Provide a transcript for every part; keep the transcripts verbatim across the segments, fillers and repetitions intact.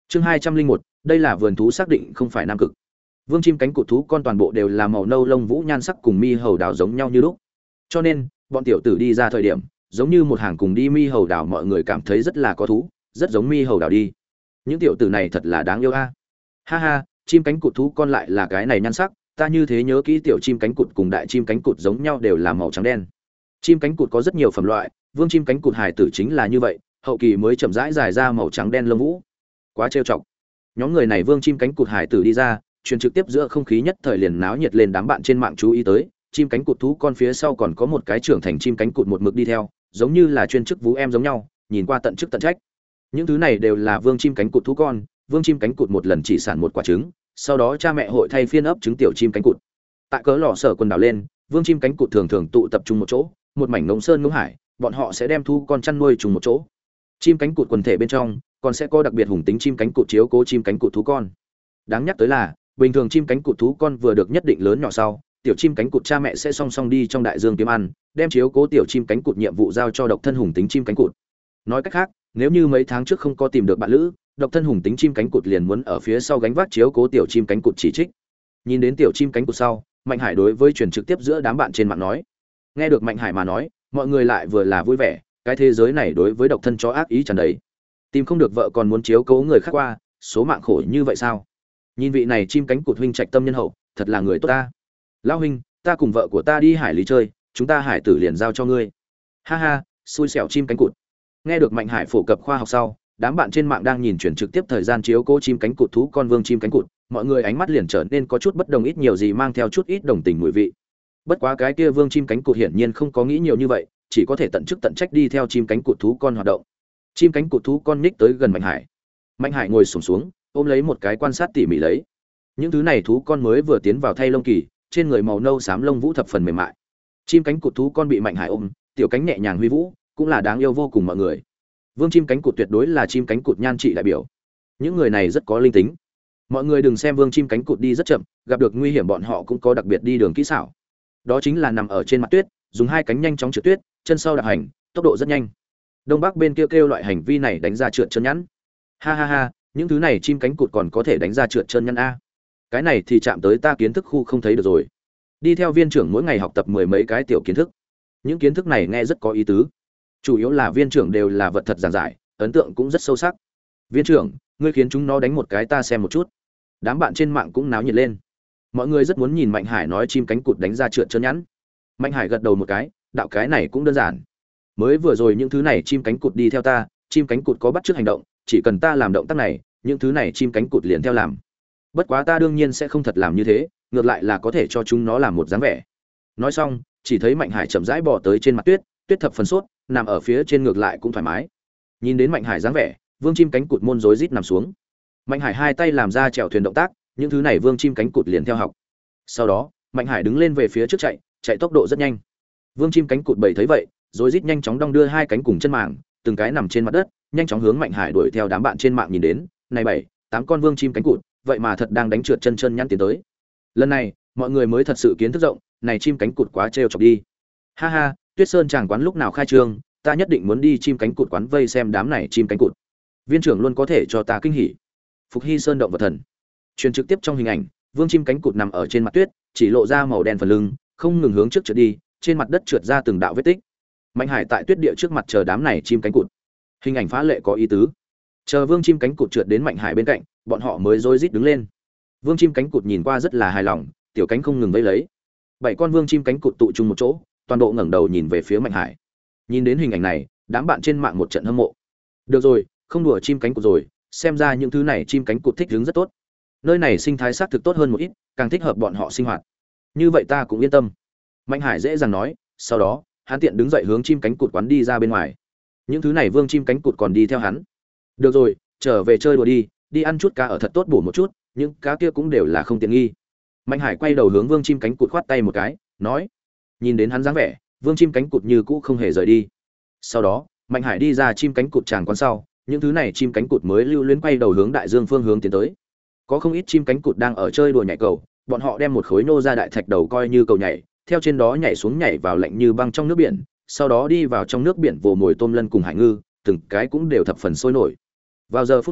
Chương hai trăm linh một, đây là vườn thú xác định không phải nam cực. Vương chim cánh cụt thú con toàn bộ đều là màu nâu lông vũ nhan sắc cùng mi hầu đào giống nhau như lúc. Cho nên, bọn tiểu tử đi ra thời điểm, giống như một hàng cùng đi mi hầu đào, mọi người cảm thấy rất là có thú, rất giống mi hầu đào đi. Những tiểu tử này thật là đáng yêu a. Ha ha, chim cánh cụt thú con lại là cái này nhan sắc, ta như thế nhớ kỹ tiểu chim cánh cụt cùng đại chim cánh cụt giống nhau đều là màu trắng đen. Chim cánh cụt có rất nhiều phẩm loại, vương chim cánh cụt hải tử chính là như vậy, hậu kỳ mới chậm rãi dài ra màu trắng đen lông vũ. Quá trêu chọc. Nhóm người này vương chim cánh cụt hải tử đi ra, truyền trực tiếp giữa không khí nhất thời liền náo nhiệt lên, đám bạn trên mạng chú ý tới, chim cánh cụt thú con phía sau còn có một cái trưởng thành chim cánh cụt một mực đi theo, giống như là chuyên chức vú em giống nhau, nhìn qua tận chức tận trách. Những thứ này đều là vương chim cánh cụt thú con, vương chim cánh cụt một lần chỉ sản một quả trứng, sau đó cha mẹ hội thay phiên ấp trứng tiểu chim cánh cụt. Tại cỡ lò sở quần đảo lên, vương chim cánh cụt thường thường tụ tập trung một chỗ, một mảnh ngông sơn ngông hải, bọn họ sẽ đem thú con chăn nuôi chung một chỗ. Chim cánh cụt quần thể bên trong còn sẽ có đặc biệt hùng tính chim cánh cụt chiếu cố chim cánh cụt thú con. Đáng nhắc tới là, bình thường chim cánh cụt thú con vừa được nhất định lớn nhỏ sau, tiểu chim cánh cụt cha mẹ sẽ song song đi trong đại dương kiếm ăn, đem chiếu cố tiểu chim cánh cụt nhiệm vụ giao cho độc thân hùng tính chim cánh cụt. Nói cách khác, nếu như mấy tháng trước không có tìm được bạn lữ, độc thân hùng tính chim cánh cụt liền muốn ở phía sau gánh vác chiếu cố tiểu chim cánh cụt chỉ trích. Nhìn đến tiểu chim cánh cụt sau, Mạnh Hải đối với truyền trực tiếp giữa đám bạn trên mạng nói. Nghe được Mạnh Hải mà nói, mọi người lại vừa là vui vẻ, cái thế giới này đối với độc thân chó ác ý tràn đầy. Tìm không được vợ còn muốn chiếu cố người khác qua, số mạng khổ như vậy sao? Nhìn vị này chim cánh cụt huynh trạch tâm nhân hậu, thật là người tốt ta. Lão huynh, ta cùng vợ của ta đi hải lý chơi, chúng ta hải tử liền giao cho ngươi. Ha ha, xui xẻo chim cánh cụt. Nghe được Mạnh Hải phổ cập khoa học sau, đám bạn trên mạng đang nhìn chuyển trực tiếp thời gian chiếu cố chim cánh cụt thú con vương chim cánh cụt, mọi người ánh mắt liền trở nên có chút bất đồng, ít nhiều gì mang theo chút ít đồng tình mùi vị. Bất quá cái kia vương chim cánh cụt hiển nhiên không có nghĩ nhiều như vậy, chỉ có thể tận chức tận trách đi theo chim cánh cụt thú con hoạt động. Chim cánh cụt thú con nhích tới gần Mạnh Hải. Mạnh Hải ngồi xổm xuống, ôm lấy một cái quan sát tỉ mỉ lấy. Những thứ này thú con mới vừa tiến vào thay lông kỳ, trên người màu nâu xám lông vũ thập phần mềm mại. Chim cánh cụt thú con bị Mạnh Hải ôm, tiểu cánh nhẹ nhàng huy vũ, cũng là đáng yêu vô cùng mọi người. Vương chim cánh cụt tuyệt đối là chim cánh cụt nhan trị đại biểu. Những người này rất có linh tính. Mọi người đừng xem vương chim cánh cụt đi rất chậm, gặp được nguy hiểm bọn họ cũng có đặc biệt đi đường kỹ xảo. Đó chính là nằm ở trên mặt tuyết, dùng hai cánh nhanh chóng trượt tuyết, chân sau đạp hành, tốc độ rất nhanh. Đông Bắc bên kia kêu, kêu loại hành vi này đánh ra trượt chân nhẵn. Ha ha ha, những thứ này chim cánh cụt còn có thể đánh ra trượt chân nhẵn a. Cái này thì chạm tới ta kiến thức khu không thấy được rồi. Đi theo viên trưởng mỗi ngày học tập mười mấy cái tiểu kiến thức. Những kiến thức này nghe rất có ý tứ. Chủ yếu là viên trưởng đều là vật thật giản giải, ấn tượng cũng rất sâu sắc. Viên trưởng, ngươi khiến chúng nó đánh một cái ta xem một chút. Đám bạn trên mạng cũng náo nhiệt lên. Mọi người rất muốn nhìn Mạnh Hải nói chim cánh cụt đánh ra trượt chân nhẵn. Mạnh Hải gật đầu một cái, đạo cái này cũng đơn giản. Mới vừa rồi những thứ này chim cánh cụt đi theo ta, chim cánh cụt có bắt chước hành động, chỉ cần ta làm động tác này, những thứ này chim cánh cụt liền theo làm. Bất quá ta đương nhiên sẽ không thật làm như thế, ngược lại là có thể cho chúng nó làm một dáng vẻ. Nói xong, chỉ thấy Mạnh Hải chậm rãi bò tới trên mặt tuyết, tuyết thập phần sốt, nằm ở phía trên ngược lại cũng thoải mái. Nhìn đến Mạnh Hải dáng vẻ, vương chim cánh cụt môn rối rít nằm xuống. Mạnh Hải hai tay làm ra chèo thuyền động tác, những thứ này vương chim cánh cụt liền theo học. Sau đó, Mạnh Hải đứng lên về phía trước chạy, chạy tốc độ rất nhanh. Vương chim cánh cụt bảy thấy vậy, rối rít nhanh chóng đong đưa hai cánh cùng chân màng, từng cái nằm trên mặt đất, nhanh chóng hướng Mạnh Hải đuổi theo. Đám bạn trên mạng nhìn đến, này bảy, tám con vương chim cánh cụt, vậy mà thật đang đánh trượt chân chân nhăn tiến tới. Lần này, mọi người mới thật sự kiến thức rộng, này chim cánh cụt quá trêu chọc đi. Ha ha, Tuyết Sơn chàng quán lúc nào khai trương, ta nhất định muốn đi chim cánh cụt quán vây xem đám này chim cánh cụt. Viên trưởng luôn có thể cho ta kinh hỉ. Phục Hy Sơn động vật thần. Truyền trực tiếp trong hình ảnh, vương chim cánh cụt nằm ở trên mặt tuyết, chỉ lộ ra màu đen phần lưng, không ngừng hướng trước trượt đi, trên mặt đất trượt ra từng đạo vết tích. Mạnh Hải tại tuyết địa trước mặt chờ đám này chim cánh cụt. Hình ảnh phá lệ có ý tứ. Chờ vương chim cánh cụt trượt đến Mạnh Hải bên cạnh, bọn họ mới rối rít đứng lên. Vương chim cánh cụt nhìn qua rất là hài lòng, tiểu cánh không ngừng vẫy lấy. Bảy con vương chim cánh cụt tụ chung một chỗ, toàn bộ ngẩng đầu nhìn về phía Mạnh Hải. Nhìn đến hình ảnh này, đám bạn trên mạng một trận hâm mộ. Được rồi, không đùa chim cánh cụt rồi, xem ra những thứ này chim cánh cụt thích ứng rất tốt. Nơi này sinh thái xác thực tốt hơn một ít, càng thích hợp bọn họ sinh hoạt. Như vậy ta cũng yên tâm. Mạnh Hải dễ dàng nói, sau đó, hắn tiện đứng dậy hướng chim cánh cụt quán đi ra bên ngoài. Những thứ này vương chim cánh cụt còn đi theo hắn. Được rồi, trở về chơi đùa đi, đi ăn chút cá ở thật tốt bổ một chút, những cá kia cũng đều là không tiện nghi. Mạnh Hải quay đầu hướng vương chim cánh cụt khoát tay một cái, nói. Nhìn đến hắn dáng vẻ, vương chim cánh cụt như cũ không hề rời đi. Sau đó, Mạnh Hải đi ra chim cánh cụt tràng quán sau, những thứ này chim cánh cụt mới lưu luyến quay đầu hướng đại dương phương hướng tiến tới. Có không ít chim cánh cụt đang ở chơi đùa nhảy cầu, bọn họ đem một khối nô ra đại thạch đầu coi như cầu nhảy, theo trên đó nhảy xuống nhảy vào lạnh như băng trong nước biển, sau đó đi vào trong nước biển vồ mồi tôm lân cùng hải ngư, từng cái cũng đều thập phần sôi nổi. Vào giờ phút này,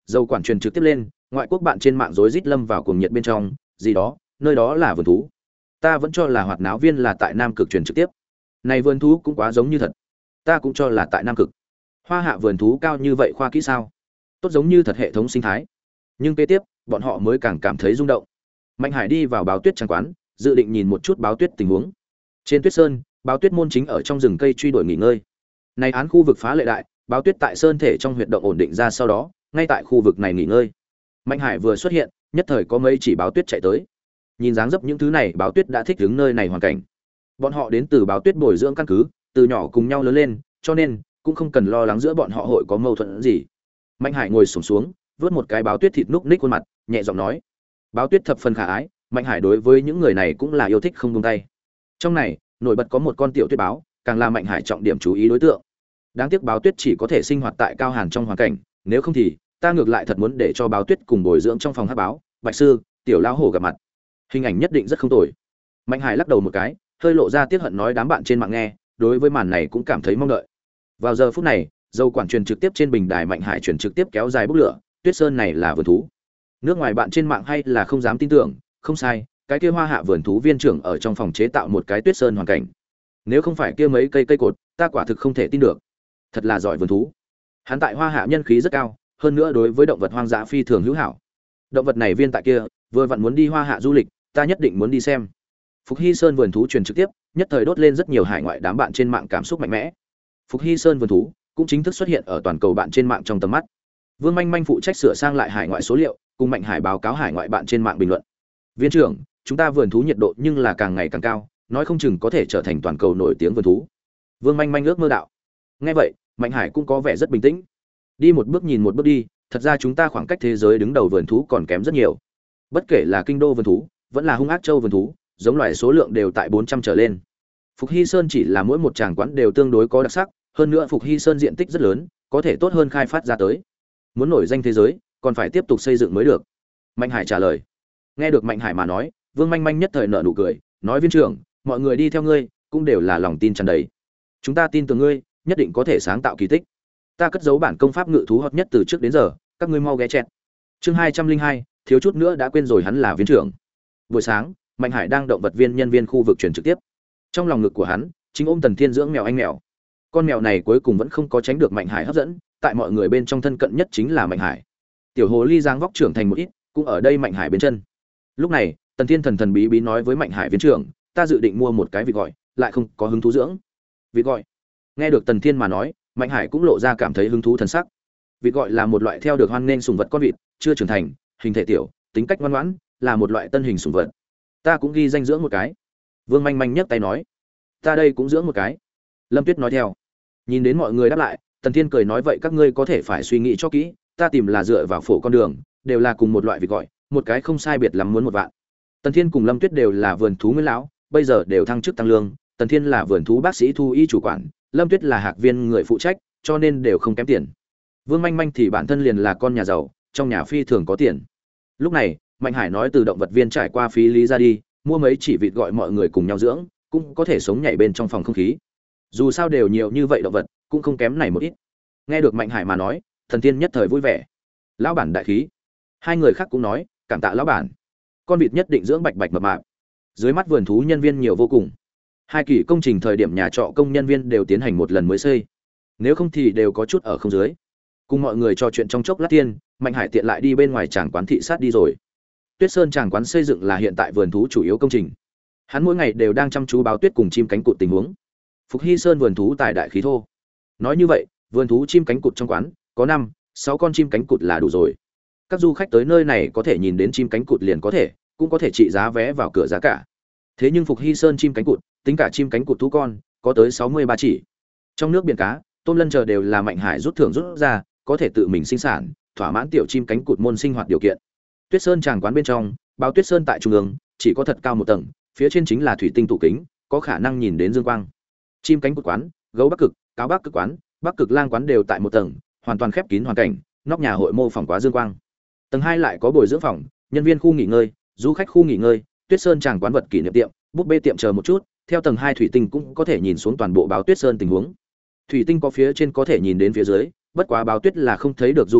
dầu quản truyền trực tiếp lên, ngoại quốc bạn trên mạng rối rít lâm vào cuồng nhiệt bên trong, gì đó, nơi đó là vườn thú. Ta vẫn cho là hoạt náo viên là tại Nam Cực truyền trực tiếp. Này vườn thú cũng quá giống như thật. Ta cũng cho là tại Nam Cực. Hoa hạ vườn thú cao như vậy khoa kỹ sao? Tốt giống như thật hệ thống sinh thái. Nhưng kế tiếp, bọn họ mới càng cảm thấy rung động. Mạnh Hải đi vào Báo Tuyết trang quán, dự định nhìn một chút Báo Tuyết tình huống. Trên Tuyết Sơn, Báo Tuyết môn chính ở trong rừng cây truy đuổi nghỉ ngơi. Này án khu vực phá lệ đại, Báo Tuyết tại sơn thể trong huyệt động ổn định ra sau đó, ngay tại khu vực này nghỉ ngơi. Mạnh Hải vừa xuất hiện, nhất thời có mấy chỉ Báo Tuyết chạy tới. Nhìn dáng dấp những thứ này, Báo Tuyết đã thích ứng nơi này hoàn cảnh. Bọn họ đến từ Báo Tuyết bồi dưỡng căn cứ, từ nhỏ cùng nhau lớn lên, cho nên cũng không cần lo lắng giữa bọn họ hội có mâu thuẫn gì. Mạnh Hải ngồi xổm xuống, vớt một cái Báo Tuyết thịt núc ních khuôn mặt, nhẹ giọng nói: Báo Tuyết thập phần khả ái, Mạnh Hải đối với những người này cũng là yêu thích không buông tay. Trong này, nổi bật có một con tiểu tuyết báo, càng là Mạnh Hải trọng điểm chú ý đối tượng. Đáng tiếc Báo Tuyết chỉ có thể sinh hoạt tại cao hàn trong hoàn cảnh, nếu không thì ta ngược lại thật muốn để cho Báo Tuyết cùng bồi dưỡng trong phòng hắc báo, Bạch sư, tiểu lão hổ gặp mặt. Hình ảnh nhất định rất không tồi. Mạnh Hải lắc đầu một cái, hơi lộ ra tiếc hận nói đám bạn trên mạng nghe, đối với màn này cũng cảm thấy mong đợi. Vào giờ phút này, dầu quản truyền trực tiếp trên bình đài Mạnh Hải truyền trực tiếp kéo dài bốc lửa, Tuyết Sơn này là vườn thú. Nước ngoài bạn trên mạng hay là không dám tin tưởng, không sai, cái kia Hoa hạ vườn thú viên trưởng ở trong phòng chế tạo một cái Tuyết Sơn hoàn cảnh. Nếu không phải kia mấy cây cây cột, ta quả thực không thể tin được. Thật là giỏi vườn thú. Hắn tại Hoa hạ nhân khí rất cao, hơn nữa đối với động vật hoang dã phi thường hữu hảo. Động vật này viên tại kia, vừa vặn muốn đi Hoa hạ du lịch, ta nhất định muốn đi xem. Phục Hy Sơn vườn thú truyền trực tiếp, nhất thời đốt lên rất nhiều hải ngoại đám bạn trên mạng cảm xúc mạnh mẽ. Phục Hy Sơn vườn thú cũng chính thức xuất hiện ở toàn cầu bạn trên mạng trong tầm mắt. Vương Manh Manh phụ trách sửa sang lại hải ngoại số liệu, cùng Mạnh Hải báo cáo hải ngoại bạn trên mạng bình luận. Viên trưởng, chúng ta vườn thú nhiệt độ nhưng là càng ngày càng cao, nói không chừng có thể trở thành toàn cầu nổi tiếng vườn thú. Vương Manh Manh ước mơ đạo. Nghe vậy, Mạnh Hải cũng có vẻ rất bình tĩnh. Đi một bước nhìn một bước đi, thật ra chúng ta khoảng cách thế giới đứng đầu vườn thú còn kém rất nhiều. Bất kể là kinh đô vườn thú, vẫn là hung ác châu vườn thú, giống loài số lượng đều tại bốn trăm trở lên. Phục Hy Sơn chỉ là mỗi một tràng quán đều tương đối có đặc sắc, hơn nữa Phục Hy Sơn diện tích rất lớn, có thể tốt hơn khai phát ra tới. Muốn nổi danh thế giới, còn phải tiếp tục xây dựng mới được. Mạnh Hải trả lời. Nghe được Mạnh Hải mà nói, Vương Manh Manh nhất thời nở nụ cười, nói viên trưởng, mọi người đi theo ngươi, cũng đều là lòng tin tràn đầy. Chúng ta tin tưởng ngươi, nhất định có thể sáng tạo kỳ tích. Ta cất giấu bản công pháp ngự thú hot nhất từ trước đến giờ, các ngươi mau ghé chẹt. Chương hai trăm linh hai, thiếu chút nữa đã quên rồi hắn là viên trưởng. Buổi sáng, Mạnh Hải đang động vật viên nhân viên khu vực truyền trực tiếp. Trong lòng ngực của hắn, chính ôm Tần Thiên dưỡng mèo anh mèo. Con mèo này cuối cùng vẫn không có tránh được Mạnh Hải hấp dẫn, tại mọi người bên trong thân cận nhất chính là Mạnh Hải. Tiểu hồ ly dáng vóc trưởng thành một ít, cũng ở đây Mạnh Hải bên chân. Lúc này, Tần Thiên thần thần bí bí nói với Mạnh Hải viên trưởng, ta dự định mua một cái vịt gọi, lại không có hứng thú dưỡng. Vịt gọi. Nghe được Tần Thiên mà nói, Mạnh Hải cũng lộ ra cảm thấy hứng thú thần sắc. Vịt gọi là một loại theo được hoan nghênh sủng vật con vịt, chưa trưởng thành, hình thể tiểu, tính cách ngoan ngoãn, là một loại tân hình sủng vật. Ta cũng ghi danh dưỡng một cái. Vương Manh Manh nhấc tay nói, ta đây cũng dưỡng một cái. Lâm Tuyết nói theo. Nhìn đến mọi người đáp lại, Tần Thiên cười nói vậy các ngươi có thể phải suy nghĩ cho kỹ, ta tìm là dựa vào phổ con đường, đều là cùng một loại vịt gọi, một cái không sai biệt lắm muốn một vạn. Tần Thiên cùng Lâm Tuyết đều là vườn thú nguyên lão, bây giờ đều thăng chức tăng lương, Tần Thiên là vườn thú bác sĩ thu y chủ quản, Lâm Tuyết là hạc viên người phụ trách, cho nên đều không kém tiền. Vương Manh Manh thì bản thân liền là con nhà giàu, trong nhà phi thường có tiền. Lúc này, Mạnh Hải nói từ động vật viên trải qua phí lý ra đi, mua mấy chỉ vịt gọi mọi người cùng nhau dưỡng, cũng có thể sống nhảy bên trong phòng không khí. Dù sao đều nhiều như vậy động vật, cũng không kém này một ít. Nghe được Mạnh Hải mà nói, Thần Tiên nhất thời vui vẻ. Lão bản đại khí. Hai người khác cũng nói, cảm tạ lão bản. Con vịt nhất định dưỡng bạch bạch mập mạp. Dưới mắt vườn thú nhân viên nhiều vô cùng. Hai kỳ công trình thời điểm nhà trọ công nhân viên đều tiến hành một lần mới xây. Nếu không thì đều có chút ở không dưới. Cùng mọi người trò chuyện trong chốc lát tiên, Mạnh Hải tiện lại đi bên ngoài tràng quán thị sát đi rồi. Tuyết Sơn tràng quán xây dựng là hiện tại vườn thú chủ yếu công trình. Hắn mỗi ngày đều đang chăm chú báo tuyết cùng chim cánh cụt tình huống. Phục Hy Sơn vườn thú tài đại khí thô. Nói như vậy, vườn thú chim cánh cụt trong quán có năm, sáu con chim cánh cụt là đủ rồi. Các du khách tới nơi này có thể nhìn đến chim cánh cụt liền có thể, cũng có thể trị giá vé vào cửa giá cả. Thế nhưng Phục Hy Sơn chim cánh cụt, tính cả chim cánh cụt thú con, có tới sáu mươi ba chỉ. Trong nước biển cá, tôm lân chờ đều là Mạnh Hải rút thưởng rút ra, có thể tự mình sinh sản, thỏa mãn tiểu chim cánh cụt môn sinh hoạt điều kiện. Tuyết Sơn tràng quán bên trong, báo Tuyết Sơn tại trung ương, chỉ có thật cao một tầng, phía trên chính là thủy tinh tủ kính, có khả năng nhìn đến dương quang. Chim cánh cụt quán, gấu Bắc Cực, cáo Bắc Cực quán, Bắc Cực lang quán đều tại một tầng, hoàn toàn khép kín hoàn cảnh, nóc nhà hội mô phỏng quá dương quang. Tầng hai lại có bồi dưỡng phòng, nhân viên khu nghỉ ngơi, du khách khu nghỉ ngơi, Tuyết Sơn tràng quán vật kỷ niệm tiệm, búp bê tiệm chờ một chút, theo tầng hai thủy tinh cũng có thể nhìn xuống toàn bộ báo Tuyết Sơn tình huống. Thủy tinh có phía trên có thể nhìn đến phía dưới, bất quá báo tuyết là không thấy được du khách,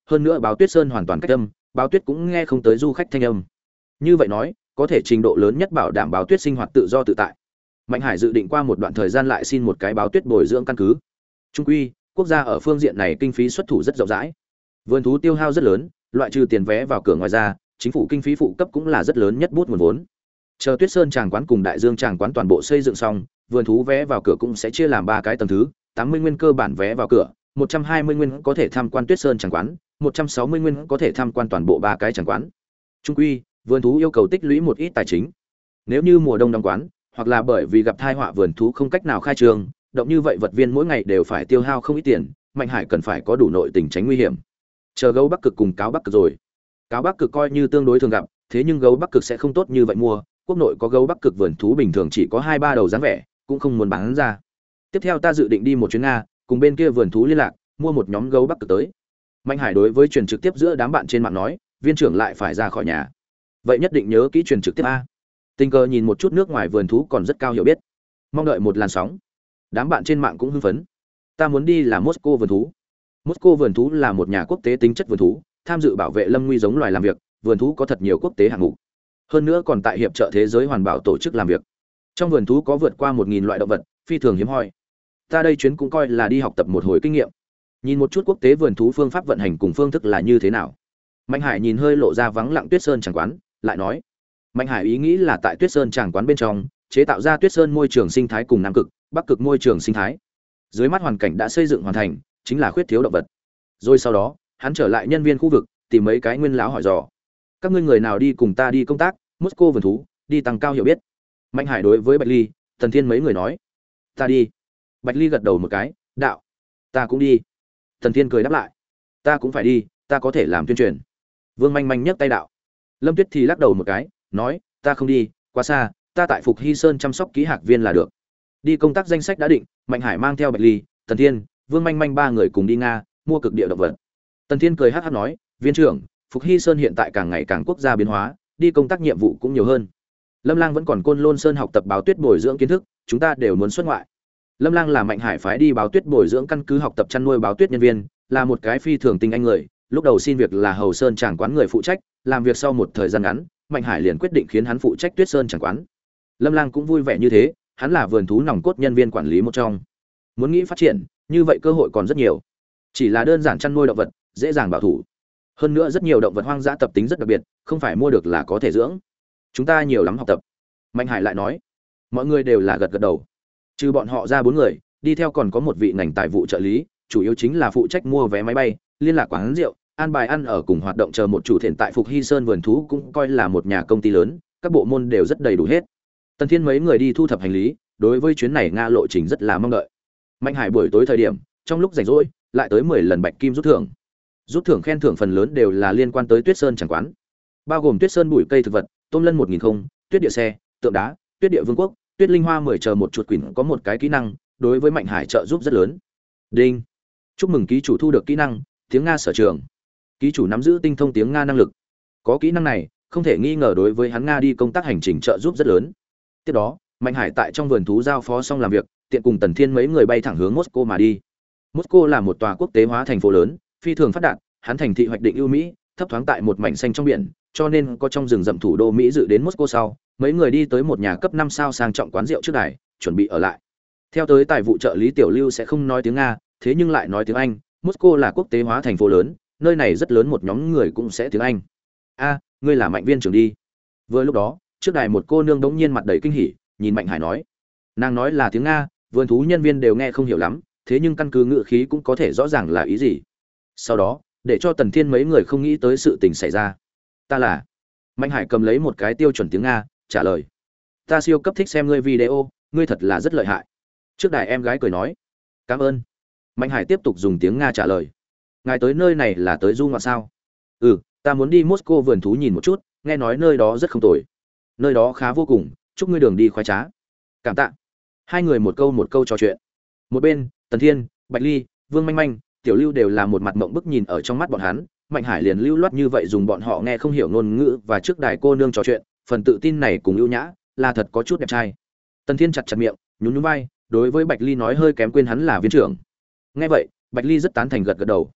hơn nữa Báo Tuyết Sơn hoàn toàn cách âm, Báo Tuyết cũng nghe không tới du khách thanh âm. Như vậy nói, có thể trình độ lớn nhất bảo đảm Báo Tuyết sinh hoạt tự do tự tại. Mạnh Hải dự định qua một đoạn thời gian lại xin một cái Báo Tuyết bồi dưỡng căn cứ. Trung quy, quốc gia ở phương diện này kinh phí xuất thủ rất rộng rãi. Vườn thú tiêu hao rất lớn, loại trừ tiền vé vào cửa ngoài ra, chính phủ kinh phí phụ cấp cũng là rất lớn nhất bút nguồn vốn. Chờ Tuyết Sơn tràng quán cùng Đại Dương tràng quán toàn bộ xây dựng xong, vườn thú vé vào cửa cũng sẽ chia làm ba cái tầng thứ, tám mươi nguyên cơ bản vé vào cửa, một trăm hai mươi nguyên có thể tham quan Tuyết Sơn tràng quán, một trăm sáu mươi nguyên có thể tham quan toàn bộ ba cái tràng quán. Trung quy, vườn thú yêu cầu tích lũy một ít tài chính. Nếu như mùa đông đóng quán, hoặc là bởi vì gặp tai họa vườn thú không cách nào khai trương, động như vậy vật viên mỗi ngày đều phải tiêu hao không ít tiền, Mạnh Hải cần phải có đủ nội tình tránh nguy hiểm. Chờ gấu Bắc Cực cùng cáo Bắc Cực rồi. Cáo Bắc Cực coi như tương đối thường gặp, thế nhưng gấu Bắc Cực sẽ không tốt như vậy mua, quốc nội có gấu Bắc Cực vườn thú bình thường chỉ có hai ba đầu dáng vẻ, cũng không muốn bán ra. Tiếp theo ta dự định đi một chuyến Nga, cùng bên kia vườn thú liên lạc, mua một nhóm gấu Bắc Cực tới. Mạnh Hải đối với truyền trực tiếp giữa đám bạn trên mạng nói, viên trưởng lại phải ra khỏi nhà. Vậy nhất định nhớ kỹ truyền trực tiếp a. Tình cờ nhìn một chút nước ngoài vườn thú còn rất cao hiểu biết. Mong đợi một làn sóng. Đám bạn trên mạng cũng hưng phấn. Ta muốn đi là Moscow vườn thú. Moscow vườn thú là một nhà quốc tế tính chất vườn thú, tham dự bảo vệ lâm nguy giống loài làm việc, vườn thú có thật nhiều quốc tế hạng mục. Hơn nữa còn tại hiệp trợ thế giới hoàn bảo tổ chức làm việc. Trong vườn thú có vượt qua một nghìn loại động vật, phi thường hiếm hoi. Ta đây chuyến cũng coi là đi học tập một hồi kinh nghiệm. Nhìn một chút quốc tế vườn thú phương pháp vận hành cùng phương thức là như thế nào. Mạnh Hải nhìn hơi lộ ra vắng lặng Tuyết Sơn tràng quán, lại nói: Mạnh Hải ý nghĩ là tại Tuyết Sơn tràng quán bên trong, chế tạo ra Tuyết Sơn môi trường sinh thái cùng Nam Cực, Bắc Cực môi trường sinh thái. Dưới mắt hoàn cảnh đã xây dựng hoàn thành, chính là khuyết thiếu động vật. Rồi sau đó, hắn trở lại nhân viên khu vực, tìm mấy cái nguyên lão hỏi dò. Các ngươi người nào đi cùng ta đi công tác, Moscow vườn thú, đi tăng cao hiểu biết. Mạnh Hải đối với Bạch Ly, Tần Thiên mấy người nói: Ta đi. Bạch Ly gật đầu một cái, đạo: Ta cũng đi. Tần Thiên cười đáp lại: Ta cũng phải đi, ta có thể làm tuyên truyền. Vương Manh Manh nhấc tay đạo. Lâm Tuyết thì lắc đầu một cái, nói: Ta không đi, quá xa, ta tại Phục Hy Sơn chăm sóc ký hạc viên là được. Đi công tác danh sách đã định, Mạnh Hải mang theo Bạch Ly, Tần Thiên, Vương Manh Manh ba người cùng đi Nga, mua cực địa động vật. Tần Thiên cười hắc hắc nói: Viên trưởng, Phục Hy Sơn hiện tại càng ngày càng quốc gia biến hóa, đi công tác nhiệm vụ cũng nhiều hơn. Lâm Lang vẫn còn Côn Lôn Sơn học tập báo tuyết bồi dưỡng kiến thức, chúng ta đều muốn xuất ngoại. Lâm Lang là Mạnh Hải phái đi báo tuyết bồi dưỡng căn cứ học tập chăn nuôi báo tuyết nhân viên, là một cái phi thường tinh anh người, lúc đầu xin việc là Hầu Sơn tràng quán người phụ trách, làm việc sau một thời gian ngắn, Mạnh Hải liền quyết định khiến hắn phụ trách Tuyết Sơn tràng quán. Lâm Lang cũng vui vẻ như thế, hắn là vườn thú nòng cốt nhân viên quản lý một trong. Muốn nghĩ phát triển, như vậy cơ hội còn rất nhiều. Chỉ là đơn giản chăn nuôi động vật, dễ dàng bảo thủ. Hơn nữa rất nhiều động vật hoang dã tập tính rất đặc biệt, không phải mua được là có thể dưỡng. Chúng ta nhiều lắm học tập. Mạnh Hải lại nói. Mọi người đều là gật gật đầu. Trừ bọn họ ra bốn người, đi theo còn có một vị ngành tài vụ trợ lý, chủ yếu chính là phụ trách mua vé máy bay, liên lạc quán rượu, an bài ăn ở cùng hoạt động chờ một chủ thiện tại Phục Hy Sơn vườn thú cũng coi là một nhà công ty lớn, các bộ môn đều rất đầy đủ hết. Tần Thiên mấy người đi thu thập hành lý, đối với chuyến này Nga lộ trình rất là mong đợi. Mạnh Hải buổi tối thời điểm, trong lúc rảnh rỗi, lại tới mười lần bạch kim rút thưởng. Rút thưởng khen thưởng phần lớn đều là liên quan tới Tuyết Sơn chẳng quán, bao gồm Tuyết Sơn bụi cây thực vật, tôm lân một nghìn không, tuyết địa xe, tượng đá, tuyết địa vương quốc, tuyết linh hoa mười chờ một chuột quỷ có một cái kỹ năng, đối với Mạnh Hải trợ giúp rất lớn. Đinh. Chúc mừng ký chủ thu được kỹ năng tiếng Nga sở trường. Ký chủ nắm giữ tinh thông tiếng Nga năng lực. Có kỹ năng này, không thể nghi ngờ đối với hắn Nga đi công tác hành trình trợ giúp rất lớn. Tiếp đó, Mạnh Hải tại trong vườn thú giao phó xong làm việc, tiện cùng Tần Thiên mấy người bay thẳng hướng Moscow mà đi. Moscow là một tòa quốc tế hóa thành phố lớn, phi thường phát đạt, hắn thành thị hoạch định ưu mỹ, thấp thoáng tại một mảnh xanh trong biển, cho nên có trong rừng rậm thủ đô Mỹ dự đến Moscow sau, mấy người đi tới một nhà cấp năm sao sang trọng quán rượu trước đài, chuẩn bị ở lại. Theo tới tài vụ trợ lý Tiểu Lưu sẽ không nói tiếng Nga, thế nhưng lại nói tiếng Anh, Moscow là quốc tế hóa thành phố lớn, nơi này rất lớn một nhóm người cũng sẽ tiếng Anh. A, ngươi là Mạnh viên trưởng đi. Vừa lúc đó, trước đài một cô nương đống nhiên mặt đầy kinh hỉ, nhìn Mạnh Hải nói. Nàng nói là tiếng Nga, vườn thú nhân viên đều nghe không hiểu lắm, thế nhưng căn cứ ngữ khí cũng có thể rõ ràng là ý gì. Sau đó, để cho Tần Thiên mấy người không nghĩ tới sự tình xảy ra. Ta là. Mạnh Hải cầm lấy một cái tiêu chuẩn tiếng Nga, trả lời. Ta siêu cấp thích xem ngươi video, ngươi thật là rất lợi hại. Trước đài em gái cười nói. Cảm ơn. Mạnh Hải tiếp tục dùng tiếng Nga trả lời. Ngài tới nơi này là tới du ngoạn sao? Ừ, ta muốn đi Moscow vườn thú nhìn một chút, nghe nói nơi đó rất không tồi. Nơi đó khá vô cùng, chúc ngươi đường đi khoái trá. Cảm tạ. Hai người một câu một câu trò chuyện. Một bên, Tần Thiên, Bạch Ly, Vương Manh Manh, Tiểu Lưu đều là một mặt mộng bức nhìn ở trong mắt bọn hắn. Mạnh Hải liền lưu loát như vậy dùng bọn họ nghe không hiểu ngôn ngữ và trước đài cô nương trò chuyện, phần tự tin này cùng ưu nhã, là thật có chút đẹp trai. Tần Thiên chặt chặt miệng, nhún nhún vai, đối với Bạch Ly nói hơi kém quên hắn là viên trưởng. Nghe vậy, Bạch Ly rất tán thành gật gật đầu.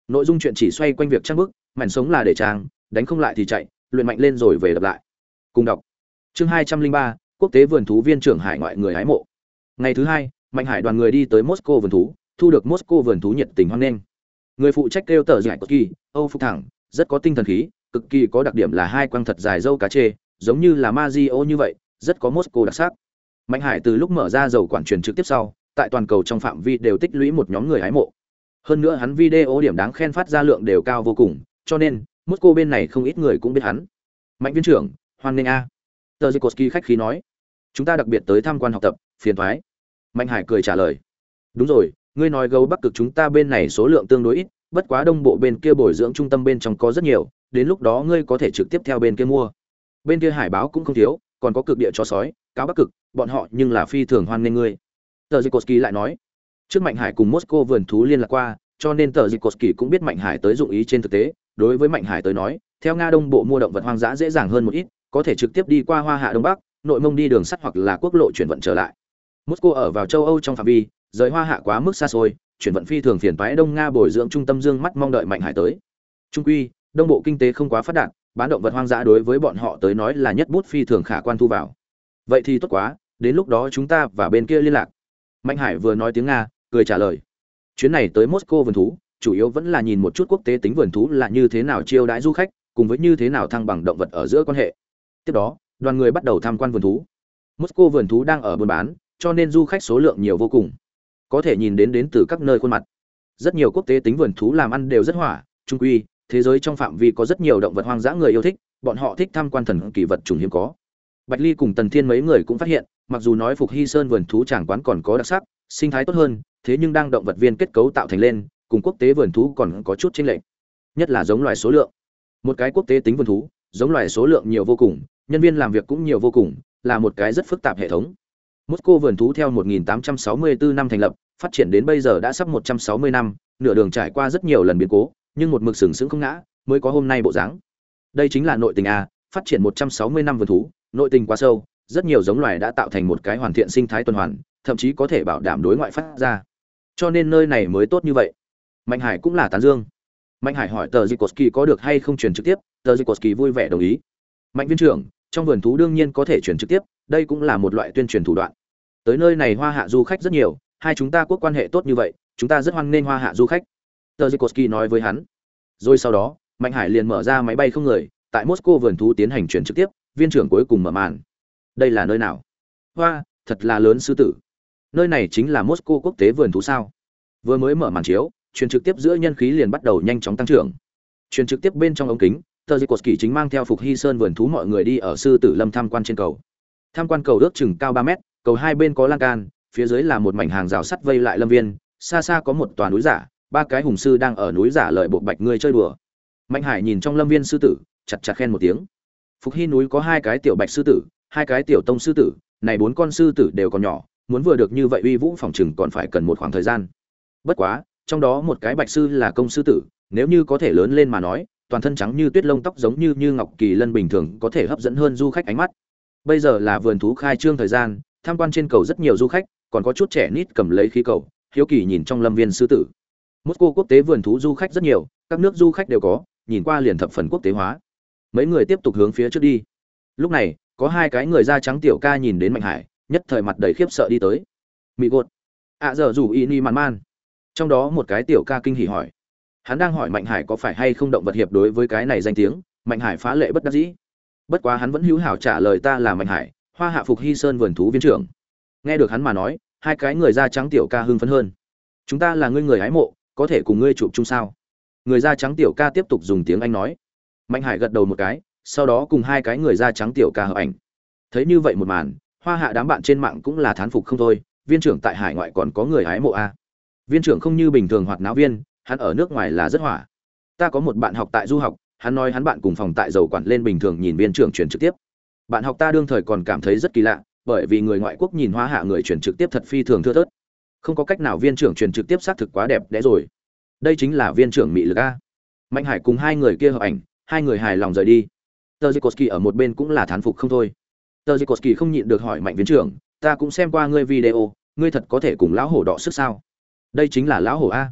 Nội dung chuyện chỉ xoay quanh việc trang bức, mảnh sống là để trang, đánh không lại thì chạy, luyện mạnh lên rồi về đập lại. Cùng đọc. Chương hai trăm linh ba, quốc tế vườn thú viên trưởng hải ngoại người hái mộ. Ngày thứ hai, Mạnh Hải đoàn người đi tới Moscow vườn thú, thu được Moscow vườn thú nhiệt tình hoan nghênh. Người phụ trách kêu tờ giải cực kỳ, Âu Phục thẳng, rất có tinh thần khí, cực kỳ có đặc điểm là hai quang thật dài râu cá chê, giống như là Mario như vậy, rất có Moscow đặc sắc. Mạnh Hải từ lúc mở ra dầu quản truyền trực tiếp sau, tại toàn cầu trong phạm vi đều tích lũy một nhóm người hái mộ. Hơn nữa hắn video điểm đáng khen phát ra lượng đều cao vô cùng, cho nên Moscow bên này không ít người cũng biết hắn. Mạnh viên trưởng, hoan nghênh a. Tờ Zikoski khách khí nói, chúng ta đặc biệt tới tham quan học tập, phiền toái. Mạnh Hải cười trả lời, đúng rồi, ngươi nói gấu Bắc Cực chúng ta bên này số lượng tương đối ít, bất quá đông bộ bên kia bồi dưỡng trung tâm bên trong có rất nhiều, đến lúc đó ngươi có thể trực tiếp theo bên kia mua. Bên kia hải báo cũng không thiếu, còn có cực địa chó sói, cáo Bắc Cực, bọn họ nhưng là phi thường hoan nghênh ngươi. Tờ Zikoski lại nói, trước Mạnh Hải cùng Moscow vườn thú liên lạc qua, cho nên tờ Zikoski cũng biết Mạnh Hải tới dụng ý trên thực tế, đối với Mạnh Hải tới nói, theo Nga Đông bộ mua động vật hoang dã dễ dàng hơn một ít, có thể trực tiếp đi qua Hoa Hạ Đông Bắc, nội mông đi đường sắt hoặc là quốc lộ chuyển vận trở lại. Moscow ở vào châu Âu trong phạm vi, rời Hoa Hạ quá mức xa xôi, chuyển vận phi thường phiền toái. Đông Nga bồi dưỡng trung tâm dương mắt mong đợi Mạnh Hải tới. Trung quy, đông bộ kinh tế không quá phát đạt, bán động vật hoang dã đối với bọn họ tới nói là nhất bút phi thường khả quan thu vào. Vậy thì tốt quá, đến lúc đó chúng ta và bên kia liên lạc. Mạnh Hải vừa nói tiếng Nga, cười trả lời. Chuyến này tới Moscow vườn thú, chủ yếu vẫn là nhìn một chút quốc tế tính vườn thú là như thế nào chiêu đãi du khách, cùng với như thế nào thăng bằng động vật ở giữa quan hệ. Tiếp đó, đoàn người bắt đầu tham quan vườn thú. Moscow vườn thú đang ở buôn bán, cho nên du khách số lượng nhiều vô cùng. Có thể nhìn đến đến từ các nơi khuôn mặt. Rất nhiều quốc tế tính vườn thú làm ăn đều rất hỏa, trung quy, thế giới trong phạm vi có rất nhiều động vật hoang dã người yêu thích, bọn họ thích tham quan thần kỳ vật trùng hiếm có. Bạch Ly cùng Tần Thiên mấy người cũng phát hiện, mặc dù nói Phục Hy Sơn vườn thú tràng quán còn có đặc sắc, sinh thái tốt hơn, thế nhưng đang động vật viên kết cấu tạo thành lên, cùng quốc tế vườn thú còn có chút chênh lệch. Nhất là giống loài số lượng. Một cái quốc tế tính vườn thú, giống loài số lượng nhiều vô cùng, nhân viên làm việc cũng nhiều vô cùng, là một cái rất phức tạp hệ thống. Moscow vườn thú theo một nghìn tám trăm sáu mươi tư năm thành lập, phát triển đến bây giờ đã sắp một trăm sáu mươi năm, nửa đường trải qua rất nhiều lần biến cố, nhưng một mực sừng sững không ngã, mới có hôm nay bộ dáng. Đây chính là nội tình a, phát triển một trăm sáu mươi năm vườn thú, nội tình quá sâu, rất nhiều giống loài đã tạo thành một cái hoàn thiện sinh thái tuần hoàn, thậm chí có thể bảo đảm đối ngoại phát ra. Cho nên nơi này mới tốt như vậy. Mạnh Hải cũng là tán dương. Mạnh Hải hỏi tờ Zikoski có được hay không truyền trực tiếp, tờ Zikoski vui vẻ đồng ý. Mạnh viên trưởng, trong vườn thú đương nhiên có thể truyền trực tiếp, đây cũng là một loại tuyên truyền thủ đoạn. Tới nơi này Hoa Hạ du khách rất nhiều, hai chúng ta quốc quan hệ tốt như vậy, chúng ta rất hoan nghênh Hoa Hạ du khách. Tờ Zikoski nói với hắn. Rồi sau đó, Mạnh Hải liền mở ra máy bay không người, tại Moscow vườn thú tiến hành truyền trực tiếp, viên trưởng cuối cùng mở màn. Đây là nơi nào? Hoa, thật là lớn sư tử. Nơi này chính là Moscow quốc tế vườn thú sao? Vừa mới mở màn chiếu, truyền trực tiếp giữa nhân khí liền bắt đầu nhanh chóng tăng trưởng. Truyền trực tiếp bên trong ống kính, tờ Zikoski chính mang theo Phục Hy Sơn vườn thú mọi người đi ở sư tử lâm tham quan trên cầu. Tham quan cầu ước chừng cao ba mét, cầu hai bên có lan can, phía dưới là một mảnh hàng rào sắt vây lại lâm viên, xa xa có một tòa núi giả, ba cái hùng sư đang ở núi giả lợi bộ bạch người chơi đùa. Mạnh Hải nhìn trong lâm viên sư tử, chặt chặt khen một tiếng. Phục Hy núi có hai cái tiểu bạch sư tử, hai cái tiểu tông sư tử, này bốn con sư tử đều còn nhỏ, muốn vừa được như vậy uy vũ phòng trừng còn phải cần một khoảng thời gian. Bất quá, trong đó một cái bạch sư là công sư tử, nếu như có thể lớn lên mà nói, toàn thân trắng như tuyết, lông tóc giống như như ngọc kỳ lân bình thường, có thể hấp dẫn hơn du khách ánh mắt. Bây giờ là vườn thú khai trương thời gian, tham quan trên cầu rất nhiều du khách, còn có chút trẻ nít cầm lấy khí cầu, hiếu kỳ nhìn trong lâm viên sư tử. Moscow quốc tế vườn thú du khách rất nhiều, các nước du khách đều có, nhìn qua liền thập phần quốc tế hóa. Mấy người tiếp tục hướng phía trước đi. Lúc này, có hai cái người da trắng tiểu ca nhìn đến Mạnh Hải, nhất thời mặt đầy khiếp sợ đi tới. Mị gột. À giờ rủ Ini Man Man. Trong đó một cái tiểu ca kinh hỉ hỏi. Hắn đang hỏi Mạnh Hải có phải hay không động vật hiệp đối với cái này danh tiếng, Mạnh Hải phá lệ bất đắc dĩ. Bất quá hắn vẫn hữu hảo trả lời ta là Mạnh Hải, Hoa Hạ Phục Hy Sơn vườn thú viên trưởng. Nghe được hắn mà nói, hai cái người da trắng tiểu ca hưng phấn hơn. Chúng ta là ngươi người hái mộ, có thể cùng ngươi chụp chung sao? Người da trắng tiểu ca tiếp tục dùng tiếng Anh nói. Mạnh Hải gật đầu một cái, sau đó cùng hai cái người da trắng tiểu ca hợp ảnh. Thấy như vậy một màn, Hoa Hạ đám bạn trên mạng cũng là thán phục không thôi, viên trưởng tại hải ngoại còn có người hái mộ a. Viên trưởng không như bình thường hoạt náo viên, hắn ở nước ngoài là rất hỏa. Ta có một bạn học tại du học, hắn nói hắn bạn cùng phòng tại dầu quản lên bình thường nhìn viên trưởng truyền trực tiếp. Bạn học ta đương thời còn cảm thấy rất kỳ lạ, bởi vì người ngoại quốc nhìn Hoa Hạ người truyền trực tiếp thật phi thường thưa thớt. Không có cách nào viên trưởng truyền trực tiếp xác thực quá đẹp đẽ rồi. Đây chính là viên trưởng mị lực a. Mạnh Hải cùng hai người kia hợp ảnh, hai người hài lòng rời đi. Tờ Zikoski ở một bên cũng là thán phục không thôi. Tờ Zikoski không nhịn được hỏi Mạnh viên trưởng, ta cũng xem qua ngươi video, ngươi thật có thể cùng lão hổ đọ sức sao? Đây chính là lão hổ a.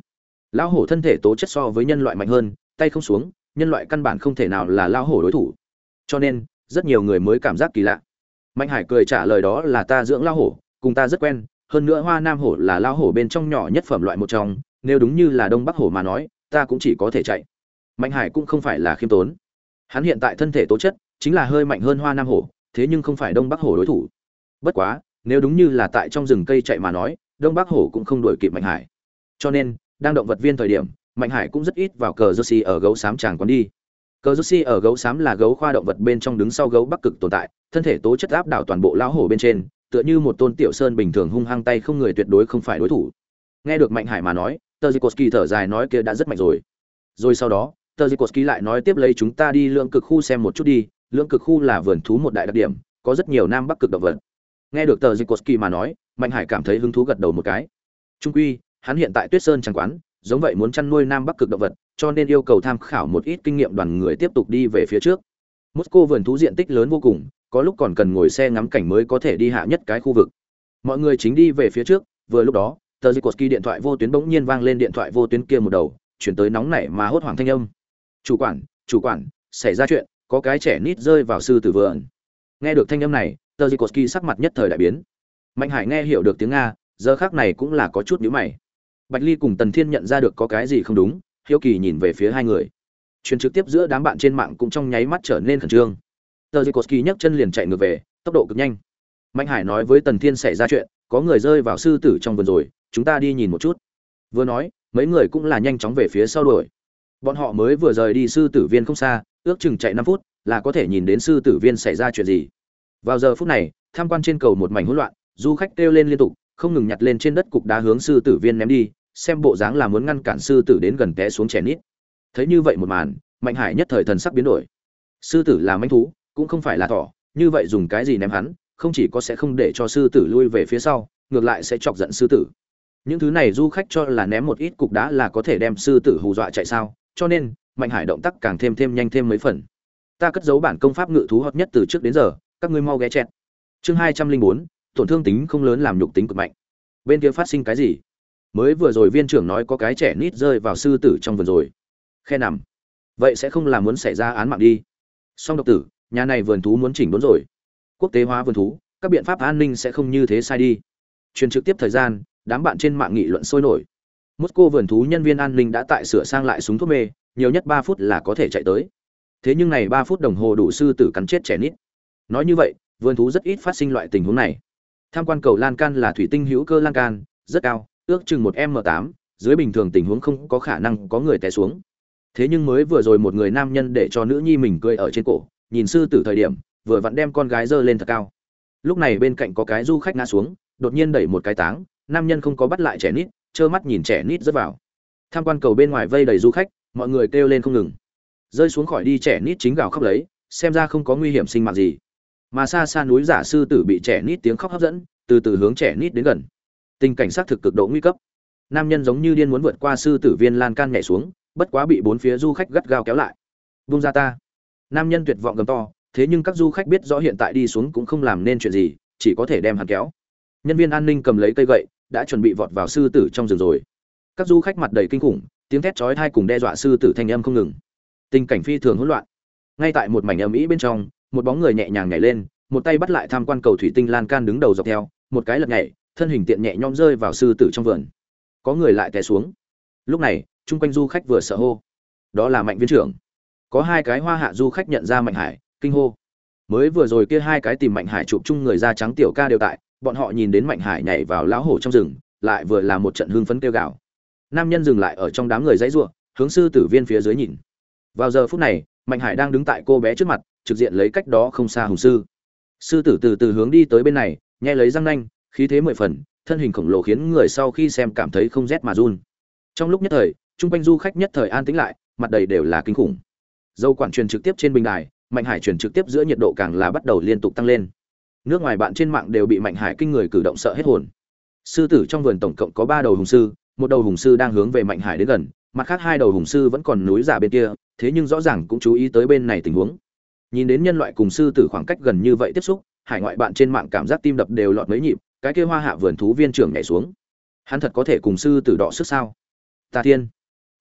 Lão hổ thân thể tố chất so với nhân loại mạnh hơn, tay không xuống, nhân loại căn bản không thể nào là lão hổ đối thủ. Cho nên, rất nhiều người mới cảm giác kỳ lạ. Mạnh Hải cười trả lời đó là ta dưỡng lão hổ, cùng ta rất quen, hơn nữa Hoa Nam hổ là lão hổ bên trong nhỏ nhất phẩm loại một trong, nếu đúng như là Đông Bắc hổ mà nói, ta cũng chỉ có thể chạy. Mạnh Hải cũng không phải là khiêm tốn. Hắn hiện tại thân thể tố chất chính là hơi mạnh hơn Hoa Nam hổ, thế nhưng không phải Đông Bắc hổ đối thủ. Bất quá, nếu đúng như là tại trong rừng cây chạy mà nói, Đông Bắc hổ cũng không đuổi kịp Mạnh Hải. Cho nên, đang động vật viên thời điểm, Mạnh Hải cũng rất ít vào cờ jersey ở gấu xám chàng quán đi. Cờ jersey ở gấu xám là gấu khoa động vật bên trong đứng sau gấu Bắc cực tồn tại, thân thể tố chất áp đảo toàn bộ lão hổ bên trên, tựa như một tôn tiểu sơn bình thường hung hăng tay không người tuyệt đối không phải đối thủ. Nghe được Mạnh Hải mà nói, Tazikoski thở dài nói kia đã rất mạnh rồi. Rồi sau đó, Tazikoski lại nói tiếp lấy chúng ta đi lượng cực khu xem một chút đi, lượng cực khu là vườn thú một đại đặc điểm, có rất nhiều nam bắc cực động vật. Nghe được Tazikoski mà nói, Mạnh Hải cảm thấy hứng thú gật đầu một cái. Trung quy, hắn hiện tại Tuyết Sơn chẳng quán, giống vậy muốn chăn nuôi nam bắc cực động vật, cho nên yêu cầu tham khảo một ít kinh nghiệm đoàn người tiếp tục đi về phía trước. Moscow vườn thú diện tích lớn vô cùng, có lúc còn cần ngồi xe ngắm cảnh mới có thể đi hạ nhất cái khu vực. Mọi người chính đi về phía trước, vừa lúc đó, Tazikoski điện thoại vô tuyến bỗng nhiên vang lên điện thoại vô tuyến kia một đầu, chuyển tới nóng nảy mà hốt hoảng thanh âm. "Chủ quản, chủ quản, xảy ra chuyện, có cái trẻ nít rơi vào sư tử vườn." Nghe được thanh âm này, Tazikoski sắc mặt nhất thời đại biến. Mạnh Hải nghe hiểu được tiếng Nga, giờ khắc này cũng là có chút nhíu mày. Bạch Ly cùng Tần Thiên nhận ra được có cái gì không đúng, hiếu kỳ nhìn về phía hai người. Truyền trực tiếp giữa đám bạn trên mạng cũng trong nháy mắt trở nên khẩn trương. Tazikoski nhấc chân liền chạy ngược về, tốc độ cực nhanh. Mạnh Hải nói với Tần Thiên xảy ra chuyện, có người rơi vào sư tử trong vườn rồi, chúng ta đi nhìn một chút. Vừa nói, mấy người cũng là nhanh chóng về phía sau đuổi. Bọn họ mới vừa rời đi sư tử viên không xa, ước chừng chạy năm phút là có thể nhìn đến sư tử viên xảy ra chuyện gì. Vào giờ phút này, tham quan trên cầu một mảnh hỗn loạn, du khách kêu lên liên tục, không ngừng nhặt lên trên đất cục đá hướng sư tử viên ném đi, xem bộ dáng là muốn ngăn cản sư tử đến gần té xuống chèn nít. Thấy như vậy một màn, Mạnh Hải nhất thời thần sắc biến đổi. Sư tử là mãnh thú, cũng không phải là thỏ, như vậy dùng cái gì ném hắn, không chỉ có sẽ không để cho sư tử lui về phía sau, ngược lại sẽ chọc giận sư tử. Những thứ này du khách cho là ném một ít cục đá là có thể đem sư tử hù dọa chạy sao, cho nên Mạnh Hải động tác càng thêm thêm nhanh thêm mấy phần. Ta cất giấu bản công pháp ngự thú hợp nhất từ trước đến giờ, các ngươi mau ghé chẹt. Chương hai trăm linh bốn, tổn thương tính không lớn làm nhục tính cực mạnh. Bên kia phát sinh cái gì? Mới vừa rồi viên trưởng nói có cái trẻ nít rơi vào sư tử trong vườn rồi. Khe nằm. Vậy sẽ không là muốn xảy ra án mạng đi. Song độc tử, nhà này vườn thú muốn chỉnh đốn rồi. Quốc tế hóa vườn thú, các biện pháp an ninh sẽ không như thế sai đi. Truyền trực tiếp thời gian, đám bạn trên mạng nghị luận sôi nổi. Moscow vườn thú nhân viên an ninh đã tại sửa sang lại súng thuốc mê, nhiều nhất ba phút là có thể chạy tới. Thế nhưng này ba phút đồng hồ đủ sư tử cắn chết trẻ nít. Nói như vậy, vườn thú rất ít phát sinh loại tình huống này. Tham quan cầu lan can là thủy tinh hữu cơ lan can, rất cao, ước chừng một m tám, dưới bình thường tình huống không có khả năng có người té xuống. Thế nhưng mới vừa rồi một người nam nhân để cho nữ nhi mình cười ở trên cổ, nhìn sư tử thời điểm, vừa vặn đem con gái giơ lên thật cao. Lúc này bên cạnh có cái du khách ngã xuống, đột nhiên đẩy một cái táng, nam nhân không có bắt lại trẻ nít, trơ mắt nhìn trẻ nít rớt vào. Tham quan cầu bên ngoài vây đầy du khách, mọi người kêu lên không ngừng. Rơi xuống khỏi đi trẻ nít chính gào khóc lấy, xem ra không có nguy hiểm sinh mạng gì. Mà xa xa núi giả sư tử bị trẻ nít tiếng khóc hấp dẫn, từ từ hướng trẻ nít đến gần. Tình cảnh xác thực cực độ nguy cấp. Nam nhân giống như điên muốn vượt qua sư tử viên lan can nhảy xuống, bất quá bị bốn phía du khách gắt gao kéo lại. "Buông ra ta!" Nam nhân tuyệt vọng gầm to, thế nhưng các du khách biết rõ hiện tại đi xuống cũng không làm nên chuyện gì, chỉ có thể đem hắn kéo. Nhân viên an ninh cầm lấy cây gậy, đã chuẩn bị vọt vào sư tử trong rừng rồi. Các du khách mặt đầy kinh khủng, tiếng thét chói tai cùng đe dọa sư tử thanh âm không ngừng. Tình cảnh phi thường hỗn loạn. Ngay tại một mảnh ầm ĩ bên trong, một bóng người nhẹ nhàng nhảy lên, một tay bắt lại tham quan cầu thủy tinh lan can đứng đầu dọc theo, một cái lật nhảy, thân hình tiện nhẹ nhõm rơi vào sư tử trong vườn. Có người lại té xuống. Lúc này, chung quanh du khách vừa sợ hô, đó là Mạnh viên trưởng. Có hai cái hoa hạ du khách nhận ra Mạnh Hải, kinh hô. Mới vừa rồi kia hai cái tìm Mạnh Hải chụp chung người da trắng tiểu ca đều tại, bọn họ nhìn đến Mạnh Hải nhảy vào lão hổ trong rừng, lại vừa là một trận hưng phấn kêu gào. Nam nhân dừng lại ở trong đám người dãy rủa, hướng sư tử viên phía dưới nhìn. Vào giờ phút này, Mạnh Hải đang đứng tại cô bé trước mặt, trực diện lấy cách đó không xa hùng sư. Sư tử từ từ hướng đi tới bên này, nhẹ lấy răng nanh, khí thế mười phần, thân hình khổng lồ khiến người sau khi xem cảm thấy không rét mà run. Trong lúc nhất thời, trung quanh du khách nhất thời an tĩnh lại, mặt đầy đều là kinh khủng. Dâu quản truyền trực tiếp trên bình đài, Mạnh Hải truyền trực tiếp giữa nhiệt độ càng là bắt đầu liên tục tăng lên. Nước ngoài bạn trên mạng đều bị Mạnh Hải kinh người cử động sợ hết hồn. Sư tử trong vườn tổng cộng có ba đầu hùng sư, một đầu hùng sư đang hướng về Mạnh Hải đến gần, mặt khác hai đầu hùng sư vẫn còn núi giả bên kia, thế nhưng rõ ràng cũng chú ý tới bên này tình huống. Nhìn đến nhân loại cùng sư tử khoảng cách gần như vậy tiếp xúc, hải ngoại bạn trên mạng cảm giác tim đập đều lọt mấy nhịp, cái kia hoa hạ vườn thú viên trưởng nhảy xuống. Hắn thật có thể cùng sư tử đọ sức sao? Tà Thiên,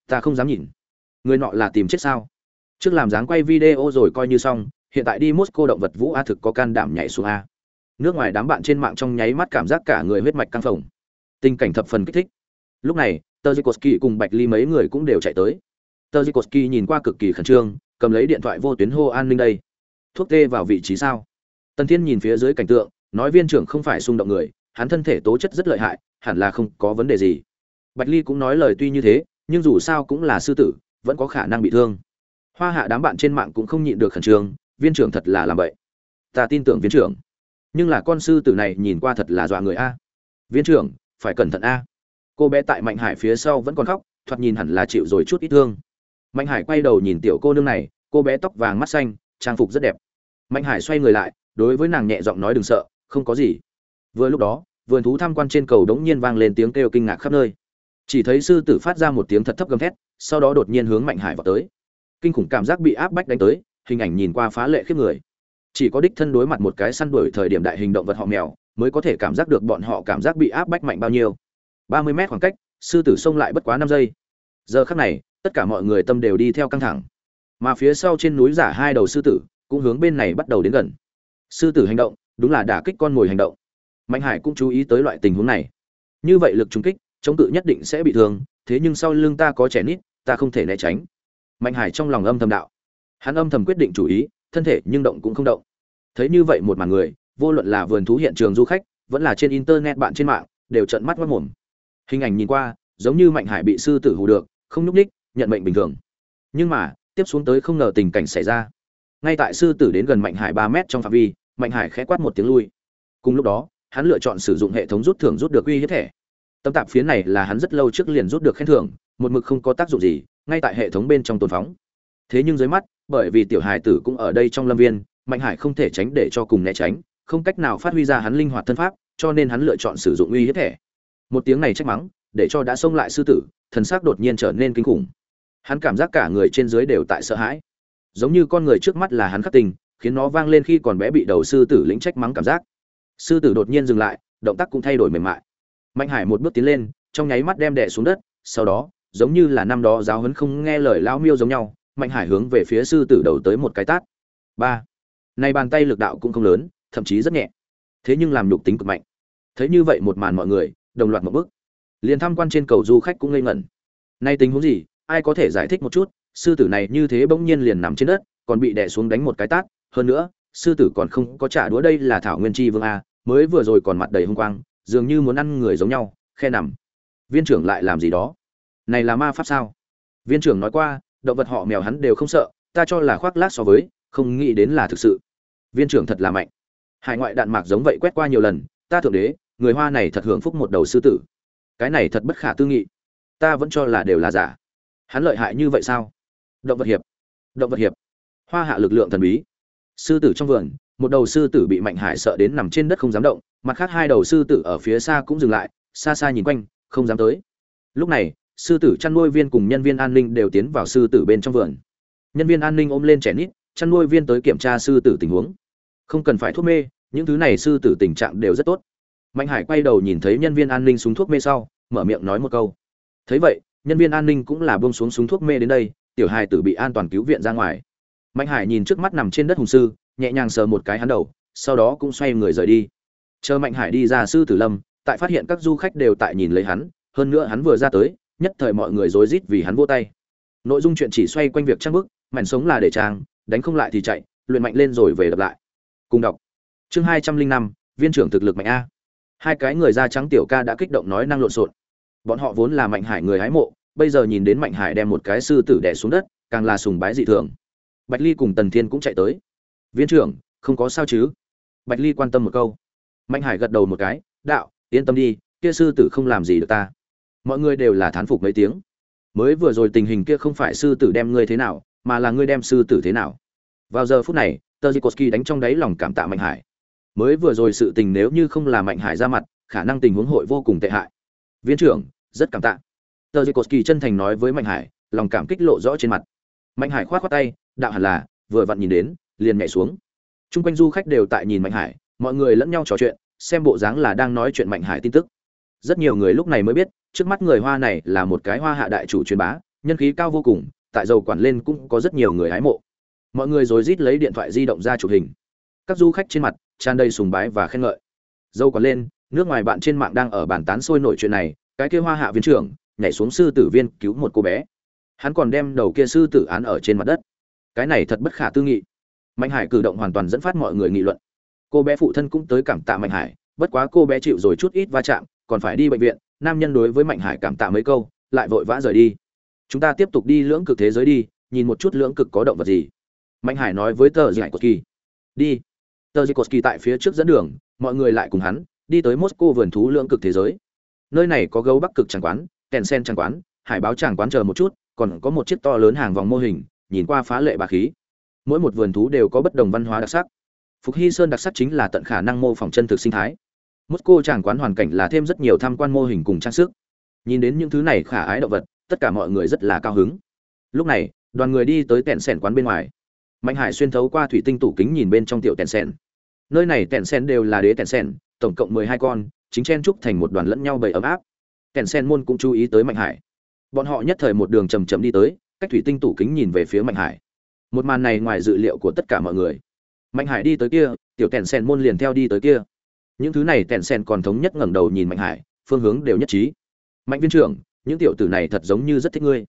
Ta không dám nhìn. Người nọ là tìm chết sao? Trước làm dáng quay video rồi coi như xong, hiện tại đi Moscow động vật vũ a thực có can đảm nhảy xuống a. Nước ngoài đám bạn trên mạng trong nháy mắt cảm giác cả người huyết mạch căng phồng. Tình cảnh thập phần kích thích. Lúc này, Tazikoski cùng Bạch Ly mấy người cũng đều chạy tới. Tazikoski nhìn qua cực kỳ khẩn trương, cầm lấy điện thoại vô tuyến hô an ninh đây. Thuốc tê vào vị trí sao? Tần Thiên nhìn phía dưới cảnh tượng, nói viên trưởng không phải xung động người, hắn thân thể tố chất rất lợi hại, hẳn là không có vấn đề gì. Bạch Ly cũng nói lời tuy như thế, nhưng dù sao cũng là sư tử, vẫn có khả năng bị thương. Hoa Hạ đám bạn trên mạng cũng không nhịn được khẩn trương, viên trưởng thật là làm vậy. Ta tin tưởng viên trưởng, nhưng là con sư tử này nhìn qua thật là dọa người a. Viên trưởng, phải cẩn thận a. Cô bé tại Mạnh Hải phía sau vẫn còn khóc, thoạt nhìn hẳn là chịu rồi chút ít thương. Mạnh Hải quay đầu nhìn tiểu cô nương này, cô bé tóc vàng mắt xanh, trang phục rất đẹp. Mạnh Hải xoay người lại, đối với nàng nhẹ giọng nói đừng sợ, không có gì. Vừa lúc đó, vườn thú tham quan trên cầu đống nhiên vang lên tiếng kêu kinh ngạc khắp nơi. Chỉ thấy sư tử phát ra một tiếng thật thấp gầm thét, sau đó đột nhiên hướng Mạnh Hải vào tới. Kinh khủng cảm giác bị áp bách đánh tới, hình ảnh nhìn qua phá lệ khiếp người. Chỉ có đích thân đối mặt một cái săn đuổi thời điểm đại hình động vật họ mèo, mới có thể cảm giác được bọn họ cảm giác bị áp bách mạnh bao nhiêu. ba mươi mét khoảng cách, sư tử xông lại bất quá năm giây. Giờ khắc này, tất cả mọi người tâm đều đi theo căng thẳng. Mà phía sau trên núi giả hai đầu sư tử cũng hướng bên này bắt đầu đến gần. Sư tử hành động, đúng là đả kích con mồi hành động. Mạnh Hải cũng chú ý tới loại tình huống này. Như vậy lực trúng kích, chống cự nhất định sẽ bị thương, thế nhưng sau lưng ta có trẻ nít, ta không thể né tránh. Mạnh Hải trong lòng âm thầm đạo. Hắn âm thầm quyết định chủ ý, thân thể nhưng động cũng không động. Thấy như vậy một màn người, vô luận là vườn thú hiện trường du khách, vẫn là trên internet bạn trên mạng, đều trợn mắt ngoác mồm. Hình ảnh nhìn qua, giống như Mạnh Hải bị sư tử hù được, không nhúc nhích, nhận mệnh bình thường. Nhưng mà, tiếp xuống tới không ngờ tình cảnh xảy ra. Ngay tại sư tử đến gần Mạnh Hải ba mét trong phạm vi, Mạnh Hải khẽ quát một tiếng lui. Cùng lúc đó, hắn lựa chọn sử dụng hệ thống rút thưởng rút được uy hiếp thẻ. Tấm tạp phiến này là hắn rất lâu trước liền rút được khen thưởng, một mực không có tác dụng gì, ngay tại hệ thống bên trong tồn phóng. Thế nhưng dưới mắt, bởi vì tiểu hài tử cũng ở đây trong lâm viên, Mạnh Hải không thể tránh để cho cùng né tránh, không cách nào phát huy ra hắn linh hoạt thân pháp, cho nên hắn lựa chọn sử dụng uy hiếp thẻ. Một tiếng này trách mắng, để cho đã xông lại sư tử, thần sắc đột nhiên trở nên kinh khủng. Hắn cảm giác cả người trên dưới đều tại sợ hãi, giống như con người trước mắt là hắn khắc tình, khiến nó vang lên khi còn bé bị đầu sư tử lĩnh trách mắng cảm giác. Sư tử đột nhiên dừng lại, động tác cũng thay đổi mềm mại. Mạnh Hải một bước tiến lên, trong nháy mắt đem đè xuống đất, sau đó, giống như là năm đó giáo huấn không nghe lời lão miêu giống nhau, Mạnh Hải hướng về phía sư tử đầu tới một cái tát. Ba. Này bàn tay lực đạo cũng không lớn, thậm chí rất nhẹ. Thế nhưng làm nhục tính cực mạnh. Thấy như vậy một màn mọi người đồng loạt một bước. Liên tham quan trên cầu du khách cũng ngây ngẩn. Nay tình huống gì, ai có thể giải thích một chút, sư tử này như thế bỗng nhiên liền nằm trên đất, còn bị đè xuống đánh một cái tát, hơn nữa, sư tử còn không có trả đũa đây là Thảo Nguyên Chi Vương a, mới vừa rồi còn mặt đầy hung quang, dường như muốn ăn người giống nhau, khe nằm. Viên trưởng lại làm gì đó? Này là ma pháp sao? Viên trưởng nói qua, động vật họ mèo hắn đều không sợ, ta cho là khoác lác so với, không nghĩ đến là thực sự. Viên trưởng thật là mạnh. Hải ngoại đạn mạc giống vậy quét qua nhiều lần, ta thượng đế, người Hoa này thật hưởng phúc một đầu sư tử. Cái này thật bất khả tư nghị. Ta vẫn cho là đều là giả. Hắn lợi hại như vậy sao? Động vật hiệp. Động vật hiệp. Hoa Hạ lực lượng thần bí. Sư tử trong vườn, một đầu sư tử bị Mạnh Hải sợ đến nằm trên đất không dám động, mặt khác hai đầu sư tử ở phía xa cũng dừng lại, xa xa nhìn quanh, không dám tới. Lúc này, sư tử chăn nuôi viên cùng nhân viên an ninh đều tiến vào sư tử bên trong vườn. Nhân viên an ninh ôm lên trẻ nít, chăn nuôi viên tới kiểm tra sư tử tình huống. Không cần phải thuốc mê, những thứ này sư tử tình trạng đều rất tốt. Mạnh Hải quay đầu nhìn thấy nhân viên an ninh súng thuốc mê sau, mở miệng nói một câu. Thấy vậy, nhân viên an ninh cũng là buông xuống súng thuốc mê đến đây, tiểu hài tử bị an toàn cứu viện ra ngoài. Mạnh Hải nhìn trước mắt nằm trên đất hùng sư, nhẹ nhàng sờ một cái hắn đầu, sau đó cũng xoay người rời đi. Chờ Mạnh Hải đi ra sư tử lâm, tại phát hiện các du khách đều tại nhìn lấy hắn, hơn nữa hắn vừa ra tới, nhất thời mọi người rối rít vì hắn vỗ tay. Nội dung chuyện chỉ xoay quanh việc trang bức, mảnh sống là để trang, đánh không lại thì chạy, luyện mạnh lên rồi về đập lại. Cùng đọc. Chương hai trăm linh năm, viên trưởng thực lực mạnh a. Hai cái người da trắng tiểu ca đã kích động nói năng lộn xộn. Bọn họ vốn là Mạnh Hải người hái mộ, bây giờ nhìn đến Mạnh Hải đem một cái sư tử đè xuống đất, càng là sùng bái dị thường. Bạch Ly cùng Tần Thiên cũng chạy tới. Viên trưởng, không có sao chứ? Bạch Ly quan tâm một câu. Mạnh Hải gật đầu một cái, đạo, yên tâm đi, kia sư tử không làm gì được ta. Mọi người đều là thán phục mấy tiếng. Mới vừa rồi tình hình kia không phải sư tử đem ngươi thế nào, mà là ngươi đem sư tử thế nào. Vào giờ phút này, Tazikoski đánh trong đáy lòng cảm tạ Mạnh Hải. Mới vừa rồi sự tình nếu như không là Mạnh Hải ra mặt, khả năng tình huống hội vô cùng tệ hại. Viên trưởng, rất cảm tạ. Tazikoski chân thành nói với Mạnh Hải, lòng cảm kích lộ rõ trên mặt. Mạnh Hải khoát khoát tay, đạo hẳn là, vừa vặn nhìn đến, liền nhảy xuống. Trung quanh du khách đều tại nhìn Mạnh Hải, mọi người lẫn nhau trò chuyện, xem bộ dáng là đang nói chuyện Mạnh Hải tin tức. Rất nhiều người lúc này mới biết, trước mắt người Hoa này là một cái Hoa Hạ đại chủ truyền bá, nhân khí cao vô cùng, tại dầu quản lên cũng có rất nhiều người hái mộ. Mọi người rối rít lấy điện thoại di động ra chụp hình. Các du khách trên mặt tràn đầy sùng bái và khen ngợi. Dầu quản lên, nước ngoài bạn trên mạng đang ở bàn tán sôi nổi chuyện này, cái kia Hoa Hạ viên trưởng nhảy xuống sư tử viên cứu một cô bé. Hắn còn đem đầu kia sư tử án ở trên mặt đất. Cái này thật bất khả tư nghị. Mạnh Hải cử động hoàn toàn dẫn phát mọi người nghị luận. Cô bé phụ thân cũng tới cảm tạ Mạnh Hải, bất quá cô bé chịu rồi chút ít va chạm, còn phải đi bệnh viện. Nam nhân đối với Mạnh Hải cảm tạ mấy câu, lại vội vã rời đi. Chúng ta tiếp tục đi lưỡng cực thế giới đi, nhìn một chút lưỡng cực có động vật gì. Mạnh Hải nói với tờ Zikoski. Đi. Tờ Zikoski tại phía trước dẫn đường, mọi người lại cùng hắn đi tới Moscow vườn thú lưỡng cực thế giới. Nơi này có gấu Bắc cực tràng quán, kèn sen tràng quán, hải báo tràng quán chờ một chút, còn có một chiếc to lớn hàng vòng mô hình, nhìn qua phá lệ bá khí. Mỗi một vườn thú đều có bất đồng văn hóa đặc sắc. Phục Hy Sơn đặc sắc chính là tận khả năng mô phỏng chân thực sinh thái. Moscow tràng quán hoàn cảnh là thêm rất nhiều tham quan mô hình cùng trang sức. Nhìn đến những thứ này khả ái động vật, tất cả mọi người rất là cao hứng. Lúc này, đoàn người đi tới tẹn sẻn quán bên ngoài. Mạnh Hải xuyên thấu qua thủy tinh tủ kính nhìn bên trong tiểu tẹn sẻn. Nơi này tẹn sẻn đều là đế tẹn sẻn, tổng cộng mười hai con, chính chen chúc thành một đoàn lẫn nhau bầy ấm áp. Tẹn sẻn môn cũng chú ý tới Mạnh Hải. Bọn họ nhất thời một đường chậm chậm đi tới, cách thủy tinh tủ kính nhìn về phía Mạnh Hải. Một màn này ngoài dự liệu của tất cả mọi người. Mạnh Hải đi tới kia, tiểu tẹn sẻn môn liền theo đi tới kia. Những thứ này tẹn sẻn còn thống nhất ngẩng đầu nhìn Mạnh Hải, phương hướng đều nhất trí. Mạnh viên trưởng, những tiểu tử này thật giống như rất thích ngươi.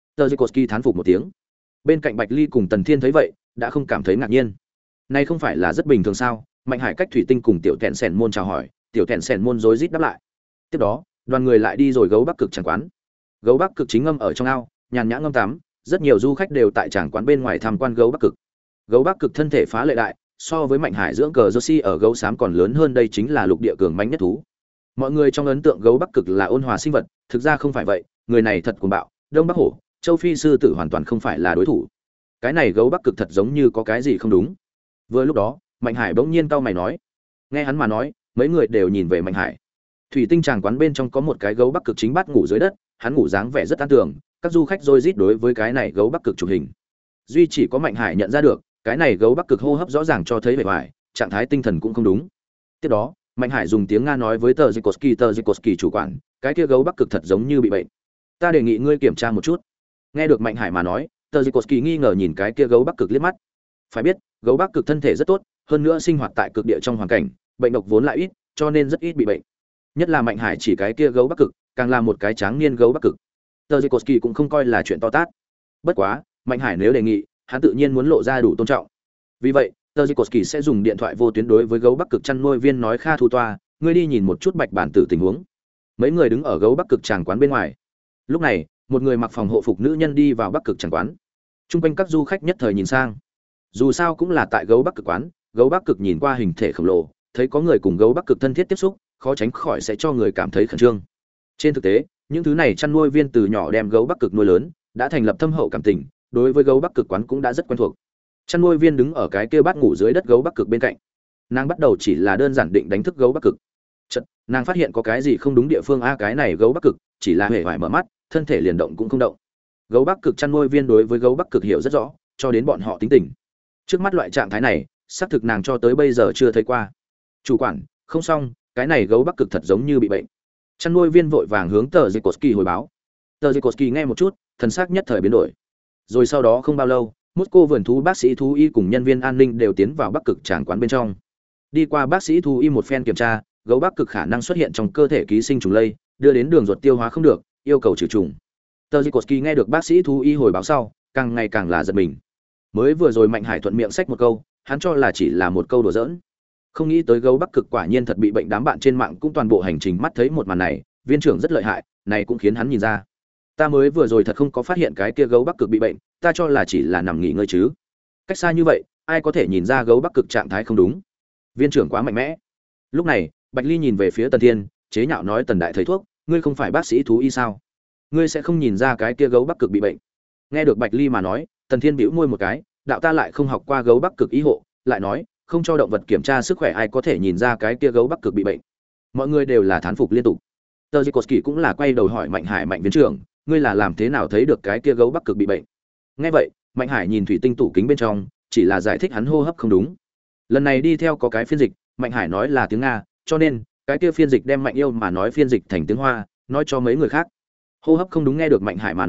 Tờ thán phục một tiếng. Bên cạnh Bạch Ly cùng Tần Thiên thấy vậy, đã không cảm thấy ngạc nhiên. Này không phải là rất bình thường sao? Mạnh Hải cách thủy tinh cùng tiểu tẹn sẻn môn chào hỏi, tiểu tẹn sẻn môn rối rít đáp lại. Tiếp đó, đoàn người lại đi rồi gấu Bắc cực tràng quán. Gấu Bắc cực chính ngâm ở trong ao, nhàn nhã ngâm tắm, rất nhiều du khách đều tại tràng quán bên ngoài tham quan gấu Bắc cực. Gấu Bắc cực thân thể phá lệ đại, so với Mạnh Hải dưỡng cờ Jersey ở gấu xám còn lớn hơn, đây chính là lục địa cường mãnh nhất thú. Mọi người trong ấn tượng gấu Bắc cực là ôn hòa sinh vật, thực ra không phải vậy, người này thật cuồng bạo, Đông Bắc hổ, Châu Phi sư tử hoàn toàn không phải là đối thủ. Cái này gấu Bắc cực thật giống như có cái gì không đúng. Vừa lúc đó, Mạnh Hải bỗng nhiên cau mày nói. Nghe hắn mà nói, mấy người đều nhìn về Mạnh Hải. Thủy tinh tràng quán bên trong có một cái gấu Bắc cực chính bắt ngủ dưới đất, hắn ngủ dáng vẻ rất an tường, các du khách rối rít đối với cái này gấu Bắc cực chụp hình. Duy chỉ có Mạnh Hải nhận ra được, cái này gấu Bắc cực hô hấp rõ ràng cho thấy vẻ ngoài, trạng thái tinh thần cũng không đúng. Tiếp đó, Mạnh Hải dùng tiếng Nga nói với tờ Zikoski, tờ Zikoski chủ quản, cái kia gấu Bắc cực thật giống như bị bệnh. Ta đề nghị ngươi kiểm tra một chút. Nghe được Mạnh Hải mà nói, tờ Zikoski nghi ngờ nhìn cái kia gấu Bắc cực liếc mắt. Phải biết, gấu Bắc cực thân thể rất tốt, hơn nữa sinh hoạt tại cực địa trong hoàn cảnh, bệnh độc vốn lại ít, cho nên rất ít bị bệnh. Nhất là Mạnh Hải chỉ cái kia gấu Bắc cực, càng là một cái tráng niên gấu Bắc cực. Tờ Zikoski cũng không coi là chuyện to tát. Bất quá, Mạnh Hải nếu đề nghị, hắn tự nhiên muốn lộ ra đủ tôn trọng. Vì vậy, tờ Zikoski sẽ dùng điện thoại vô tuyến đối với gấu Bắc cực chăn nuôi viên nói: Kha Thu Toa, ngươi đi nhìn một chút Bạch bản tử tình huống. Mấy người đứng ở gấu Bắc cực tràng quán bên ngoài. Lúc này, một người mặc phòng hộ phục nữ nhân đi vào Bắc cực tràng quán. Trung quanh các du khách nhất thời nhìn sang. Dù sao cũng là tại gấu Bắc cực quán, gấu Bắc cực nhìn qua hình thể khổng lồ, thấy có người cùng gấu Bắc cực thân thiết tiếp xúc, khó tránh khỏi sẽ cho người cảm thấy khẩn trương. Trên thực tế, những thứ này chăn nuôi viên từ nhỏ đem gấu Bắc cực nuôi lớn, đã thành lập thâm hậu cảm tình, đối với gấu Bắc cực quán cũng đã rất quen thuộc. Chăn nuôi viên đứng ở cái kia bát ngủ dưới đất gấu Bắc cực bên cạnh. Nàng bắt đầu chỉ là đơn giản định đánh thức gấu Bắc cực. Chợt, nàng phát hiện có cái gì không đúng địa phương, a cái này gấu Bắc cực chỉ là hề hoài mở mắt, thân thể liền động cũng không động. Gấu Bắc cực chăn nuôi viên đối với gấu Bắc cực hiểu rất rõ, cho đến bọn họ tính tình. Trước mắt loại trạng thái này, xác thực nàng cho tới bây giờ chưa thấy qua. Chủ quản, không xong, cái này gấu Bắc cực thật giống như bị bệnh. Chăn nuôi viên vội vàng hướng tờ Zikoski hồi báo. Tờ Zikoski nghe một chút, thần sắc nhất thời biến đổi. Rồi sau đó không bao lâu, Moscow vườn thú bác sĩ thú y cùng nhân viên an ninh đều tiến vào Bắc cực tràng quán bên trong. Đi qua bác sĩ thú y một phen kiểm tra, gấu Bắc cực khả năng xuất hiện trong cơ thể ký sinh trùng lây, đưa đến đường ruột tiêu hóa không được, yêu cầu trừ trùng. Tờ Zikoski nghe được bác sĩ thú y hồi báo sau, càng ngày càng là giật mình. Mới vừa rồi Mạnh Hải thuận miệng xách một câu, hắn cho là chỉ là một câu đùa giỡn. Không nghĩ tới gấu Bắc cực quả nhiên thật bị bệnh, đám bạn trên mạng cũng toàn bộ hành trình mắt thấy một màn này, viên trưởng rất lợi hại, này cũng khiến hắn nhìn ra. Ta mới vừa rồi thật không có phát hiện cái kia gấu Bắc cực bị bệnh, ta cho là chỉ là nằm nghỉ ngơi chứ. Cách xa như vậy, ai có thể nhìn ra gấu Bắc cực trạng thái không đúng? Viên trưởng quá mạnh mẽ. Lúc này, Bạch Ly nhìn về phía Tần Thiên, chế nhạo nói: Tần đại thầy thuốc, ngươi không phải bác sĩ thú y sao? Ngươi sẽ không nhìn ra cái kia gấu Bắc cực bị bệnh? Nghe được Bạch Ly mà nói, Tần Thiên bĩu môi một cái, đạo ta lại không học qua gấu Bắc cực y hộ, lại nói, không cho động vật kiểm tra sức khỏe, ai có thể nhìn ra cái kia gấu Bắc cực bị bệnh? Mọi người đều là thán phục liên tục. Tờ Zikoski cũng là quay đầu hỏi Mạnh Hải: Mạnh viên trưởng, ngươi là làm thế nào thấy được cái kia gấu Bắc cực bị bệnh? Nghe vậy, Mạnh Hải nhìn thủy tinh tủ kính bên trong, chỉ là giải thích hắn hô hấp không đúng. Lần này đi theo có cái phiên dịch, Mạnh Hải nói là tiếng Nga, cho nên cái kia phiên dịch đem Mạnh Yêu mà nói phiên dịch thành tiếng Hoa, nói cho mấy người khác. Hô hấp không đúng, nghe được Mạnh Hải mà nói,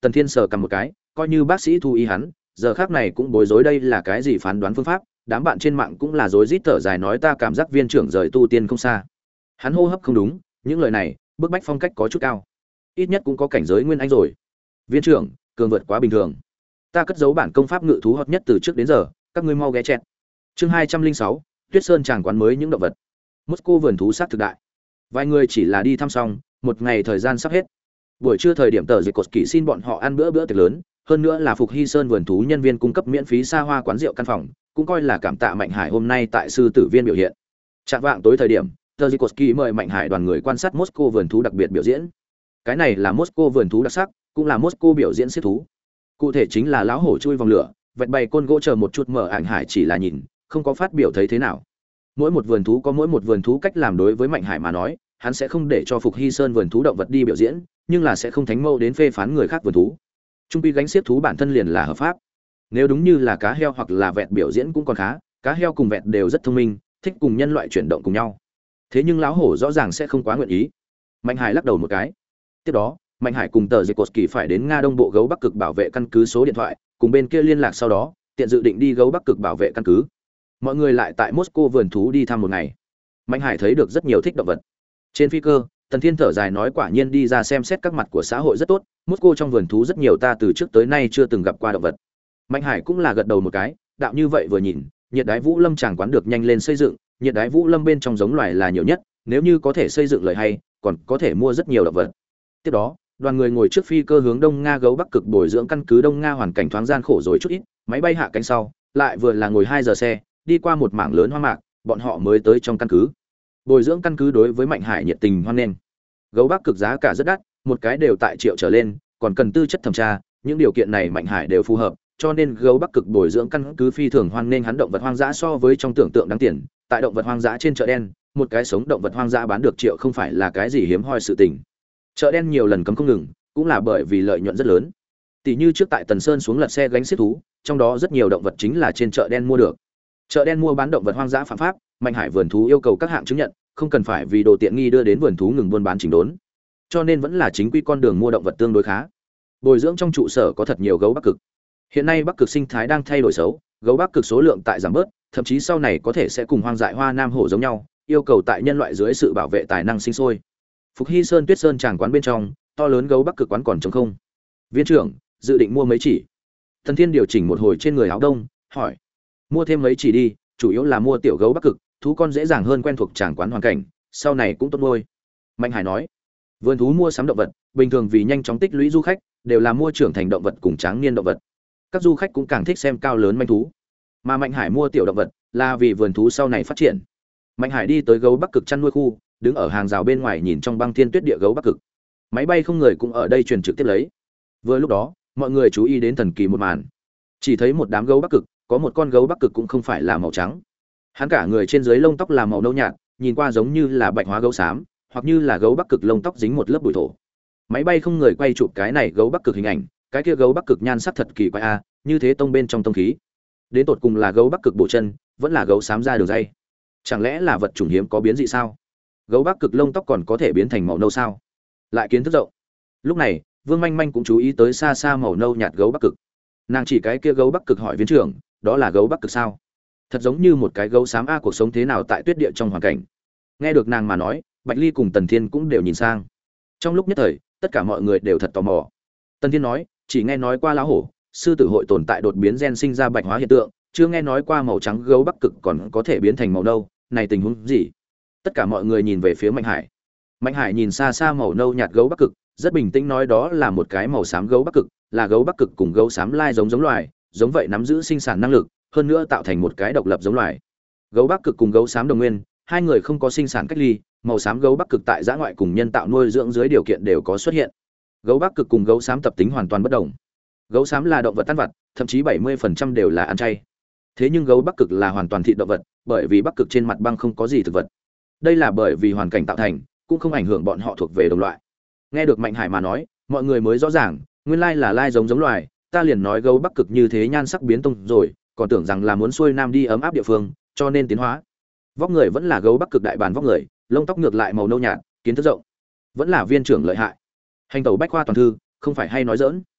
Tần Thiên sờ cầm một cái, coi như bác sĩ thu ý hắn, giờ khác này cũng bối rối đây là cái gì phán đoán phương pháp, đám bạn trên mạng cũng là rối rít thở dài nói ta cảm giác viên trưởng rời tu tiên không xa. Hắn hô hấp không đúng, những lời này, bức bách phong cách có chút cao. Ít nhất cũng có cảnh giới nguyên anh rồi. Viên trưởng, cường vượt quá bình thường. Ta cất giấu bản công pháp ngự thú hot nhất từ trước đến giờ, các ngươi mau ghé chẹt. Chương hai trăm linh sáu, Tuyết Sơn tràng quán mới những động vật. Moscow vườn thú sát thực đại. Vài người chỉ là đi thăm xong, một ngày thời gian sắp hết. Buổi trưa thời điểm tờ dịch cột kỵ xin bọn họ ăn bữa bữa tiệc lớn, hơn nữa là Phục Hy Sơn vườn thú nhân viên cung cấp miễn phí xa hoa quán rượu căn phòng, cũng coi là cảm tạ Mạnh Hải hôm nay tại sư tử viên biểu hiện. Trạng vạng tối thời điểm, tờ dịch cột kỵ mời Mạnh Hải đoàn người quan sát Moscow vườn thú đặc biệt biểu diễn. Cái này là Moscow vườn thú đặc sắc, cũng là Moscow biểu diễn siết thú. Cụ thể chính là lão hổ chui vòng lửa, vẹt bày côn gỗ chờ một chút mở ảnh Hải chỉ là nhìn, không có phát biểu thấy thế nào. Mỗi một vườn thú có mỗi một vườn thú cách làm đối với Mạnh Hải mà nói, hắn sẽ không để cho Phục Hy Sơn vườn thú động vật đi biểu diễn, nhưng là sẽ không thánh mâu đến phê phán người khác vườn thú. Trung quy gánh xiếc thú bản thân liền là hợp pháp. Nếu đúng như là cá heo hoặc là vẹt biểu diễn cũng còn khá, cá heo cùng vẹt đều rất thông minh, thích cùng nhân loại chuyển động cùng nhau. Thế nhưng lão hổ rõ ràng sẽ không quá nguyện ý. Mạnh Hải lắc đầu một cái. Tiếp đó, Mạnh Hải cùng tờ Dịch Cột Kỳ phải đến Nga Đông Bộ gấu Bắc Cực bảo vệ căn cứ số điện thoại, cùng bên kia liên lạc sau đó, tiện dự định đi gấu Bắc Cực bảo vệ căn cứ. Mọi người lại tại Moscow vườn thú đi thăm một ngày. Mạnh Hải thấy được rất nhiều thích động vật. Trên phi cơ, Tần Thiên thở dài nói quả nhiên đi ra xem xét các mặt của xã hội rất tốt, Moscow trong vườn thú rất nhiều ta từ trước tới nay chưa từng gặp qua động vật. Mạnh Hải cũng là gật đầu một cái, đạo như vậy vừa nhìn, nhiệt đái vũ lâm tràng quán được nhanh lên xây dựng, nhiệt đái vũ lâm bên trong giống loài là nhiều nhất, nếu như có thể xây dựng lời hay, còn có thể mua rất nhiều động vật. Tiếp đó, đoàn người ngồi trước phi cơ hướng Đông Nga gấu Bắc Cực bồi dưỡng căn cứ Đông Nga hoàn cảnh thoáng gian khổ rồi chút ít, máy bay hạ cánh sau, lại vừa là ngồi hai giờ xe, đi qua một mảng lớn hoang mạc, bọn họ mới tới trong căn cứ. Bồi dưỡng căn cứ đối với Mạnh Hải nhiệt tình hoan nghênh. Gấu Bắc Cực giá cả rất đắt, một cái đều tại triệu trở lên, còn cần tư chất thẩm tra, những điều kiện này Mạnh Hải đều phù hợp, cho nên gấu Bắc Cực bồi dưỡng căn cứ phi thường hoan nghênh hắn động vật hoang dã so với trong tưởng tượng đáng tiền, tại động vật hoang dã trên chợ đen, một cái sống động vật hoang dã bán được triệu không phải là cái gì hiếm hoi sự tình. Chợ đen nhiều lần cấm không ngừng, cũng là bởi vì lợi nhuận rất lớn. Tỷ như trước tại Tần Sơn xuống lật xe gánh xiếc thú, trong đó rất nhiều động vật chính là trên chợ đen mua được. Chợ đen mua bán động vật hoang dã phạm pháp, Mạnh Hải vườn thú yêu cầu các hạng chứng nhận, không cần phải vì đồ tiện nghi đưa đến vườn thú ngừng buôn bán chỉnh đốn. Cho nên vẫn là chính quy con đường mua động vật tương đối khá. Bồi dưỡng trong trụ sở có thật nhiều gấu Bắc Cực. Hiện nay Bắc Cực sinh thái đang thay đổi xấu, gấu Bắc Cực số lượng tại giảm bớt, thậm chí sau này có thể sẽ cùng hoang dại hoa nam hổ giống nhau, yêu cầu tại nhân loại dưới sự bảo vệ tài năng sinh sôi. Phục Hy Sơn Tuyết Sơn tràng quán bên trong, to lớn gấu Bắc Cực quán còn trống không. Viên trưởng, dự định mua mấy chỉ? Thần Thiên điều chỉnh một hồi trên người áo đông, hỏi. Mua thêm mấy chỉ đi, chủ yếu là mua tiểu gấu Bắc Cực, thú con dễ dàng hơn quen thuộc tràng quán hoàn cảnh, sau này cũng tốt nuôi. Mạnh Hải nói. Vườn thú mua sắm động vật, bình thường vì nhanh chóng tích lũy du khách, đều là mua trưởng thành động vật cùng tráng niên động vật. Các du khách cũng càng thích xem cao lớn manh thú. Mà Mạnh Hải mua tiểu động vật, là vì vườn thú sau này phát triển. Mạnh Hải đi tới gấu Bắc Cực chăn nuôi khu, đứng ở hàng rào bên ngoài nhìn trong băng thiên tuyết địa gấu Bắc Cực. Máy bay không người cũng ở đây truyền trực tiếp lấy. Vừa lúc đó, mọi người chú ý đến thần kỳ một màn. Chỉ thấy một đám gấu Bắc Cực, có một con gấu Bắc Cực cũng không phải là màu trắng. Hắn cả người trên dưới lông tóc là màu nâu nhạt, nhìn qua giống như là bạch hóa gấu xám, hoặc như là gấu Bắc Cực lông tóc dính một lớp bụi thổ. Máy bay không người quay chụp cái này gấu Bắc Cực hình ảnh, cái kia gấu Bắc Cực nhan sắc thật kỳ quái a, như thế tông bên trong tông khí. Đến tột cùng là gấu Bắc Cực bổ chân, vẫn là gấu xám ra đường dây. Chẳng lẽ là vật chủng hiếm có biến dị sao? Gấu Bắc Cực lông tóc còn có thể biến thành màu nâu sao? Lại kiến thức rộng. Lúc này, Vương Manh Manh cũng chú ý tới xa xa màu nâu nhạt gấu Bắc Cực. Nàng chỉ cái kia gấu Bắc Cực hỏi viên trưởng, đó là gấu Bắc Cực sao? Thật giống như một cái gấu xám a, cuộc sống thế nào tại tuyết địa trong hoàn cảnh. Nghe được nàng mà nói, Bạch Ly cùng Tần Thiên cũng đều nhìn sang. Trong lúc nhất thời, tất cả mọi người đều thật tò mò. Tần Thiên nói, chỉ nghe nói qua lão hổ, sư tử hội tồn tại đột biến gen sinh ra bạch hóa hiện tượng, chưa nghe nói qua màu trắng gấu Bắc Cực còn có thể biến thành màu nâu, này tình huống gì? Tất cả mọi người nhìn về phía Mạnh Hải. Mạnh Hải nhìn xa xa màu nâu nhạt gấu Bắc Cực, rất bình tĩnh nói đó là một cái màu xám gấu Bắc Cực, là gấu Bắc Cực cùng gấu xám lai giống giống loài, giống vậy nắm giữ sinh sản năng lực, hơn nữa tạo thành một cái độc lập giống loài. Gấu Bắc Cực cùng gấu xám đồng nguyên, hai người không có sinh sản cách ly, màu xám gấu Bắc Cực tại giã ngoại cùng nhân tạo nuôi dưỡng dưới điều kiện đều có xuất hiện. Gấu Bắc Cực cùng gấu xám tập tính hoàn toàn bất đồng. Gấu xám là động vật ăn vặt, thậm chí bảy mươi phần trăm đều là ăn chay. Thế nhưng gấu Bắc Cực là hoàn toàn thịt động vật, bởi vì Bắc Cực trên mặt băng không có gì thực vật. Đây là bởi vì hoàn cảnh tạo thành, cũng không ảnh hưởng bọn họ thuộc về đồng loại. Nghe được Mạnh Hải mà nói, mọi người mới rõ ràng, nguyên lai là lai giống giống loài, ta liền nói gấu Bắc Cực như thế nhan sắc biến tông rồi, còn tưởng rằng là muốn xuôi nam đi ấm áp địa phương, cho nên tiến hóa. Vóc người vẫn là gấu Bắc Cực đại bản vóc người, lông tóc ngược lại màu nâu nhạt, kiến thức rộng. Vẫn là viên trưởng lợi hại. Hành tẩu bách khoa toàn thư, không phải hay nói giỡn.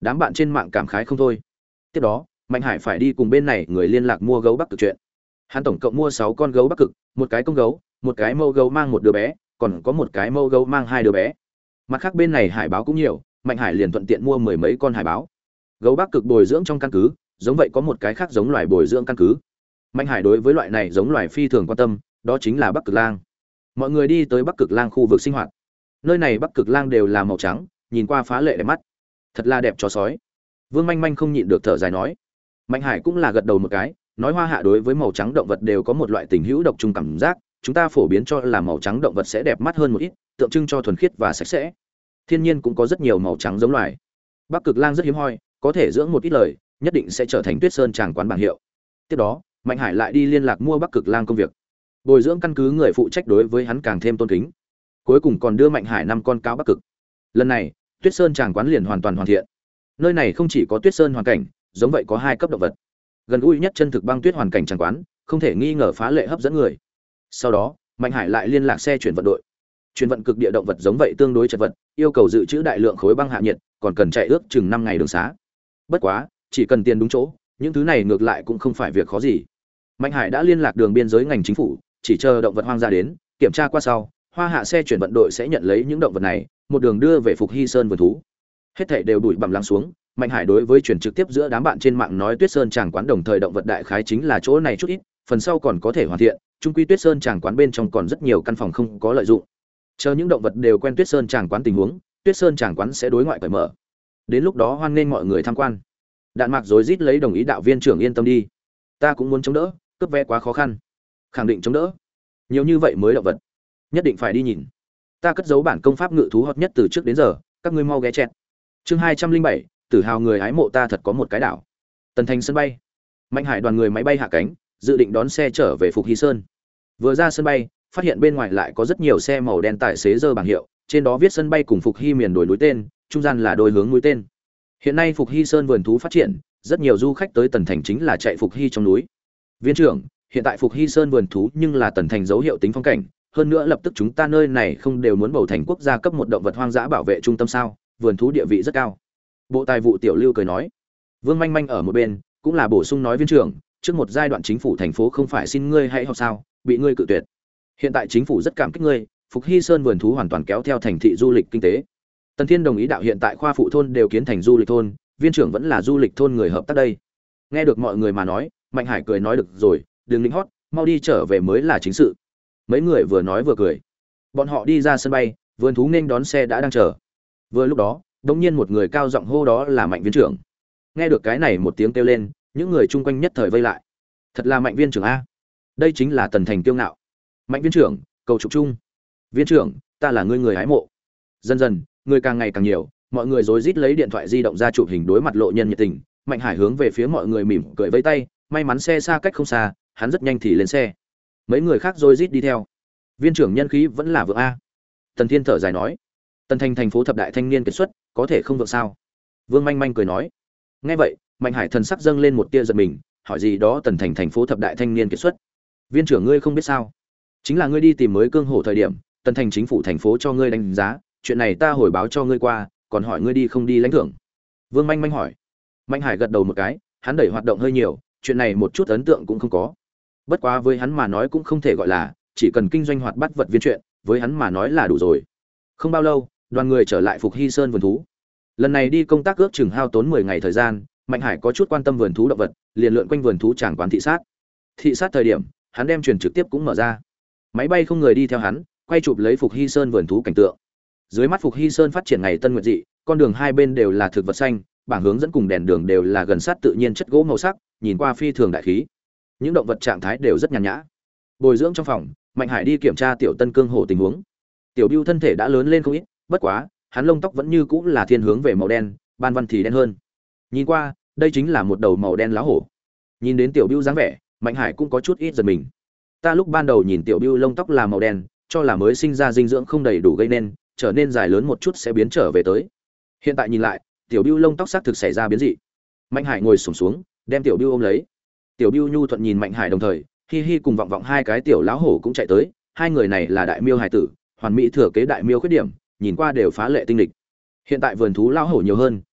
đám bạn trên mạng cảm khái không thôi. Tiếp đó, Mạnh Hải phải đi cùng bên này người liên lạc mua gấu Bắc Cực chuyện. Hắn tổng cộng mua sáu con gấu Bắc Cực, một cái công gấu, một cái mâu gấu mang một đứa bé, còn có một cái mâu gấu mang hai đứa bé. Mặt khác bên này hải báo cũng nhiều, Mạnh Hải liền thuận tiện mua mười mấy con hải báo. Gấu Bắc Cực bồi dưỡng trong căn cứ, giống vậy có một cái khác giống loài bồi dưỡng căn cứ. Mạnh Hải đối với loại này giống loài phi thường quan tâm, đó chính là Bắc Cực Lang. Mọi người đi tới Bắc Cực Lang khu vực sinh hoạt. Nơi này Bắc Cực Lang đều là màu trắng, nhìn qua phá lệ đẹp mắt. Thật là đẹp chó sói. Vương Manh Manh không nhịn được thở dài nói. Mạnh Hải cũng là gật đầu một cái, nói Hoa Hạ đối với màu trắng động vật đều có một loại tình hữu độc chung cảm giác, chúng ta phổ biến cho là màu trắng động vật sẽ đẹp mắt hơn một ít, tượng trưng cho thuần khiết và sạch sẽ. Thiên nhiên cũng có rất nhiều màu trắng giống loài. Bắc Cực Lang rất hiếm hoi, có thể dưỡng một ít lời, nhất định sẽ trở thành Tuyết Sơn tràng quán bảng hiệu. Tiếp đó, Mạnh Hải lại đi liên lạc mua Bắc Cực Lang công việc. Bồi dưỡng căn cứ người phụ trách đối với hắn càng thêm tôn kính. Cuối cùng còn đưa Mạnh Hải năm con cáo Bắc Cực. Lần này, Tuyết Sơn tràng quán liền hoàn toàn hoàn thiện. Nơi này không chỉ có Tuyết Sơn hoàn cảnh, giống vậy có hai cấp động vật. Gần gũi nhất chân thực băng tuyết hoàn cảnh tràng quán, không thể nghi ngờ phá lệ hấp dẫn người. Sau đó, Mạnh Hải lại liên lạc xe chuyển vận đội. Chuyển vận cực địa động vật giống vậy tương đối chật vật, yêu cầu dự trữ đại lượng khối băng hạ nhiệt, còn cần chạy ước chừng năm ngày đường xá. Bất quá, chỉ cần tiền đúng chỗ, những thứ này ngược lại cũng không phải việc khó gì. Mạnh Hải đã liên lạc đường biên giới ngành chính phủ, chỉ chờ động vật hoang dã đến, kiểm tra qua sau, Hoa Hạ xe chuyển vận đội sẽ nhận lấy những động vật này, một đường đưa về Phục Hy Sơn vườn thú. Hết thảy đều đuổi bặm lắng xuống, Mạnh Hải đối với truyền trực tiếp giữa đám bạn trên mạng nói Tuyết Sơn tràng quán đồng thời động vật đại khái chính là chỗ này chút ít, phần sau còn có thể hoàn thiện, chung quy Tuyết Sơn tràng quán bên trong còn rất nhiều căn phòng không có lợi dụng. Chờ những động vật đều quen Tuyết Sơn tràng quán tình huống, Tuyết Sơn tràng quán sẽ đối ngoại cởi mở. Đến lúc đó hoan nghênh mọi người tham quan. Đạn Mạc rối rít lấy đồng ý đạo viên trưởng yên tâm đi. Ta cũng muốn chống đỡ, cấp vé quá khó khăn. Khẳng định chống đỡ. Nhiều như vậy mới động vật, nhất định phải đi nhìn. Ta cất giấu bản công pháp ngự thú hot nhất từ trước đến giờ, các ngươi mau ghé chẹt. Chương hai trăm linh bảy, tự hào người hái mộ ta thật có một cái đảo. Tần Thành sân bay. Mạnh Hải đoàn người máy bay hạ cánh, dự định đón xe trở về Phục Hy Sơn. Vừa ra sân bay, phát hiện bên ngoài lại có rất nhiều xe màu đen tài xế dơ bảng hiệu, trên đó viết sân bay cùng Phục Hy miền đổi núi tên, trung gian là đôi hướng núi tên. Hiện nay Phục Hy Sơn vườn thú phát triển, rất nhiều du khách tới Tần Thành chính là chạy Phục Hy trong núi. Viên trưởng, hiện tại Phục Hy Sơn vườn thú nhưng là Tần Thành dấu hiệu tính phong cảnh, hơn nữa lập tức chúng ta nơi này không đều muốn bầu thành quốc gia cấp một động vật hoang dã bảo vệ trung tâm sao? Vườn thú địa vị rất cao. Bộ Tài vụ Tiểu Lưu cười nói. Vương Manh Manh ở một bên cũng là bổ sung nói viên trưởng, trước một giai đoạn chính phủ thành phố không phải xin ngươi hãy học sao, bị ngươi cự tuyệt. Hiện tại chính phủ rất cảm kích ngươi, Phục Hy Sơn vườn thú hoàn toàn kéo theo thành thị du lịch kinh tế. Tần Thiên đồng ý đạo hiện tại khoa phụ thôn đều kiến thành du lịch thôn, viên trưởng vẫn là du lịch thôn người hợp tác đây. Nghe được mọi người mà nói, Mạnh Hải cười nói được rồi, đừng lính hót, mau đi trở về mới là chính sự. Mấy người vừa nói vừa cười. Bọn họ đi ra sân bay, vườn thú nên đón xe đã đang chờ. Vừa lúc đó, đột nhiên một người cao giọng hô đó là Mạnh viên trưởng. Nghe được cái này một tiếng kêu lên, những người chung quanh nhất thời vây lại. Thật là Mạnh viên trưởng a. Đây chính là Tần Thành kiêu ngạo. Mạnh viên trưởng, cầu trục chung. Viên trưởng, ta là ngươi người hái mộ. Dần dần, người càng ngày càng nhiều, mọi người rối rít lấy điện thoại di động ra chụp hình đối mặt lộ nhân nhiệt tình. Mạnh Hải hướng về phía mọi người mỉm cười vẫy tay, may mắn xe xa cách không xa, hắn rất nhanh thì lên xe. Mấy người khác rối rít đi theo. Viên trưởng nhân khí vẫn là vượng a. Tần Thiên thở dài nói. Tần Thành thành phố thập đại thanh niên kết xuất, có thể không vượng sao? Vương Manh Manh cười nói. Nghe vậy, Mạnh Hải thần sắc dâng lên một tia giật mình, hỏi gì đó Tần Thành thành phố thập đại thanh niên kết xuất. Viên trưởng ngươi không biết sao? Chính là ngươi đi tìm mới cương hổ thời điểm, Tần Thành chính phủ thành phố cho ngươi đánh giá, chuyện này ta hồi báo cho ngươi qua, còn hỏi ngươi đi không đi lãnh thưởng. Vương Manh Manh hỏi. Mạnh Hải gật đầu một cái, hắn đẩy hoạt động hơi nhiều, chuyện này một chút ấn tượng cũng không có. Bất quá với hắn mà nói cũng không thể gọi là, chỉ cần kinh doanh hoạt bát vật viên chuyện, với hắn mà nói là đủ rồi. Không bao lâu, đoàn người trở lại Phục Hy Sơn vườn thú. Lần này đi công tác ước chừng hao tốn mười ngày thời gian, Mạnh Hải có chút quan tâm vườn thú động vật, liền lượn quanh vườn thú tràng quán thị sát. Thị sát thời điểm, hắn đem truyền trực tiếp cũng mở ra. Máy bay không người đi theo hắn, quay chụp lấy Phục Hy Sơn vườn thú cảnh tượng. Dưới mắt Phục Hy Sơn phát triển ngày tân nguyệt dị, con đường hai bên đều là thực vật xanh, bảng hướng dẫn cùng đèn đường đều là gần sát tự nhiên chất gỗ màu sắc, nhìn qua phi thường đại khí. Những động vật trạng thái đều rất nhàn nhã. Bồi dưỡng trong phòng, Mạnh Hải đi kiểm tra tiểu Tân Cương hổ tình huống. Tiểu Bưu thân thể đã lớn lên không ít, bất quá, hắn lông tóc vẫn như cũ là thiên hướng về màu đen, ban văn thì đen hơn. Nhìn qua, đây chính là một đầu màu đen lá hổ. Nhìn đến Tiểu Bưu dáng vẻ, Mạnh Hải cũng có chút ít giật mình. Ta lúc ban đầu nhìn Tiểu Bưu lông tóc là màu đen, cho là mới sinh ra dinh dưỡng không đầy đủ gây nên, trở nên dài lớn một chút sẽ biến trở về tới. Hiện tại nhìn lại, Tiểu Bưu lông tóc xác thực xảy ra biến dị. Mạnh Hải ngồi xổm xuống, đem Tiểu Bưu ôm lấy. Tiểu Bưu nhu thuận nhìn Mạnh Hải đồng thời, Hi Hi cùng Vọng Vọng hai cái tiểu lão hổ cũng chạy tới, hai người này là đại miêu hải tử, hoàn mỹ thừa kế đại miêu khuyết điểm, nhìn qua đều phá lệ tinh lịch. Hiện tại vườn thú lão hổ nhiều hơn,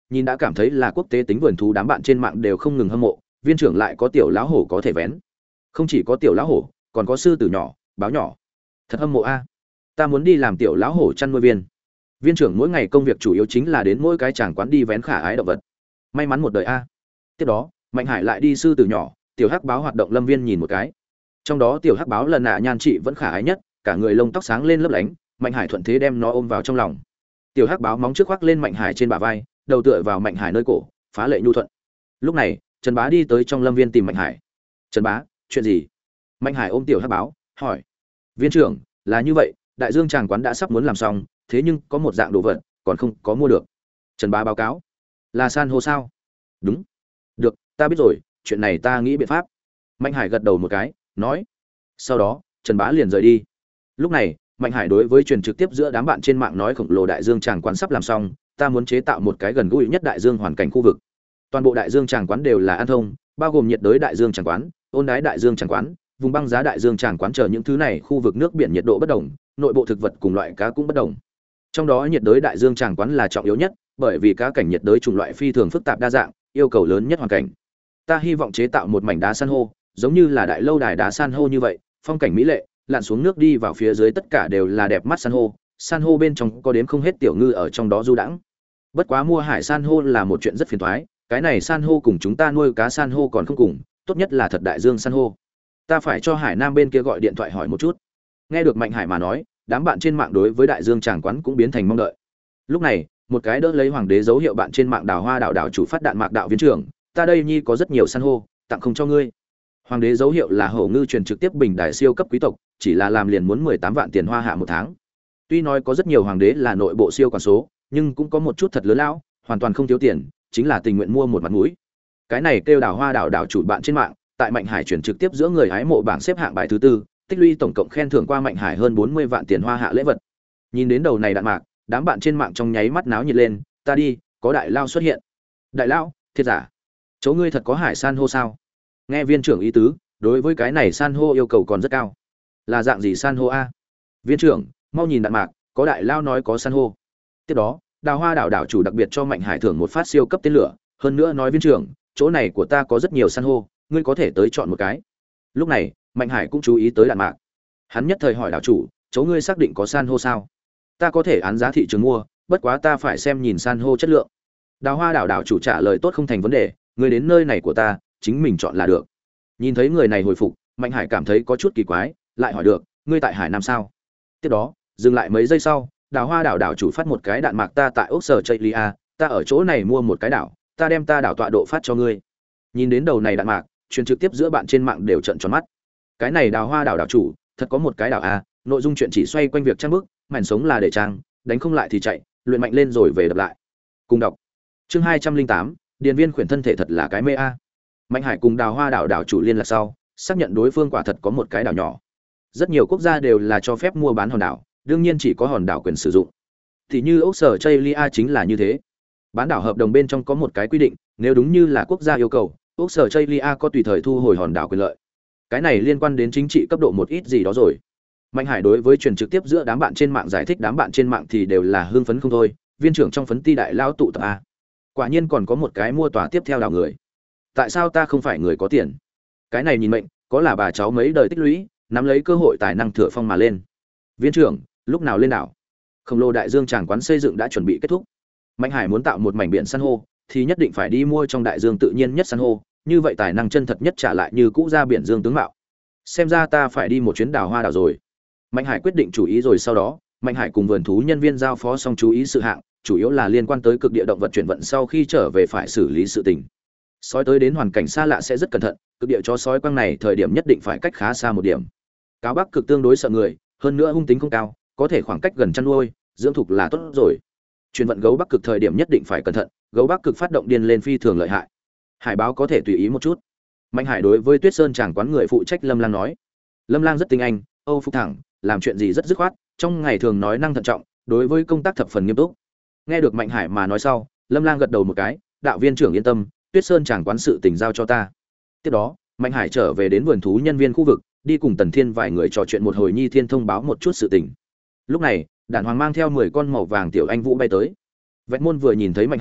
Nhìn đã cảm thấy là quốc tế tính vườn thú, đám bạn trên mạng đều không ngừng hâm mộ, viên trưởng lại có tiểu lão hổ có thể vén. Không chỉ có tiểu lão hổ, còn có sư tử nhỏ, báo nhỏ. Thật hâm mộ a. Ta muốn đi làm tiểu lão hổ chăn nuôi viên. Viên trưởng mỗi ngày công việc chủ yếu chính là đến mỗi cái tràng quán đi vén khả ái động vật. May mắn một đời a. Tiếp đó, Mạnh Hải lại đi sư tử nhỏ, tiểu hắc báo hoạt động lâm viên nhìn một cái. Trong đó tiểu hắc báo lần nạ nhan trị vẫn khả ái nhất, cả người lông tóc sáng lên lấp lánh, Mạnh Hải thuận thế đem nó ôm vào trong lòng. Tiểu hắc báo móng trước khoác lên Mạnh Hải trên bả vai, đầu tựa vào Mạnh Hải nơi cổ, phá lệ nhu thuận. Lúc này, Trần Bá đi tới trong lâm viên tìm Mạnh Hải. "Trần Bá, chuyện gì?" Mạnh Hải ôm tiểu hắc báo, hỏi. "Viên trưởng, là như vậy, đại dương tràng quán đã sắp muốn làm xong, thế nhưng có một dạng đồ vật còn không có mua được." Trần Bá báo cáo. "Là san hô sao?" "Đúng." "Được, ta biết rồi, chuyện này ta nghĩ biện pháp." Mạnh Hải gật đầu một cái, nói. Sau đó, Trần Bá liền rời đi. Lúc này, Mạnh Hải đối với truyền trực tiếp giữa đám bạn trên mạng nói khổng lồ đại dương tràng quán sắp làm xong, ta muốn chế tạo một cái gần gũi nhất đại dương hoàn cảnh khu vực. Toàn bộ đại dương tràng quán đều là an thông, bao gồm nhiệt đới đại dương tràng quán, ôn đái đại dương tràng quán, vùng băng giá đại dương tràng quán, chờ những thứ này khu vực nước biển nhiệt độ bất đồng, nội bộ thực vật cùng loại cá cũng bất đồng. Trong đó nhiệt đới đại dương tràng quán là trọng yếu nhất, bởi vì cá cảnh nhiệt đới chủng loại phi thường phức tạp đa dạng, yêu cầu lớn nhất hoàn cảnh. Ta hy vọng chế tạo một mảnh đá san hô, giống như là đại lâu đài đá san hô như vậy, phong cảnh mỹ lệ, lặn xuống nước đi vào phía dưới tất cả đều là đẹp mắt san hô, san hô bên trong có đến không hết tiểu ngư ở trong đó du đãng. Bất quá mua hải san hô là một chuyện rất phiền toái, cái này san hô cùng chúng ta nuôi cá san hô còn không cùng, tốt nhất là thật đại dương san hô. Ta phải cho Hải Nam bên kia gọi điện thoại hỏi một chút. Nghe được Mạnh Hải mà nói, đám bạn trên mạng đối với đại dương tràng quán cũng biến thành mong đợi. Lúc này, một cái đỡ lấy hoàng đế dấu hiệu bạn trên mạng Đào Hoa đạo đạo chủ phát đạn mạc đạo viên trưởng, ta đây nhi có rất nhiều san hô, tặng không cho ngươi. Hoàng đế dấu hiệu là hổ ngư truyền trực tiếp bình đại siêu cấp quý tộc, chỉ là làm liền muốn mười tám vạn tiền hoa hạ một tháng. Tuy nói có rất nhiều hoàng đế là nội bộ siêu quản số, nhưng cũng có một chút thật lớn lão, hoàn toàn không thiếu tiền, chính là tình nguyện mua một mặt mũi. Cái này kêu Đào Hoa đạo đạo chủ bạn trên mạng, tại Mạnh Hải chuyển trực tiếp giữa người hái mộ bảng xếp hạng bài thứ tư, tích lũy tổng cộng khen thưởng qua Mạnh Hải hơn bốn mươi vạn tiền hoa hạ lễ vật. Nhìn đến đầu này đạn mạc, đám bạn trên mạng trong nháy mắt náo nhiệt lên, ta đi, có đại lao xuất hiện. Đại lao, thiệt giả? Chỗ ngươi thật có hải san hô sao? Nghe viên trưởng ý tứ, đối với cái này san hô yêu cầu còn rất cao. Là dạng gì san hô a? Viên trưởng, mau nhìn đạn mạc, có đại lao nói có san hô. Tiếp đó, Đào Hoa đảo đảo chủ đặc biệt cho Mạnh Hải thưởng một phát siêu cấp tên lửa, hơn nữa nói viên trưởng, chỗ này của ta có rất nhiều san hô, ngươi có thể tới chọn một cái. Lúc này, Mạnh Hải cũng chú ý tới đạn mạc. Hắn nhất thời hỏi đảo chủ, chỗ ngươi xác định có san hô sao? Ta có thể án giá thị trường mua, bất quá ta phải xem nhìn san hô chất lượng. Đào Hoa đảo đảo chủ trả lời tốt không thành vấn đề, ngươi đến nơi này của ta, chính mình chọn là được. Nhìn thấy người này hồi phục, Mạnh Hải cảm thấy có chút kỳ quái, lại hỏi được, ngươi tại Hải Nam sao? Tiếp đó, dừng lại mấy giây sau, Đào Hoa đảo đảo chủ phát một cái đạn mạc, ta tại ốc sở Chailia, ta ở chỗ này mua một cái đảo, ta đem ta đảo tọa độ phát cho ngươi. Nhìn đến đầu này đạn mạc, truyền trực tiếp giữa bạn trên mạng đều trợn tròn mắt. Cái này Đào Hoa đảo đảo chủ, thật có một cái đảo a, nội dung chuyện chỉ xoay quanh việc trang bức, mảnh sống là để trang, đánh không lại thì chạy, luyện mạnh lên rồi về đập lại. Cùng đọc. Chương hai trăm linh tám, điền viên khuyển thân thể thật là cái mê a. Mạnh Hải cùng Đào Hoa đảo đảo chủ liên lạc sau, xác nhận đối phương quả thật có một cái đảo nhỏ. Rất nhiều quốc gia đều là cho phép mua bán hòn đảo, đương nhiên chỉ có hòn đảo quyền sử dụng. Thì như ốc sở Chailia chính là như thế. Bán đảo hợp đồng bên trong có một cái quy định, nếu đúng như là quốc gia yêu cầu, ốc sở Chailia có tùy thời thu hồi hòn đảo quyền lợi. Cái này liên quan đến chính trị cấp độ một ít gì đó rồi. Mạnh Hải đối với truyền trực tiếp giữa đám bạn trên mạng giải thích, đám bạn trên mạng thì đều là hưng phấn không thôi, viên trưởng trong phấn ti đại lao tụ tập a. Quả nhiên còn có một cái mua tòa tiếp theo đảo người. Tại sao ta không phải người có tiền? Cái này nhìn mệnh, có là bà cháu mấy đời tích lũy, nắm lấy cơ hội tài năng thừa phong mà lên. Viên trưởng, lúc nào lên đảo? Khổng lồ đại dương tràng quán xây dựng đã chuẩn bị kết thúc. Mạnh Hải muốn tạo một mảnh biển san hô, thì nhất định phải đi mua trong đại dương tự nhiên nhất san hô, như vậy tài năng chân thật nhất trả lại như cũ ra biển dương tướng mạo. Xem ra ta phải đi một chuyến Đào Hoa đảo rồi. Mạnh Hải quyết định chủ ý rồi, sau đó, Mạnh Hải cùng vườn thú nhân viên giao phó xong chú ý sự hạng, chủ yếu là liên quan tới cực địa động vật chuyển vận sau khi trở về phải xử lý sự tình. Sói tới đến hoàn cảnh xa lạ sẽ rất cẩn thận, cực địa chó sói quăng này thời điểm nhất định phải cách khá xa một điểm. Cáo Bắc cực tương đối sợ người, hơn nữa hung tính không cao, có thể khoảng cách gần chăn nuôi, dưỡng thục là tốt rồi. Chuyển vận gấu Bắc cực thời điểm nhất định phải cẩn thận, gấu Bắc cực phát động điên lên phi thường lợi hại. Hải báo có thể tùy ý một chút. Mạnh Hải đối với Tuyết Sơn chàng quán người phụ trách Lâm Lang nói. Lâm Lang rất tinh anh, Âu phục thẳng, làm chuyện gì rất dứt khoát, trong ngày thường nói năng thận trọng, đối với công tác thập phần nghiêm túc. Nghe được Mạnh Hải mà nói sau, Lâm Lang gật đầu một cái, đạo viên trưởng yên tâm, Tuyết Sơn chàng quán sự tình giao cho ta. Tiếp đó, Mạnh Hải trở về đến vườn thú nhân viên khu vực, đi cùng Tần Thiên vài người trò chuyện một hồi, Nhi Thiên thông báo một chút sự tình. Lúc này, Đản Hoàng mang theo mười con màu vàng tiểu anh vũ bay tới. Vẹt Môn vừa nhìn thấy Mạnh Hải,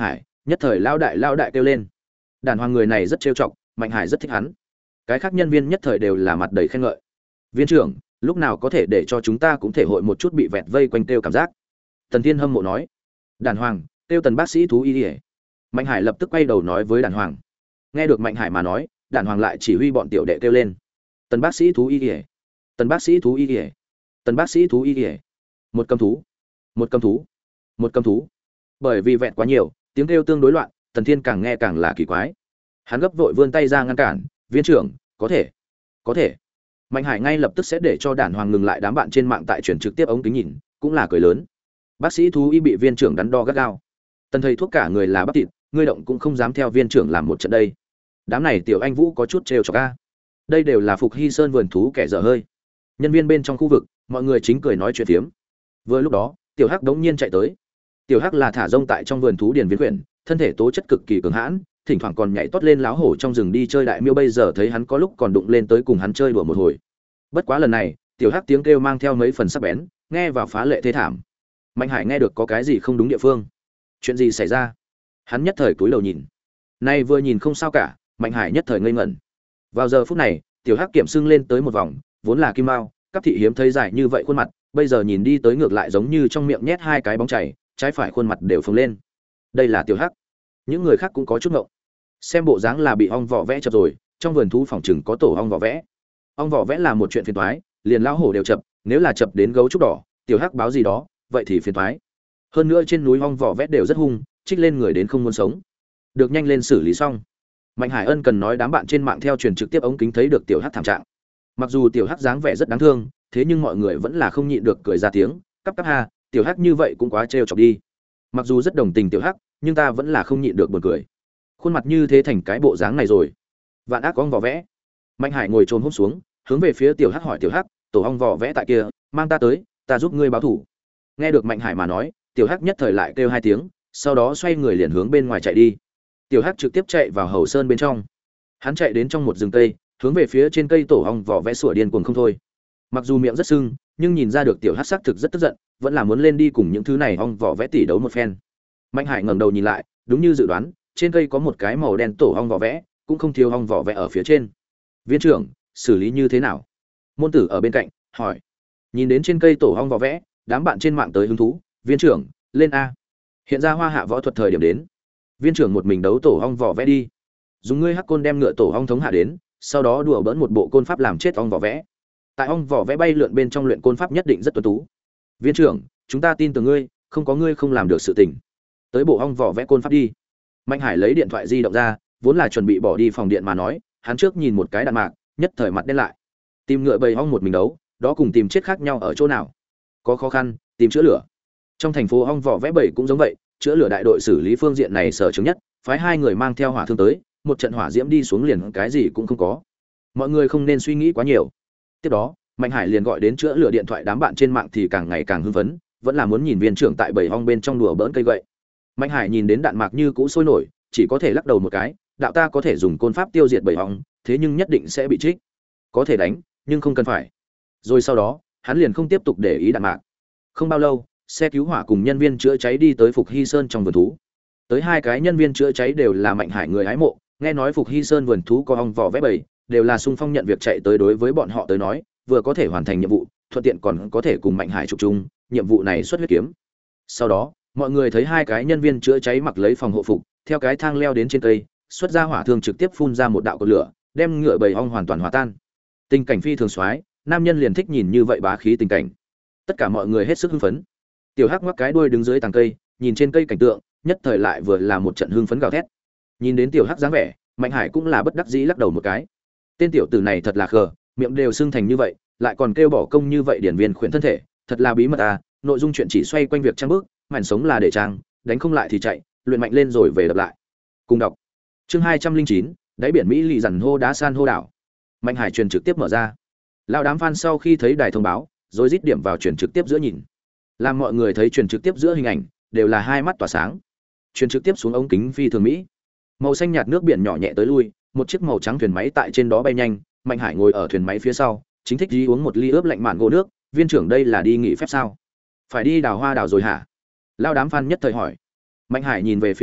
Nhất thời lao đại lao đại kêu lên. Đàn hoàng người này rất trêu chọc, Mạnh Hải rất thích hắn. Cái khác nhân viên nhất thời đều là mặt đầy khen ngợi. Viên trưởng, lúc nào có thể để cho chúng ta cũng thể hội một chút bị vẹt vây quanh kêu cảm giác. Tần Thiên hâm mộ nói. Đàn hoàng, kêu Tần bác sĩ thú y đi. Mạnh Hải lập tức quay đầu nói với đàn hoàng. Nghe được Mạnh Hải mà nói, đàn hoàng lại chỉ huy bọn tiểu đệ kêu lên. Tần bác sĩ thú y đi. Tần bác sĩ thú y đi. Tần bác sĩ thú y đi. Một cầm thú, một cầm thú, một cầm thú. Bởi vì vẹt quá nhiều, tiếng kêu tương đối loạn, Tần Thiên càng nghe càng là kỳ quái. Hắn gấp vội vươn tay ra ngăn cản, viên trưởng, có thể, có thể. Mạnh Hải ngay lập tức sẽ để cho đàn hoàng ngừng lại đám bạn trên mạng tại truyền trực tiếp ống kính nhìn, cũng là cười lớn. Bác sĩ thú y bị viên trưởng đắn đo gắt gao. Tần thầy thuốc cả người là bắp thịt, ngươi động cũng không dám theo viên trưởng làm một trận đây. Đám này tiểu anh vũ có chút trêu chọc a. Đây đều là Phục Hy Sơn vườn thú kẻ dở hơi. Nhân viên bên trong khu vực, mọi người chính cười nói chuyện phiếm. Vừa lúc đó, tiểu hắc đống nhiên chạy tới. Tiểu hắc là thả rông tại trong vườn thú điền viên quyển, thân thể tố chất cực kỳ cường hãn, thỉnh thoảng còn nhảy tót lên láo hổ trong rừng đi chơi đại miêu, bây giờ thấy hắn có lúc còn đụng lên tới cùng hắn chơi đùa một hồi. Bất quá lần này, tiểu hắc tiếng kêu mang theo mấy phần sắc bén, nghe vào phá lệ thê thảm. Mạnh Hải nghe được có cái gì không đúng địa phương. Chuyện gì xảy ra? Hắn nhất thời cúi đầu nhìn. Nay vừa nhìn không sao cả, Mạnh Hải nhất thời ngây ngẩn. Vào giờ phút này, tiểu hắc kiểm sưng lên tới một vòng, vốn là kim mao, cấp thị hiếm thấy dài như vậy khuôn mặt, bây giờ nhìn đi tới ngược lại giống như trong miệng nhét hai cái bóng chảy, trái phải khuôn mặt đều phồng lên. Đây là tiểu hắc. Những người khác cũng có chút ngộng. Xem bộ dáng là bị ong vỏ vẽ chập rồi, trong vườn thú phòng trừng có tổ ong vỏ vẽ. Ong vỏ vẽ là một chuyện phiền toái, liền lão hổ đều chập, nếu là chập đến gấu trúc đỏ, tiểu hắc báo gì đó, vậy thì phiền toái. Hơn nữa trên núi ong vỏ vẽ đều rất hung, trích lên người đến không muốn sống. Được nhanh lên xử lý xong. Mạnh Hải Ân cần nói đám bạn trên mạng theo truyền trực tiếp ống kính thấy được tiểu hắc thảm trạng. Mặc dù tiểu hắc dáng vẻ rất đáng thương, thế nhưng mọi người vẫn là không nhịn được cười ra tiếng, cắp cắp ha, tiểu hắc như vậy cũng quá trêu chọc đi. Mặc dù rất đồng tình tiểu hắc, nhưng ta vẫn là không nhịn được buồn cười. Khuôn mặt như thế thành cái bộ dáng này rồi. Vạn ác ong vỏ vẽ. Mạnh Hải ngồi chồm hổm xuống, hướng về phía tiểu hắc hỏi tiểu hắc, tổ ong vỏ vẽ tại kia, mang ta tới, ta giúp ngươi báo thủ. Nghe được Mạnh Hải mà nói, tiểu hắc nhất thời lại kêu hai tiếng, sau đó xoay người liền hướng bên ngoài chạy đi. Tiểu hắc trực tiếp chạy vào hầu sơn bên trong. Hắn chạy đến trong một rừng cây, hướng về phía trên cây tổ ong vỏ vẽ sủa điên cuồng không thôi. Mặc dù miệng rất sưng, nhưng nhìn ra được tiểu hắc xác thực rất tức giận, vẫn là muốn lên đi cùng những thứ này ong vỏ vẽ tỉ đấu một phen. Mạnh Hải ngẩng đầu nhìn lại, đúng như dự đoán, trên cây có một cái màu đen tổ ong vỏ vẽ, cũng không thiếu ong vỏ vẽ ở phía trên. Viên trưởng, xử lý như thế nào? Môn tử ở bên cạnh hỏi. Nhìn đến trên cây tổ ong vỏ vẽ, đám bạn trên mạng tới hứng thú. Viên trưởng, lên a. Hiện ra hoa hạ võ thuật thời điểm đến. Viên trưởng một mình đấu tổ ong vỏ vẽ đi. Dùng ngươi hắc côn đem ngựa tổ ong thống hạ đến, sau đó đùa bỡn một bộ côn pháp làm chết ong vỏ vẽ. Tại ong vỏ vẽ bay lượn bên trong luyện côn pháp nhất định rất tuấn tú. Viên trưởng, chúng ta tin tưởng ngươi, không có ngươi không làm được sự tình. Tới bộ ong vỏ vẽ côn pháp đi. Mạnh Hải lấy điện thoại di động ra, vốn là chuẩn bị bỏ đi phòng điện mà nói, hắn trước nhìn một cái đạn mạc, nhất thời mặt đen lại. Tìm ngựa bầy ong một mình đấu, đó cùng tìm chết khác nhau ở chỗ nào? Có khó khăn, tìm chữa lửa. Trong thành phố ong vỏ vẽ bầy cũng giống vậy, chữa lửa đại đội xử lý phương diện này sở chứng nhất, phái hai người mang theo hỏa thương tới, một trận hỏa diễm đi xuống liền cái gì cũng không có. Mọi người không nên suy nghĩ quá nhiều. Tiếp đó, Mạnh Hải liền gọi đến chữa lửa điện thoại, đám bạn trên mạng thì càng ngày càng hưng phấn, vẫn là muốn nhìn viên trưởng tại bầy ong bên trong đùa bỡn cây gậy. Mạnh Hải nhìn đến đạn mạc như cũ sôi nổi, chỉ có thể lắc đầu một cái, đạo ta có thể dùng côn pháp tiêu diệt bầy ong, thế nhưng nhất định sẽ bị trích. Có thể đánh, nhưng không cần phải. Rồi sau đó, hắn liền không tiếp tục để ý đạn mạc. Không bao lâu, xe cứu hỏa cùng nhân viên chữa cháy đi tới Phục Hy Sơn trong vườn thú. Tới hai cái nhân viên chữa cháy đều là Mạnh Hải người hái mộ, nghe nói Phục Hy Sơn vườn thú có ong vỏ vẽ bầy, đều là sung phong nhận việc chạy tới, đối với bọn họ tới nói, vừa có thể hoàn thành nhiệm vụ, thuận tiện còn có thể cùng Mạnh Hải chụp chung, nhiệm vụ này xuất huyết kiếm. Sau đó, mọi người thấy hai cái nhân viên chữa cháy mặc lấy phòng hộ phục, theo cái thang leo đến trên cây, xuất ra hỏa thương trực tiếp phun ra một đạo cột lửa, đem ngựa bầy ong hoàn toàn hòa tan. Tình cảnh phi thường soái, nam nhân liền thích nhìn như vậy bá khí tình cảnh. Tất cả mọi người hết sức hưng phấn. Tiểu Hắc ngoắc cái đuôi đứng dưới tàng cây, nhìn trên cây cảnh tượng, nhất thời lại vừa là một trận hưng phấn gào thét. Nhìn đến Tiểu Hắc dáng vẻ, Mạnh Hải cũng là bất đắc dĩ lắc đầu một cái. Tên tiểu tử này thật là khờ, miệng đều sưng thành như vậy, lại còn kêu bỏ công như vậy điển viên khuyển thân thể, thật là bí mật à, nội dung chuyện chỉ xoay quanh việc trang bước, mảnh sống là để trang, đánh không lại thì chạy, luyện mạnh lên rồi về đập lại. Cùng đọc. Chương hai trăm linh chín, đáy biển Mỹ lì dằn hô đá san hô đảo. Mạnh Hải truyền trực tiếp mở ra. Lão đám fan sau khi thấy đài thông báo, rồi rít điểm vào truyền trực tiếp giữa nhìn. Làm mọi người thấy truyền trực tiếp giữa hình ảnh, đều là hai mắt tỏa sáng. Truyền trực tiếp xuống ống kính phi thường mỹ. Màu xanh nhạt nước biển nhỏ nhẹ tới lui, một chiếc màu trắng thuyền máy tại trên đó bay nhanh, Mạnh Hải ngồi ở thuyền máy phía sau, chính thích đi uống một ly ướp lạnh mạn gỗ nước. Viên trưởng đây là đi nghỉ phép sao? Phải đi đào hoa đào rồi hả? Lao đám fan nhất thời hỏi. Mạnh Hải nhìn về phía trước,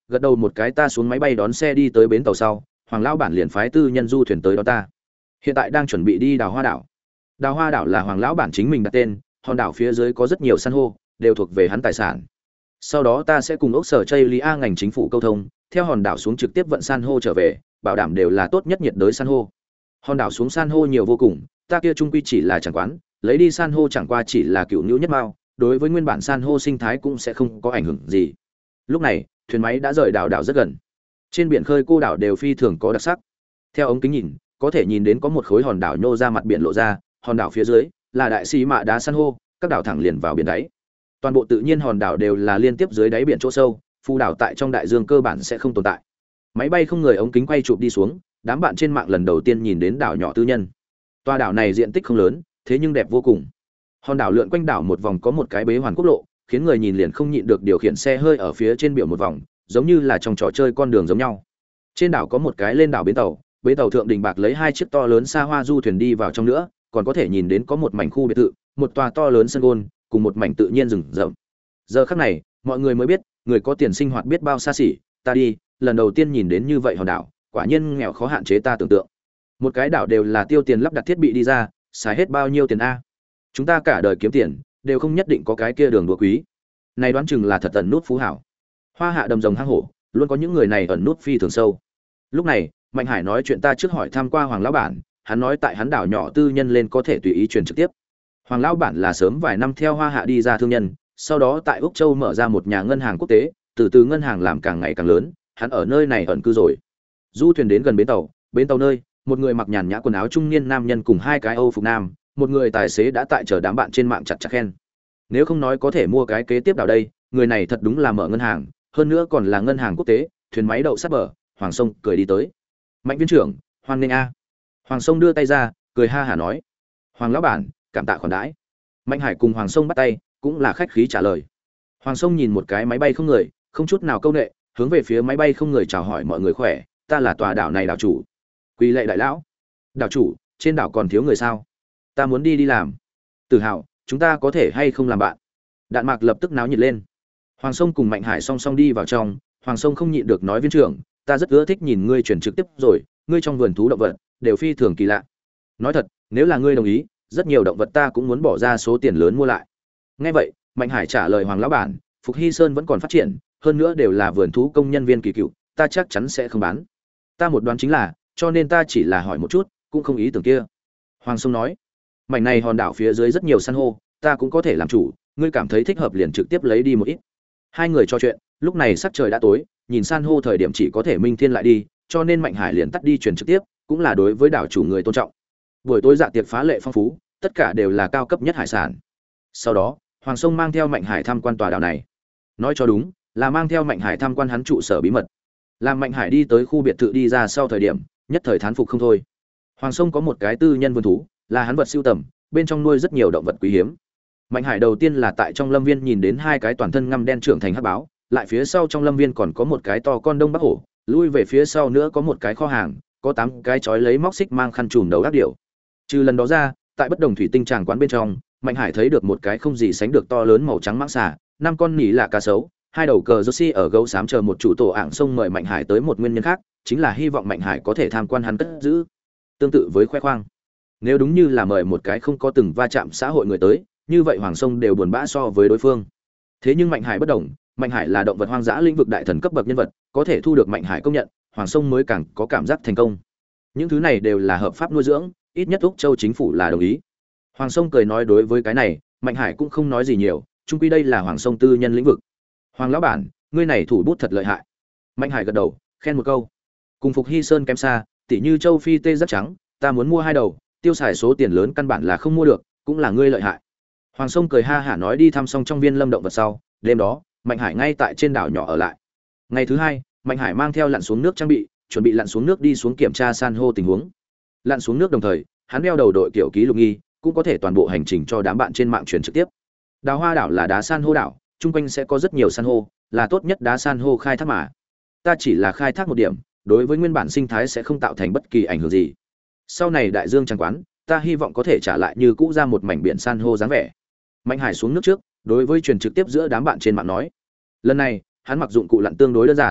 gật đầu một cái, ta xuống máy bay đón xe đi tới bến tàu sau, Hoàng lão bản liền phái tư nhân du thuyền tới đó ta. Hiện tại đang chuẩn bị đi Đào Hoa đảo. Đào Hoa đảo là Hoàng lão bản chính mình đặt tên, hòn đảo phía dưới có rất nhiều san hô, đều thuộc về hắn tài sản. Sau đó ta sẽ cùng ốc sở Chaylia ngành chính phủ câu thông, theo hòn đảo xuống trực tiếp vận san hô trở về, bảo đảm đều là tốt nhất nhiệt đới san hô. Hòn đảo xuống san hô nhiều vô cùng, ta kia trung quy chỉ là chẳng quán, lấy đi san hô chẳng qua chỉ là cựu nhũ nhất mao, đối với nguyên bản san hô sinh thái cũng sẽ không có ảnh hưởng gì. Lúc này, thuyền máy đã rời đảo đảo rất gần. Trên biển khơi cô đảo đều phi thường có đặc sắc. Theo ống kính nhìn, có thể nhìn đến có một khối hòn đảo nhô ra mặt biển lộ ra, hòn đảo phía dưới là đại xì mạ đá san hô, các đảo thẳng liền vào biển đáy. Toàn bộ tự nhiên hòn đảo đều là liên tiếp dưới đáy biển chỗ sâu, phù đảo tại trong đại dương cơ bản sẽ không tồn tại. Máy bay không người ống kính quay chụp đi xuống, đám bạn trên mạng lần đầu tiên nhìn đến đảo nhỏ tư nhân. Toa đảo này diện tích không lớn, thế nhưng đẹp vô cùng. Hòn đảo lượn quanh đảo một vòng có một cái bế hoàn quốc lộ, khiến người nhìn liền không nhịn được điều khiển xe hơi ở phía trên biểu một vòng, giống như là trong trò chơi con đường giống nhau. Trên đảo có một cái lên đảo bến tàu, bến tàu thượng đình bạc lấy hai chiếc to lớn xa hoa du thuyền đi vào trong nữa, còn có thể nhìn đến có một mảnh khu biệt thự, một tòa to lớn sân golf, cùng một mảnh tự nhiên rừng rậm. Giờ khắc này, mọi người mới biết, người có tiền sinh hoạt biết bao xa xỉ, ta đi, lần đầu tiên nhìn đến như vậy hòn đảo, quả nhiên nghèo khó hạn chế ta tưởng tượng. Một cái đảo đều là tiêu tiền lắp đặt thiết bị đi ra, xài hết bao nhiêu tiền a? Chúng ta cả đời kiếm tiền, đều không nhất định có cái kia đường đua quý. Này đoán chừng là thật ẩn nút phú hảo. Hoa hạ đầm rồng hang hổ, luôn có những người này ẩn nút phi thường sâu. Lúc này, Mạnh Hải nói chuyện ta trước hỏi thăm qua Hoàng lão bản, hắn nói tại hắn đảo nhỏ tư nhân lên có thể tùy ý truyền trực tiếp. Hoàng lão bản là sớm vài năm theo Hoa Hạ đi ra thương nhân, sau đó tại Úc Châu mở ra một nhà ngân hàng quốc tế, từ từ ngân hàng làm càng ngày càng lớn, hắn ở nơi này ẩn cư rồi. Du thuyền đến gần bến tàu, bến tàu nơi, một người mặc nhàn nhã quần áo trung niên nam nhân cùng hai cái Âu phục nam, một người tài xế đã tại chờ đám bạn trên mạng chặt chặt khen. Nếu không nói có thể mua cái kế tiếp đảo đây, người này thật đúng là mở ngân hàng, hơn nữa còn là ngân hàng quốc tế, thuyền máy đậu sát bờ, Hoàng Sông cười đi tới. Mạnh viên trưởng, hoan nghênh a. Hoàng Sông đưa tay ra, cười ha hả nói: "Hoàng lão bản, cảm tạ khoản đãi." Mạnh Hải cùng Hoàng Sông bắt tay, cũng là khách khí trả lời. Hoàng Sông nhìn một cái máy bay không người, không chút nào câu nệ, hướng về phía máy bay không người chào hỏi mọi người khỏe, ta là tòa đảo này đảo chủ. Quỳ lạy đại lão. Đảo chủ, trên đảo còn thiếu người sao? Ta muốn đi đi làm. Tử Hào, chúng ta có thể hay không làm bạn? Đạn Mạc lập tức náo nhiệt lên. Hoàng Sông cùng Mạnh Hải song song đi vào trong, Hoàng Sông không nhịn được nói viên trưởng, ta rất ưa thích nhìn ngươi chuyển trực tiếp rồi, ngươi trong vườn thú động vật đều phi thường kỳ lạ. Nói thật, nếu là ngươi đồng ý, rất nhiều động vật ta cũng muốn bỏ ra số tiền lớn mua lại. Nghe vậy, Mạnh Hải trả lời Hoàng lão bản, Phục Hy Sơn vẫn còn phát triển, hơn nữa đều là vườn thú công nhân viên kỳ cựu, ta chắc chắn sẽ không bán. Ta một đoán chính là, cho nên ta chỉ là hỏi một chút, cũng không ý tưởng kia. Hoàng Sông nói, mảnh này hòn đảo phía dưới rất nhiều san hô, ta cũng có thể làm chủ, ngươi cảm thấy thích hợp liền trực tiếp lấy đi một ít. Hai người trò chuyện, lúc này sắc trời đã tối, nhìn san hô thời điểm chỉ có thể minh thiên lại đi, cho nên Mạnh Hải liền tắt đi truyền trực tiếp, cũng là đối với đảo chủ người tôn trọng. Buổi tối dạ tiệc phá lệ phong phú, tất cả đều là cao cấp nhất hải sản. Sau đó, Hoàng Sông mang theo Mạnh Hải tham quan tòa đảo này. Nói cho đúng, là mang theo Mạnh Hải tham quan hắn trụ sở bí mật. Làm Mạnh Hải đi tới khu biệt thự đi ra sau thời điểm, nhất thời thán phục không thôi. Hoàng Sông có một cái tư nhân vườn thú, là hắn vật sưu tầm, bên trong nuôi rất nhiều động vật quý hiếm. Mạnh Hải đầu tiên là tại trong lâm viên nhìn đến hai cái toàn thân ngăm đen trưởng thành hắc báo, lại phía sau trong lâm viên còn có một cái to con đông bắc hổ, lui về phía sau nữa có một cái kho hàng, có tám cái chói lấy móc xích mang khăn trùm đầu đắc điểu. Trừ lần đó ra, tại bất đồng thủy tinh tràng quán bên trong, Mạnh Hải thấy được một cái không gì sánh được to lớn màu trắng mãng xà, năm con nỉ lạ cá sấu, hai đầu cờ Jersey ở gấu xám chờ một chủ tổ ảng sông mời Mạnh Hải tới một nguyên nhân khác, chính là hy vọng Mạnh Hải có thể tham quan hắn cất giữ. Tương tự với khoe khoang, nếu đúng như là mời một cái không có từng va chạm xã hội người tới, như vậy Hoàng Sông đều buồn bã so với đối phương. Thế nhưng Mạnh Hải bất đồng, Mạnh Hải là động vật hoang dã lĩnh vực đại thần cấp bậc nhân vật, có thể thu được Mạnh Hải công nhận, Hoàng Sông mới càng có cảm giác thành công. Những thứ này đều là hợp pháp nuôi dưỡng, ít nhất Úc Châu chính phủ là đồng ý. Hoàng Sông cười nói đối với cái này, Mạnh Hải cũng không nói gì nhiều, chung quy đây là Hoàng Sông tư nhân lĩnh vực. Hoàng lão bản, ngươi này thủ bút thật lợi hại. Mạnh Hải gật đầu, khen một câu. Cùng Phục Hy Sơn kém xa, tỷ như châu Phi tê rất trắng, ta muốn mua hai đầu, tiêu xài số tiền lớn căn bản là không mua được, cũng là ngươi lợi hại. Hoàng Sông cười ha hả nói đi thăm xong trong viên lâm động vật sau, đêm đó, Mạnh Hải ngay tại trên đảo nhỏ ở lại. Ngày thứ hai, Mạnh Hải mang theo lặn xuống nước trang bị, chuẩn bị lặn xuống nước đi xuống kiểm tra san hô tình huống. Lặn xuống nước đồng thời, hắn đeo đầu đội kiểu ký lục nghi, cũng có thể toàn bộ hành trình cho đám bạn trên mạng truyền trực tiếp. Đào Hoa đảo là đá san hô đảo, chung quanh sẽ có rất nhiều san hô, là tốt nhất đá san hô khai thác mà. Ta chỉ là khai thác một điểm, đối với nguyên bản sinh thái sẽ không tạo thành bất kỳ ảnh hưởng gì. Sau này đại dương trắng quán, ta hy vọng có thể trả lại như cũ ra một mảnh biển san hô dáng vẻ. Mạnh Hải xuống nước trước, đối với truyền trực tiếp giữa đám bạn trên mạng nói. Lần này, hắn mặc dụng cụ lặn tương đối đơn giản,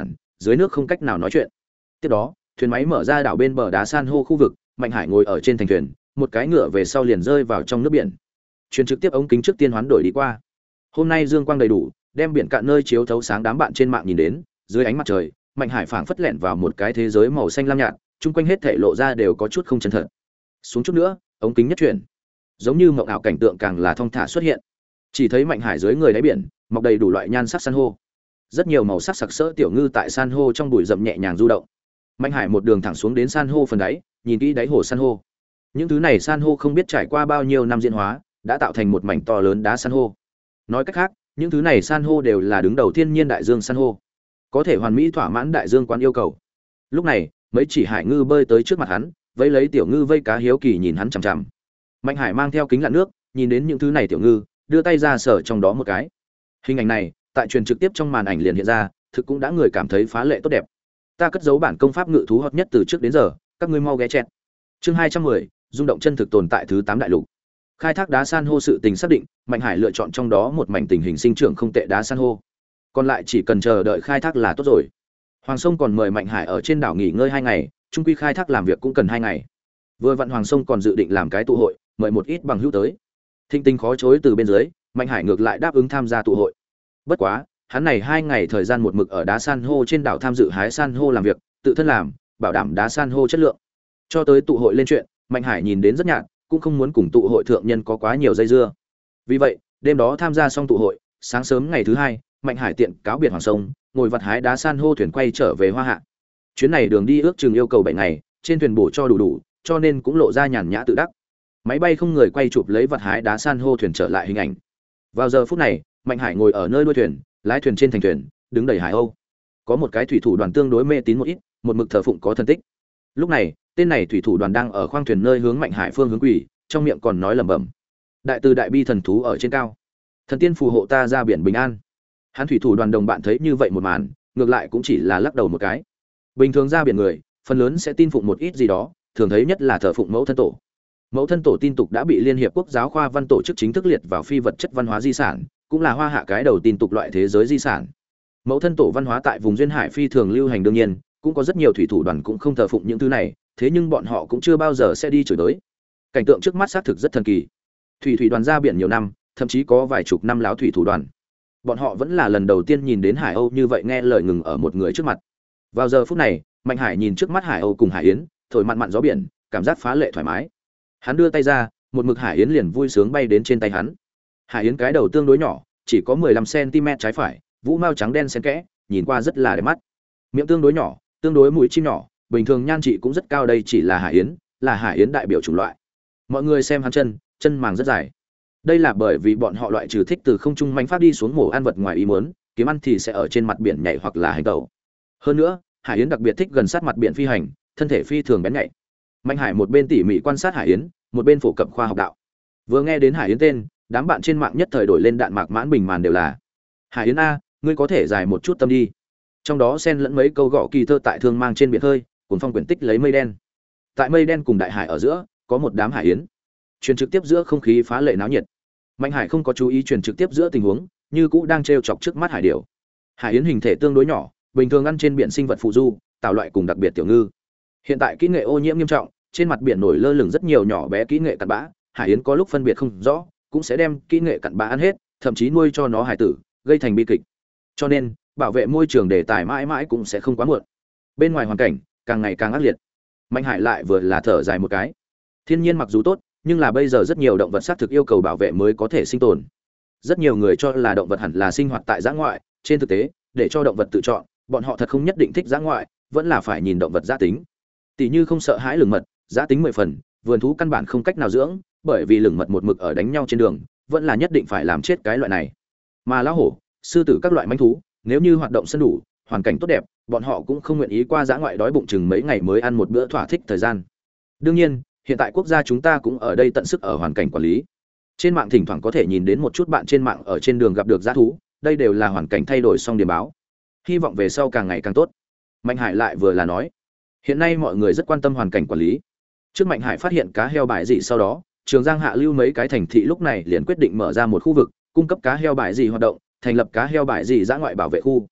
dưới nước không cách nào nói chuyện. Tiếp đó, thuyền máy mở ra đảo bên bờ đá san hô khu vực, Mạnh Hải ngồi ở trên thành thuyền, một cái ngựa về sau liền rơi vào trong nước biển. Truyền trực tiếp ống kính trước tiên hoán đổi đi qua. Hôm nay dương quang đầy đủ, đem biển cạn nơi chiếu thấu sáng, đám bạn trên mạng nhìn đến, dưới ánh mặt trời, Mạnh Hải phảng phất lẻn vào một cái thế giới màu xanh lam nhạt, chung quanh hết thảy lộ ra đều có chút không chân thật. Xuống chút nữa, ống kính nhất chuyển, giống như mộng ảo cảnh tượng càng là thong thả xuất hiện. Chỉ thấy Mạnh Hải dưới người đáy biển, mọc đầy đủ loại nhan sắc san hô. Rất nhiều màu sắc sặc sỡ tiểu ngư tại san hô trong bụi rậm nhẹ nhàng du động. Mạnh Hải một đường thẳng xuống đến san hô phần đáy, nhìn kỹ đáy hồ san hô. Những thứ này san hô không biết trải qua bao nhiêu năm diễn hóa, đã tạo thành một mảnh to lớn đá san hô. Nói cách khác, những thứ này san hô đều là đứng đầu thiên nhiên đại dương san hô, có thể hoàn mỹ thỏa mãn đại dương quán yêu cầu. Lúc này, mấy chỉ hải ngư bơi tới trước mặt hắn, vẫy lấy tiểu ngư vây cá hiếu kỳ nhìn hắn chằm chằm. Mạnh Hải mang theo kính lặn nước, nhìn đến những thứ này tiểu ngư, đưa tay ra sờ trong đó một cái. Hình ảnh này, tại truyền trực tiếp trong màn ảnh liền hiện ra, thực cũng đã người cảm thấy phá lệ tốt đẹp. Ta cất giấu bản công pháp ngự thú hot nhất từ trước đến giờ, các ngươi mau ghé chẹt. Chương hai trăm mười, rung động chân thực tồn tại thứ tám đại lục. Khai thác đá san hô sự tình xác định, Mạnh Hải lựa chọn trong đó một mảnh tình hình sinh trưởng không tệ đá san hô. Còn lại chỉ cần chờ đợi khai thác là tốt rồi. Hoàng Sông còn mời Mạnh Hải ở trên đảo nghỉ ngơi hai ngày, chung quy khai thác làm việc cũng cần hai ngày. Vừa vặn Hoàng Sông còn dự định làm cái tụ hội, mời một ít bằng hữu tới. Thinh Tinh khó chối từ bên dưới, Mạnh Hải ngược lại đáp ứng tham gia tụ hội. Bất quá, hắn này hai ngày thời gian một mực ở đá san hô trên đảo tham dự hái san hô làm việc, tự thân làm, bảo đảm đá san hô chất lượng. Cho tới tụ hội lên chuyện, Mạnh Hải nhìn đến rất nhạt, cũng không muốn cùng tụ hội thượng nhân có quá nhiều dây dưa. Vì vậy, đêm đó tham gia xong tụ hội, sáng sớm ngày thứ hai, Mạnh Hải tiện cáo biệt Hoàng Sông, ngồi vặt hái đá san hô thuyền quay trở về Hoa Hạ. Chuyến này đường đi ước chừng yêu cầu bảy ngày, trên thuyền bổ cho đủ đủ, cho nên cũng lộ ra nhàn nhã tự đắc. Máy bay không người quay chụp lấy vặt hái đá san hô thuyền trở lại hình ảnh. Vào giờ phút này, Mạnh Hải ngồi ở nơi đuôi thuyền, lái thuyền trên thành thuyền, đứng đầy hải âu. Có một cái thủy thủ đoàn tương đối mê tín một ít, một mực thờ phụng có thân tích. Lúc này, tên này thủy thủ đoàn đang ở khoang thuyền nơi hướng Mạnh Hải phương hướng quỷ, trong miệng còn nói lẩm bẩm: đại từ đại bi thần thú ở trên cao, thần tiên phù hộ ta ra biển bình an. Hắn thủy thủ đoàn đồng bạn thấy như vậy một màn, ngược lại cũng chỉ là lắc đầu một cái. Bình thường ra biển người, phần lớn sẽ tin phụng một ít gì đó, thường thấy nhất là thờ phụng mẫu thân tổ. Mẫu thân tổ tin tục đã bị Liên hiệp quốc giáo khoa văn tổ chức chính thức liệt vào phi vật chất văn hóa di sản, cũng là Hoa Hạ cái đầu tin tục loại thế giới di sản. Mẫu thân tổ văn hóa tại vùng duyên hải phi thường lưu hành, đương nhiên, cũng có rất nhiều thủy thủ đoàn cũng không thờ phụng những thứ này, thế nhưng bọn họ cũng chưa bao giờ sẽ đi chửi tới. Cảnh tượng trước mắt xác thực rất thần kỳ. Thủy thủy đoàn ra biển nhiều năm, thậm chí có vài chục năm láo thủy thủ đoàn. Bọn họ vẫn là lần đầu tiên nhìn đến hải âu như vậy, nghe lời ngừng ở một người trước mặt. Vào giờ phút này, Mạnh Hải nhìn trước mắt hải âu cùng hải yến, thổi mặn mặn gió biển, cảm giác phá lệ thoải mái. Hắn đưa tay ra, một mực hải yến liền vui sướng bay đến trên tay hắn. Hải yến cái đầu tương đối nhỏ, chỉ có mười lăm xăng ti mét trái phải, vũ mao trắng đen xen kẽ, nhìn qua rất là đẹp mắt. Miệng tương đối nhỏ, tương đối mũi chim nhỏ, bình thường nhan trị cũng rất cao, đây chỉ là hải yến, là hải yến đại biểu chủng loại. Mọi người xem hắn chân, chân màng rất dài. Đây là bởi vì bọn họ loại trừ thích từ không trung manh phát đi xuống mổ ăn vật ngoài ý muốn, kiếm ăn thì sẽ ở trên mặt biển nhảy hoặc là hành tẩu. Hơn nữa, hải yến đặc biệt thích gần sát mặt biển phi hành, thân thể phi thường bén nhạy. Mạnh Hải một bên tỉ mỉ quan sát hải yến, một bên phổ cập khoa học đạo. Vừa nghe đến hải yến tên, đám bạn trên mạng nhất thời đổi lên đạn mạc mãn bình màn đều là: hải yến a, ngươi có thể dài một chút tâm đi. Trong đó xen lẫn mấy câu gõ kỳ thơ tại thương mang trên biển hơi, cuốn phong quyển tích lấy mây đen. Tại mây đen cùng đại hải ở giữa, có một đám hải yến. Truyền trực tiếp giữa không khí phá lệ náo nhiệt. Mạnh Hải không có chú ý truyền trực tiếp giữa tình huống, như cũ đang trêu chọc trước mắt hải điểu. Hải yến hình thể tương đối nhỏ, bình thường ăn trên biển sinh vật phụ du, tạo loại cùng đặc biệt tiểu ngư. Hiện tại kỹ nghệ ô nhiễm nghiêm trọng, trên mặt biển nổi lơ lửng rất nhiều nhỏ bé kỹ nghệ cặn bã, hải yến có lúc phân biệt không rõ, cũng sẽ đem kỹ nghệ cặn bã ăn hết, thậm chí nuôi cho nó hải tử, gây thành bi kịch. Cho nên, bảo vệ môi trường đề tài mãi mãi cũng sẽ không quá muộn. Bên ngoài hoàn cảnh càng ngày càng ác liệt. Mạnh Hải lại vừa là thở dài một cái. Thiên nhiên mặc dù tốt, nhưng là bây giờ rất nhiều động vật xác thực yêu cầu bảo vệ mới có thể sinh tồn. Rất nhiều người cho là động vật hẳn là sinh hoạt tại dã ngoại, trên thực tế, để cho động vật tự chọn, bọn họ thật không nhất định thích dã ngoại, vẫn là phải nhìn động vật dã tính. Tỷ như không sợ hãi lửng mật, dã tính mười phần, vườn thú căn bản không cách nào dưỡng, bởi vì lửng mật một mực ở đánh nhau trên đường, vẫn là nhất định phải làm chết cái loại này. Mà lão hổ, sư tử các loại mãnh thú, nếu như hoạt động sân đủ, hoàn cảnh tốt đẹp, bọn họ cũng không nguyện ý qua dã ngoại đói bụng chừng mấy ngày mới ăn một bữa thỏa thích thời gian. Đương nhiên, hiện tại quốc gia chúng ta cũng ở đây tận sức ở hoàn cảnh quản lý. Trên mạng thỉnh thoảng có thể nhìn đến một chút bạn trên mạng ở trên đường gặp được dã thú, đây đều là hoàn cảnh thay đổi xong điểm báo. Hy vọng về sau càng ngày càng tốt. Mạnh Hải lại vừa là nói, hiện nay mọi người rất quan tâm hoàn cảnh quản lý. Trước Mạnh Hải phát hiện cá heo bãi dị sau đó, Trường Giang hạ lưu mấy cái thành thị lúc này liền quyết định mở ra một khu vực, cung cấp cá heo bãi dị hoạt động, thành lập cá heo bãi dị dã ngoại bảo vệ khu.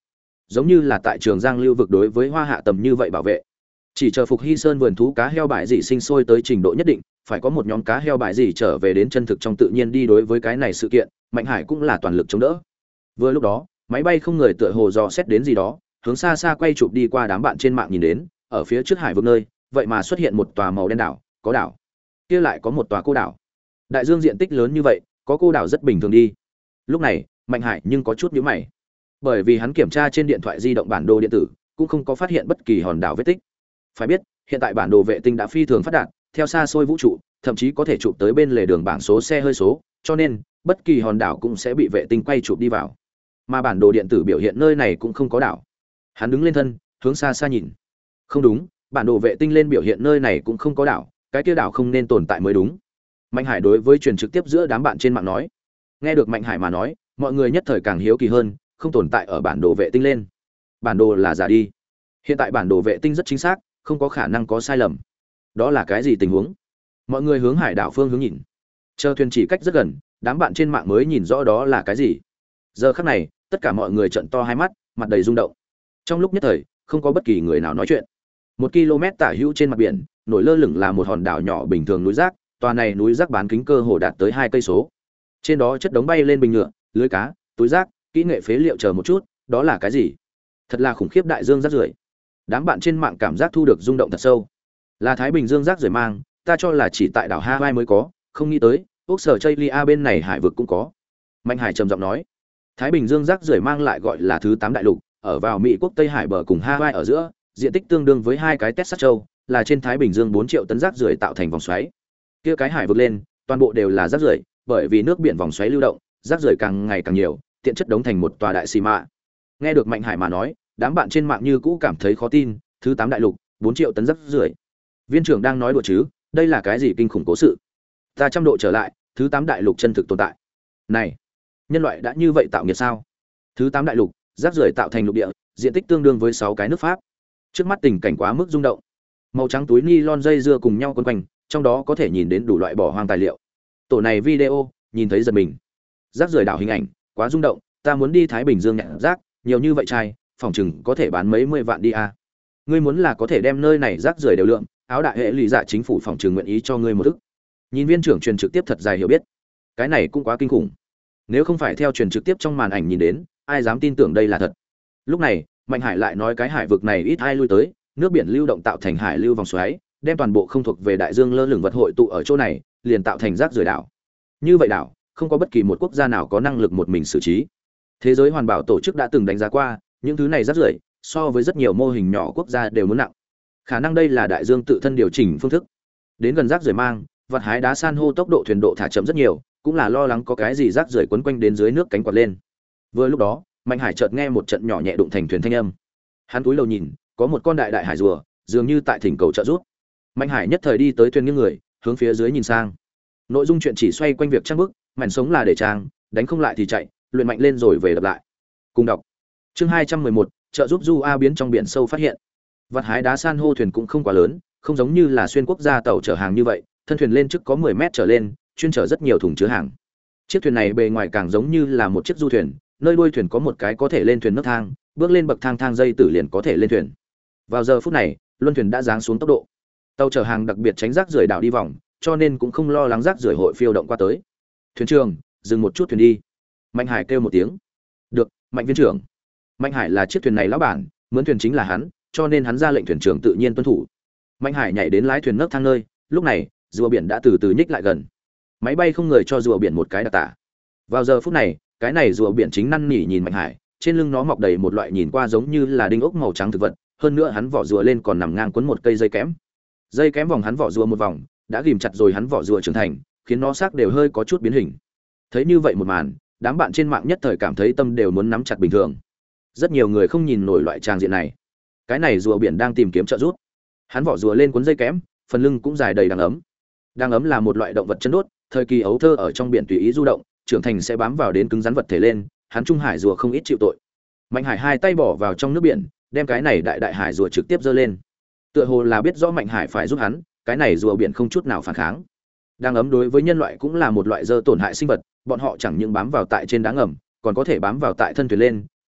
giống như là tại Trường Giang lưu vực đối với Hoa Hạ tầm như vậy bảo vệ. Chỉ chờ Phục Hy Sơn vườn thú cá heo bại dị sinh sôi tới trình độ nhất định, phải có một nhóm cá heo bại dị trở về đến chân thực trong tự nhiên đi đối với cái này sự kiện, Mạnh Hải cũng là toàn lực chống đỡ. Vừa lúc đó, máy bay không người tựa hồ dò xét đến gì đó, hướng xa xa quay chụp đi qua đám bạn trên mạng nhìn đến, ở phía trước hải vực nơi, vậy mà xuất hiện một tòa màu đen đảo, có đảo. Kia lại có một tòa cô đảo. Đại dương diện tích lớn như vậy, có cô đảo rất bình thường đi. Lúc này, Mạnh Hải nhưng có chút nhíu mày. Bởi vì hắn kiểm tra trên điện thoại di động bản đồ điện tử, cũng không có phát hiện bất kỳ hòn đảo vết tích. Phải biết, hiện tại bản đồ vệ tinh đã phi thường phát đạt, theo xa xôi vũ trụ, thậm chí có thể chụp tới bên lề đường bảng số xe hơi số, cho nên bất kỳ hòn đảo cũng sẽ bị vệ tinh quay chụp đi vào. Mà bản đồ điện tử biểu hiện nơi này cũng không có đảo. Hắn đứng lên thân, hướng xa xa nhìn. Không đúng, bản đồ vệ tinh lên biểu hiện nơi này cũng không có đảo, cái kia đảo không nên tồn tại mới đúng. Mạnh Hải đối với truyền trực tiếp giữa đám bạn trên mạng nói. Nghe được Mạnh Hải mà nói, mọi người nhất thời càng hiếu kỳ hơn, không tồn tại ở bản đồ vệ tinh lên. Bản đồ là giả đi. Hiện tại bản đồ vệ tinh rất chính xác, không có khả năng có sai lầm. Đó là cái gì tình huống? Mọi người hướng hải đảo phương hướng nhìn. Chờ thuyền chỉ cách rất gần, đám bạn trên mạng mới nhìn rõ đó là cái gì. Giờ khắc này, tất cả mọi người trợn to hai mắt, mặt đầy rung động. Trong lúc nhất thời, không có bất kỳ người nào nói chuyện. Một km tả hữu trên mặt biển, nổi lơ lửng là một hòn đảo nhỏ bình thường núi rác, tòa này núi rác bán kính cơ hồ đạt tới hai cây số. Trên đó chất đống bay lên bình nhựa, lưới cá, túi rác, kỹ nghệ phế liệu chờ một chút, đó là cái gì? Thật là khủng khiếp đại dương rác rưởi. Đám bạn trên mạng cảm giác thu được rung động thật sâu. Là Thái Bình Dương rác rưởi mang, ta cho là chỉ tại đảo Hawaii mới có, không nghĩ tới, ốc sở Chailia bên này hải vực cũng có. Mạnh Hải trầm giọng nói, Thái Bình Dương rác rưởi mang lại gọi là thứ tám đại lục, ở vào Mỹ quốc Tây Hải bờ cùng Hawaii ở giữa, diện tích tương đương với hai cái Texas châu, là trên Thái Bình Dương bốn triệu tấn rác rưởi tạo thành vòng xoáy. Kia cái hải vực lên, toàn bộ đều là rác rưởi, bởi vì nước biển vòng xoáy lưu động, rác rưởi càng ngày càng nhiều, tiện chất đống thành một tòa đại xì mạ. Nghe được Mạnh Hải mà nói, đám bạn trên mạng như cũ cảm thấy khó tin, thứ tám đại lục, bốn triệu tấn rác rưởi. Viên trưởng đang nói đùa chứ, đây là cái gì kinh khủng cố sự? Ta trăm độ trở lại, thứ tám đại lục chân thực tồn tại. Này, nhân loại đã như vậy tạo nghiệt sao? Thứ tám đại lục, rác rưởi tạo thành lục địa, diện tích tương đương với sáu cái nước Pháp. Trước mắt tình cảnh quá mức rung động. Màu trắng túi nylon dây dưa cùng nhau quấn quanh, trong đó có thể nhìn đến đủ loại bỏ hoang tài liệu. Tổ này video, nhìn thấy giật mình. Rác rưởi đảo hình ảnh, quá rung động, ta muốn đi Thái Bình Dương nhặt rác, nhiều như vậy trai, phòng chừng có thể bán mấy mươi vạn đi à. Ngươi muốn là có thể đem nơi này rác rưởi đều lượng, áo đại hệ lụy dạ chính phủ phòng trừng nguyện ý cho ngươi một ức. Nhìn viên trưởng truyền trực tiếp thật dài hiểu biết. Cái này cũng quá kinh khủng. Nếu không phải theo truyền trực tiếp trong màn ảnh nhìn đến, ai dám tin tưởng đây là thật. Lúc này, Mạnh Hải lại nói cái hải vực này ít ai lui tới, nước biển lưu động tạo thành hải lưu vòng xoáy, đem toàn bộ không thuộc về đại dương lơ lửng vật hội tụ ở chỗ này, liền tạo thành rác rưởi đảo. Như vậy đảo, không có bất kỳ một quốc gia nào có năng lực một mình xử trí. Thế giới hoàn bảo tổ chức đã từng đánh giá qua, những thứ này rác rưởi, so với rất nhiều mô hình nhỏ quốc gia đều muốn nặng. Khả năng đây là đại dương tự thân điều chỉnh phương thức. Đến gần rác rưởi mang, vật hái đá san hô tốc độ thuyền độ thả chậm rất nhiều, cũng là lo lắng có cái gì rác rưởi quấn quanh đến dưới nước cánh quạt lên. Vừa lúc đó, Mạnh Hải chợt nghe một trận nhỏ nhẹ đụng thành thuyền thanh âm. Hắn cúi đầu nhìn, có một con đại đại hải rùa, dường như tại thỉnh cầu trợ giúp. Mạnh Hải nhất thời đi tới thuyền nghiêng người, hướng phía dưới nhìn sang. Nội dung chuyện chỉ xoay quanh việc trang bức, mảnh sống là để trang, đánh không lại thì chạy, luyện mạnh lên rồi về đập lại. Cùng đọc. Chương hai trăm mười một, trợ giúp Du A biến trong biển sâu phát hiện. Vật hái đá san hô thuyền cũng không quá lớn, không giống như là xuyên quốc gia tàu chở hàng như vậy, thân thuyền lên trước có mười mét trở lên, chuyên chở rất nhiều thùng chứa hàng. Chiếc thuyền này bề ngoài càng giống như là một chiếc du thuyền, nơi đuôi thuyền có một cái có thể lên thuyền nấc thang, bước lên bậc thang thang dây tử liền có thể lên thuyền. Vào giờ phút này, luân thuyền đã giáng xuống tốc độ. Tàu chở hàng đặc biệt tránh rác rưởi đảo đi vòng, cho nên cũng không lo lắng rác rưởi hội phiêu động qua tới. Thuyền trưởng, dừng một chút thuyền đi. Mạnh Hải kêu một tiếng. Được, Mạnh viên trưởng. Mạnh Hải là chiếc thuyền này lão bản, mướn thuyền chính là hắn, cho nên hắn ra lệnh thuyền trưởng tự nhiên tuân thủ. Mạnh Hải nhảy đến lái thuyền nấc thang nơi, lúc này, rùa biển đã từ từ nhích lại gần. Máy bay không người cho rùa biển một cái đặc tả. Vào giờ phút này, cái này rùa biển chính năn nỉ nhìn Mạnh Hải, trên lưng nó mọc đầy một loại nhìn qua giống như là đinh ốc màu trắng thực vật, hơn nữa hắn vỏ rùa lên còn nằm ngang quấn một cây dây kém. Dây kém vòng hắn vỏ rùa một vòng, đã ghìm chặt rồi hắn vỏ rùa trưởng thành, khiến nó xác đều hơi có chút biến hình. Thấy như vậy một màn, đám bạn trên mạng nhất thời cảm thấy tâm đều muốn nắm chặt bình thường. Rất nhiều người không nhìn nổi loại trang diện này. Cái này rùa biển đang tìm kiếm trợ giúp. Hắn vỏ rùa lên cuốn dây kém, phần lưng cũng dài đầy đằng ấm. Đằng ấm là một loại động vật chân đốt, thời kỳ ấu thơ ở trong biển tùy ý du động, trưởng thành sẽ bám vào đến cứng rắn vật thể lên, hắn trung hải rùa không ít chịu tội. Mạnh Hải hai tay bỏ vào trong nước biển, đem cái này đại đại hải rùa trực tiếp giơ lên. Tựa hồ là biết rõ Mạnh Hải phải giúp hắn, cái này rùa biển không chút nào phản kháng. Đằng ấm đối với nhân loại cũng là một loại dơ tổn hại sinh vật, bọn họ chẳng những bám vào tại trên đá ngầm, còn có thể bám vào tại thân thuyền lên,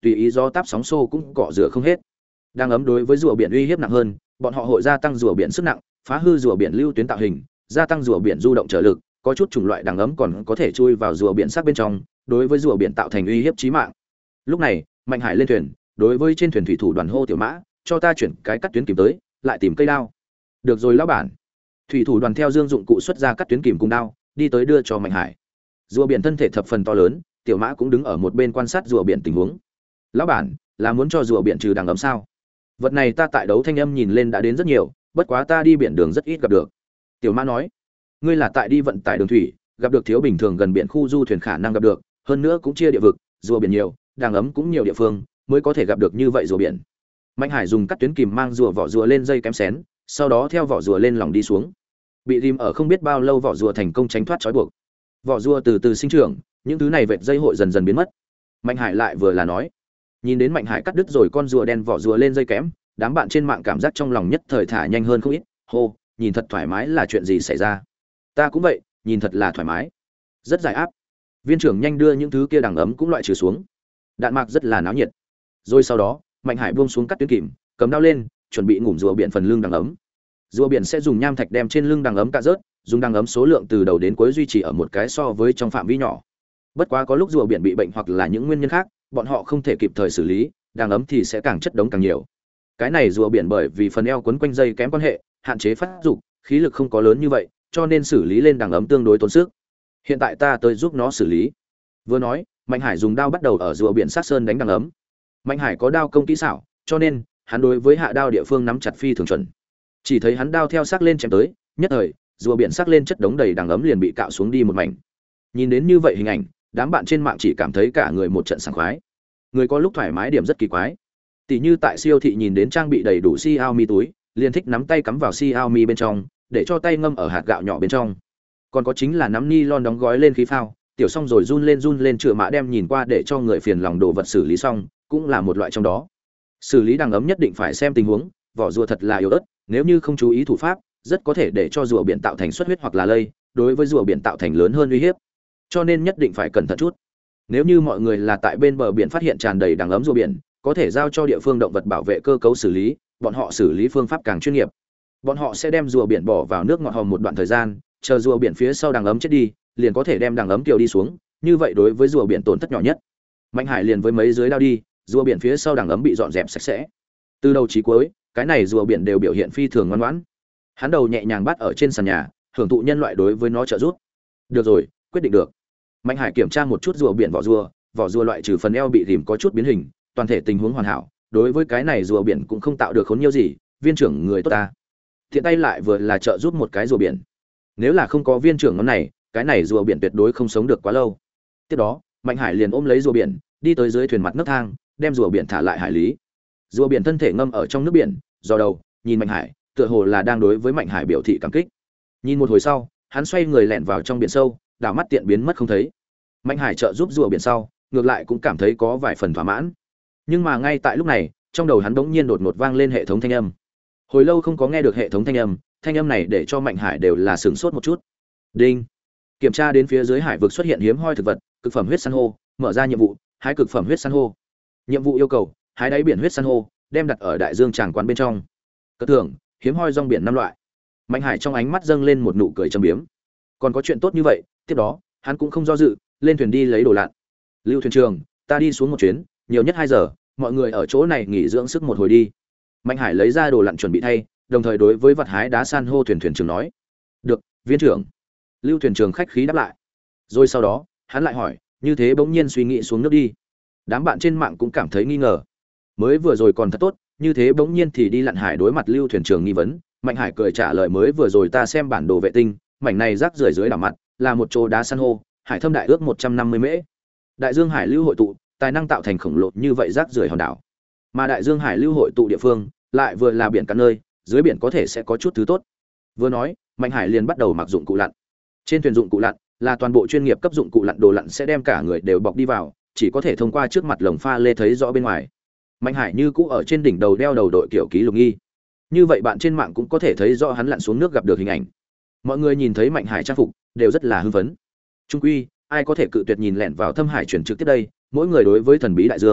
tùy ý gió táp sóng xô cũng cọ rửa không hết. Đang ấm đối với rùa biển uy hiếp nặng hơn, bọn họ hội gia tăng rùa biển sức nặng, phá hư rùa biển lưu tuyến tạo hình, gia tăng rùa biển du động trở lực, có chút chủng loại đằng ấm còn có thể chui vào rùa biển sắc bên trong, đối với rùa biển tạo thành uy hiếp chí mạng. Lúc này, Mạnh Hải lên thuyền, đối với trên thuyền thủy thủ đoàn hô Tiểu Mã, cho ta chuyển cái cắt tuyến kìm tới, lại tìm cây đao. Được rồi lão bản. Thủy thủ đoàn theo Dương dụng cụ xuất ra cắt tuyến kìm cùng đao, đi tới đưa cho Mạnh Hải. Rùa biển thân thể thập phần to lớn, Tiểu Mã cũng đứng ở một bên quan sát rùa biển tình huống. Lão bản, là muốn cho rùa biển trừ đằng ấm sao? Vật này ta tại đấu thanh âm nhìn lên đã đến rất nhiều, bất quá ta đi biển đường rất ít gặp được. Tiểu Mã nói, ngươi là tại đi vận tải đường thủy, gặp được thiếu bình thường gần biển khu du thuyền khả năng gặp được, hơn nữa cũng chia địa vực, rùa biển nhiều, đằng ấm cũng nhiều địa phương, mới có thể gặp được như vậy rùa biển. Mạnh Hải dùng cắt tuyến kìm mang rùa vỏ rùa lên dây kém xén, sau đó theo vỏ rùa lên lòng đi xuống. Bị ghim ở không biết bao lâu vỏ rùa thành công tránh thoát trói buộc. Vỏ rùa từ từ sinh trưởng, những thứ này vệt dây hội dần dần biến mất. Mạnh Hải lại vừa là nói, nhìn đến Mạnh Hải cắt đứt rồi con rùa đen vỏ rùa lên dây kém, đám bạn trên mạng cảm giác trong lòng nhất thời thả nhanh hơn không ít. Hô, nhìn thật thoải mái, là chuyện gì xảy ra? Ta cũng vậy, nhìn thật là thoải mái, rất giải áp. Viên trưởng nhanh đưa những thứ kia đằng ấm cũng loại trừ xuống. Đạn mạc rất là náo nhiệt. Rồi sau đó, Mạnh Hải buông xuống cắt tuyến kìm, cầm đao lên, chuẩn bị ngủm rùa biển phần lưng đằng ấm. Rùa biển sẽ dùng nham thạch đem trên lưng đằng ấm cạ rớt, dùng đằng ấm số lượng từ đầu đến cuối duy trì ở một cái so với trong phạm vi nhỏ. Bất quá có lúc rùa biển bị bệnh hoặc là những nguyên nhân khác, bọn họ không thể kịp thời xử lý, đằng ấm thì sẽ càng chất đống càng nhiều. Cái này rùa biển bởi vì phần eo quấn quanh dây kém quan hệ, hạn chế phát dục, khí lực không có lớn như vậy, cho nên xử lý lên đằng ấm tương đối tốn sức. Hiện tại ta tới giúp nó xử lý. Vừa nói, Mạnh Hải dùng đao bắt đầu ở rùa biển sát sơn đánh đằng ấm. Mạnh Hải có đao công kỹ xảo, cho nên hắn đối với hạ đao địa phương nắm chặt phi thường chuẩn. Chỉ thấy hắn đao theo sắc lên chém tới, nhất thời, rùa biển sắc lên chất đống đầy đằng ấm liền bị cạo xuống đi một mảnh. Nhìn đến như vậy hình ảnh, đám bạn trên mạng chỉ cảm thấy cả người một trận sảng khoái. Người có lúc thoải mái điểm rất kỳ quái. Tỷ như tại siêu thị nhìn đến trang bị đầy đủ Xiaomi túi, liền thích nắm tay cắm vào Xiaomi bên trong, để cho tay ngâm ở hạt gạo nhỏ bên trong. Còn có chính là nắm ni-lon đóng gói lên khí phao, tiểu xong rồi run lên run lên chữa mã đem nhìn qua để cho người phiền lòng đồ vật xử lý xong, cũng là một loại trong đó. Xử lý đằng ấm nhất định phải xem tình huống, vỏ rùa thật là yếu ớt, nếu như không chú ý thủ pháp, rất có thể để cho rùa biển tạo thành xuất huyết hoặc là lây, đối với rùa biển tạo thành lớn hơn uy hiếp. Cho nên nhất định phải cẩn thận chút. Nếu như mọi người là tại bên bờ biển phát hiện tràn đầy đằng ấm rùa biển, có thể giao cho địa phương động vật bảo vệ cơ cấu xử lý, bọn họ xử lý phương pháp càng chuyên nghiệp. Bọn họ sẽ đem rùa biển bỏ vào nước ngọt hòm một đoạn thời gian, chờ rùa biển phía sau đằng ấm chết đi, liền có thể đem đằng ấm kiều đi xuống, như vậy đối với rùa biển tổn thất nhỏ nhất. Mạnh Hải liền với mấy dưới đao đi, rùa biển phía sau đằng ấm bị dọn dẹp sạch sẽ. Từ đầu chí cuối, cái này rùa biển đều biểu hiện phi thường ngoan ngoãn. Hắn đầu nhẹ nhàng bắt ở trên sàn nhà, hưởng thụ nhân loại đối với nó trợ giúp. Được rồi, quyết định được. Mạnh Hải kiểm tra một chút rùa biển vỏ rùa, vỏ rùa loại trừ phần eo bị rìm có chút biến hình, toàn thể tình huống hoàn hảo, đối với cái này rùa biển cũng không tạo được khốn nhiều gì, viên trưởng người tốt ta. Thiện tay lại vừa là trợ giúp một cái rùa biển. Nếu là không có viên trưởng ngón này, cái này rùa biển tuyệt đối không sống được quá lâu. Tiếp đó, Mạnh Hải liền ôm lấy rùa biển, đi tới dưới thuyền mặt nấc thang, đem rùa biển thả lại hải lý. Rùa biển thân thể ngâm ở trong nước biển, dò đầu, nhìn Mạnh Hải, tựa hồ là đang đối với Mạnh Hải biểu thị cảm kích. Nhìn một hồi sau, hắn xoay người lẻn vào trong biển sâu, đảo mắt tiện biến mất không thấy. Mạnh Hải trợ giúp rùa biển sau, ngược lại cũng cảm thấy có vài phần thỏa mãn. Nhưng mà ngay tại lúc này, trong đầu hắn bỗng nhiên đột ngột vang lên hệ thống thanh âm. Hồi lâu không có nghe được hệ thống thanh âm, thanh âm này để cho Mạnh Hải đều là sửng sốt một chút. Đinh. Kiểm tra đến phía dưới hải vực xuất hiện hiếm hoi thực vật, cực phẩm huyết san hô, mở ra nhiệm vụ, hái cực phẩm huyết san hô. Nhiệm vụ yêu cầu, hái đáy biển huyết san hô, đem đặt ở đại dương tràng quán bên trong. Cất thưởng, hiếm hoi rong biển năm loại. Mạnh Hải trong ánh mắt dâng lên một nụ cười trầm biếm. Còn có chuyện tốt như vậy, tiếp đó, hắn cũng không do dự, lên thuyền đi lấy đồ lặn. Lưu thuyền trưởng, ta đi xuống một chuyến, nhiều nhất hai giờ, mọi người ở chỗ này nghỉ dưỡng sức một hồi đi. Mạnh Hải lấy ra đồ lặn chuẩn bị thay, đồng thời đối với vật hái đá san hô thuyền thuyền trưởng nói. Được, viên trưởng. Lưu thuyền trưởng khách khí đáp lại. Rồi sau đó, hắn lại hỏi, như thế bỗng nhiên suy nghĩ xuống nước đi. Đám bạn trên mạng cũng cảm thấy nghi ngờ. Mới vừa rồi còn thật tốt, như thế bỗng nhiên thì đi lặn hải đối mặt Lưu thuyền trưởng nghi vấn. Mạnh Hải cười trả lời, mới vừa rồi ta xem bản đồ vệ tinh, mảnh này rác rưởi dưới đảo mặt, là một chỗ đá san hô, hải thâm đại ước một trăm năm mươi mễ. Đại dương hải lưu hội tụ, tài năng tạo thành khổng lồ như vậy rác rưởi hòn đảo. Mà đại dương hải lưu hội tụ địa phương, lại vừa là biển cả nơi, dưới biển có thể sẽ có chút thứ tốt. Vừa nói, Mạnh Hải liền bắt đầu mặc dụng cụ lặn. Trên thuyền dụng cụ lặn là toàn bộ chuyên nghiệp cấp dụng cụ lặn, đồ lặn sẽ đem cả người đều bọc đi vào, chỉ có thể thông qua trước mặt lồng pha lê thấy rõ bên ngoài. Mạnh Hải như cũ ở trên đỉnh đầu đeo đầu đội kiểu ký lục nghi. Như vậy bạn trên mạng cũng có thể thấy rõ hắn lặn xuống nước gặp được hình ảnh. Mọi người nhìn thấy Mạnh Hải trang phục, đều rất là hưng phấn. Trung quy, ai có thể cự tuyệt nhìn lẻn vào thâm hải chuyển trực tiếp đây, mỗi người đối với thần bí đại dương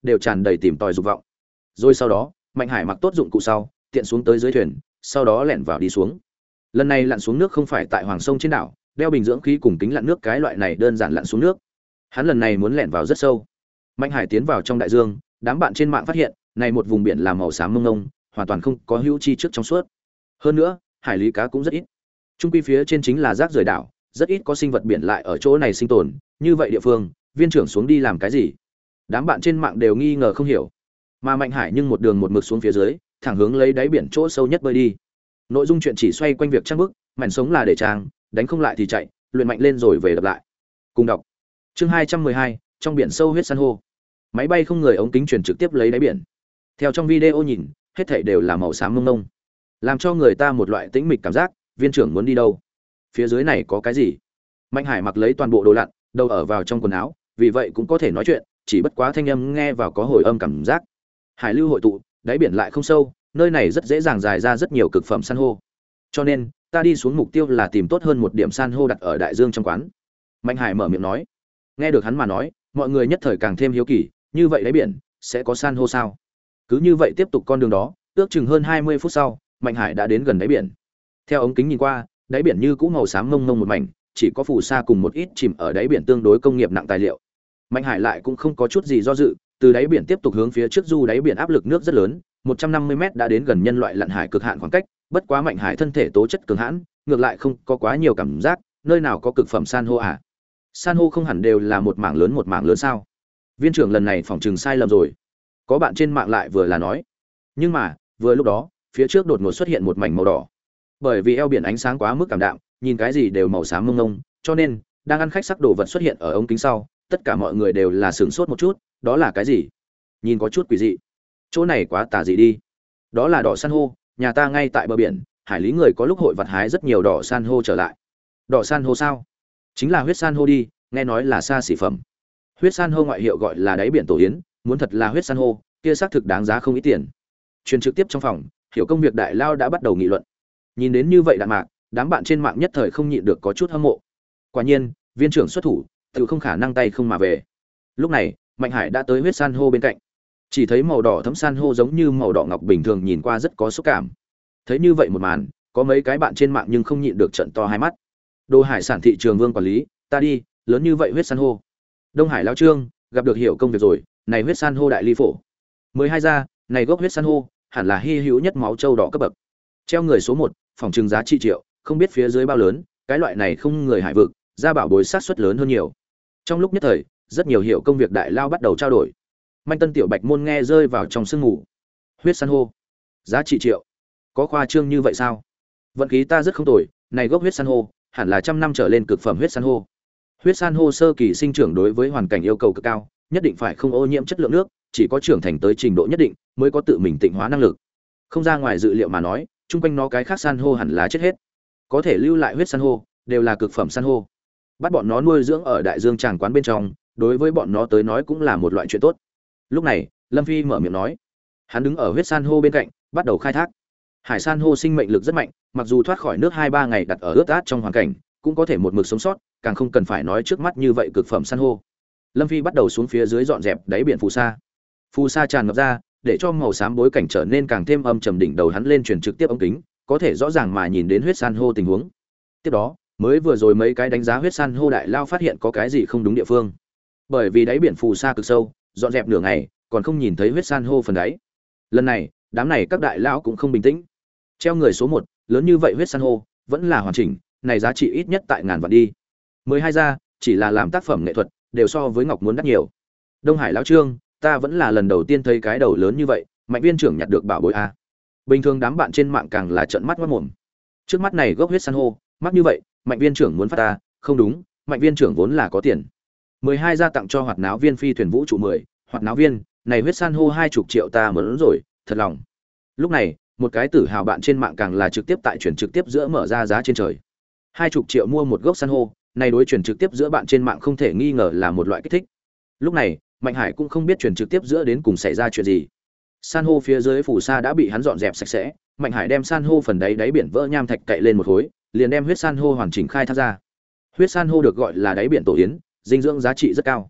đều tràn đầy tìm tòi dục vọng. Rồi sau đó, Mạnh Hải mặc tốt dụng cụ sau, tiện xuống tới dưới thuyền, sau đó lẻn vào đi xuống. Lần này lặn xuống nước không phải tại Hoàng Sông trên đảo, đeo bình dưỡng khí cùng kính lặn nước cái loại này đơn giản lặn xuống nước. Hắn lần này muốn lẻn vào rất sâu. Mạnh Hải tiến vào trong đại dương, đám bạn trên mạng phát hiện, này một vùng biển là màu xám mông mông, hoàn toàn không có hữu chi trước trong suốt. Hơn nữa, hải lý cá cũng rất ít. Trung quy phía trên chính là rác rưởi đảo, rất ít có sinh vật biển lại ở chỗ này sinh tồn, như vậy địa phương, viên trưởng xuống đi làm cái gì? Đám bạn trên mạng đều nghi ngờ không hiểu. Mà Mạnh Hải nhưng một đường một mực xuống phía dưới, thẳng hướng lấy đáy biển chỗ sâu nhất bơi đi. Nội dung chuyện chỉ xoay quanh việc trang bức, mảnh sống là để trang, đánh không lại thì chạy, luyện mạnh lên rồi về đập lại. Cùng đọc. Chương hai trăm mười hai, trong biển sâu huyết san hô. Máy bay không người ống kính truyền trực tiếp lấy đáy biển. Theo trong video nhìn, hết thảy đều là màu xám mông mông, làm cho người ta một loại tĩnh mịch cảm giác, viên trưởng muốn đi đâu? Phía dưới này có cái gì? Mạnh Hải mặc lấy toàn bộ đồ lặn, đầu ở vào trong quần áo, vì vậy cũng có thể nói chuyện, chỉ bất quá thanh âm nghe vào có hồi âm cảm giác. Hải lưu hội tụ, đáy biển lại không sâu, nơi này rất dễ dàng dài ra rất nhiều cực phẩm san hô. Cho nên, ta đi xuống mục tiêu là tìm tốt hơn một điểm san hô đặt ở đại dương trong quán. Mạnh Hải mở miệng nói. Nghe được hắn mà nói, mọi người nhất thời càng thêm hiếu kỳ, như vậy đáy biển sẽ có san hô sao? Cứ như vậy tiếp tục con đường đó, ước chừng hơn hai mươi phút sau, Mạnh Hải đã đến gần đáy biển. Theo ống kính nhìn qua, đáy biển như cũ màu xám mông mông một mảnh, chỉ có phù sa cùng một ít chìm ở đáy biển tương đối công nghiệp nặng tài liệu. Mạnh Hải lại cũng không có chút gì do dự, từ đáy biển tiếp tục hướng phía trước du đáy biển áp lực nước rất lớn, một trăm năm mươi mét đã đến gần nhân loại lặn hải cực hạn khoảng cách, bất quá Mạnh Hải thân thể tố chất cường hãn, ngược lại không có quá nhiều cảm giác, nơi nào có cực phẩm san hô à? San hô không hẳn đều là một mảng lớn một mảng lớn sao? Viên trưởng lần này phỏng chừng sai lầm rồi. Có bạn trên mạng lại vừa là nói. Nhưng mà, vừa lúc đó, phía trước đột ngột xuất hiện một mảnh màu đỏ. Bởi vì eo biển ánh sáng quá mức cảm đạm, nhìn cái gì đều màu xám mông mông, cho nên, đang ăn khách sắc đồ vật xuất hiện ở ống kính sau, tất cả mọi người đều là sửng sốt một chút, đó là cái gì? Nhìn có chút quỷ dị. Chỗ này quá tà dị đi. Đó là đỏ san hô, nhà ta ngay tại bờ biển, hải lý người có lúc hội vặt hái rất nhiều đỏ san hô trở lại. Đỏ san hô sao? Chính là huyết san hô đi, nghe nói là xa xỉ phẩm. Huyết san hô ngoại hiệu gọi là đáy biển tổ yến, muốn thật là huyết san hô, kia xác thực đáng giá không ít tiền. Truyền trực tiếp trong phòng, hiểu công việc đại lao đã bắt đầu nghị luận. Nhìn đến như vậy đạn mạc, đám bạn trên mạng nhất thời không nhịn được có chút hâm mộ. Quả nhiên, viên trưởng xuất thủ, tự không khả năng tay không mà về. Lúc này, Mạnh Hải đã tới huyết san hô bên cạnh. Chỉ thấy màu đỏ thấm san hô giống như màu đỏ ngọc bình thường nhìn qua rất có xúc cảm. Thấy như vậy một màn, có mấy cái bạn trên mạng nhưng không nhịn được trợn to hai mắt. Đồ hải sản thị trường Vương quản lý, ta đi, lớn như vậy huyết san hô. Đông Hải lão Trương, gặp được hiểu công việc rồi, này huyết san hô đại ly phổ. mười hai gia, này gốc huyết san hô, hẳn là hy hữu nhất máu châu đỏ cấp bậc. Treo người số một, phòng trừng giá trị triệu, không biết phía dưới bao lớn, cái loại này không người hải vực, ra bảo bối sát suất lớn hơn nhiều. Trong lúc nhất thời, rất nhiều hiệu công việc đại lao bắt đầu trao đổi. Manh Tân tiểu Bạch môn nghe rơi vào trong sương ngủ. Huyết san hô, giá trị triệu, có khoa trương như vậy sao? Vận khí ta rất không tồi, này gốc huyết san hô, hẳn là trăm năm trở lên cực phẩm huyết san hô. Huyết san hô sơ kỳ sinh trưởng đối với hoàn cảnh yêu cầu cực cao, nhất định phải không ô nhiễm chất lượng nước, chỉ có trưởng thành tới trình độ nhất định mới có tự mình tịnh hóa năng lực. Không ra ngoài dự liệu mà nói, chung quanh nó cái khác san hô hẳn là chết hết. Có thể lưu lại huyết san hô, đều là cực phẩm san hô. Bắt bọn nó nuôi dưỡng ở đại dương tràng quán bên trong, đối với bọn nó tới nói cũng là một loại chuyện tốt. Lúc này, Lâm Phi mở miệng nói, hắn đứng ở huyết san hô bên cạnh, bắt đầu khai thác. Hải san hô sinh mệnh lực rất mạnh, mặc dù thoát khỏi nước hai ba ngày đặt ở ướt át trong hoàn cảnh, cũng có thể một mực sống sót, càng không cần phải nói trước mắt như vậy cực phẩm san hô. Lâm Phi bắt đầu xuống phía dưới dọn dẹp đáy biển phù sa. Phù sa tràn ngập ra, để cho màu xám bối cảnh trở nên càng thêm âm trầm, đỉnh đầu hắn lên truyền trực tiếp ống kính, có thể rõ ràng mà nhìn đến huyết san hô tình huống. Tiếp đó, mới vừa rồi mấy cái đánh giá huyết san hô đại lao phát hiện có cái gì không đúng địa phương. Bởi vì đáy biển phù sa cực sâu, dọn dẹp nửa ngày, còn không nhìn thấy huyết san hô phần đáy. Lần này, đám này các đại lão cũng không bình tĩnh. Treo người số một, lớn như vậy huyết san hô, vẫn là hoàn chỉnh, này giá trị ít nhất tại ngàn vạn đi. mười hai gia, chỉ là làm tác phẩm nghệ thuật, đều so với ngọc muốn đắt nhiều. Đông Hải lão Trương, ta vẫn là lần đầu tiên thấy cái đầu lớn như vậy, Mạnh viên trưởng nhặt được bảo bối a. Bình thường đám bạn trên mạng càng là trợn mắt ngoác mồm. Trước mắt này gốc huyết san hô, mắc như vậy, Mạnh viên trưởng muốn phát ta, không đúng, Mạnh viên trưởng vốn là có tiền. mười hai gia tặng cho hoạt náo viên phi thuyền vũ trụ mười, hoạt náo viên, này huyết san hô hai mươi triệu ta muốn rồi, thật lòng. Lúc này, một cái tử hào bạn trên mạng càng là trực tiếp tại chuyển trực tiếp giữa mở ra giá trên trời. hai mươi triệu mua một gốc san hô, này đối chuyển trực tiếp giữa bạn trên mạng không thể nghi ngờ là một loại kích thích. Lúc này, Mạnh Hải cũng không biết chuyển trực tiếp giữa đến cùng xảy ra chuyện gì. San hô phía dưới phù sa đã bị hắn dọn dẹp sạch sẽ, Mạnh Hải đem san hô phần đáy đáy biển vỡ nham thạch cậy lên một khối, liền đem huyết san hô hoàn chỉnh khai thác ra. Huyết san hô được gọi là đáy biển tổ yến, dinh dưỡng giá trị rất cao.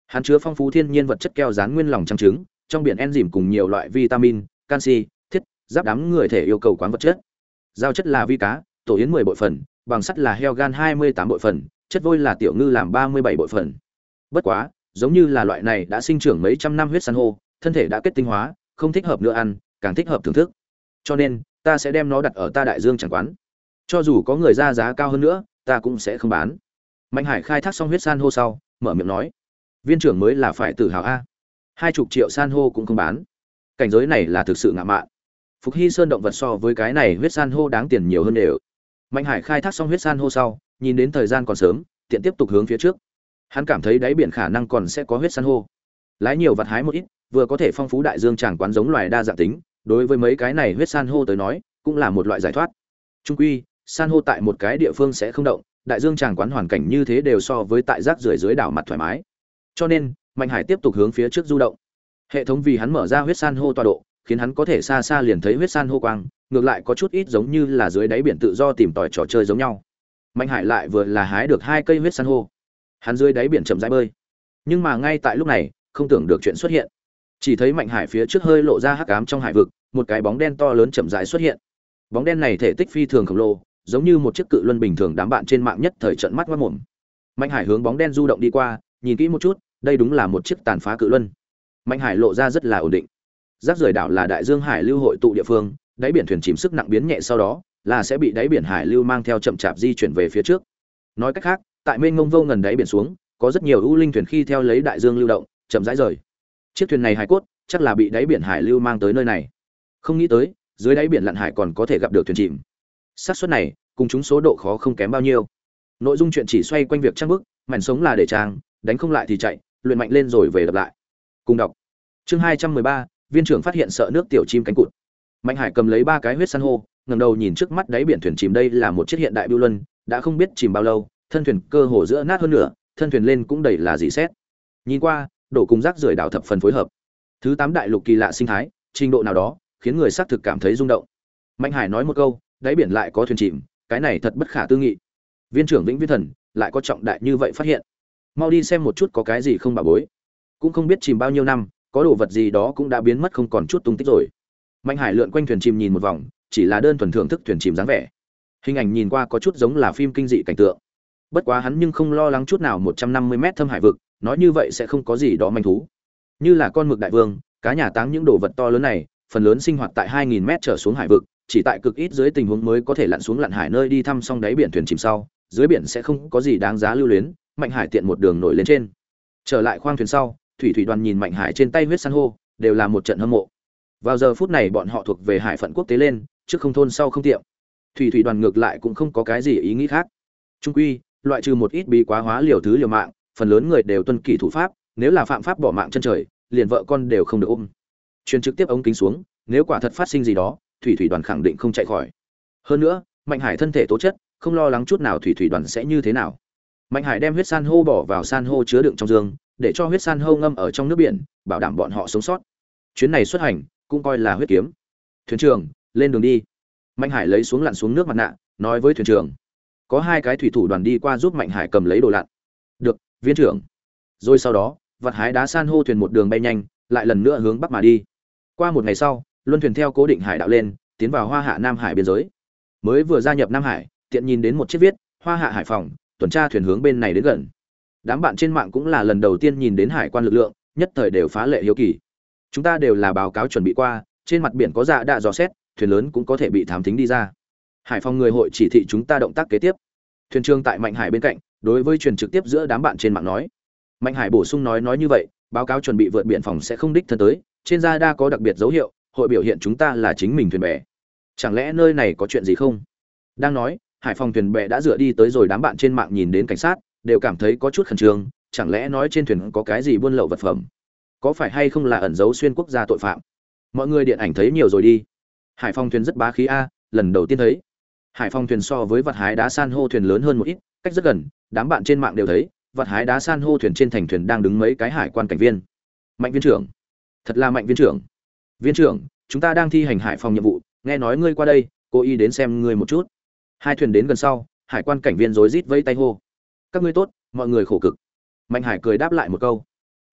Hắn chứa phong phú thiên nhiên vật chất keo dán nguyên lòng trắng trứng, trong biển enzyme cùng nhiều loại vitamin, canxi, thiết, giáp đám người thể yêu cầu khoáng vật chất. Giao chất là vi cá, tổ yến mười bội phần, bằng sắt là heo gan hai mươi tám bội phần, chất vôi là tiểu ngư làm ba mươi bảy bội phần. Bất quá, giống như là loại này đã sinh trưởng mấy trăm năm huyết san hô, thân thể đã kết tinh hóa, không thích hợp nữa ăn, càng thích hợp thưởng thức. Cho nên, ta sẽ đem nó đặt ở ta đại dương chẳng quán. Cho dù có người ra giá cao hơn nữa, ta cũng sẽ không bán. Mạnh Hải khai thác xong huyết san hô sau, mở miệng nói: "Viên trưởng mới là phải tự hào a. Hai chục triệu san hô cũng không bán. Cảnh giới này là thực sự ngạ mạn. Phục Hy Sơn động vật so với cái này huyết san hô đáng tiền nhiều hơn đều." Mạnh Hải khai thác xong huyết san hô sau, nhìn đến thời gian còn sớm, tiện tiếp tục hướng phía trước. Hắn cảm thấy đáy biển khả năng còn sẽ có huyết san hô. Lái nhiều vặt hái một ít, vừa có thể phong phú đại dương tràng quán giống loài đa dạng tính, đối với mấy cái này huyết san hô tới nói, cũng là một loại giải thoát. Trung quy, san hô tại một cái địa phương sẽ không động, đại dương tràng quán hoàn cảnh như thế đều so với tại rác rưởi dưới đảo mặt thoải mái. Cho nên, Mạnh Hải tiếp tục hướng phía trước du động. Hệ thống vì hắn mở ra huyết san hô tọa độ, khiến hắn có thể xa xa liền thấy huyết san hô quang, ngược lại có chút ít giống như là dưới đáy biển tự do tìm tòi trò chơi giống nhau. Mạnh Hải lại vừa là hái được hai cây huyết san hô. Hắn dưới đáy biển chậm rãi bơi. Nhưng mà ngay tại lúc này, không tưởng được chuyện xuất hiện. Chỉ thấy Mạnh Hải phía trước hơi lộ ra hắc ám trong hải vực, một cái bóng đen to lớn chậm rãi xuất hiện. Bóng đen này thể tích phi thường khổng lồ, giống như một chiếc cự luân bình thường, đám bạn trên mạng nhất thời trợn mắt ngoác mồm. Mạnh Hải hướng bóng đen du động đi qua, nhìn kỹ một chút, đây đúng là một chiếc tàn phá cự luân. Mạnh Hải lộ ra rất là ổn định. Rác rưởi đảo là đại dương hải lưu hội tụ địa phương, đáy biển thuyền chìm sức nặng biến nhẹ sau đó, là sẽ bị đáy biển hải lưu mang theo chậm chạp di chuyển về phía trước. Nói cách khác, tại mênh mông vô ngần đáy biển xuống, có rất nhiều ưu linh thuyền khi theo lấy đại dương lưu động, chậm rãi rời. Chiếc thuyền này hải cốt, chắc là bị đáy biển hải lưu mang tới nơi này. Không nghĩ tới, dưới đáy biển lặn hải còn có thể gặp được thuyền chìm. Xác suất này, cùng chúng số độ khó không kém bao nhiêu. Nội dung chuyện chỉ xoay quanh việc trang bức, mảnh sống là để trang, đánh không lại thì chạy, luyện mạnh lên rồi về đập lại. Cùng đọc. Chương hai trăm mười ba, viên trưởng phát hiện sợ nước tiểu chim cánh cụt. Mạnh Hải cầm lấy ba cái huyết san hô, ngẩng đầu nhìn trước mắt đáy biển thuyền chìm, đây là một chiếc hiện đại bưu luân, đã không biết chìm bao lâu, thân thuyền cơ hồ giữa nát hơn nửa, thân thuyền lên cũng đầy là dị xét. Nhìn qua, đổ cùng rác rưởi đảo thập phần phối hợp. Thứ tám đại lục kỳ lạ sinh thái, trình độ nào đó, khiến người xác thực cảm thấy rung động. Mạnh Hải nói một câu, đáy biển lại có thuyền chìm, cái này thật bất khả tư nghị. Viên trưởng Vĩnh Viễn Thần lại có trọng đại như vậy phát hiện. Mau đi xem một chút có cái gì không bà bối. Cũng không biết chìm bao nhiêu năm, có đồ vật gì đó cũng đã biến mất không còn chút tung tích rồi. Mạnh Hải lượn quanh thuyền chìm nhìn một vòng, chỉ là đơn thuần thưởng thức thuyền chìm dáng vẻ. Hình ảnh nhìn qua có chút giống là phim kinh dị cảnh tượng. Bất quá hắn nhưng không lo lắng chút nào, một trăm năm mươi mét thâm hải vực, nói như vậy sẽ không có gì đó manh thú. Như là con mực đại vương, cá nhà táng những đồ vật to lớn này, phần lớn sinh hoạt tại hai nghìn mét trở xuống hải vực, chỉ tại cực ít dưới tình huống mới có thể lặn xuống lặn hải nơi đi thăm xong đáy biển thuyền chìm sau, dưới biển sẽ không có gì đáng giá lưu luyến. Mạnh Hải tiện một đường nổi lên trên. Trở lại khoang thuyền sau, thủy thủy đoàn nhìn Mạnh Hải trên tay huyết san hô, đều là một trận hâm mộ. Vào giờ phút này bọn họ thuộc về hải phận quốc tế lên, trước không thôn sau không tiệm. Thủy thủy đoàn ngược lại cũng không có cái gì ý nghĩ khác. Trung quy, loại trừ một ít bí quá hóa liều thứ liều mạng, phần lớn người đều tuân kỷ thủ pháp, nếu là phạm pháp bỏ mạng chân trời, liền vợ con đều không được ôm. Truyền trực tiếp ống kính xuống, nếu quả thật phát sinh gì đó, thủy thủy đoàn khẳng định không chạy khỏi. Hơn nữa, Mạnh Hải thân thể tố chất, không lo lắng chút nào thủy thủy đoàn sẽ như thế nào. Mạnh Hải đem huyết san hô bỏ vào san hô chứa đựng trong giường, để cho huyết san hô ngâm ở trong nước biển, bảo đảm bọn họ sống sót. Chuyến này xuất hành, cũng coi là huyết kiếm. Thuyền trưởng, lên đường đi. Mạnh Hải lấy xuống lặn xuống nước mặt nạ, nói với thuyền trưởng. Có hai cái thủy thủ đoàn đi qua giúp Mạnh Hải cầm lấy đồ lặn. Được, viên trưởng. Rồi sau đó, vặt hái đá san hô thuyền một đường bay nhanh, lại lần nữa hướng bắc mà đi. Qua một ngày sau, luân thuyền theo cố định hải đạo lên, tiến vào Hoa Hạ Nam Hải biên giới. Mới vừa gia nhập Nam Hải, tiện nhìn đến một chiếc viết Hoa Hạ Hải phòng, tuần tra thuyền hướng bên này đến gần. Đám bạn trên mạng cũng là lần đầu tiên nhìn đến hải quan lực lượng, nhất thời đều phá lệ hiếu kỳ. Chúng ta đều là báo cáo chuẩn bị qua, trên mặt biển có dạ đạ dò xét, thuyền lớn cũng có thể bị thám thính đi ra. Hải phòng người hội chỉ thị chúng ta động tác kế tiếp. Thuyền trưởng tại Mạnh Hải bên cạnh, đối với truyền trực tiếp giữa đám bạn trên mạng nói. Mạnh Hải bổ sung nói nói như vậy, báo cáo chuẩn bị vượt biển phòng sẽ không đích thân tới, trên radar có đặc biệt dấu hiệu, hội biểu hiện chúng ta là chính mình thuyền bè. Chẳng lẽ nơi này có chuyện gì không? Đang nói, hải phòng thuyền bè đã dựa đi tới rồi, đám bạn trên mạng nhìn đến cảnh sát, đều cảm thấy có chút khẩn trương, chẳng lẽ nói trên thuyền có cái gì buôn lậu vật phẩm? Có phải hay không là ẩn giấu xuyên quốc gia tội phạm? Mọi người điện ảnh thấy nhiều rồi đi. Hải phòng thuyền rất bá khí a, lần đầu tiên thấy. Hải phòng thuyền so với vật hái đá san hô thuyền lớn hơn một ít, cách rất gần, đám bạn trên mạng đều thấy, vật hái đá san hô thuyền trên thành thuyền đang đứng mấy cái hải quan cảnh viên. Mạnh viên trưởng, thật là Mạnh viên trưởng. Viên trưởng, chúng ta đang thi hành hải phòng nhiệm vụ, nghe nói ngươi qua đây, cố ý đến xem ngươi một chút. Hai thuyền đến gần sau, hải quan cảnh viên rối rít vẫy tay hô. Các ngươi tốt, mọi người khổ cực. Mạnh Hải cười đáp lại một câu.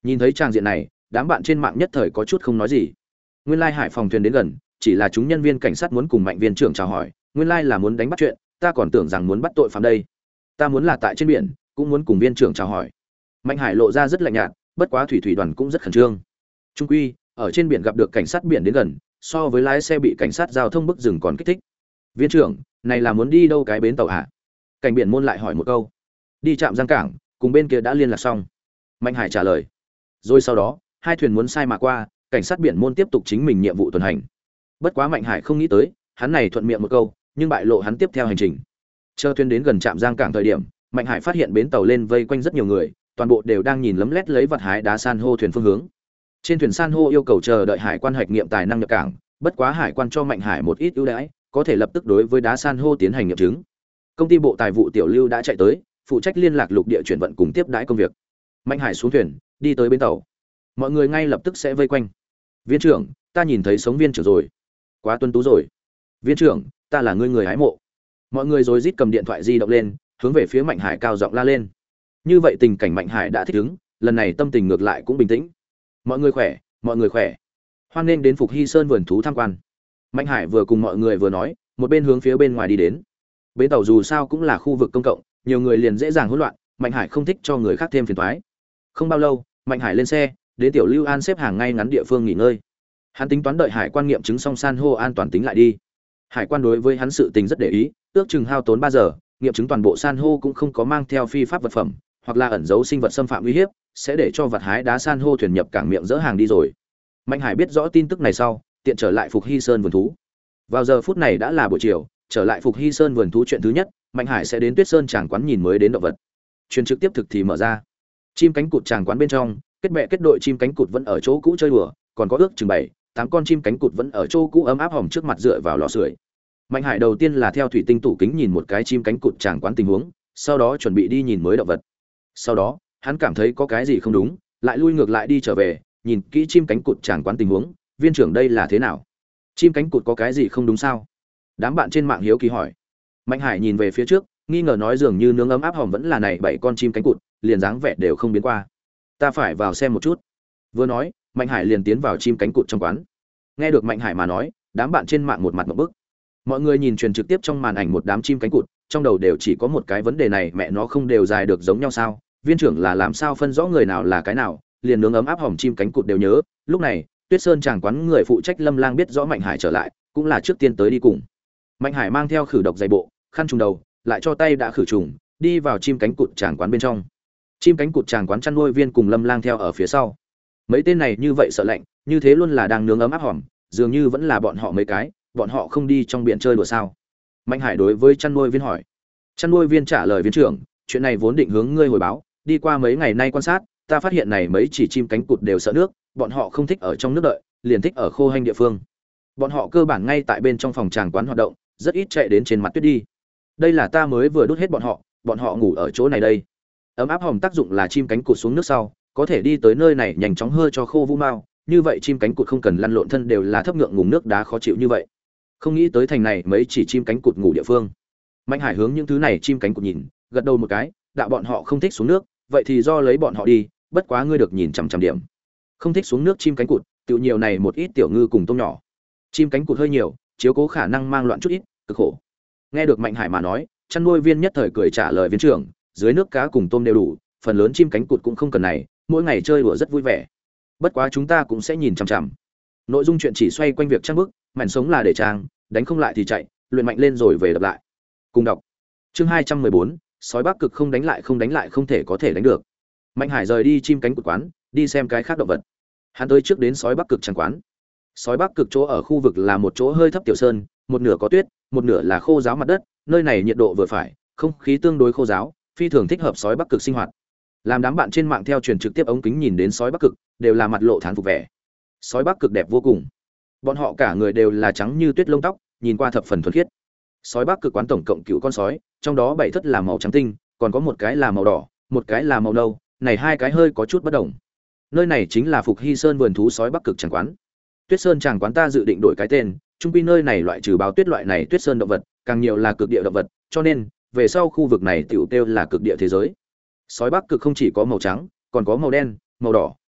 Nhìn thấy trang diện này, đám bạn trên mạng nhất thời có chút không nói gì. Nguyên lai hải phòng thuyền đến gần, chỉ là chúng nhân viên cảnh sát muốn cùng Mạnh viên trưởng chào hỏi, nguyên lai là muốn đánh bắt chuyện, ta còn tưởng rằng muốn bắt tội phạm đây. Ta muốn là tại trên biển, cũng muốn cùng viên trưởng chào hỏi. Mạnh Hải lộ ra rất lạnh nhạt, bất quá thủy thủy đoàn cũng rất khẩn trương. Trung quy, ở trên biển gặp được cảnh sát biển đến gần, so với lái xe bị cảnh sát giao thông bức dừng còn kích thích. Viên trưởng, này là muốn đi đâu cái bến tàu hả? Cảnh biển môn lại hỏi một câu. Đi trạm Giang cảng, cùng bên kia đã liên lạc xong. Mạnh Hải trả lời. Rồi sau đó, hai thuyền muốn sai mà qua, cảnh sát biển môn tiếp tục chính mình nhiệm vụ tuần hành. Bất quá Mạnh Hải không nghĩ tới, hắn này thuận miệng một câu, nhưng bại lộ hắn tiếp theo hành trình. Chờ thuyền đến gần trạm Giang cảng thời điểm, Mạnh Hải phát hiện bến tàu lên vây quanh rất nhiều người, toàn bộ đều đang nhìn lấm lét lấy vật hái đá san hô thuyền phương hướng. Trên thuyền san hô yêu cầu chờ đợi hải quan hạch nghiệm tài năng nhập cảng, bất quá hải quan cho Mạnh Hải một ít ưu đãi, có thể lập tức đối với đá san hô tiến hành nghiệm chứng. Công ty bộ tài vụ tiểu Lưu đã chạy tới, phụ trách liên lạc lục địa chuyển vận cùng tiếp đãi công việc. Mạnh Hải xuống thuyền, đi tới bến tàu. Mọi người ngay lập tức sẽ vây quanh. Viên trưởng, ta nhìn thấy sống viên trưởng rồi. Quá tuân tú rồi. Viên trưởng, ta là người người hái mộ. Mọi người rối rít cầm điện thoại di động lên, hướng về phía Mạnh Hải cao giọng la lên. Như vậy tình cảnh Mạnh Hải đã thích ứng, lần này tâm tình ngược lại cũng bình tĩnh. Mọi người khỏe, mọi người khỏe. Hoan nghênh đến Phục Hy Sơn vườn thú tham quan. Mạnh Hải vừa cùng mọi người vừa nói, một bên hướng phía bên ngoài đi đến. Bến tàu dù sao cũng là khu vực công cộng, nhiều người liền dễ dàng hỗn loạn, Mạnh Hải không thích cho người khác thêm phiền toái. Không bao lâu, Mạnh Hải lên xe, đến tiểu Lưu An xếp hàng ngay ngắn địa phương nghỉ ngơi. Hắn tính toán đợi hải quan nghiệm chứng xong san hô an toàn tính lại đi. Hải quan đối với hắn sự tình rất để ý, ước chừng hao tốn ba giờ, nghiệm chứng toàn bộ san hô cũng không có mang theo phi pháp vật phẩm, hoặc là ẩn giấu sinh vật xâm phạm uy hiếp, sẽ để cho vật hái đá san hô thuyền nhập cảng miệng dỡ hàng đi rồi. Mạnh Hải biết rõ tin tức này sau, tiện trở lại Phục Hy Sơn vườn thú. Vào giờ phút này đã là buổi chiều, trở lại Phục Hy Sơn vườn thú chuyện thứ nhất, Mạnh Hải sẽ đến Tuyết Sơn tràng quán nhìn mới đến động vật. Truyền trực tiếp thực thì mở ra. Chim cánh cụt tràng quán bên trong, kết bè kết đội chim cánh cụt vẫn ở chỗ cũ chơi đùa, còn có ước chừng bảy, tám con chim cánh cụt vẫn ở chỗ cũ ấm áp hòm trước mặt dựa vào lò sưởi. Mạnh Hải đầu tiên là theo thủy tinh tủ kính nhìn một cái chim cánh cụt tràng quán tình huống, sau đó chuẩn bị đi nhìn mới động vật. Sau đó, hắn cảm thấy có cái gì không đúng, lại lui ngược lại đi trở về, nhìn kỹ chim cánh cụt tràng quán tình huống, viên trưởng đây là thế nào? Chim cánh cụt có cái gì không đúng sao? Đám bạn trên mạng hiếu kỳ hỏi. Mạnh Hải nhìn về phía trước, nghi ngờ nói dường như nướng ấm áp hòm vẫn là này bảy con chim cánh cụt, liền dáng vẻ đều không biến qua. Ta phải vào xem một chút. Vừa nói, Mạnh Hải liền tiến vào chim cánh cụt trong quán. Nghe được Mạnh Hải mà nói, đám bạn trên mạng một mặt ngộp bức. Mọi người nhìn truyền trực tiếp trong màn ảnh một đám chim cánh cụt, trong đầu đều chỉ có một cái vấn đề này, mẹ nó không đều dài được giống nhau sao? Viên trưởng là làm sao phân rõ người nào là cái nào, liền nướng ấm áp hòm chim cánh cụt đều nhớ. Lúc này, Tuyết Sơn chàng quán người phụ trách Lâm Lang biết rõ Mạnh Hải trở lại, cũng là trước tiên tới đi cùng. Mạnh Hải mang theo khử độc dày bộ, khăn trùng đầu, lại cho tay đã khử trùng, đi vào chim cánh cụt chàng quán bên trong. Chim cánh cụt chàng quán chăn nuôi viên cùng Lâm Lang theo ở phía sau. Mấy tên này như vậy sợ lạnh, như thế luôn là đang nướng ấm áp hòm, dường như vẫn là bọn họ mấy cái, bọn họ không đi trong biển chơi đùa sao? Mạnh Hải đối với chăn nuôi viên hỏi. Chăn nuôi viên trả lời viên trưởng, chuyện này vốn định hướng ngươi hồi báo, đi qua mấy ngày nay quan sát, ta phát hiện này mấy chỉ chim cánh cụt đều sợ nước, bọn họ không thích ở trong nước đợi, liền thích ở khô hanh địa phương. Bọn họ cơ bản ngay tại bên trong phòng tràng quán hoạt động, rất ít chạy đến trên mặt tuyết đi. Đây là ta mới vừa đốt hết bọn họ, bọn họ ngủ ở chỗ này đây. Ấm áp hòm tác dụng là chim cánh cụt xuống nước sau, có thể đi tới nơi này nhanh chóng hơi cho khô vũ mao, như vậy chim cánh cụt không cần lăn lộn thân đều là thấp ngượng ngùng nước đá khó chịu như vậy. Không nghĩ tới thành này mấy chỉ chim cánh cụt ngủ địa phương. Mạnh Hải hướng những thứ này chim cánh cụt nhìn, gật đầu một cái, đạo bọn họ không thích xuống nước, vậy thì do lấy bọn họ đi, bất quá ngươi được nhìn chằm chằm điểm. Không thích xuống nước chim cánh cụt, tiểu nhiều này một ít tiểu ngư cùng tôm nhỏ. Chim cánh cụt hơi nhiều, chiếu cố khả năng mang loạn chút ít, cực khổ. Nghe được Mạnh Hải mà nói, chăn nuôi viên nhất thời cười trả lời viên trưởng, dưới nước cá cùng tôm đều đủ, phần lớn chim cánh cụt cũng không cần này, mỗi ngày chơi đùa rất vui vẻ. Bất quá chúng ta cũng sẽ nhìn chằm chằm. Nội dung chuyện chỉ xoay quanh việc trang bức, mảnh sống là để trang, đánh không lại thì chạy, luyện mạnh lên rồi về đập lại. Cùng đọc. Chương hai trăm mười bốn, sói Bắc Cực không đánh lại không đánh lại không thể có thể đánh được. Mạnh Hải rời đi chim cánh cụt quán, đi xem cái khác động vật. Hắn tới trước đến sói Bắc Cực trang quán. Sói Bắc Cực chỗ ở khu vực là một chỗ hơi thấp tiểu sơn, một nửa có tuyết, một nửa là khô ráo mặt đất, nơi này nhiệt độ vừa phải, không khí tương đối khô ráo, phi thường thích hợp sói Bắc Cực sinh hoạt. Làm đám bạn trên mạng theo truyền trực tiếp ống kính nhìn đến sói Bắc Cực, đều là mặt lộ thán phục vẻ. Sói Bắc Cực đẹp vô cùng. Bọn họ cả người đều là trắng như tuyết lông tóc, nhìn qua thập phần thuần khiết. Sói Bắc Cực quán tổng cộng cựu con sói, trong đó bảy thất là màu trắng tinh, còn có một cái là màu đỏ, một cái là màu nâu, này hai cái hơi có chút bất đồng. Nơi này chính là Phục Hy Sơn vườn thú sói Bắc Cực tràng quán. Tuyết Sơn tràng quán ta dự định đổi cái tên, chung quy nơi này loại trừ báo tuyết loại này tuyết sơn động vật, càng nhiều là cực địa động vật, cho nên về sau khu vực này tiểu tiêu là cực địa thế giới. Sói Bắc Cực không chỉ có màu trắng, còn có màu đen, màu đỏ,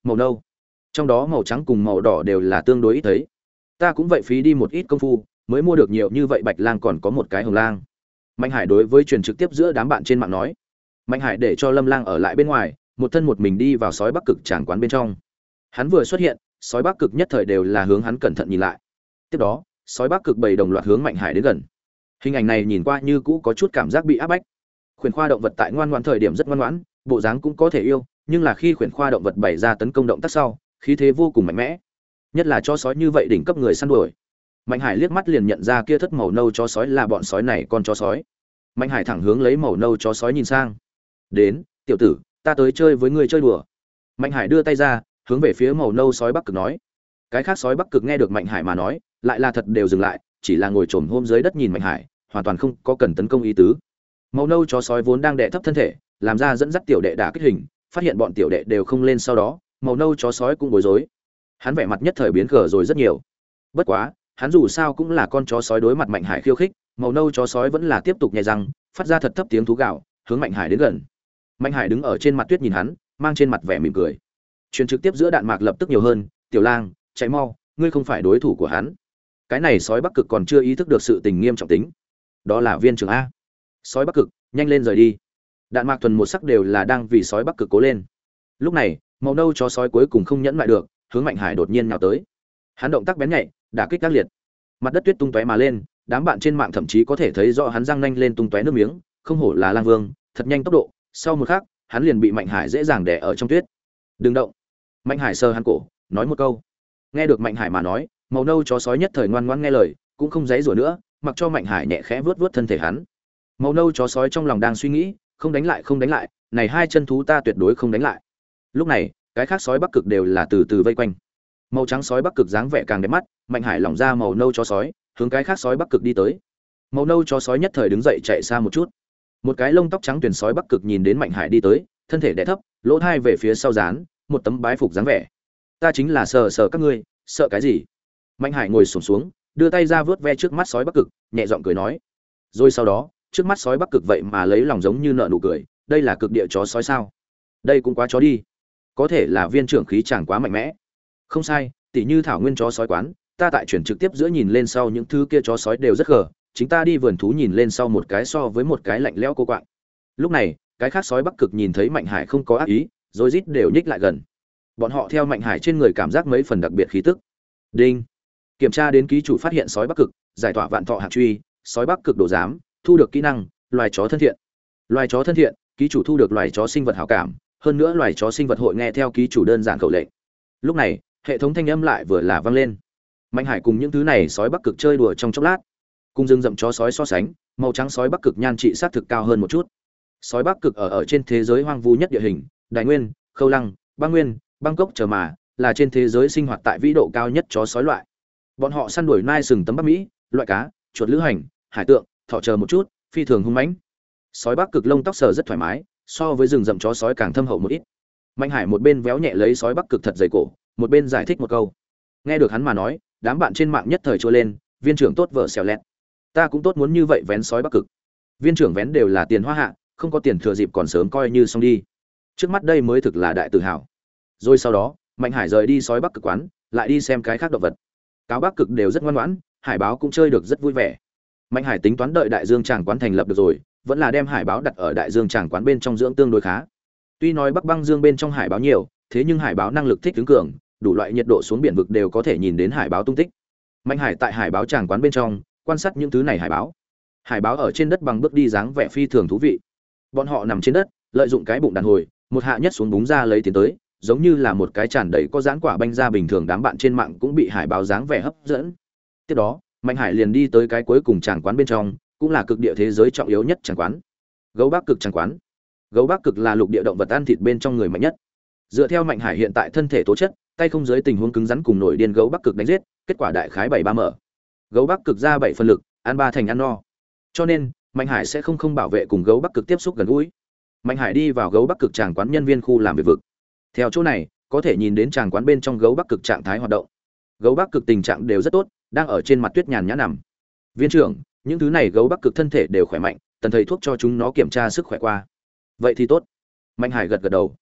màu nâu. Trong đó màu trắng cùng màu đỏ đều là tương đối ít thấy. Ta cũng vậy phí đi một ít công phu, mới mua được nhiều như vậy bạch lang còn có một cái hồng lang. Mạnh Hải đối với truyền trực tiếp giữa đám bạn trên mạng nói. Mạnh Hải để cho Lâm Lang ở lại bên ngoài, một thân một mình đi vào sói Bắc Cực tràng quán bên trong. Hắn vừa xuất hiện, sói Bắc Cực nhất thời đều là hướng hắn cẩn thận nhìn lại. Tiếp đó, sói Bắc Cực bầy đồng loạt hướng Mạnh Hải đến gần. Hình ảnh này nhìn qua như cũ có chút cảm giác bị áp bách. Khuyển khoa động vật tại ngoan ngoãn thời điểm rất ngoan ngoãn, bộ dáng cũng có thể yêu, nhưng là khi khuyển khoa động vật bày ra tấn công động tác sau, khí thế vô cùng mạnh mẽ. Nhất là chó sói như vậy đỉnh cấp người săn đuổi. Mạnh Hải liếc mắt liền nhận ra kia thất màu nâu chó sói là bọn sói này con chó sói. Mạnh Hải thẳng hướng lấy màu nâu chó sói nhìn sang. "Đến, tiểu tử, ta tới chơi với ngươi chơi đùa." Mạnh Hải đưa tay ra, hướng về phía màu nâu sói Bắc Cực nói. Cái khác sói Bắc Cực nghe được Mạnh Hải mà nói, lại là thật đều dừng lại, chỉ là ngồi chồm hôm dưới đất nhìn Mạnh Hải, hoàn toàn không có cần tấn công ý tứ. Màu nâu chó sói vốn đang đè thấp thân thể, làm ra dẫn dắt tiểu đệ đả kích hình, phát hiện bọn tiểu đệ đều không lên sau đó, màu nâu chó sói cũng bối rối. Hắn vẻ mặt nhất thời biến cờ rồi rất nhiều. Bất quá, hắn dù sao cũng là con chó sói đối mặt Mạnh Hải khiêu khích, màu nâu chó sói vẫn là tiếp tục nhè răng, phát ra thật thấp tiếng thú gào, hướng Mạnh Hải đến gần. Mạnh Hải đứng ở trên mặt tuyết nhìn hắn, mang trên mặt vẻ mỉm cười. Truyền trực tiếp giữa đạn mạc lập tức nhiều hơn, "Tiểu Lang, chạy mau, ngươi không phải đối thủ của hắn." Cái này sói Bắc Cực còn chưa ý thức được sự tình nghiêm trọng tính. Đó là viên trưởng a. Sói Bắc Cực, nhanh lên rời đi. Đạn mạc thuần một sắc đều là đang vì sói Bắc Cực cố lên. Lúc này, màu nâu chó sói cuối cùng không nhẫn lại được, hướng Mạnh Hải đột nhiên nhào tới. Hắn động tác bén nhạy, đả kích các liệt. Mặt đất tuyết tung tóe mà lên, đám bạn trên mạng thậm chí có thể thấy rõ hắn răng nanh lên tung tóe nước miếng, không hổ là Lang Vương, thật nhanh tốc độ, sau một khắc, hắn liền bị Mạnh Hải dễ dàng đè ở trong tuyết. "Đừng động." Mạnh Hải sờ hắn cổ, nói một câu. Nghe được Mạnh Hải mà nói, màu nâu chó sói nhất thời ngoan ngoãn nghe lời, cũng không giãy giụa nữa, mặc cho Mạnh Hải nhẹ khẽ vuốt vuốt thân thể hắn. Màu nâu chó sói trong lòng đang suy nghĩ, không đánh lại không đánh lại, này hai chân thú ta tuyệt đối không đánh lại. Lúc này, cái khác sói Bắc Cực đều là từ từ vây quanh. Màu trắng sói Bắc Cực dáng vẻ càng đẹp mắt, Mạnh Hải lỏng ra màu nâu chó sói, hướng cái khác sói Bắc Cực đi tới. Màu nâu chó sói nhất thời đứng dậy chạy xa một chút. Một cái lông tóc trắng tuyển sói Bắc Cực nhìn đến Mạnh Hải đi tới, thân thể đè thấp, lỗ tai về phía sau dán, một tấm bái phục dáng vẻ. "Ta chính là sờ sờ các ngươi, sợ cái gì?" Mạnh Hải ngồi xổm xuống, đưa tay ra vớt ve trước mắt sói Bắc Cực, nhẹ giọng cười nói. Rồi sau đó, trước mắt sói Bắc Cực vậy mà lấy lòng giống như nợ nụ cười, đây là cực địa chó sói sao? Đây cũng quá chó đi. Có thể là viên trưởng khí chàng quá mạnh mẽ. Không sai, tỉ như thảo nguyên chó sói quán, ta tại chuyển trực tiếp giữa nhìn lên sau những thứ kia chó sói đều rất gờ, chính ta đi vườn thú nhìn lên sau một cái so với một cái lạnh lẽo cô quạng. Lúc này, cái khác sói Bắc Cực nhìn thấy Mạnh Hải không có ác ý, rồi rít đều nhích lại gần. Bọn họ theo Mạnh Hải trên người cảm giác mấy phần đặc biệt khí tức. Đinh. Kiểm tra đến ký chủ phát hiện sói Bắc Cực, giải tỏa vạn thọ hạt truy, sói Bắc Cực đồ giám, thu được kỹ năng, loài chó thân thiện. Loài chó thân thiện, ký chủ thu được loài chó sinh vật hảo cảm, hơn nữa loài chó sinh vật hội nghe theo ký chủ đơn giản khẩu lệnh. Lúc này, hệ thống thanh âm lại vừa là vang lên. Mạnh Hải cùng những thứ này sói Bắc Cực chơi đùa trong chốc lát. Cùng rừng rậm chó sói so sánh, màu trắng sói Bắc Cực nhan trị sát thực cao hơn một chút. Sói Bắc Cực ở ở trên thế giới hoang vu nhất địa hình, Đại Nguyên, Khâu Lăng, Băng Nguyên, Bangkok chờ mà, là trên thế giới sinh hoạt tại vĩ độ cao nhất chó sói loại. Bọn họ săn đuổi nai sừng tấm Bắc Mỹ, loại cá, chuột lữ hành, hải tượng, thỏ chờ một chút, phi thường hung mãnh. Sói Bắc Cực lông tóc sờ rất thoải mái, so với rừng rậm chó sói càng thâm hậu một ít. Mạnh Hải một bên véo nhẹ lấy sói Bắc Cực thật dày cổ, một bên giải thích một câu. Nghe được hắn mà nói, đám bạn trên mạng nhất thời trôi lên, viên trưởng tốt vợ xèo lẹt. Ta cũng tốt muốn như vậy vén sói Bắc Cực. Viên trưởng vén đều là tiền hoa hạ, không có tiền thừa dịp còn sớm coi như xong đi. Trước mắt đây mới thực là đại tự hào. Rồi sau đó, Mạnh Hải rời đi sói Bắc Cực quán, lại đi xem cái khác động vật. Cáo Bắc Cực đều rất ngoan ngoãn, hải báo cũng chơi được rất vui vẻ. Mạnh Hải tính toán đợi Đại Dương Tràng quán thành lập được rồi, vẫn là đem hải báo đặt ở Đại Dương Tràng quán bên trong dưỡng tương đối khá. Tuy nói Bắc Băng Dương bên trong hải báo nhiều, thế nhưng hải báo năng lực thích ứng cường, đủ loại nhiệt độ xuống biển vực đều có thể nhìn đến hải báo tung tích. Mạnh Hải tại hải báo Tràng quán bên trong, quan sát những thứ này hải báo. Hải báo ở trên đất bằng bước đi dáng vẻ phi thường thú vị. Bọn họ nằm trên đất, lợi dụng cái bụng đàn hồi, một hạ nhất xuống búng ra lấy tiến tới, giống như là một cái tràn đầy có dáng quả banh ra bình thường, đám bạn trên mạng cũng bị hải báo dáng vẻ hấp dẫn. Tiếp đó, Mạnh Hải liền đi tới cái cuối cùng tràng quán bên trong, cũng là cực địa thế giới trọng yếu nhất tràng quán. Gấu Bắc Cực tràng quán. Gấu Bắc Cực là lục địa động vật ăn thịt bên trong người mạnh nhất. Dựa theo Mạnh Hải hiện tại thân thể tố chất, tay không dưới tình huống cứng rắn cùng nổi điên gấu Bắc Cực đánh giết, kết quả đại khái bảy ba mở. Gấu Bắc Cực ra bảy phần lực, ăn ba thành ăn no. Cho nên, Mạnh Hải sẽ không không bảo vệ cùng gấu Bắc Cực tiếp xúc gần gũi. Mạnh Hải đi vào gấu Bắc Cực tràng quán nhân viên khu làm việc vực. Theo chỗ này, có thể nhìn đến tràng quán bên trong gấu Bắc Cực trạng thái hoạt động. Gấu Bắc Cực tình trạng đều rất tốt, đang ở trên mặt tuyết nhàn nhã nằm. Viên trưởng, những thứ này gấu Bắc Cực thân thể đều khỏe mạnh, tần thầy thuốc cho chúng nó kiểm tra sức khỏe qua. Vậy thì tốt. Mạnh Hải gật gật đầu.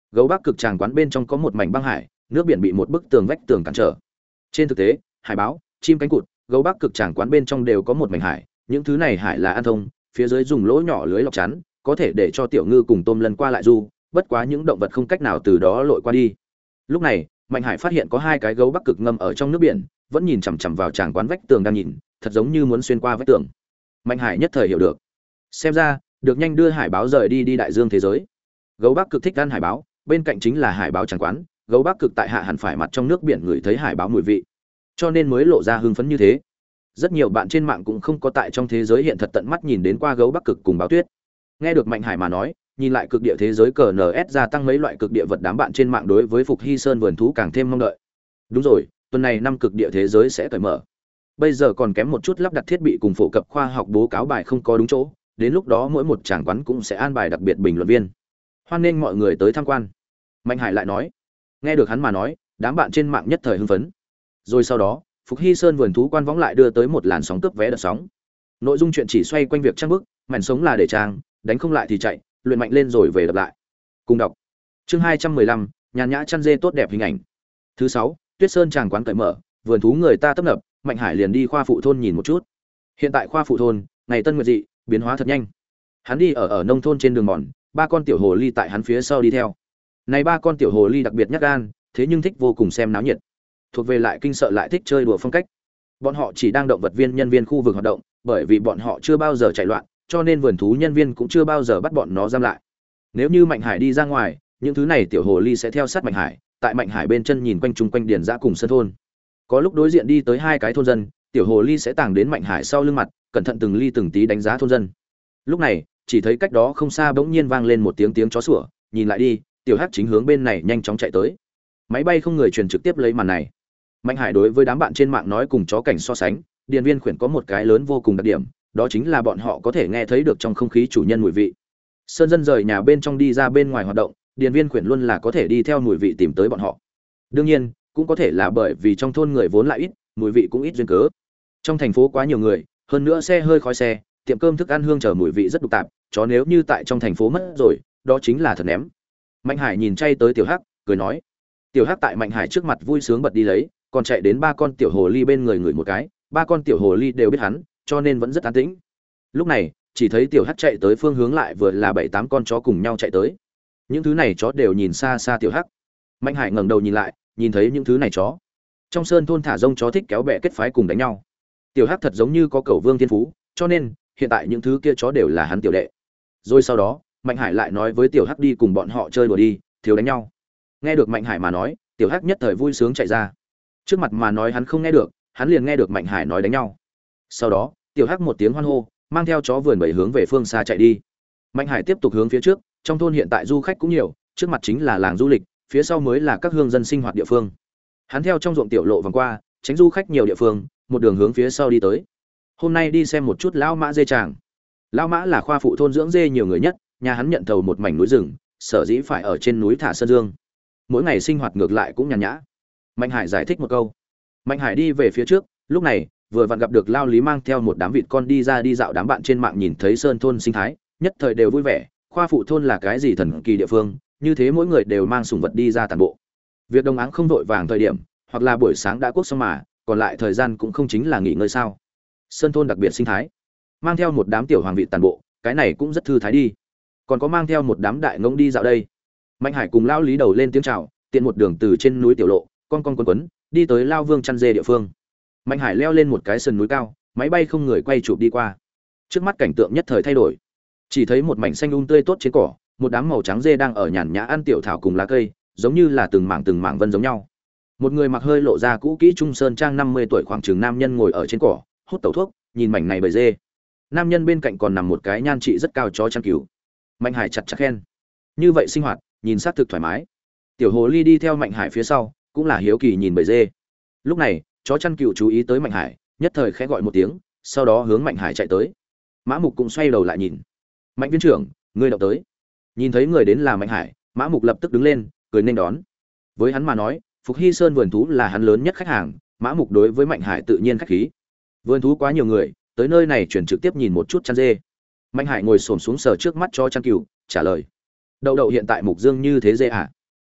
Gấu Bắc Cực tràng quán bên trong có một mảnh băng hải, nước biển bị một bức tường vách tường cản trở. Trên thực tế, hải báo, chim cánh cụt, Gấu Bắc Cực tràng quán bên trong đều có một mảnh hải, những thứ này hải là an thông, phía dưới dùng lỗ nhỏ lưới lọc chắn, có thể để cho tiểu ngư cùng tôm lần qua lại du, bất quá những động vật không cách nào từ đó lội qua đi. Lúc này, Mạnh Hải phát hiện có hai cái gấu Bắc Cực ngâm ở trong nước biển, vẫn nhìn chằm chằm vào tràng quán vách tường đang nhìn, thật giống như muốn xuyên qua vách tường. Mạnh Hải nhất thời hiểu được. Xem ra, được nhanh đưa hải báo rời đi đi đại dương thế giới. Gấu Bắc Cực thích ăn hải báo, bên cạnh chính là hải báo tràng quán, gấu Bắc Cực tại hạ hẳn phải mặt trong nước biển ngửi thấy hải báo mùi vị, cho nên mới lộ ra hưng phấn như thế. Rất nhiều bạn trên mạng cũng không có tại trong thế giới hiện thật tận mắt nhìn đến qua gấu Bắc Cực cùng báo tuyết. Nghe được Mạnh Hải mà nói, nhìn lại cực địa thế giới cờ en ét gia tăng mấy loại cực địa vật, đám bạn trên mạng đối với Phục Hy Sơn vườn thú càng thêm mong đợi. Đúng rồi, tuần này năm cực địa thế giới sẽ cởi mở. Bây giờ còn kém một chút lắp đặt thiết bị cùng phổ cập khoa học bố cáo bài không có đúng chỗ, đến lúc đó mỗi một tràng quán cũng sẽ an bài đặc biệt bình luận viên. Hoan nghênh mọi người tới tham quan. Mạnh Hải lại nói. Nghe được hắn mà nói, đám bạn trên mạng nhất thời hưng phấn. Rồi sau đó, Phục Hy Sơn vườn thú quan võng lại đưa tới một làn sóng cướp vé đợt sóng. Nội dung chuyện chỉ xoay quanh việc trang bức, mảnh sống là để trang, đánh không lại thì chạy, luyện mạnh lên rồi về đập lại. Cùng đọc. Chương hai trăm mười lăm, nhàn nhã chăn dê tốt đẹp hình ảnh. Thứ sáu, Tuyết Sơn tràng quán cởi mở, vườn thú người ta tấp nập, Mạnh Hải liền đi khoa phụ thôn nhìn một chút. Hiện tại khoa phụ thôn, ngày tân nguyệt dị, biến hóa thật nhanh. Hắn đi ở ở nông thôn trên đường mòn, ba con tiểu hồ ly tại hắn phía sau đi theo. Này ba con tiểu hồ ly đặc biệt nhát gan, thế nhưng thích vô cùng xem náo nhiệt. Thuộc về lại kinh sợ lại thích chơi đùa phong cách. Bọn họ chỉ đang động vật viên nhân viên khu vực hoạt động, bởi vì bọn họ chưa bao giờ chạy loạn, cho nên vườn thú nhân viên cũng chưa bao giờ bắt bọn nó giam lại. Nếu như Mạnh Hải đi ra ngoài, những thứ này tiểu hồ ly sẽ theo sát Mạnh Hải, tại Mạnh Hải bên chân nhìn quanh chung quanh điền dã cùng sân thôn. Có lúc đối diện đi tới hai cái thôn dân, tiểu hồ ly sẽ tàng đến Mạnh Hải sau lưng mặt, cẩn thận từng ly từng tí đánh giá thôn dân. Lúc này, chỉ thấy cách đó không xa bỗng nhiên vang lên một tiếng tiếng chó sủa, nhìn lại đi, tiểu hắc chính hướng bên này nhanh chóng chạy tới. Máy bay không người truyền trực tiếp lấy màn này. Mạnh Hải đối với đám bạn trên mạng nói cùng chó cảnh so sánh, điền viên khuyển có một cái lớn vô cùng đặc điểm, đó chính là bọn họ có thể nghe thấy được trong không khí chủ nhân mùi vị. Sơn dân rời nhà bên trong đi ra bên ngoài hoạt động, điền viên khuyển luôn là có thể đi theo mùi vị tìm tới bọn họ. Đương nhiên, cũng có thể là bởi vì trong thôn người vốn lại ít, mùi vị cũng ít duyên cớ. Trong thành phố quá nhiều người, hơn nữa xe hơi khói xe, tiệm cơm thức ăn hương chờ mùi vị rất độc tạp, chó nếu như tại trong thành phố mất rồi, đó chính là thật ném. Mạnh Hải nhìn chay tới tiểu hắc, cười nói. Tiểu hắc tại Mạnh Hải trước mặt vui sướng bật đi lấy, còn chạy đến ba con tiểu hồ ly bên người người một cái, ba con tiểu hồ ly đều biết hắn, cho nên vẫn rất an tĩnh. Lúc này, chỉ thấy tiểu hắc chạy tới phương hướng lại vừa là bảy tám con chó cùng nhau chạy tới. Những thứ này chó đều nhìn xa xa tiểu hắc. Mạnh Hải ngẩng đầu nhìn lại, nhìn thấy những thứ này chó. Trong sơn thôn thả rông chó thích kéo bè kết phái cùng đánh nhau. Tiểu hắc thật giống như có cầu vương thiên phú, cho nên hiện tại những thứ kia chó đều là hắn tiểu đệ. Rồi sau đó, Mạnh Hải lại nói với tiểu hắc đi cùng bọn họ chơi đùa đi, thiếu đánh nhau. Nghe được Mạnh Hải mà nói, tiểu hắc nhất thời vui sướng chạy ra. Trước mặt mà nói hắn không nghe được, hắn liền nghe được Mạnh Hải nói đánh nhau. Sau đó, tiểu hắc một tiếng hoan hô, mang theo chó vườn bảy hướng về phương xa chạy đi. Mạnh Hải tiếp tục hướng phía trước, trong thôn hiện tại du khách cũng nhiều, trước mặt chính là làng du lịch, phía sau mới là các hương dân sinh hoạt địa phương. Hắn theo trong ruộng tiểu lộ vòng qua, tránh du khách nhiều địa phương, một đường hướng phía sau đi tới. Hôm nay đi xem một chút lão mã dê tràng. Lão mã là khoa phụ thôn dưỡng dê nhiều người nhất, nhà hắn nhận thầu một mảnh núi rừng, sở dĩ phải ở trên núi thả sơn dương. Mỗi ngày sinh hoạt ngược lại cũng nhàn nhã. Mạnh Hải giải thích một câu. Mạnh Hải đi về phía trước, lúc này vừa vặn gặp được Lao Lý mang theo một đám vịt con đi ra đi dạo, đám bạn trên mạng nhìn thấy sơn thôn sinh thái, nhất thời đều vui vẻ. Khoa phụ thôn là cái gì thần kỳ địa phương, như thế mỗi người đều mang sủng vật đi ra tản bộ. Việc đồng áng không vội vàng thời điểm, hoặc là buổi sáng đã cuốc xong mà, còn lại thời gian cũng không chính là nghỉ ngơi sao? Sơn thôn đặc biệt sinh thái, mang theo một đám tiểu hoàng vịt tản bộ, cái này cũng rất thư thái đi. Còn có mang theo một đám đại ngỗng đi dạo đây. Mạnh Hải cùng Lao Lý đầu lên tiếng chào, tiện một đường từ trên núi tiểu lộ, con con quấn quấn, đi tới Lao Vương chăn dê địa phương. Mạnh Hải leo lên một cái sườn núi cao, máy bay không người quay chụp đi qua. Trước mắt cảnh tượng nhất thời thay đổi, chỉ thấy một mảnh xanh um tươi tốt trên cỏ, một đám màu trắng dê đang ở nhàn nhã ăn tiểu thảo cùng lá cây, giống như là từng mảng từng mảng vân giống nhau. Một người mặc hơi lộ ra cũ kỹ trung sơn trang năm mươi tuổi khoảng chừng nam nhân ngồi ở trên cỏ, hút tẩu thuốc, nhìn mảnh này bầy dê. Nam nhân bên cạnh còn nằm một cái nhan trị rất cao chó chăn cừu. Mạnh Hải chặt chặt khen, như vậy sinh hoạt, nhìn sát thực thoải mái. Tiểu hồ ly đi theo Mạnh Hải phía sau, cũng là hiếu kỳ nhìn bầy dê. Lúc này, chó chăn cừu chú ý tới Mạnh Hải, nhất thời khẽ gọi một tiếng, sau đó hướng Mạnh Hải chạy tới. Mã Mục cũng xoay đầu lại nhìn. Mạnh viên trưởng, ngươi động tới. Nhìn thấy người đến là Mạnh Hải, Mã Mục lập tức đứng lên, cười nên đón. Với hắn mà nói, Phục Hy Sơn vườn thú là hắn lớn nhất khách hàng, Mã Mục đối với Mạnh Hải tự nhiên khách khí. Vườn thú quá nhiều người, tới nơi này chuyển trực tiếp nhìn một chút chăn dê. Mạnh Hải ngồi xổm xuống sờ trước mắt cho chăn cừu, trả lời: "Đậu đậu hiện tại Mục Dương như thế dê à?"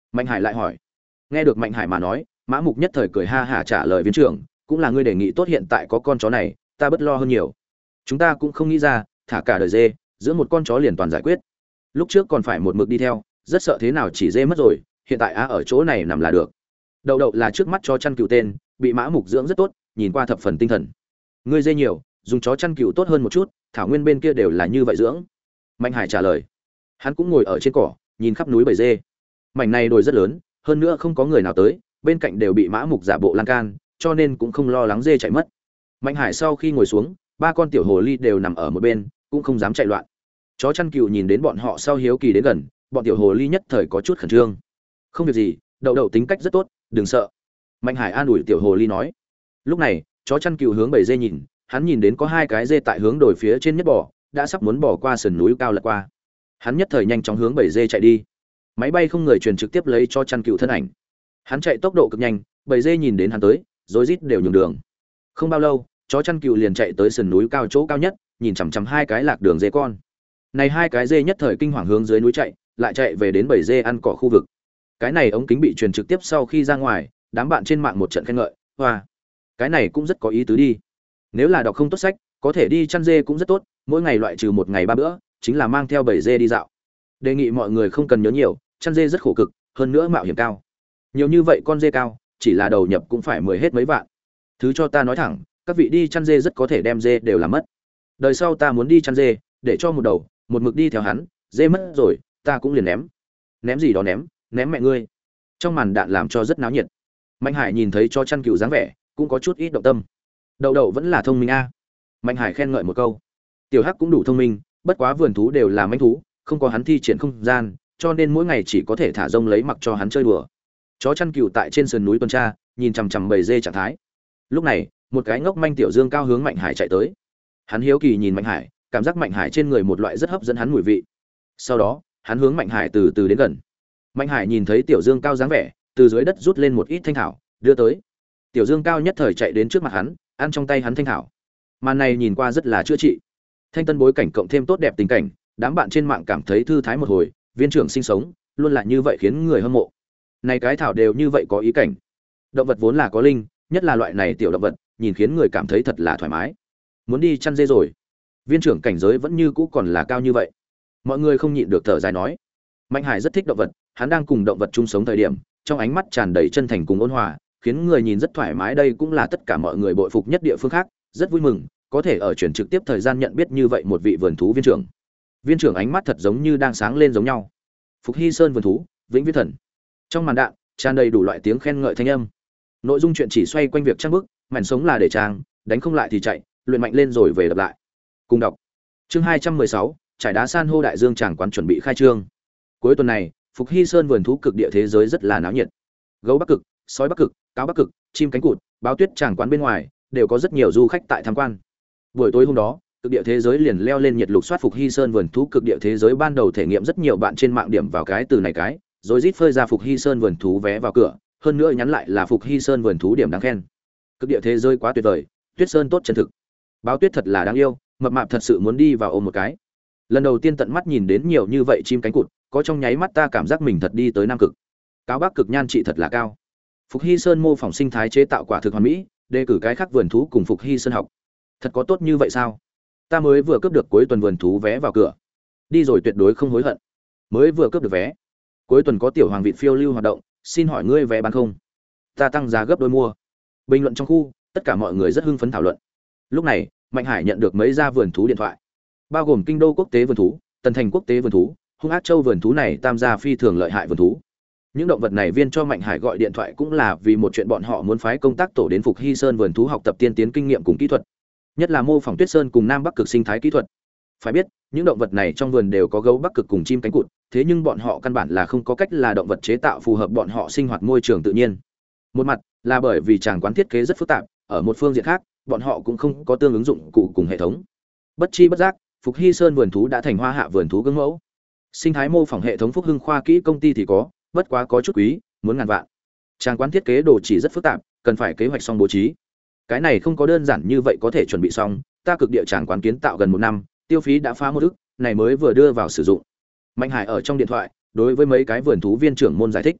Mạnh Hải lại hỏi. Nghe được Mạnh Hải mà nói, Mã Mục nhất thời cười ha hả trả lời viên trưởng, cũng là ngươi đề nghị tốt, hiện tại có con chó này, ta bất lo hơn nhiều. Chúng ta cũng không nghĩ ra, thả cả đời dê, giữa một con chó liền toàn giải quyết. Lúc trước còn phải một mực đi theo, rất sợ thế nào chỉ dê mất rồi, hiện tại á ở chỗ này nằm là được. Đậu đậu là trước mắt chó chăn cừu tên, bị Mã Mục dưỡng rất tốt, nhìn qua thập phần tinh thần. Ngươi dê nhiều, dùng chó chăn cừu tốt hơn một chút, thảo nguyên bên kia đều là như vậy dưỡng. Mạnh Hải trả lời. Hắn cũng ngồi ở trên cỏ, nhìn khắp núi bầy dê. Mảnh này đồi rất lớn, hơn nữa không có người nào tới, bên cạnh đều bị Mã Mục giả bộ lan can, cho nên cũng không lo lắng dê chạy mất. Mạnh Hải sau khi ngồi xuống, ba con tiểu hồ ly đều nằm ở một bên, cũng không dám chạy loạn. Chó chăn cừu nhìn đến bọn họ sau hiếu kỳ đến gần, bọn tiểu hồ ly nhất thời có chút khẩn trương. Không việc gì, đậu đậu tính cách rất tốt, đừng sợ. Mạnh Hải an ủi tiểu hồ ly nói. Lúc này, chó chăn cừu hướng bầy dê nhìn, hắn nhìn đến có hai cái dê tại hướng đồi phía trên nhất bò, đã sắp muốn bò qua sườn núi cao lật qua. Hắn nhất thời nhanh chóng hướng bầy dê chạy đi. Máy bay không người truyền trực tiếp lấy cho chăn cừu thân ảnh. Hắn chạy tốc độ cực nhanh, bầy dê nhìn đến hắn tới, rối rít đều nhường đường. Không bao lâu, chó chăn cừu liền chạy tới sườn núi cao chỗ cao nhất, nhìn chằm chằm hai cái lạc đường dê con. Này hai cái dê nhất thời kinh hoàng hướng dưới núi chạy, lại chạy về đến bầy dê ăn cỏ khu vực. Cái này ống kính bị truyền trực tiếp sau khi ra ngoài, đám bạn trên mạng một trận khen ngợi, "Wow, cái này cũng rất có ý tứ đi. Nếu là đọc không tốt sách, có thể đi chăn dê cũng rất tốt, mỗi ngày loại trừ một ngày ba bữa, chính là mang theo bầy dê đi dạo." Đề nghị mọi người không cần nhớ nhiều, chăn dê rất khổ cực, hơn nữa mạo hiểm cao. Nhiều như vậy con dê cao, chỉ là đầu nhập cũng phải mười hết mấy vạn. Thứ cho ta nói thẳng, các vị đi chăn dê rất có thể đem dê đều làm mất. Đời sau ta muốn đi chăn dê, để cho một đầu, một mực đi theo hắn, dê mất rồi, ta cũng liền ném. Ném gì đó ném, ném mẹ ngươi. Trong màn đạn làm cho rất náo nhiệt. Mạnh Hải nhìn thấy cho chăn cừu dáng vẻ, cũng có chút ít động tâm. Đậu đậu vẫn là thông minh a. Mạnh Hải khen ngợi một câu. Tiểu Hắc cũng đủ thông minh, bất quá vườn thú đều là manh thú, không có hắn thi triển không gian, cho nên mỗi ngày chỉ có thể thả rông lấy mặc cho hắn chơi đùa. Chó chăn cừu tại trên sườn núi tuần tra, nhìn chằm chằm bầy dê trạng thái. Lúc này, một cái ngốc manh tiểu dương cao hướng Mạnh Hải chạy tới. Hắn hiếu kỳ nhìn Mạnh Hải, cảm giác Mạnh Hải trên người một loại rất hấp dẫn hắn mùi vị. Sau đó, hắn hướng Mạnh Hải từ từ đến gần. Mạnh Hải nhìn thấy tiểu dương cao dáng vẻ, từ dưới đất rút lên một ít thanh thảo, đưa tới. Tiểu dương cao nhất thời chạy đến trước mặt hắn, ăn trong tay hắn thanh thảo. Màn này nhìn qua rất là chữa trị. Thanh tân bối cảnh cộng thêm tốt đẹp tình cảnh, đám bạn trên mạng cảm thấy thư thái một hồi, viên trưởng sinh sống luôn là như vậy khiến người hâm mộ. Này cái thảo đều như vậy có ý cảnh. Động vật vốn là có linh, nhất là loại này tiểu động vật, nhìn khiến người cảm thấy thật là thoải mái. Muốn đi chăn dê rồi. Viên trưởng cảnh giới vẫn như cũ còn là cao như vậy. Mọi người không nhịn được thở dài nói. Mạnh Hải rất thích động vật, hắn đang cùng động vật chung sống thời điểm, trong ánh mắt tràn đầy chân thành cùng ôn hòa, khiến người nhìn rất thoải mái. Đây cũng là tất cả mọi người bội phục nhất địa phương khác, rất vui mừng có thể ở chuyển trực tiếp thời gian nhận biết như vậy một vị vườn thú viên trưởng. Viên trưởng ánh mắt thật giống như đang sáng lên giống nhau. Phục Hy Sơn vườn thú, vĩnh viễn thần. Trong màn đạn tràn đầy đủ loại tiếng khen ngợi thanh âm. Nội dung chuyện chỉ xoay quanh việc trang bức, mảnh sống là để trang, đánh không lại thì chạy, luyện mạnh lên rồi về đập lại. Cùng đọc. Chương hai trăm mười sáu, trải đá san hô đại dương tràng quán chuẩn bị khai trương. Cuối tuần này, Phục Hy Sơn vườn thú cực địa thế giới rất là náo nhiệt. Gấu Bắc Cực, sói Bắc Cực, cáo Bắc Cực, chim cánh cụt, báo tuyết tràng quán bên ngoài đều có rất nhiều du khách tại tham quan. Buổi tối hôm đó, cực địa thế giới liền leo lên nhiệt lục soát Phục Hy Sơn vườn thú cực địa thế giới ban đầu thể nghiệm rất nhiều bạn trên mạng điểm vào cái từ này cái, rồi rít phơi ra Phục Hy Sơn vườn thú vé vào cửa, hơn nữa nhắn lại là Phục Hy Sơn vườn thú điểm đáng khen. Cực địa thế giới quá tuyệt vời, tuyết sơn tốt chân thực. Báo tuyết thật là đáng yêu, mập mạp thật sự muốn đi vào ôm một cái. Lần đầu tiên tận mắt nhìn đến nhiều như vậy chim cánh cụt, có trong nháy mắt ta cảm giác mình thật đi tới Nam Cực. Cáo Bắc Cực nhan trị thật là cao. Phục Hy Sơn mô phỏng sinh thái chế tạo quả thực hoàn mỹ, đề cử cái khác vườn thú cùng Phục Hy Sơn học. Thật có tốt như vậy sao? Ta mới vừa cướp được cuối tuần vườn thú vé vào cửa, đi rồi tuyệt đối không hối hận. Mới vừa cướp được vé, cuối tuần có tiểu hoàng vịt phiêu lưu hoạt động, xin hỏi ngươi vé bán không? Ta tăng giá gấp đôi mua. Bình luận trong khu, tất cả mọi người rất hưng phấn thảo luận. Lúc này, Mạnh Hải nhận được mấy gia vườn thú điện thoại, bao gồm Kinh Đô Quốc tế vườn thú, Tần Thành Quốc tế vườn thú, Hung Ác Châu vườn thú này tam gia phi thường lợi hại vườn thú. Những động vật này viên cho Mạnh Hải gọi điện thoại cũng là vì một chuyện, bọn họ muốn phái công tác tổ đến Phục Hy Sơn vườn thú học tập tiên tiến kinh nghiệm cùng kỹ thuật, nhất là mô phỏng tuyết sơn cùng Nam Bắc Cực sinh thái kỹ thuật. Phải biết, những động vật này trong vườn đều có gấu Bắc Cực cùng chim cánh cụt, thế nhưng bọn họ căn bản là không có cách là động vật chế tạo phù hợp bọn họ sinh hoạt môi trường tự nhiên. Một mặt là bởi vì tràng quán thiết kế rất phức tạp, ở một phương diện khác, bọn họ cũng không có tương ứng dụng cụ cùng hệ thống. Bất chi bất giác, Phục Hy Sơn vườn thú đã thành hoa hạ vườn thú gương mẫu. Sinh thái mô phỏng hệ thống Phúc Hưng khoa kỹ công ty thì có, bất quá có chút quý, muốn ngàn vạn. Tràng quán thiết kế đồ chỉ rất phức tạp, cần phải kế hoạch xong bố trí. Cái này không có đơn giản như vậy có thể chuẩn bị xong, ta cực địa tràng quán kiến tạo gần một năm, tiêu phí đã phá một ức, này mới vừa đưa vào sử dụng. Mạnh Hải ở trong điện thoại, đối với mấy cái vườn thú viên trưởng môn giải thích.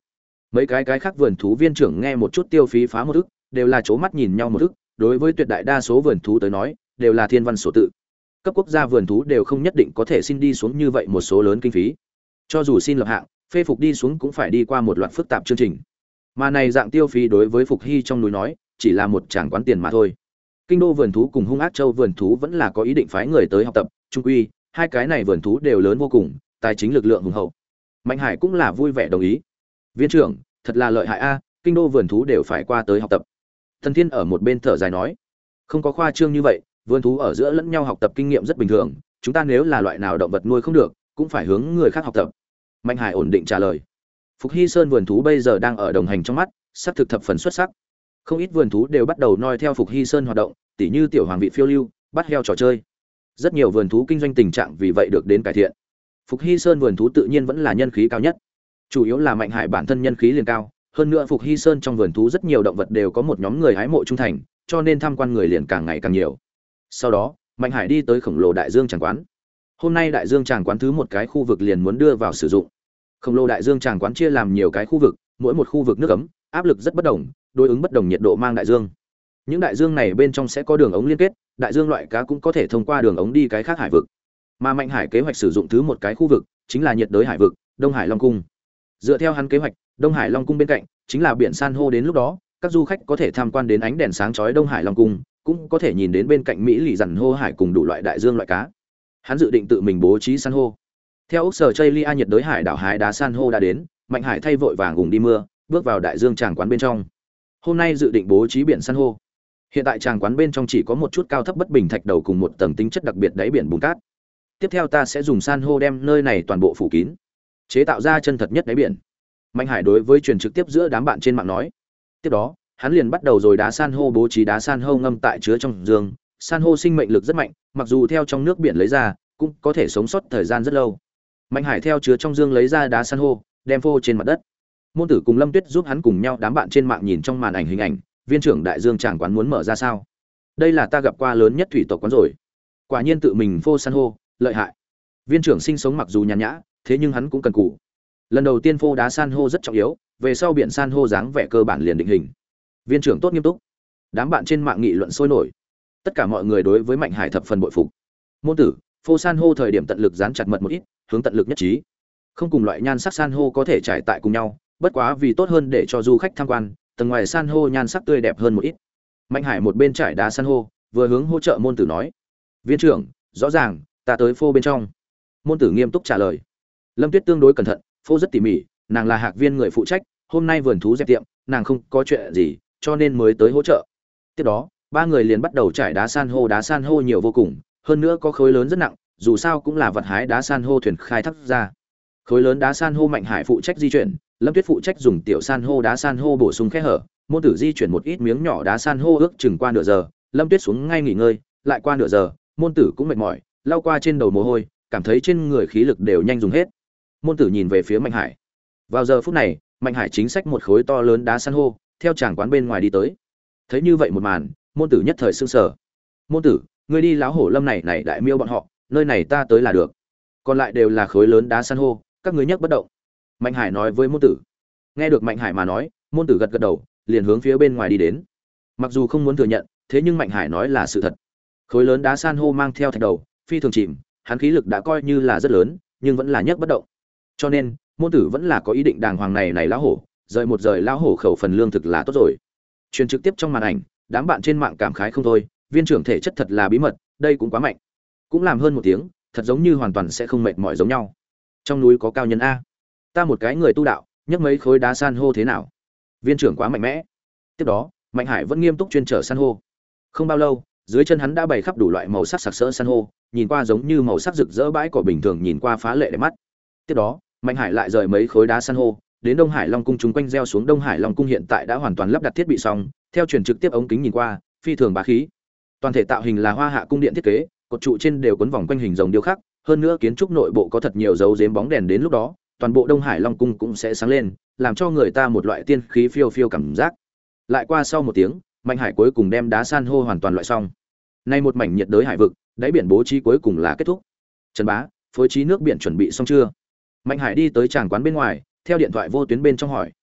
Mấy cái cái khác vườn thú viên trưởng nghe một chút tiêu phí phá một ức, đều là chố mắt nhìn nhau một ức, đối với tuyệt đại đa số vườn thú tới nói, đều là thiên văn sổ tự. Cấp quốc gia vườn thú đều không nhất định có thể xin đi xuống như vậy một số lớn kinh phí. Cho dù xin lập hạng, phê phục đi xuống cũng phải đi qua một loạt phức tạp chương trình. Mà này dạng tiêu phí đối với Phục Hy trong núi nói, chỉ là một tràng quán tiền mà thôi. Kinh đô vườn thú cùng Hung Ác Châu vườn thú vẫn là có ý định phái người tới học tập, trung quy, hai cái này vườn thú đều lớn vô cùng, tài chính lực lượng hùng hậu. Mạnh Hải cũng là vui vẻ đồng ý. Viên trưởng, thật là lợi hại a, kinh đô vườn thú đều phải qua tới học tập. Thần Thiên ở một bên thở dài nói, không có khoa trương như vậy, vườn thú ở giữa lẫn nhau học tập kinh nghiệm rất bình thường, chúng ta nếu là loại nào động vật nuôi không được, cũng phải hướng người khác học tập. Mạnh Hải ổn định trả lời. Phục Hy Sơn vườn thú bây giờ đang ở đồng hành trong mắt, sắc thực thập phần xuất sắc. Không ít vườn thú đều bắt đầu noi theo Phục Hy Sơn hoạt động, tỉ như tiểu hoàng vị phiêu lưu, bắt heo trò chơi. Rất nhiều vườn thú kinh doanh tình trạng vì vậy được đến cải thiện. Phục Hy Sơn vườn thú tự nhiên vẫn là nhân khí cao nhất. Chủ yếu là Mạnh Hải bản thân nhân khí liền cao, hơn nữa Phục Hy Sơn trong vườn thú rất nhiều động vật đều có một nhóm người hái mộ trung thành, cho nên tham quan người liền càng ngày càng nhiều. Sau đó, Mạnh Hải đi tới khổng lồ đại dương tràng quán. Hôm nay đại dương tràng quán thứ một cái khu vực liền muốn đưa vào sử dụng. Khổng lồ đại dương tràng quán chia làm nhiều cái khu vực, mỗi một khu vực nước ấm, áp lực rất bất đồng, đối ứng bất đồng nhiệt độ mang đại dương. Những đại dương này bên trong sẽ có đường ống liên kết, đại dương loại cá cũng có thể thông qua đường ống đi cái khác hải vực. Mà Mạnh Hải kế hoạch sử dụng thứ một cái khu vực, chính là nhiệt đới hải vực, Đông Hải Long Cung. Dựa theo hắn kế hoạch, Đông Hải Long Cung bên cạnh chính là biển san hô, đến lúc đó, các du khách có thể tham quan đến ánh đèn sáng chói Đông Hải Long Cung, cũng có thể nhìn đến bên cạnh Mỹ lì dằn hô hải cùng đủ loại đại dương loại cá. Hắn dự định tự mình bố trí san hô. Theo Úc Sở Chaylia nhiệt đới hải đảo hái đá san hô đã đến, Mạnh Hải thay vội vàng gùng đi mưa, bước vào đại dương tràng quán bên trong. Hôm nay dự định bố trí biển san hô. Hiện tại tràng quán bên trong chỉ có một chút cao thấp bất bình thạch đầu cùng một tầng tính chất đặc biệt đáy biển bùn cát. Tiếp theo ta sẽ dùng san hô đem nơi này toàn bộ phủ kín, chế tạo ra chân thật nhất đáy biển. Mạnh Hải đối với truyền trực tiếp giữa đám bạn trên mạng nói. Tiếp đó, hắn liền bắt đầu rồi đá san hô bố trí đá san hô ngâm tại chứa trong giường. San hô sinh mệnh lực rất mạnh, mặc dù theo trong nước biển lấy ra, cũng có thể sống sót thời gian rất lâu. Mạnh Hải theo chứa trong dương lấy ra đá san hô, đem phô trên mặt đất. Môn Tử cùng Lâm Tuyết giúp hắn cùng nhau đám bạn trên mạng nhìn trong màn ảnh hình ảnh, viên trưởng đại dương tràng quán muốn mở ra sao? Đây là ta gặp qua lớn nhất thủy tộc quán rồi. Quả nhiên tự mình phô san hô, lợi hại. Viên trưởng sinh sống mặc dù nhàn nhã, thế nhưng hắn cũng cần cù. Lần đầu tiên phô đá san hô rất trọng yếu, về sau biển san hô dáng vẻ cơ bản liền định hình. Viên trưởng tốt nghiêm túc. Đám bạn trên mạng nghị luận sôi nổi. Tất cả mọi người đối với Mạnh Hải thập phần bội phục. Môn Tử, phô san hô thời điểm tận lực dán chặt mật một ít, hướng tận lực nhất trí. Không cùng loại nhan sắc san hô có thể trải tại cùng nhau, bất quá vì tốt hơn để cho du khách tham quan, tầng ngoài san hô nhan sắc tươi đẹp hơn một ít. Mạnh Hải một bên trải đá san hô, vừa hướng hỗ trợ Môn Tử nói: "Viên trưởng, rõ ràng, ta tới phô bên trong." Môn Tử nghiêm túc trả lời. Lâm Tuyết tương đối cẩn thận, phô rất tỉ mỉ, nàng là Hạc Viên người phụ trách, hôm nay vườn thú dẹp tiệm, nàng không có chuyện gì, cho nên mới tới hỗ trợ. Tiếp đó, ba người liền bắt đầu trải đá san hô, đá san hô nhiều vô cùng, hơn nữa có khối lớn rất nặng, dù sao cũng là vật hái đá san hô thuyền khai thác ra. Khối lớn đá san hô Mạnh Hải phụ trách di chuyển, Lâm Tuyết phụ trách dùng tiểu san hô đá san hô bổ sung khe hở, Môn Tử di chuyển một ít miếng nhỏ đá san hô ước chừng qua nửa giờ, Lâm Tuyết xuống ngay nghỉ ngơi, lại qua nửa giờ, Môn Tử cũng mệt mỏi, lau qua trên đầu mồ hôi, cảm thấy trên người khí lực đều nhanh dùng hết. Môn Tử nhìn về phía Mạnh Hải. Vào giờ phút này, Mạnh Hải chính xách một khối to lớn đá san hô, theo tràng quán bên ngoài đi tới. Thấy như vậy một màn, Môn Tử nhất thời sững sờ. "Môn Tử, ngươi đi láo hổ lâm này này đại miêu bọn họ, nơi này ta tới là được. Còn lại đều là khối lớn đá san hô, các ngươi nhấc bất động." Mạnh Hải nói với Môn Tử. Nghe được Mạnh Hải mà nói, Môn Tử gật gật đầu, liền hướng phía bên ngoài đi đến. Mặc dù không muốn thừa nhận, thế nhưng Mạnh Hải nói là sự thật. Khối lớn đá san hô mang theo thạch đầu, phi thường chìm, hắn khí lực đã coi như là rất lớn, nhưng vẫn là nhấc bất động. Cho nên, Môn Tử vẫn là có ý định đàng hoàng này này lão hổ, rời một rời lão hổ khẩu phần lương thực là tốt rồi. Truyền trực tiếp trong màn ảnh, đám bạn trên mạng cảm khái không thôi, viên trưởng thể chất thật là bí mật, đây cũng quá mạnh. Cũng làm hơn một tiếng, thật giống như hoàn toàn sẽ không mệt mỏi giống nhau. Trong núi có cao nhân a, ta một cái người tu đạo, nhấc mấy khối đá san hô thế nào? Viên trưởng quá mạnh mẽ. Tiếp đó, Mạnh Hải vẫn nghiêm túc chuyên trở san hô. Không bao lâu, dưới chân hắn đã bày khắp đủ loại màu sắc sặc sỡ san hô, nhìn qua giống như màu sắc rực rỡ bãi cỏ bình thường, nhìn qua phá lệ đẹp mắt. Tiếp đó, Mạnh Hải lại rời mấy khối đá san hô, đến Đông Hải Long Cung chúng quanh gieo xuống. Đông Hải Long Cung hiện tại đã hoàn toàn lắp đặt thiết bị xong, theo truyền trực tiếp ống kính nhìn qua, phi thường bá khí. Toàn thể tạo hình là Hoa Hạ cung điện thiết kế, cột trụ trên đều quấn vòng quanh hình rồng điêu khắc, hơn nữa kiến trúc nội bộ có thật nhiều dấu rếm bóng đèn, đến lúc đó, toàn bộ Đông Hải Long Cung cũng sẽ sáng lên, làm cho người ta một loại tiên khí phiêu phiêu cảm giác. Lại qua sau một tiếng, Mạnh Hải cuối cùng đem đá san hô hoàn toàn loại xong. Nay một mảnh nhiệt đới hải vực, đáy biển bố trí cuối cùng là kết thúc. Trần Bá, phối trí nước biển chuẩn bị xong chưa? Mạnh Hải đi tới tràng quán bên ngoài, theo điện thoại vô tuyến bên trong hỏi.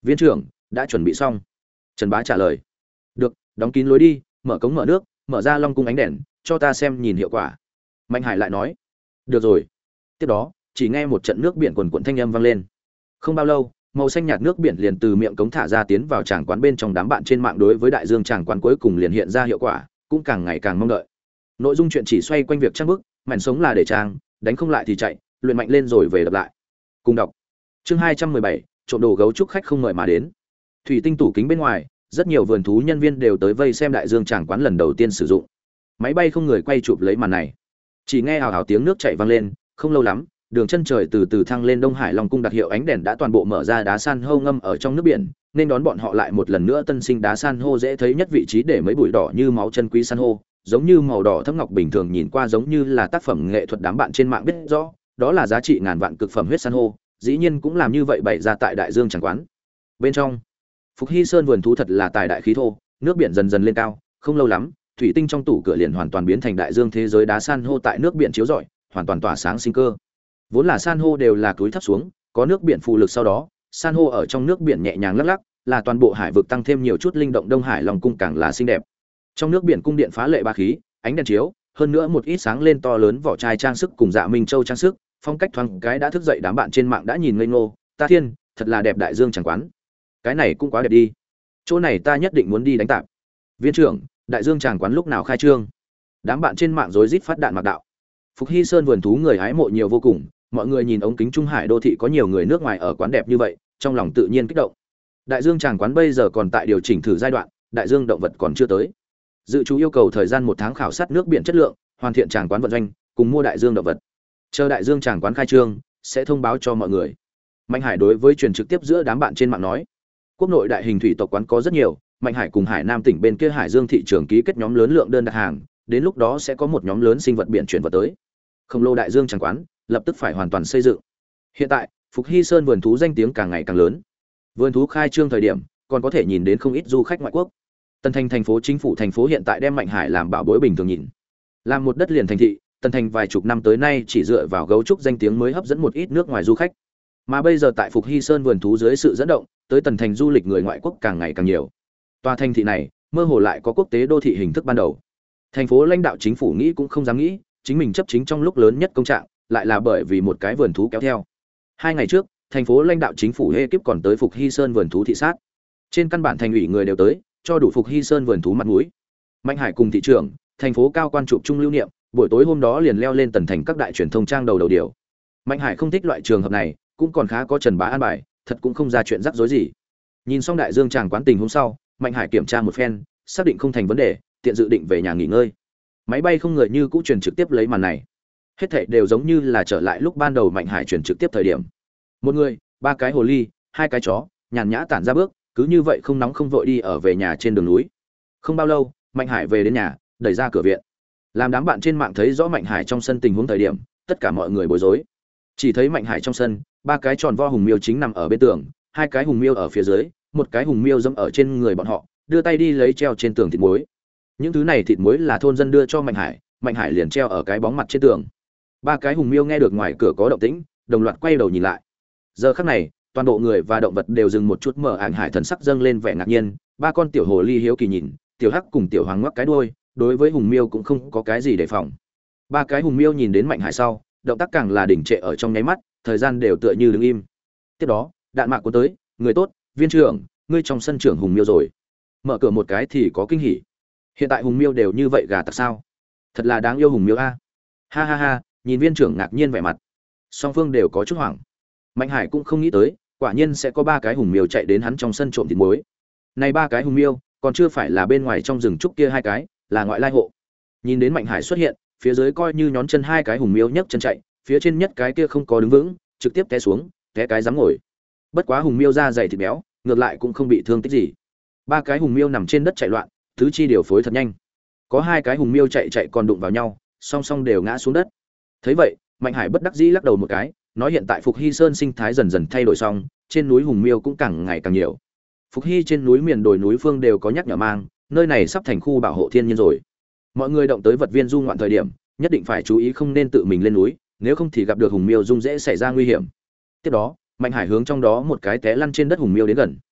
Viên trưởng đã chuẩn bị xong. Trần Bá trả lời. Được, đóng kín lối đi, mở cống mở nước, mở ra long cung ánh đèn, cho ta xem nhìn hiệu quả. Mạnh Hải lại nói. Được rồi. Tiếp đó, chỉ nghe một trận nước biển quần quần thanh âm vang lên. Không bao lâu, màu xanh nhạt nước biển liền từ miệng cống thả ra tiến vào tràng quán bên trong. Đám bạn trên mạng đối với đại dương tràng quán cuối cùng liền hiện ra hiệu quả, cũng càng ngày càng mong đợi. Nội dung chuyện chỉ xoay quanh việc trang bức, mảnh sống là để trang, đánh không lại thì chạy, luyện mạnh lên rồi về đập lại. Cùng đọc. Chương hai trăm mười bảy, trộm đồ gấu trúc khách không mời mà đến. Thủy tinh tủ kính bên ngoài, rất nhiều vườn thú nhân viên đều tới vây xem đại dương tràng quán lần đầu tiên sử dụng. Máy bay không người quay chụp lấy màn này. Chỉ nghe hào hào tiếng nước chảy vang lên, không lâu lắm, đường chân trời từ từ thăng lên Đông Hải Long cung đặc hiệu ánh đèn đã toàn bộ mở ra, đá san hô ngâm ở trong nước biển, nên đón bọn họ lại một lần nữa tân sinh đá san hô dễ thấy nhất vị trí để mấy bụi đỏ như máu chân quý san hô, giống như màu đỏ thẫm ngọc bình thường, nhìn qua giống như là tác phẩm nghệ thuật. Đám bạn trên mạng biết rõ, đó là giá trị ngàn vạn cực phẩm huyết san hô, dĩ nhiên cũng làm như vậy bày ra tại đại dương tràng quán. Bên trong, Phục Hy Sơn vườn thú thật là tài đại khí thô, nước biển dần dần lên cao, không lâu lắm, thủy tinh trong tủ cửa liền hoàn toàn biến thành đại dương thế giới đá san hô tại nước biển chiếu rọi, hoàn toàn tỏa sáng sinh cơ. Vốn là san hô đều là túi thấp xuống, có nước biển phụ lực, sau đó, san hô ở trong nước biển nhẹ nhàng lắc lắc, là toàn bộ hải vực tăng thêm nhiều chút linh động. Đông Hải Long cung càng là xinh đẹp. Trong nước biển cung điện phá lệ ba khí, ánh đèn chiếu, hơn nữa một ít sáng lên to lớn vỏ chai trang sức cùng Dạ Minh Châu trang sức, phong cách thoáng cái đã thức dậy đám bạn trên mạng đã nhìn ngây ngô, ta thiên, thật là đẹp đại dương tràng quán. Cái này cũng quá đẹp đi. Chỗ này ta nhất định muốn đi đánh tạp. Viên trưởng, đại dương tràng quán lúc nào khai trương? Đám bạn trên mạng rối rít phát đạn mặc đạo. Phục Hy Sơn vườn thú người hái mộ nhiều vô cùng, mọi người nhìn ống kính Trung Hải đô thị có nhiều người nước ngoài ở quán đẹp như vậy, trong lòng tự nhiên kích động. Đại dương tràng quán bây giờ còn tại điều chỉnh thử giai đoạn, đại dương động vật còn chưa tới. Dự trù yêu cầu thời gian một tháng khảo sát nước biển chất lượng, hoàn thiện tràng quán vận doanh, cùng mua đại dương động vật. Chờ đại dương tràng quán khai trương, sẽ thông báo cho mọi người. Mạnh Hải đối với truyền trực tiếp giữa đám bạn trên mạng nói, quốc nội đại hình thủy tộc quán có rất nhiều, Mạnh Hải cùng Hải Nam tỉnh bên kia Hải Dương thị trường ký kết nhóm lớn lượng đơn đặt hàng, đến lúc đó sẽ có một nhóm lớn sinh vật biển chuyển vật tới. Khổng lồ đại dương tràng quán, lập tức phải hoàn toàn xây dựng. Hiện tại, Phục Hy Sơn vườn thú danh tiếng càng ngày càng lớn. Vườn thú khai trương thời điểm, còn có thể nhìn đến không ít du khách ngoại quốc. Tân Thành thành phố chính phủ thành phố hiện tại đem Mạnh Hải làm bảo bối bình thường nhìn. Làm một đất liền thành thị, Tân Thành vài chục năm tới nay chỉ dựa vào gấu trúc danh tiếng mới hấp dẫn một ít nước ngoài du khách. Mà bây giờ tại Phục Hy Sơn vườn thú dưới sự dẫn động, tới Tần Thành du lịch người ngoại quốc càng ngày càng nhiều. Tòa thành thị này, mơ hồ lại có quốc tế đô thị hình thức ban đầu. Thành phố lãnh đạo chính phủ nghĩ cũng không dám nghĩ, chính mình chấp chính trong lúc lớn nhất công trạng, lại là bởi vì một cái vườn thú kéo theo. Hai ngày trước, thành phố lãnh đạo chính phủ ekip còn tới Phục Hy Sơn vườn thú thị sát. Trên căn bản thành ủy người đều tới, cho đủ Phục Hy Sơn vườn thú mặt mũi. Mạnh Hải cùng thị trưởng, thành phố cao quan chụp chung lưu niệm, buổi tối hôm đó liền leo lên Tần Thành các đại truyền thông trang đầu đầu điều. Mạnh Hải không thích loại trường hợp này, cũng còn khá có Trần Bá an bài, thật cũng không ra chuyện rắc rối gì. Nhìn xong đại dương tràng quán tình hôm sau, Mạnh Hải kiểm tra một phen, xác định không thành vấn đề, tiện dự định về nhà nghỉ ngơi. Máy bay không người như cũ truyền trực tiếp lấy màn này. Hết thảy đều giống như là trở lại lúc ban đầu Mạnh Hải truyền trực tiếp thời điểm. Một người, ba cái hồ ly, hai cái chó, nhàn nhã tản ra bước, cứ như vậy không nóng không vội đi ở về nhà trên đường núi. Không bao lâu, Mạnh Hải về đến nhà, đẩy ra cửa viện. Làm đám bạn trên mạng thấy rõ Mạnh Hải trong sân tình huống thời điểm, tất cả mọi người bối rối. Chỉ thấy Mạnh Hải trong sân, ba cái tròn vo hùng miêu chính nằm ở bên tường, hai cái hùng miêu ở phía dưới, một cái hùng miêu dẫm ở trên người bọn họ, đưa tay đi lấy treo trên tường thịt muối. Những thứ này thịt muối là thôn dân đưa cho Mạnh Hải, Mạnh Hải liền treo ở cái bóng mặt trên tường. Ba cái hùng miêu nghe được ngoài cửa có động tĩnh, đồng loạt quay đầu nhìn lại. Giờ khắc này, toàn bộ người và động vật đều dừng một chút, mở ảng Hải thần sắc dâng lên vẻ ngạc nhiên. Ba con tiểu hồ ly hiếu kỳ nhìn, tiểu hắc cùng tiểu hoàng ngoắc cái đuôi, đối với hùng miêu cũng không có cái gì đề phòng. Ba cái hùng miêu nhìn đến Mạnh Hải sau, động tác càng là đỉnh trệ ở trong nháy mắt, thời gian đều tựa như đứng im. Tiếp đó, đạn mạc cuốn tới, người tốt, viên trưởng, ngươi trong sân trưởng hùng miêu rồi. Mở cửa một cái thì có kinh hỉ. Hiện tại hùng miêu đều như vậy gà tặc sao? Thật là đáng yêu hùng miêu a. Ha ha ha, nhìn viên trưởng ngạc nhiên vẻ mặt. Song phương đều có chút hoảng. Mạnh Hải cũng không nghĩ tới, quả nhiên sẽ có ba cái hùng miêu chạy đến hắn trong sân trộm thịt muối. Này ba cái hùng miêu, còn chưa phải là bên ngoài trong rừng trúc kia hai cái, là ngoại lai hộ. Nhìn đến Mạnh Hải xuất hiện, phía dưới coi như nhón chân hai cái hùng miêu nhấc chân chạy, phía trên nhất cái kia không có đứng vững, trực tiếp té xuống, té cái dám ngồi. Bất quá hùng miêu da dày thịt béo, ngược lại cũng không bị thương tích gì. Ba cái hùng miêu nằm trên đất chạy loạn, tứ chi điều phối thật nhanh. Có hai cái hùng miêu chạy chạy còn đụng vào nhau, song song đều ngã xuống đất. Thấy vậy, Mạnh Hải bất đắc dĩ lắc đầu một cái, nói hiện tại Phục Hy Sơn sinh thái dần dần thay đổi xong, trên núi hùng miêu cũng càng ngày càng nhiều. Phục Hy trên núi miền đồi núi phương đều có nhắc nhở mang, nơi này sắp thành khu bảo hộ thiên nhiên rồi. Mọi người động tới vật viên du ngoạn thời điểm, nhất định phải chú ý không nên tự mình lên núi, nếu không thì gặp được hùng miêu dung dễ xảy ra nguy hiểm. Tiếp đó, Mạnh Hải hướng trong đó một cái té lăn trên đất hùng miêu đến gần.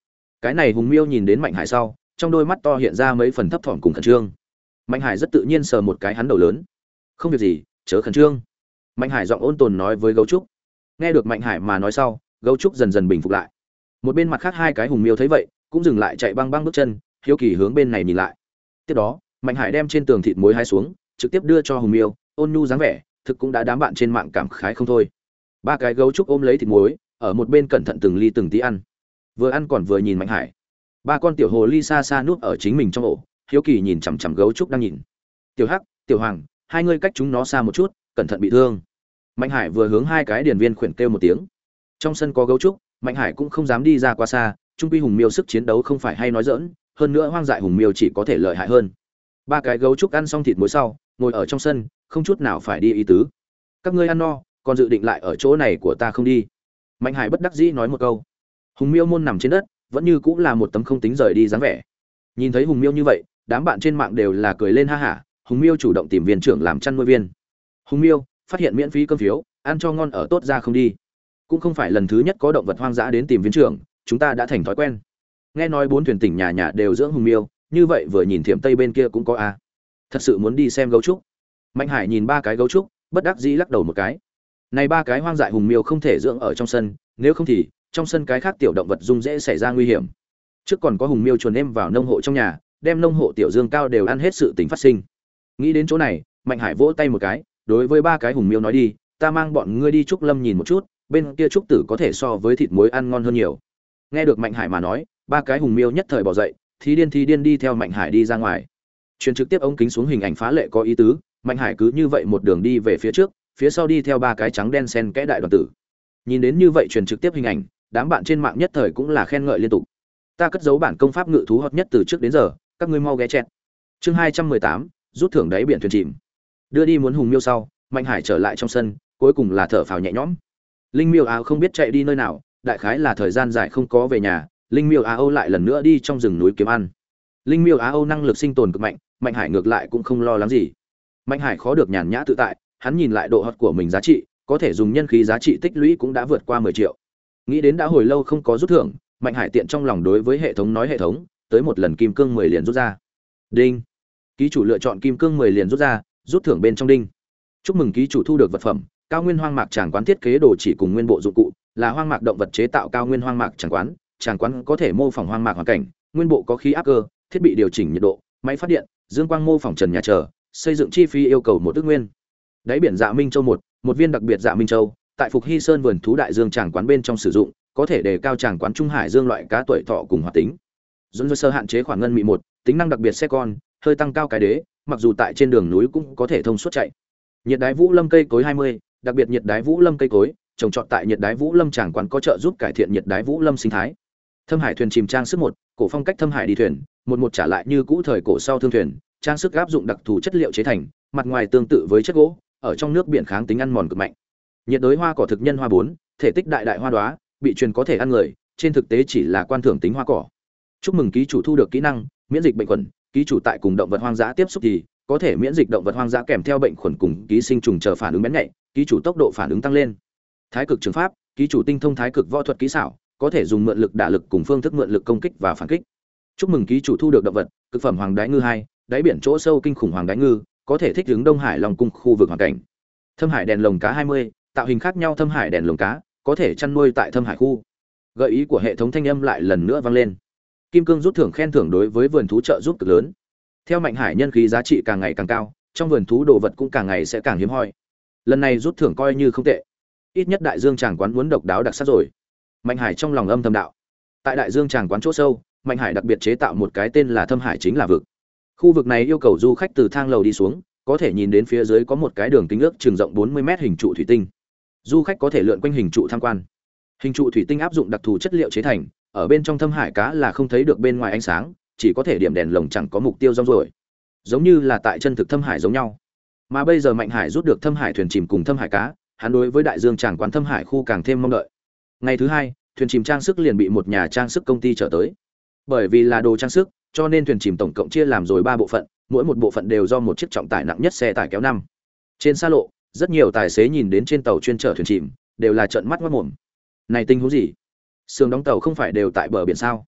Cái này hùng miêu nhìn đến Mạnh Hải sau, trong đôi mắt to hiện ra mấy phần thấp thỏm cùng khẩn trương. Mạnh Hải rất tự nhiên sờ một cái hắn đầu lớn. Không việc gì, chớ khẩn trương. Mạnh Hải giọng ôn tồn nói với gấu trúc. Nghe được Mạnh Hải mà nói sau, gấu trúc dần dần bình phục lại. Một bên mặt khác hai cái hùng miêu thấy vậy, cũng dừng lại chạy băng băng bước chân, hiếu kỳ hướng bên này nhìn lại. Tiếp đó, Mạnh Hải đem trên tường thịt muối hái xuống, trực tiếp đưa cho hùng miêu, ôn nhu dáng vẻ, thực cũng đã đám bạn trên mạng cảm khái không thôi. Ba cái gấu trúc ôm lấy thịt muối, ở một bên cẩn thận từng ly từng tí ăn. Vừa ăn còn vừa nhìn Mạnh Hải. Ba con tiểu hồ ly xa xa núp ở chính mình trong ổ, hiếu kỳ nhìn chằm chằm gấu trúc đang nhìn. Tiểu Hắc, Tiểu Hoàng, hai ngươi cách chúng nó xa một chút, cẩn thận bị thương. Mạnh Hải vừa hướng hai cái điển viên khuyển kêu một tiếng. Trong sân có gấu trúc, Mạnh Hải cũng không dám đi ra quá xa, trung quy hùng miêu sức chiến đấu không phải hay nói giỡn, hơn nữa hoang dại hùng miêu chỉ có thể lợi hại hơn. Ba cái gấu trúc ăn xong thịt muối sau, ngồi ở trong sân, không chút nào phải đi ý tứ. Các ngươi ăn no, còn dự định lại ở chỗ này của ta không đi? Mạnh Hải bất đắc dĩ nói một câu. Hùng miêu môn nằm trên đất, vẫn như cũng là một tấm không tính rời đi dáng vẻ. Nhìn thấy hùng miêu như vậy, đám bạn trên mạng đều là cười lên ha hả. Hùng miêu chủ động tìm viên trưởng làm chăn nuôi viên. Hùng miêu phát hiện miễn phí cơm phiếu, ăn cho ngon ở tốt ra không đi. Cũng không phải lần thứ nhất có động vật hoang dã đến tìm viên trưởng, chúng ta đã thành thói quen. Nghe nói bốn thuyền tỉnh nhà nhà đều dưỡng hùng miêu, như vậy vừa nhìn Thiểm Tây bên kia cũng có a. Thật sự muốn đi xem gấu trúc. Mạnh Hải nhìn ba cái gấu trúc, bất đắc dĩ lắc đầu một cái. Này ba cái hoang dại hùng miêu không thể dưỡng ở trong sân, nếu không thì trong sân cái khác tiểu động vật dung dễ xảy ra nguy hiểm. Trước còn có hùng miêu chuồn em vào nông hộ trong nhà, đem nông hộ tiểu dương cao đều ăn hết sự tình phát sinh. Nghĩ đến chỗ này, Mạnh Hải vỗ tay một cái, đối với ba cái hùng miêu nói đi, ta mang bọn ngươi đi trúc lâm nhìn một chút, bên kia trúc tử có thể so với thịt muối ăn ngon hơn nhiều. Nghe được Mạnh Hải mà nói, ba cái hùng miêu nhất thời bỏ dậy, thì điên thì điên đi theo Mạnh Hải đi ra ngoài. Truyền trực tiếp ống kính xuống hình ảnh phá lệ có ý tứ, Mạnh Hải cứ như vậy một đường đi về phía trước, phía sau đi theo ba cái trắng đen xen kẽ đại đoàn tử. Nhìn đến như vậy truyền trực tiếp hình ảnh, đám bạn trên mạng nhất thời cũng là khen ngợi liên tục. Ta cất giấu bản công pháp ngự thú hot nhất từ trước đến giờ, các ngươi mau ghé chẹt. Chương hai trăm mười tám, rút thưởng đáy biển thuyền chìm. Đưa đi muốn hùng miêu sau, Mạnh Hải trở lại trong sân, cuối cùng là thở phào nhẹ nhõm. Linh miêu áo không biết chạy đi nơi nào, đại khái là thời gian dài không có về nhà, Linh miêu Á Âu lại lần nữa đi trong rừng núi kiếm ăn. Linh miêu Á Âu năng lực sinh tồn cực mạnh, Mạnh Hải ngược lại cũng không lo lắng gì. Mạnh Hải khó được nhàn nhã tự tại, hắn nhìn lại độ hot của mình giá trị, có thể dùng nhân khí giá trị tích lũy cũng đã vượt qua mười triệu. Nghĩ đến đã hồi lâu không có rút thưởng, Mạnh Hải tiện trong lòng đối với hệ thống nói hệ thống, tới một lần kim cương mười liền rút ra. Đinh. Ký chủ lựa chọn kim cương mười liền rút ra, rút thưởng bên trong đinh. Chúc mừng ký chủ thu được vật phẩm, cao nguyên hoang mạc tràng quán thiết kế đồ chỉ cùng nguyên bộ dụng cụ, là hoang mạc động vật chế tạo cao nguyên hoang mạc tràng quán, tràng quán có thể mô phỏng hoang mạc hoàn cảnh, nguyên bộ có khí áp cơ, thiết bị điều chỉnh nhiệt độ, máy phát điện, dương quang mô phỏng trần nhà chờ, xây dựng chi phí yêu cầu một ước nguyên. Đáy biển Dạ Minh Châu một, một viên đặc biệt Dạ Minh Châu, tại Phục Hy Sơn vườn thú đại dương tràng quán bên trong sử dụng, có thể đề cao tràng quán trung hải dương loại cá tuổi thọ cùng hoạt tính. Dồn dơ sơ hạn chế khoảng ngân mị một, tính năng đặc biệt xe con, hơi tăng cao cái đế, mặc dù tại trên đường núi cũng có thể thông suốt chạy. Nhiệt đái Vũ Lâm cây cối hai mươi, đặc biệt nhiệt đái Vũ Lâm cây cối, trồng trọt tại nhiệt đái Vũ Lâm tràng quán có trợ giúp cải thiện nhiệt đái Vũ Lâm sinh thái. Thâm Hải thuyền chìm trang sức một, cổ phong cách Thâm Hải đi thuyền, một một trả lại như cũ thời cổ sau thương thuyền, trang sức áp dụng đặc thù chất liệu chế thành, mặt ngoài tương tự với chất gỗ, ở trong nước biển kháng tính ăn mòn cực mạnh. Nhiệt đới hoa cỏ thực nhân hoa bốn, thể tích đại đại hoa đóa, bị truyền có thể ăn người, trên thực tế chỉ là quan thưởng tính hoa cỏ. Chúc mừng ký chủ thu được kỹ năng miễn dịch bệnh khuẩn, ký chủ tại cùng động vật hoang dã tiếp xúc thì có thể miễn dịch động vật hoang dã kèm theo bệnh khuẩn cùng ký sinh trùng chờ phản ứng bén nhạy, ký chủ tốc độ phản ứng tăng lên. Thái cực trường pháp, ký chủ tinh thông thái cực võ thuật kỹ xảo, có thể dùng mượn lực đả lực cùng phương thức mượn lực công kích và phản kích. Chúc mừng ký chủ thu được động vật cực phẩm hoàng đái ngư hai, đáy biển chỗ sâu kinh khủng hoàng đái ngư, có thể thích ứng Đông Hải Long cung khu vực hoàn cảnh. Thâm Hải đèn lồng cá hai mươi, tạo hình khác nhau Thâm Hải đèn lồng cá, có thể chăn nuôi tại Thâm Hải khu. Gợi ý của hệ thống thanh âm lại lần nữa vang lên. Kim cương rút thưởng khen thưởng đối với vườn thú trợ giúp cực lớn. Theo Mạnh Hải nhân khí giá trị càng ngày càng cao, trong vườn thú đồ vật cũng càng ngày sẽ càng hiếm hoi. Lần này rút thưởng coi như không tệ. Ít nhất Đại Dương Tràng quán muốn độc đáo đặc sắc rồi. Mạnh Hải trong lòng âm thầm đạo. Tại Đại Dương Tràng quán chỗ sâu, Mạnh Hải đặc biệt chế tạo một cái tên là Thâm Hải chính là vực. Khu vực này yêu cầu du khách từ thang lầu đi xuống, có thể nhìn đến phía dưới có một cái đường kính ước chừng rộng bốn mươi mét hình trụ thủy tinh. Du khách có thể lượn quanh hình trụ tham quan. Hình trụ thủy tinh áp dụng đặc thù chất liệu chế thành, ở bên trong Thâm Hải cá là không thấy được bên ngoài ánh sáng, chỉ có thể điểm đèn lồng chẳng có mục tiêu rong rồi. Giống như là tại chân thực Thâm Hải giống nhau. Mà bây giờ Mạnh Hải rút được Thâm Hải thuyền chìm cùng Thâm Hải cá, hắn đối với Đại Dương Tràng quán Thâm Hải khu càng thêm mong đợi. Ngày thứ hai, thuyền chìm trang sức liền bị một nhà trang sức công ty chở tới. Bởi vì là đồ trang sức, cho nên thuyền chìm tổng cộng chia làm rồi ba bộ phận, mỗi một bộ phận đều do một chiếc trọng tải nặng nhất xe tải kéo năm. Trên xa lộ, rất nhiều tài xế nhìn đến trên tàu chuyên chở thuyền chìm, đều là trợn mắt ngoác mồm. Này tình huống gì? Sườn đóng tàu không phải đều tại bờ biển sao?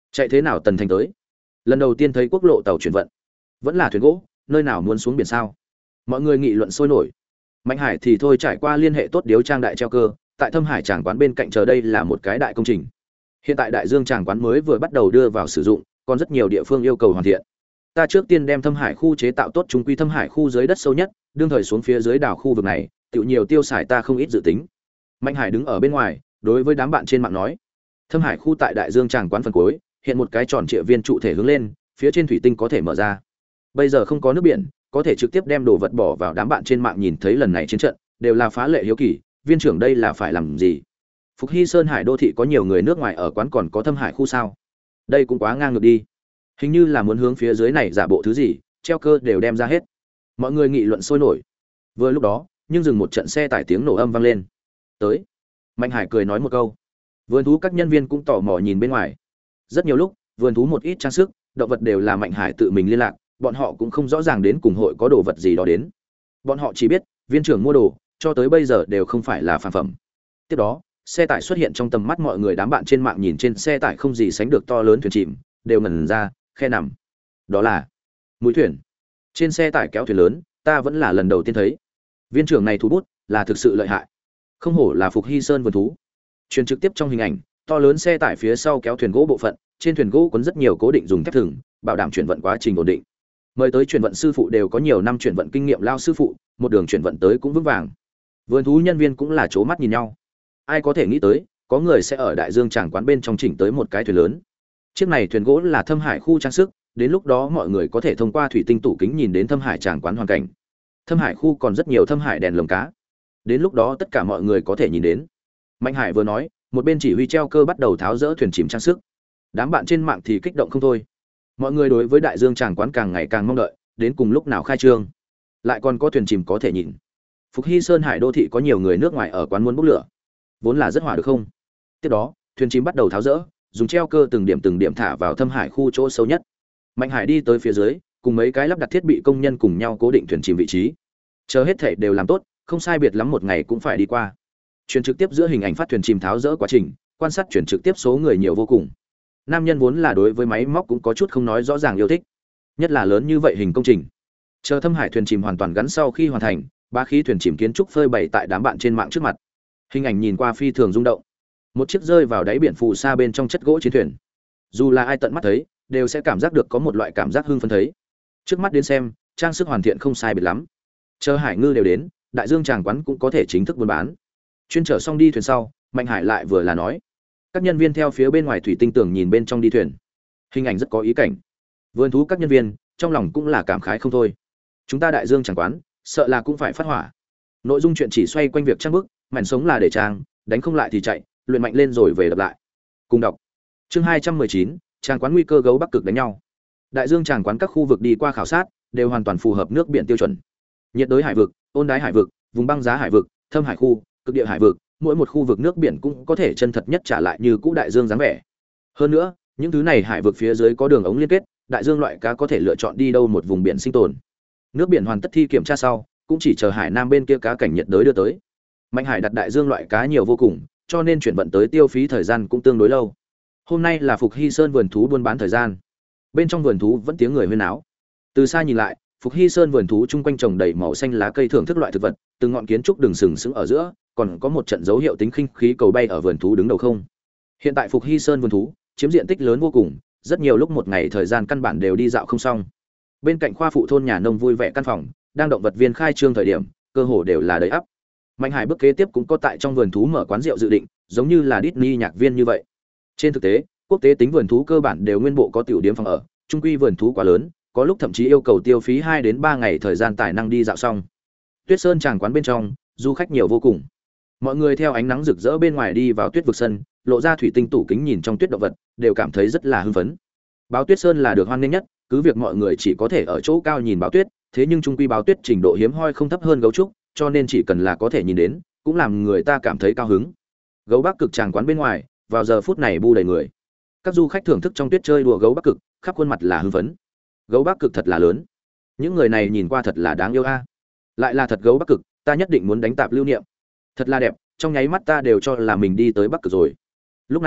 Chạy thế nào Tần Thành tới? Lần đầu tiên thấy quốc lộ tàu chuyển vận, vẫn là thuyền gỗ, nơi nào muốn xuống biển sao? Mọi người nghị luận sôi nổi. Mạnh Hải thì thôi trải qua liên hệ tốt điếu trang đại treo cơ, tại Thâm Hải tràng quán bên cạnh chờ đây là một cái đại công trình. Hiện tại Đại Dương tràng quán mới vừa bắt đầu đưa vào sử dụng, còn rất nhiều địa phương yêu cầu hoàn thiện. Ta trước tiên đem Thâm Hải khu chế tạo tốt trung quy Thâm Hải khu dưới đất sâu nhất, đương thời xuống phía dưới đảo khu vực này, tiểu nhiều tiêu xài ta không ít dự tính. Mạnh Hải đứng ở bên ngoài, đối với đám bạn trên mạng nói: Thâm Hải khu tại Đại Dương tràng quán phần cuối, hiện một cái tròn trịa viên trụ thể hướng lên, phía trên thủy tinh có thể mở ra. Bây giờ không có nước biển, có thể trực tiếp đem đồ vật bỏ vào. Đám bạn trên mạng nhìn thấy lần này chiến trận, đều là phá lệ hiếu kỳ, viên trưởng đây là phải làm gì? Phục Hy Sơn Hải đô thị có nhiều người nước ngoài ở quán, còn có Thâm Hải khu sao? Đây cũng quá ngang ngược đi. Hình như là muốn hướng phía dưới này giả bộ thứ gì, treo cơ đều đem ra hết. Mọi người nghị luận sôi nổi. Vừa lúc đó, nhưng dừng một trận xe tải tiếng nổ âm vang lên. Tới. Mạnh Hải cười nói một câu. Vườn thú các nhân viên cũng tò mò nhìn bên ngoài. Rất nhiều lúc, vườn thú một ít trang sức, động vật đều là Mạnh Hải tự mình liên lạc, bọn họ cũng không rõ ràng đến cùng hội có đồ vật gì đó đến. Bọn họ chỉ biết, viên trưởng mua đồ, cho tới bây giờ đều không phải là phàm phẩm. Tiếp đó, xe tải xuất hiện trong tầm mắt mọi người. Đám bạn trên mạng nhìn trên xe tải không gì sánh được to lớn thuyền chìm, đều ngẩn ra, khe nằm. Đó là mũi thuyền. Trên xe tải kéo thuyền lớn, ta vẫn là lần đầu tiên thấy. Viên trưởng này thú bút là thực sự lợi hại. Không hổ là Phục Hy Sơn vườn thú. Truyền trực tiếp trong hình ảnh, to lớn xe tải phía sau kéo thuyền gỗ bộ phận, trên thuyền gỗ quấn rất nhiều cố định dùng thép thừng, bảo đảm chuyển vận quá trình ổn định. Mời tới chuyển vận sư phụ đều có nhiều năm chuyển vận kinh nghiệm lao sư phụ, một đường chuyển vận tới cũng vững vàng. Vườn thú nhân viên cũng là chố mắt nhìn nhau. Ai có thể nghĩ tới, có người sẽ ở Đại Dương tràng quán bên trong chỉnh tới một cái thuyền lớn. Chiếc này thuyền gỗ là Thâm Hải khu trang sức, đến lúc đó mọi người có thể thông qua thủy tinh tủ kính nhìn đến Thâm Hải tràng quán hoàn cảnh. Thâm Hải khu còn rất nhiều Thâm Hải đèn lồng cá. Đến lúc đó tất cả mọi người có thể nhìn đến. Mạnh Hải vừa nói, một bên chỉ huy treo cơ bắt đầu tháo rỡ thuyền chìm trang sức. Đám bạn trên mạng thì kích động không thôi. Mọi người đối với Đại Dương tràng quán càng ngày càng mong đợi, đến cùng lúc nào khai trương, lại còn có thuyền chìm có thể nhìn. Phục Hy Sơn Hải đô thị có nhiều người nước ngoài ở quán muốn bốc lửa, vốn là rất hỏa được không? Tiếp đó, thuyền chìm bắt đầu tháo rỡ, dùng treo cơ từng điểm từng điểm thả vào Thâm Hải khu chỗ sâu nhất. Mạnh Hải đi tới phía dưới, cùng mấy cái lắp đặt thiết bị công nhân cùng nhau cố định thuyền chìm vị trí. Chờ hết thể đều làm tốt, không sai biệt lắm một ngày cũng phải đi qua. Truyền trực tiếp giữa hình ảnh phát thuyền chìm tháo rỡ quá trình, quan sát truyền trực tiếp số người nhiều vô cùng. Nam nhân vốn là đối với máy móc cũng có chút không nói rõ ràng yêu thích, nhất là lớn như vậy hình công trình. Chờ Thâm Hải thuyền chìm hoàn toàn gắn sau khi hoàn thành, ba khí thuyền chìm kiến trúc phơi bày tại đám bạn trên mạng trước mặt. Hình ảnh nhìn qua phi thường rung động. Một chiếc rơi vào đáy biển phù sa bên trong chất gỗ chiến thuyền. Dù là ai tận mắt thấy, đều sẽ cảm giác được có một loại cảm giác hưng phấn thấy. Trước mắt đến xem, trang sức hoàn thiện không sai biệt lắm. Chờ Hải Ngư đều đến, Đại Dương tràng quán cũng có thể chính thức buôn bán. Chuyên trở xong đi thuyền sau, Mạnh Hải lại vừa là nói, các nhân viên theo phía bên ngoài thủy tinh tường nhìn bên trong đi thuyền. Hình ảnh rất có ý cảnh. Vườn thú các nhân viên trong lòng cũng là cảm khái không thôi. Chúng ta Đại Dương tràng quán, sợ là cũng phải phát hỏa. Nội dung chuyện chỉ xoay quanh việc trang bức, mảnh sống là để trang, đánh không lại thì chạy, luyện mạnh lên rồi về đập lại. Cùng đọc. Chương hai trăm mười chín, tràng quán nguy cơ gấu Bắc Cực đánh nhau. Đại Dương tràng quán các khu vực đi qua khảo sát, đều hoàn toàn phù hợp nước biển tiêu chuẩn. Nhiệt đới hải vực, ôn đái hải vực, vùng băng giá hải vực, thâm hải khu, cực địa hải vực, mỗi một khu vực nước biển cũng có thể chân thật nhất trả lại như cũ đại dương dáng vẻ. Hơn nữa, những thứ này hải vực phía dưới có đường ống liên kết, đại dương loại cá có thể lựa chọn đi đâu một vùng biển sinh tồn. Nước biển hoàn tất thi kiểm tra sau, cũng chỉ chờ hải nam bên kia cá cảnh nhiệt đới đưa tới. Mạnh Hải đặt đại dương loại cá nhiều vô cùng, cho nên chuyển vận tới tiêu phí thời gian cũng tương đối lâu. Hôm nay là Phục Hy Sơn vườn thú buôn bán thời gian. Bên trong vườn thú vẫn tiếng người huyên náo. Từ xa nhìn lại, Phục Hy Sơn vườn thú chung quanh trồng đầy màu xanh lá cây thưởng thức loại thực vật, từng ngọn kiến trúc đường sừng sững ở giữa, còn có một trận dấu hiệu tính khinh khí cầu bay ở vườn thú đứng đầu không. Hiện tại Phục Hy Sơn vườn thú chiếm diện tích lớn vô cùng, rất nhiều lúc một ngày thời gian căn bản đều đi dạo không xong. Bên cạnh khoa phụ thôn nhà nông vui vẻ căn phòng, đang động vật viên khai trương thời điểm, cơ hồ đều là đầy ắp. Mạnh Hải bước kế tiếp cũng có tại trong vườn thú mở quán rượu dự định, giống như là Disney nhạc viên như vậy. Trên thực tế, quốc tế tính vườn thú cơ bản đều nguyên bộ có tiểu điểm phòng ở, chung quy vườn thú quá lớn, có lúc thậm chí yêu cầu tiêu phí hai đến ba ngày thời gian tài năng đi dạo xong. Tuyết Sơn tràng quán bên trong, du khách nhiều vô cùng. Mọi người theo ánh nắng rực rỡ bên ngoài đi vào tuyết vực sân, lộ ra thủy tinh tủ kính nhìn trong tuyết động vật, đều cảm thấy rất là hưng phấn. Báo Tuyết Sơn là được hoan nghênh nhất, cứ việc mọi người chỉ có thể ở chỗ cao nhìn báo tuyết, thế nhưng chung quy báo tuyết trình độ hiếm hoi không thấp hơn gấu trúc, cho nên chỉ cần là có thể nhìn đến, cũng làm người ta cảm thấy cao hứng. Gấu Bắc Cực tràng quán bên ngoài, vào giờ phút này bu đầy người. Các du khách thưởng thức trong tuyết chơi đùa gấu Bắc Cực, khắp khuôn mặt là hưng phấn. Gấu Bắc Cực thật là lớn. Những người này nhìn qua thật là đáng yêu a. Lại là thật gấu Bắc Cực, ta nhất định muốn đánh tạp lưu niệm. Thật là đẹp, trong nháy mắt ta đều cho là mình đi tới Bắc Cực rồi. Lúc này,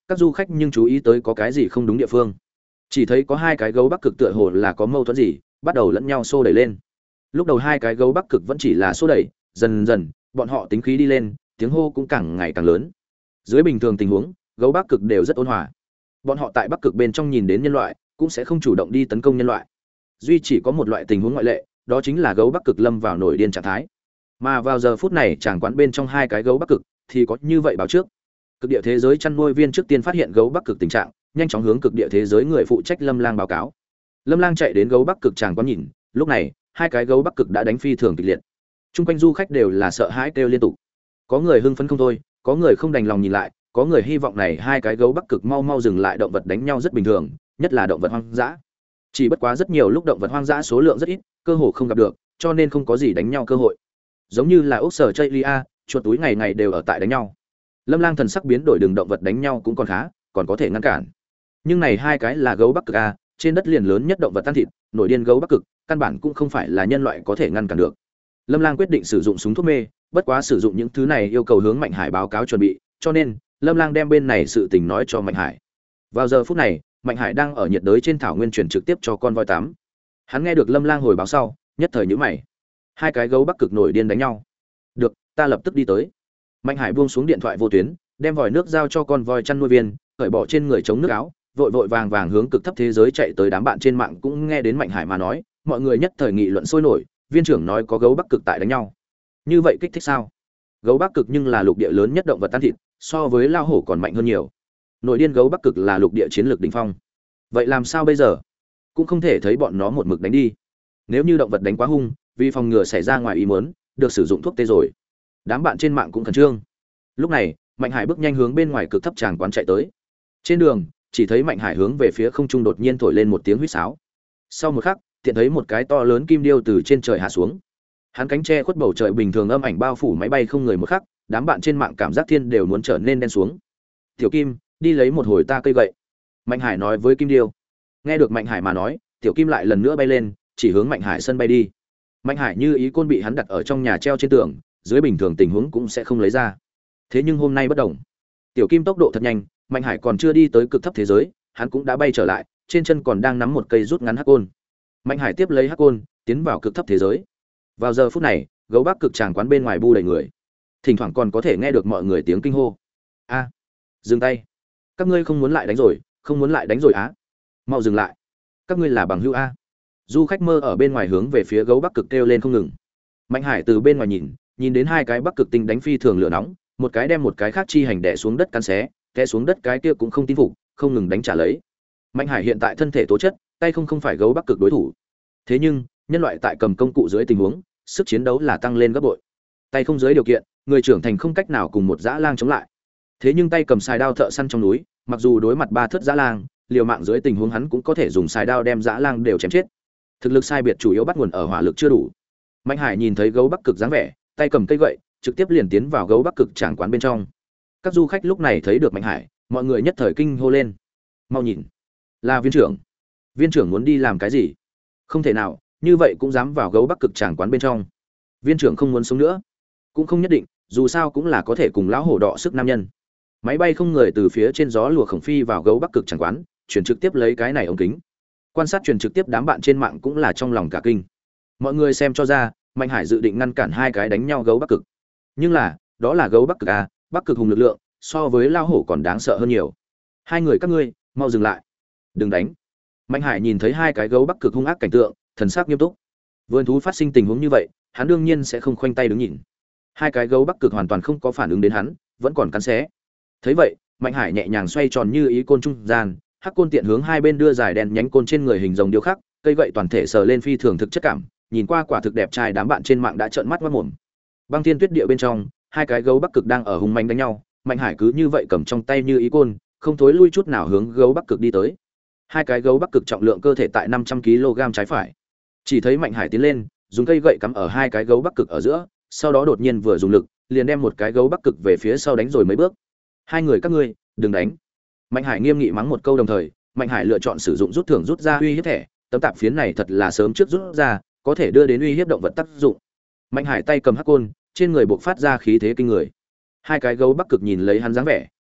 các du khách nhưng chú ý tới có cái gì không đúng địa phương. Chỉ thấy có hai cái gấu Bắc Cực tựa hồ là có mâu thuẫn gì, bắt đầu lẫn nhau xô đẩy lên. Lúc đầu hai cái gấu Bắc Cực vẫn chỉ là xô đẩy, dần dần, bọn họ tính khí đi lên, tiếng hô cũng càng ngày càng lớn. Dưới bình thường tình huống, gấu Bắc Cực đều rất ôn hòa. Bọn họ tại Bắc Cực bên trong nhìn đến nhân loại, cũng sẽ không chủ động đi tấn công nhân loại. Duy chỉ có một loại tình huống ngoại lệ, đó chính là gấu Bắc Cực lâm vào nổi điên trạng thái. Mà vào giờ phút này, chàng quán bên trong hai cái gấu Bắc Cực thì có như vậy báo trước. Cực địa thế giới chăn nuôi viên trước tiên phát hiện gấu Bắc Cực tình trạng, nhanh chóng hướng cực địa thế giới người phụ trách Lâm Lang báo cáo. Lâm Lang chạy đến gấu Bắc Cực chàng quán nhìn, lúc này, hai cái gấu Bắc Cực đã đánh phi thường kịch liệt. Trung quanh du khách đều là sợ hãi kêu liên tục. Có người hưng phấn không thôi, có người không đành lòng nhìn lại, có người hy vọng này hai cái gấu Bắc Cực mau mau dừng lại, động vật đánh nhau rất bình thường, nhất là động vật hoang dã. Chỉ bất quá rất nhiều lúc động vật hoang dã số lượng rất ít, cơ hội không gặp được, cho nên không có gì đánh nhau cơ hội. Giống như là ốc sở Chaylia, chuột túi ngày ngày đều ở tại đánh nhau. Lâm Lang thần sắc biến đổi, đường động vật đánh nhau cũng còn khá, còn có thể ngăn cản. Nhưng này hai cái là gấu Bắc Cực a, trên đất liền lớn nhất động vật ăn thịt, nổi điên gấu Bắc Cực, căn bản cũng không phải là nhân loại có thể ngăn cản được. Lâm Lang quyết định sử dụng súng thuốc mê, bất quá sử dụng những thứ này yêu cầu hướng Mạnh Hải báo cáo chuẩn bị, cho nên Lâm Lang đem bên này sự tình nói cho Mạnh Hải. Vào giờ phút này, Mạnh Hải đang ở nhiệt đới trên thảo nguyên truyền trực tiếp cho con voi tắm. Hắn nghe được Lâm Lang hồi báo sau, nhất thời nhíu mày. Hai cái gấu Bắc Cực nổi điên đánh nhau. Được, ta lập tức đi tới. Mạnh Hải buông xuống điện thoại vô tuyến, đem vòi nước giao cho con voi chăn nuôi viên, cởi bỏ trên người chống nước áo, vội vội vàng vàng hướng cực thấp thế giới chạy tới. Đám bạn trên mạng cũng nghe đến Mạnh Hải mà nói, mọi người nhất thời nghị luận sôi nổi. Viên trưởng nói có gấu Bắc Cực tại đánh nhau, như vậy kích thích sao? Gấu Bắc Cực nhưng là lục địa lớn nhất động vật ăn thịt, so với lao hổ còn mạnh hơn nhiều. Nội điên gấu Bắc Cực là lục địa chiến lược đỉnh phong, vậy làm sao bây giờ? Cũng không thể thấy bọn nó một mực đánh đi. Nếu như động vật đánh quá hung, vì phòng ngừa xảy ra ngoài ý muốn, được sử dụng thuốc tê rồi. Đám bạn trên mạng cũng khẩn trương. Lúc này, Mạnh Hải bước nhanh hướng bên ngoài cực thấp tràng quán chạy tới. Trên đường, chỉ thấy Mạnh Hải hướng về phía không trung đột nhiên thổi lên một tiếng huýt sáo. Sau một khắc, tiện thấy một cái to lớn kim điêu từ trên trời hạ xuống. Hắn cánh che khuất bầu trời bình thường, âm ảnh bao phủ máy bay không người một khắc, đám bạn trên mạng cảm giác thiên đều muốn trở nên đen xuống. Tiểu Kim, đi lấy một hồi ta cây gậy. Mạnh Hải nói với kim điêu. Nghe được Mạnh Hải mà nói, Tiểu Kim lại lần nữa bay lên, chỉ hướng Mạnh Hải sân bay đi. Mạnh Hải như ý côn bị hắn đặt ở trong nhà treo trên tường, dưới bình thường tình huống cũng sẽ không lấy ra. Thế nhưng hôm nay bất đồng. Tiểu Kim tốc độ thật nhanh, Mạnh Hải còn chưa đi tới cực thấp thế giới, hắn cũng đã bay trở lại, trên chân còn đang nắm một cây rút ngắn hắc côn. Mạnh Hải tiếp lấy hắc côn, tiến vào cực thấp thế giới. Vào giờ phút này, gấu Bắc Cực tràng quán bên ngoài bu đầy người, thỉnh thoảng còn có thể nghe được mọi người tiếng kinh hô. A, dừng tay! Các ngươi không muốn lại đánh rồi, không muốn lại đánh rồi á? Mau dừng lại! Các ngươi là bằng hữu a? Du khách mơ ở bên ngoài hướng về phía gấu Bắc Cực kêu lên không ngừng. Mạnh Hải từ bên ngoài nhìn, nhìn đến hai cái Bắc Cực tinh đánh phi thường lửa nóng, một cái đem một cái khác chi hành đè xuống đất cắn xé, té xuống đất cái kia cũng không tin phục, không ngừng đánh trả lấy. Mạnh Hải hiện tại thân thể tố chất, tay không không phải gấu Bắc Cực đối thủ. Thế nhưng, nhân loại tại cầm công cụ dưới tình huống, sức chiến đấu là tăng lên gấp bội. Tay không dưới điều kiện, người trưởng thành không cách nào cùng một dã lang chống lại. Thế nhưng tay cầm xài đao thợ săn trong núi, mặc dù đối mặt ba thất dã lang, liều mạng dưới tình huống hắn cũng có thể dùng xài đao đem dã lang đều chém chết. Thực lực sai biệt chủ yếu bắt nguồn ở hỏa lực chưa đủ. Mạnh Hải nhìn thấy gấu Bắc Cực dáng vẻ, tay cầm cây gậy, trực tiếp liền tiến vào gấu Bắc Cực tràng quán bên trong. Các du khách lúc này thấy được Mạnh Hải, mọi người nhất thời kinh hô lên. Mau nhìn, là viên trưởng. Viên trưởng muốn đi làm cái gì? Không thể nào, như vậy cũng dám vào gấu Bắc Cực tràng quán bên trong. Viên trưởng không muốn sống nữa, cũng không nhất định, dù sao cũng là có thể cùng lão hổ đọ sức nam nhân. Máy bay không người từ phía trên gió lùa khổng phi vào gấu Bắc Cực tràng quán, chuyển trực tiếp lấy cái này ống kính. Quan sát truyền trực tiếp đám bạn trên mạng cũng là trong lòng cả kinh. Mọi người xem cho ra, Mạnh Hải dự định ngăn cản hai cái đánh nhau gấu Bắc Cực. Nhưng là, đó là gấu Bắc Cực a, Bắc Cực hùng lực lượng, so với lao hổ còn đáng sợ hơn nhiều. Hai người các ngươi, mau dừng lại. Đừng đánh. Mạnh Hải nhìn thấy hai cái gấu Bắc Cực hung ác cảnh tượng, thần sắc nghiêm túc. Vườn thú phát sinh tình huống như vậy, hắn đương nhiên sẽ không khoanh tay đứng nhìn. Hai cái gấu Bắc Cực hoàn toàn không có phản ứng đến hắn, vẫn còn cắn xé. Thấy vậy, Mạnh Hải nhẹ nhàng xoay tròn như ý côn trung gian, hắc côn tiện hướng hai bên đưa dài đen nhánh côn trên người hình rồng điêu khắc, cây gậy toàn thể sờ lên phi thường thực chất cảm, nhìn qua quả thực đẹp trai, đám bạn trên mạng đã trợn mắt mắt mồm. Băng Thiên Tuyết Địa bên trong, hai cái gấu Bắc Cực đang ở hung manh đánh nhau, Mạnh Hải cứ như vậy cầm trong tay như ý côn, không thối lui chút nào hướng gấu Bắc Cực đi tới. Hai cái gấu Bắc Cực trọng lượng cơ thể tại năm trăm ki lô gam trái phải. Chỉ thấy Mạnh Hải tiến lên, dùng cây gậy cắm ở hai cái gấu Bắc Cực ở giữa, sau đó đột nhiên vừa dùng lực, liền đem một cái gấu Bắc Cực về phía sau đánh rồi mấy bước. Hai người các ngươi, đừng đánh. Mạnh Hải nghiêm nghị mắng một câu, đồng thời, Mạnh Hải lựa chọn sử dụng rút thưởng rút ra uy hiếp thẻ, tấm tạp phiến này thật là sớm trước rút ra, có thể đưa đến uy hiếp động vật tác dụng. Mạnh Hải tay cầm hắc côn, trên người bộc phát ra khí thế kinh người. Hai cái gấu Bắc Cực nhìn lấy hắn dáng vẻ,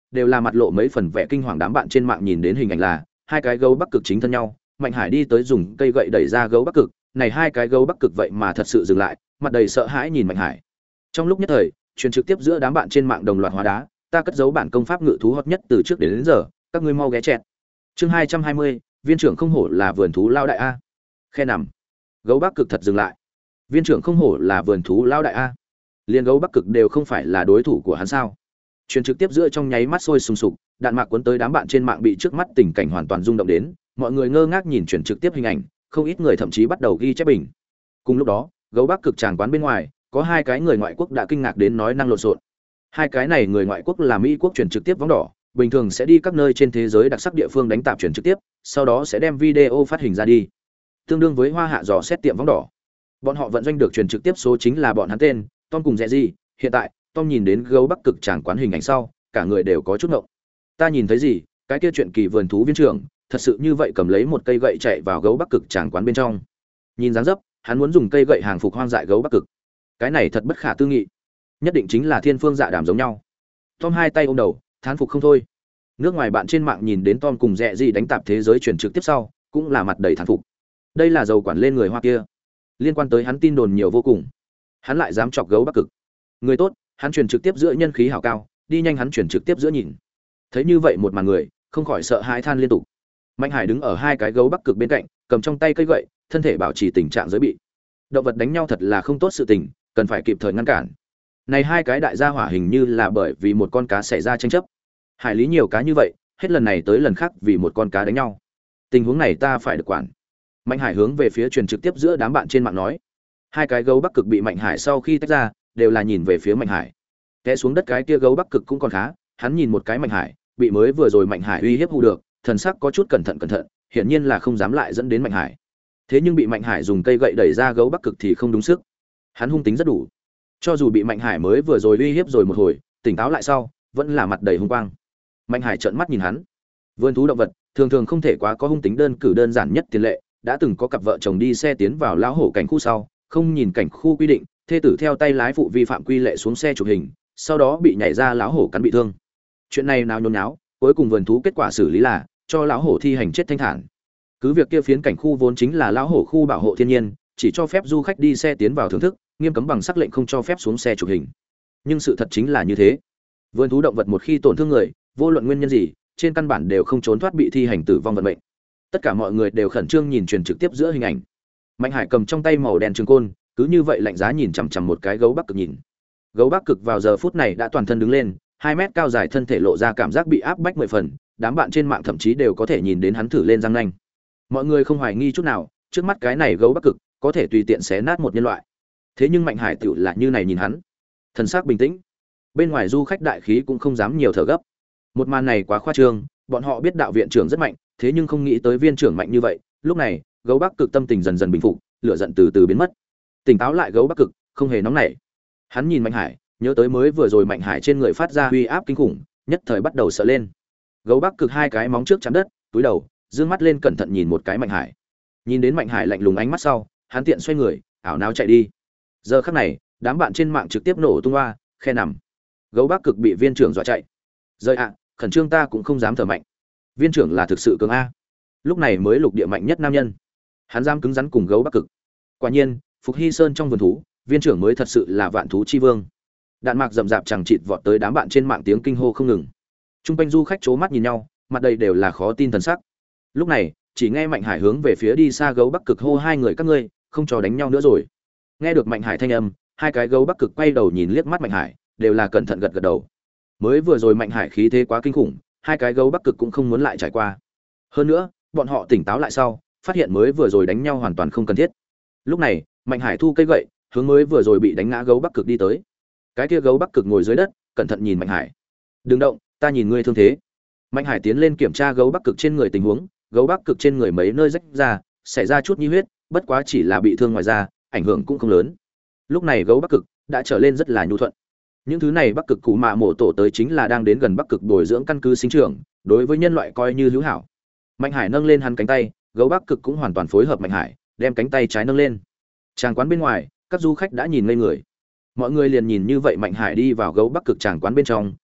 đều là mặt lộ mấy phần vẻ kinh hoàng. Đám bạn trên mạng nhìn đến hình ảnh là hai cái gấu Bắc Cực chính thân nhau, Mạnh Hải đi tới dùng cây gậy đẩy ra gấu Bắc Cực, này hai cái gấu Bắc Cực vậy mà thật sự dừng lại, mặt đầy sợ hãi nhìn Mạnh Hải. Trong lúc nhất thời, truyền trực tiếp giữa đám bạn trên mạng đồng loạt hóa đá, ta cất giấu bản công pháp ngự thú hot nhất từ trước đến, đến giờ, các ngươi mau ghé chẹt. Chương hai trăm hai mươi, viên trưởng không hổ là vườn thú lao đại a. Khe nằm. Gấu Bắc Cực thật dừng lại. Viên trưởng không hổ là vườn thú lao đại a. Liên gấu Bắc Cực đều không phải là đối thủ của hắn sao? Truyền trực tiếp giữa trong nháy mắt sôi sùng sục, đạn mạc cuốn tới đám bạn trên mạng bị trước mắt tình cảnh hoàn toàn rung động đến, mọi người ngơ ngác nhìn truyền trực tiếp hình ảnh, không ít người thậm chí bắt đầu ghi chép bình. Cùng lúc đó, gấu Bắc Cực tràng quán bên ngoài, có hai cái người ngoại quốc đã kinh ngạc đến nói năng lộn xộn. Hai cái này người ngoại quốc là Mỹ quốc truyền trực tiếp võng đỏ, bình thường sẽ đi các nơi trên thế giới đặc sắc địa phương đánh tạp truyền trực tiếp, sau đó sẽ đem video phát hình ra đi. Tương đương với Hoa Hạ dò xét tiệm võng đỏ. Bọn họ vận doanh được truyền trực tiếp số chính là bọn hắn tên, Tom cùng Dẹ gì, hiện tại, Tom nhìn đến gấu Bắc Cực tràng quán hình ảnh sau, cả người đều có chút ngộng. Ta nhìn thấy gì? Cái kia chuyện kỳ vườn thú viên trưởng, thật sự như vậy cầm lấy một cây gậy chạy vào gấu Bắc Cực tràng quán bên trong. Nhìn dáng dấp, hắn muốn dùng cây gậy hàng phục hoang dại gấu Bắc Cực. Cái này thật bất khả tư nghị. Nhất định chính là thiên phương dạ đàm giống nhau. Tom hai tay ôm đầu, thán phục không thôi. Nước ngoài bạn trên mạng nhìn đến Tom cùng Dẹ gì đánh tạp thế giới truyền trực tiếp sau, cũng là mặt đầy thán phục. Đây là dầu quản lên người Hoa kia. Liên quan tới hắn tin đồn nhiều vô cùng. Hắn lại dám chọc gấu Bắc Cực. Người tốt, hắn truyền trực tiếp giữa nhân khí hảo cao, đi nhanh hắn truyền trực tiếp giữa nhìn. Thấy như vậy một màn người, không khỏi sợ hãi than liên tục. Mạnh Hải đứng ở hai cái gấu Bắc Cực bên cạnh, cầm trong tay cây gậy, thân thể bảo trì tình trạng giới bị. Động vật đánh nhau thật là không tốt sự tình, cần phải kịp thời ngăn cản. Này hai cái đại gia hỏa hình như là bởi vì một con cá xảy ra tranh chấp. Hải lý nhiều cá như vậy, hết lần này tới lần khác vì một con cá đánh nhau. Tình huống này ta phải được quản. Mạnh Hải hướng về phía truyền trực tiếp giữa đám bạn trên mạng nói. Hai cái gấu Bắc Cực bị Mạnh Hải sau khi tách ra, đều là nhìn về phía Mạnh Hải. Té xuống đất cái kia gấu Bắc Cực cũng còn khá, hắn nhìn một cái Mạnh Hải, bị mới vừa rồi Mạnh Hải uy hiếp hù được, thần sắc có chút cẩn thận cẩn thận, hiển nhiên là không dám lại dẫn đến Mạnh Hải. Thế nhưng bị Mạnh Hải dùng cây gậy đẩy ra gấu Bắc Cực thì không đúng sức. Hắn hung tính rất đủ. Cho dù bị Mạnh Hải mới vừa rồi uy hiếp rồi một hồi, tỉnh táo lại sau, vẫn là mặt đầy hung quang. Mạnh Hải trợn mắt nhìn hắn. Vườn thú động vật, thường thường không thể quá có hung tính, đơn cử đơn giản nhất tiền lệ, đã từng có cặp vợ chồng đi xe tiến vào lão hổ cảnh khu sau, không nhìn cảnh khu quy định, thê tử theo tay lái phụ vi phạm quy lệ xuống xe chụp hình, sau đó bị nhảy ra lão hổ cắn bị thương. Chuyện này nào nhốn nháo, cuối cùng vườn thú kết quả xử lý là cho lão hổ thi hành chết thanh thản. Cứ việc kia phiến cảnh khu vốn chính là lão hổ khu bảo hộ thiên nhiên, chỉ cho phép du khách đi xe tiến vào thưởng thức, nghiêm cấm bằng sắc lệnh không cho phép xuống xe chụp hình. Nhưng sự thật chính là như thế. Vườn thú động vật một khi tổn thương người, vô luận nguyên nhân gì, trên căn bản đều không trốn thoát bị thi hành tử vong vận mệnh. Tất cả mọi người đều khẩn trương nhìn truyền trực tiếp giữa hình ảnh. Mạnh Hải cầm trong tay màu đen trường côn, cứ như vậy lạnh giá nhìn chằm chằm một cái gấu Bắc Cực nhìn. Gấu Bắc Cực vào giờ phút này đã toàn thân đứng lên, hai mét cao dài thân thể lộ ra cảm giác bị áp bách mười phần, đám bạn trên mạng thậm chí đều có thể nhìn đến hắn thử lên răng nanh. Mọi người không hoài nghi chút nào, trước mắt cái này gấu Bắc Cực có thể tùy tiện xé nát một nhân loại. Thế nhưng Mạnh Hải tựu là như này nhìn hắn, thần sắc bình tĩnh. Bên ngoài du khách đại khí cũng không dám nhiều thở gấp. Một màn này quá khoa trương, bọn họ biết đạo viện trưởng rất mạnh, thế nhưng không nghĩ tới viên trưởng mạnh như vậy. Lúc này, gấu Bắc Cực tâm tình dần dần bình phục, lửa giận từ từ biến mất. Tỉnh táo lại gấu Bắc Cực, không hề nóng nảy. Hắn nhìn Mạnh Hải, nhớ tới mới vừa rồi Mạnh Hải trên người phát ra uy áp kinh khủng, nhất thời bắt đầu sợ lên. Gấu Bắc Cực hai cái móng trước chạm đất, túi đầu, dương mắt lên cẩn thận nhìn một cái Mạnh Hải. Nhìn đến Mạnh Hải lạnh lùng ánh mắt sau, hắn tiện xoay người, ảo não chạy đi. Giờ khắc này, đám bạn trên mạng trực tiếp nổ tung hoa, khe nằm. Gấu Bắc Cực bị viên trưởng dọa chạy. Rơi ạ, khẩn trương ta cũng không dám thở mạnh. Viên trưởng là thực sự cường a. Lúc này mới lục địa mạnh nhất nam nhân. Hắn dám cứng rắn cùng gấu Bắc Cực. Quả nhiên, Phục Hy Sơn trong vườn thú, viên trưởng mới thật sự là vạn thú chi vương. Đạn mạc rậm rạp chẳng chịt vọt tới đám bạn trên mạng tiếng kinh hô không ngừng. Trung quanh du khách chố mắt nhìn nhau, mặt đầy đều là khó tin thần sắc. Lúc này, chỉ nghe Mạnh Hải hướng về phía đi xa gấu Bắc Cực hô hai người các ngươi, không cho đánh nhau nữa rồi. Nghe được Mạnh Hải thanh âm, hai cái gấu Bắc Cực quay đầu nhìn liếc mắt Mạnh Hải, đều là cẩn thận gật gật đầu. Mới vừa rồi Mạnh Hải khí thế quá kinh khủng, hai cái gấu Bắc Cực cũng không muốn lại trải qua. Hơn nữa, bọn họ tỉnh táo lại sau, phát hiện mới vừa rồi đánh nhau hoàn toàn không cần thiết. Lúc này, Mạnh Hải thu cây gậy, hướng mới vừa rồi bị đánh ngã gấu Bắc Cực đi tới. Cái kia gấu Bắc Cực ngồi dưới đất, cẩn thận nhìn Mạnh Hải. "Đừng động, ta nhìn ngươi thương thế." Mạnh Hải tiến lên kiểm tra gấu Bắc Cực trên người tình huống, gấu Bắc Cực trên người mấy nơi rách ra, xảy ra chút nhi huyết, bất quá chỉ là bị thương ngoài da, ảnh hưởng cũng không lớn. Lúc này gấu Bắc Cực đã trở lên rất là nhu thuận. Những thứ này Bắc Cực cụ mạ mổ tổ tới chính là đang đến gần Bắc Cực bồi dưỡng căn cứ sinh trưởng, đối với nhân loại coi như hữu hảo. Mạnh Hải nâng lên hắn cánh tay, gấu Bắc Cực cũng hoàn toàn phối hợp Mạnh Hải, đem cánh tay trái nâng lên. Tràng quán bên ngoài, các du khách đã nhìn ngây người. Mọi người liền nhìn như vậy Mạnh Hải đi vào gấu Bắc Cực tràng quán bên trong,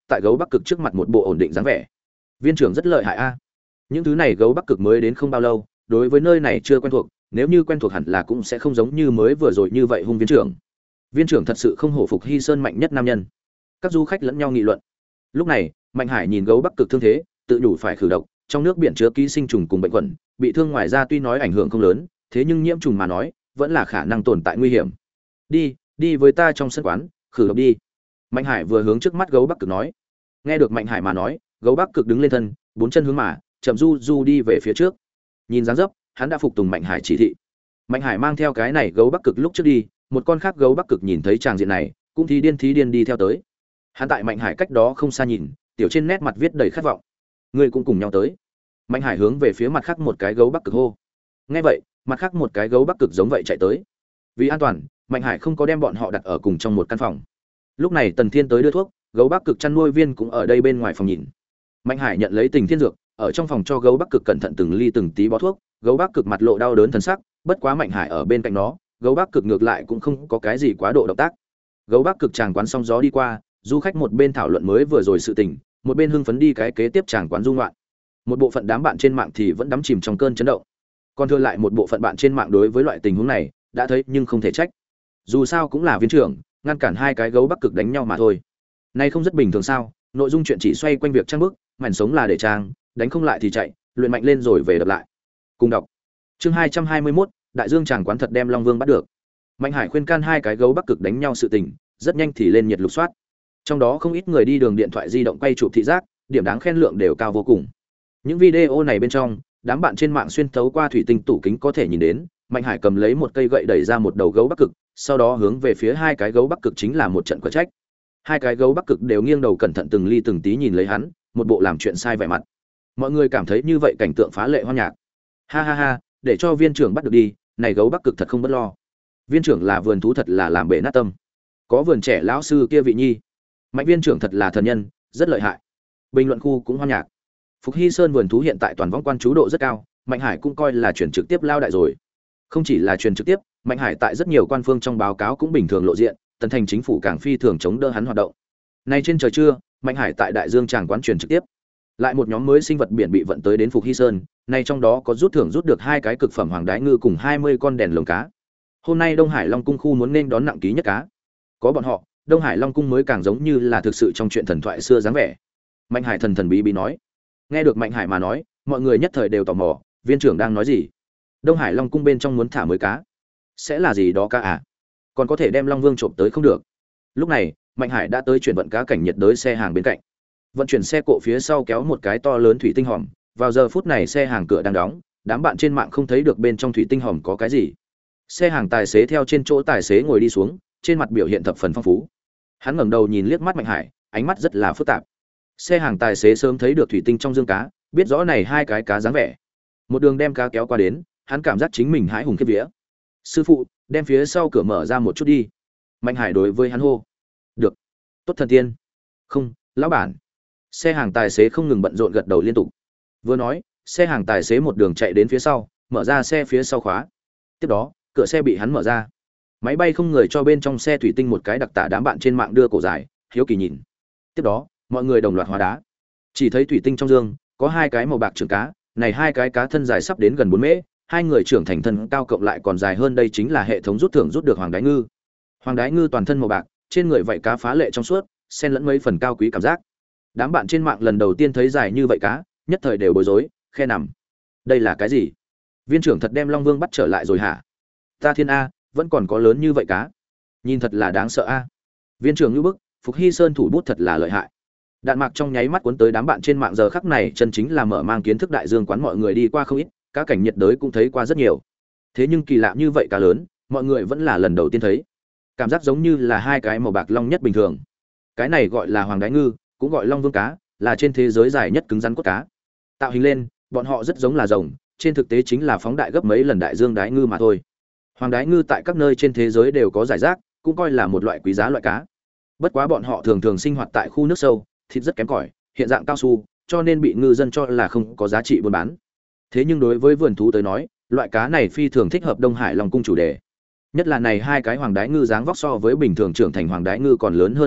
tại gấu Bắc Cực trước mặt một bộ ổn định dáng vẻ. Viên trưởng rất lợi hại a. Những thứ này gấu Bắc Cực mới đến không bao lâu, đối với nơi này chưa quen thuộc, nếu như quen thuộc hẳn là cũng sẽ không giống như mới vừa rồi như vậy hung viên trưởng. Viên trưởng thật sự không hổ phục Hy Sơn mạnh nhất nam nhân. Các du khách lẫn nhau nghị luận. Lúc này, Mạnh Hải nhìn gấu Bắc Cực thương thế, tự nhủ phải khử độc, trong nước biển chứa ký sinh trùng cùng bệnh khuẩn, bị thương ngoài ra tuy nói ảnh hưởng không lớn, thế nhưng nhiễm trùng mà nói, vẫn là khả năng tồn tại nguy hiểm. Đi, đi với ta trong sân quán, khử độc đi. Mạnh Hải vừa hướng trước mắt gấu Bắc Cực nói. Nghe được Mạnh Hải mà nói, gấu Bắc Cực đứng lên thân, bốn chân hướng mà, chậm du du đi về phía trước. Nhìn dáng dấp, hắn đã phục tùng Mạnh Hải chỉ thị. Mạnh Hải mang theo cái này gấu Bắc Cực lúc trước đi, một con khác gấu Bắc Cực nhìn thấy tràng diện này, cũng thí điên thí điên đi theo tới. Hắn tại Mạnh Hải cách đó không xa nhìn, tiểu trên nét mặt viết đầy khát vọng. Ngươi cũng cùng nhau tới. Mạnh Hải hướng về phía mặt khác một cái gấu Bắc Cực hô. Nghe vậy, mặt khác một cái gấu Bắc Cực giống vậy chạy tới. Vì an toàn, Mạnh Hải không có đem bọn họ đặt ở cùng trong một căn phòng. Lúc này Tần Thiên tới đưa thuốc, gấu Bắc Cực chăn nuôi viên cũng ở đây bên ngoài phòng nhìn. Mạnh Hải nhận lấy Tình Thiên dược, ở trong phòng cho gấu Bắc Cực cẩn thận từng ly từng tí bó thuốc, gấu Bắc Cực mặt lộ đau đớn thần sắc, bất quá Mạnh Hải ở bên cạnh nó, gấu Bắc Cực ngược lại cũng không có cái gì quá độ động tác. Gấu Bắc Cực chàng quán xong gió đi qua, du khách một bên thảo luận mới vừa rồi sự tình, một bên hưng phấn đi cái kế tiếp chàng quán du ngoạn. Một bộ phận đám bạn trên mạng thì vẫn đắm chìm trong cơn chấn động. Còn thừa lại một bộ phận bạn trên mạng đối với loại tình huống này đã thấy nhưng không thể trách. Dù sao cũng là viên trưởng, ngăn cản hai cái gấu Bắc Cực đánh nhau mà thôi. Nay không rất bình thường sao? Nội dung chuyện chỉ xoay quanh việc trang bức, mảnh sống là để trang, đánh không lại thì chạy, luyện mạnh lên rồi về đập lại. Cùng đọc. Chương hai trăm hai mươi mốt, Đại Dương chàng quán thật đem Long Vương bắt được. Mạnh Hải khuyên can hai cái gấu Bắc Cực đánh nhau sự tình, rất nhanh thì lên nhiệt lục soát. Trong đó không ít người đi đường điện thoại di động quay chụp thị giác, điểm đáng khen lượng đều cao vô cùng. Những video này bên trong, đám bạn trên mạng xuyên thấu qua thủy tinh tủ kính có thể nhìn đến, Mạnh Hải cầm lấy một cây gậy đẩy ra một đầu gấu Bắc Cực, sau đó hướng về phía hai cái gấu Bắc Cực chính là một trận quả trách. Hai cái gấu Bắc Cực đều nghiêng đầu cẩn thận từng ly từng tí nhìn lấy hắn, một bộ làm chuyện sai vẻ mặt. Mọi người cảm thấy như vậy cảnh tượng phá lệ hoan nhạc. Ha ha ha, để cho viên trưởng bắt được đi, này gấu Bắc Cực thật không bất lo. Viên trưởng là vườn thú thật là làm bể nát tâm. Có vườn trẻ lão sư kia vị nhi. Mạnh viên trưởng thật là thần nhân, rất lợi hại. Bình luận khu cũng hoan nhạc. Phục Hy Sơn vườn thú hiện tại toàn võng quan chú độ rất cao, Mạnh Hải cũng coi là truyền trực tiếp lao đại rồi. Không chỉ là truyền trực tiếp, Mạnh Hải tại rất nhiều quan phương trong báo cáo cũng bình thường lộ diện, tần thành chính phủ càng phi thường chống đỡ hắn hoạt động. Nay trên trời trưa, Mạnh Hải tại Đại Dương tràng quán truyền trực tiếp. Lại một nhóm mới sinh vật biển bị vận tới đến Phục Hy Sơn, nay trong đó có rút thưởng rút được hai cái cực phẩm hoàng đái ngư cùng hai mươi con đèn lồng cá. Hôm nay Đông Hải Long cung khu muốn nên đón nặng ký nhất cá. Có bọn họ, Đông Hải Long cung mới càng giống như là thực sự trong chuyện thần thoại xưa dáng vẻ. Mạnh Hải thần thần bí bí nói. Nghe được Mạnh Hải mà nói, mọi người nhất thời đều tò mò, viên trưởng đang nói gì? Đông Hải Long cung bên trong muốn thả mới cá, sẽ là gì đó cá à? Còn có thể đem Long Vương trộm tới không được? Lúc này, Mạnh Hải đã tới chuyển vận cá cảnh nhiệt đới xe hàng bên cạnh. Vận chuyển xe cộ phía sau kéo một cái to lớn thủy tinh hòm, vào giờ phút này xe hàng cửa đang đóng, đám bạn trên mạng không thấy được bên trong thủy tinh hòm có cái gì. Xe hàng tài xế theo trên chỗ tài xế ngồi đi xuống, trên mặt biểu hiện thập phần phong phú. Hắn ngẩng đầu nhìn liếc mắt Mạnh Hải, ánh mắt rất là phức tạp. Xe hàng tài xế sớm thấy được thủy tinh trong dương cá, biết rõ này hai cái cá dáng vẻ. Một đường đem cá kéo qua đến, hắn cảm giác chính mình hãi hùng khiếp vía. Sư phụ, đem phía sau cửa mở ra một chút đi. Mạnh Hải đối với hắn hô. Được. Tốt thần tiên. Không, lão bản. Xe hàng tài xế không ngừng bận rộn gật đầu liên tục. Vừa nói, xe hàng tài xế một đường chạy đến phía sau, mở ra xe phía sau khóa. Tiếp đó, cửa xe bị hắn mở ra. Máy bay không người cho bên trong xe thủy tinh một cái đặc tả, đám bạn trên mạng đưa cổ dài, hiếu kỳ nhìn. Tiếp đó, mọi người đồng loạt hóa đá. Chỉ thấy thủy tinh trong dương có hai cái màu bạc trưởng cá, này hai cái cá thân dài sắp đến gần bốn mễ, hai người trưởng thành thân cao cộng lại còn dài hơn, đây chính là hệ thống rút thưởng rút được hoàng đái ngư. Hoàng đái ngư toàn thân màu bạc, trên người vảy cá phá lệ trong suốt, xen lẫn mấy phần cao quý cảm giác. Đám bạn trên mạng lần đầu tiên thấy dài như vậy cá, nhất thời đều bối rối, khe nằm. Đây là cái gì? Viên trưởng thật đem Long Vương bắt trở lại rồi hả? Ta thiên a, vẫn còn có lớn như vậy cá. Nhìn thật là đáng sợ a. Viên trưởng như bức, Phục Hy Sơn thủ bút thật là lợi hại. Đạn mạc trong nháy mắt cuốn tới đám bạn trên mạng, giờ khắc này chân chính là mở mang kiến thức Đại Dương quán, mọi người đi qua không ít, cá cảnh nhiệt đới cũng thấy qua rất nhiều. Thế nhưng kỳ lạ như vậy cá lớn, mọi người vẫn là lần đầu tiên thấy. Cảm giác giống như là hai cái màu bạc long nhất bình thường. Cái này gọi là hoàng đái ngư, cũng gọi Long Vương cá, là trên thế giới dài nhất cứng rắn cốt cá. Tạo hình lên, bọn họ rất giống là rồng, trên thực tế chính là phóng đại gấp mấy lần Đại Dương đái ngư mà thôi. Hoàng đái ngư tại các nơi trên thế giới đều có giải rác, cũng coi là một loại quý giá loại cá. Bất quá bọn họ thường thường sinh hoạt tại khu nước sâu, thịt rất kém cỏi, hiện dạng cao su, cho nên bị ngư dân cho là không có giá trị buôn bán. Thế nhưng đối với vườn thú tới nói, loại cá này phi thường thích hợp Đông Hải Long cung chủ đề. Nhất là này hai cái hoàng đái ngư dáng vóc so với bình thường trưởng thành hoàng đái ngư còn lớn hơn một ít,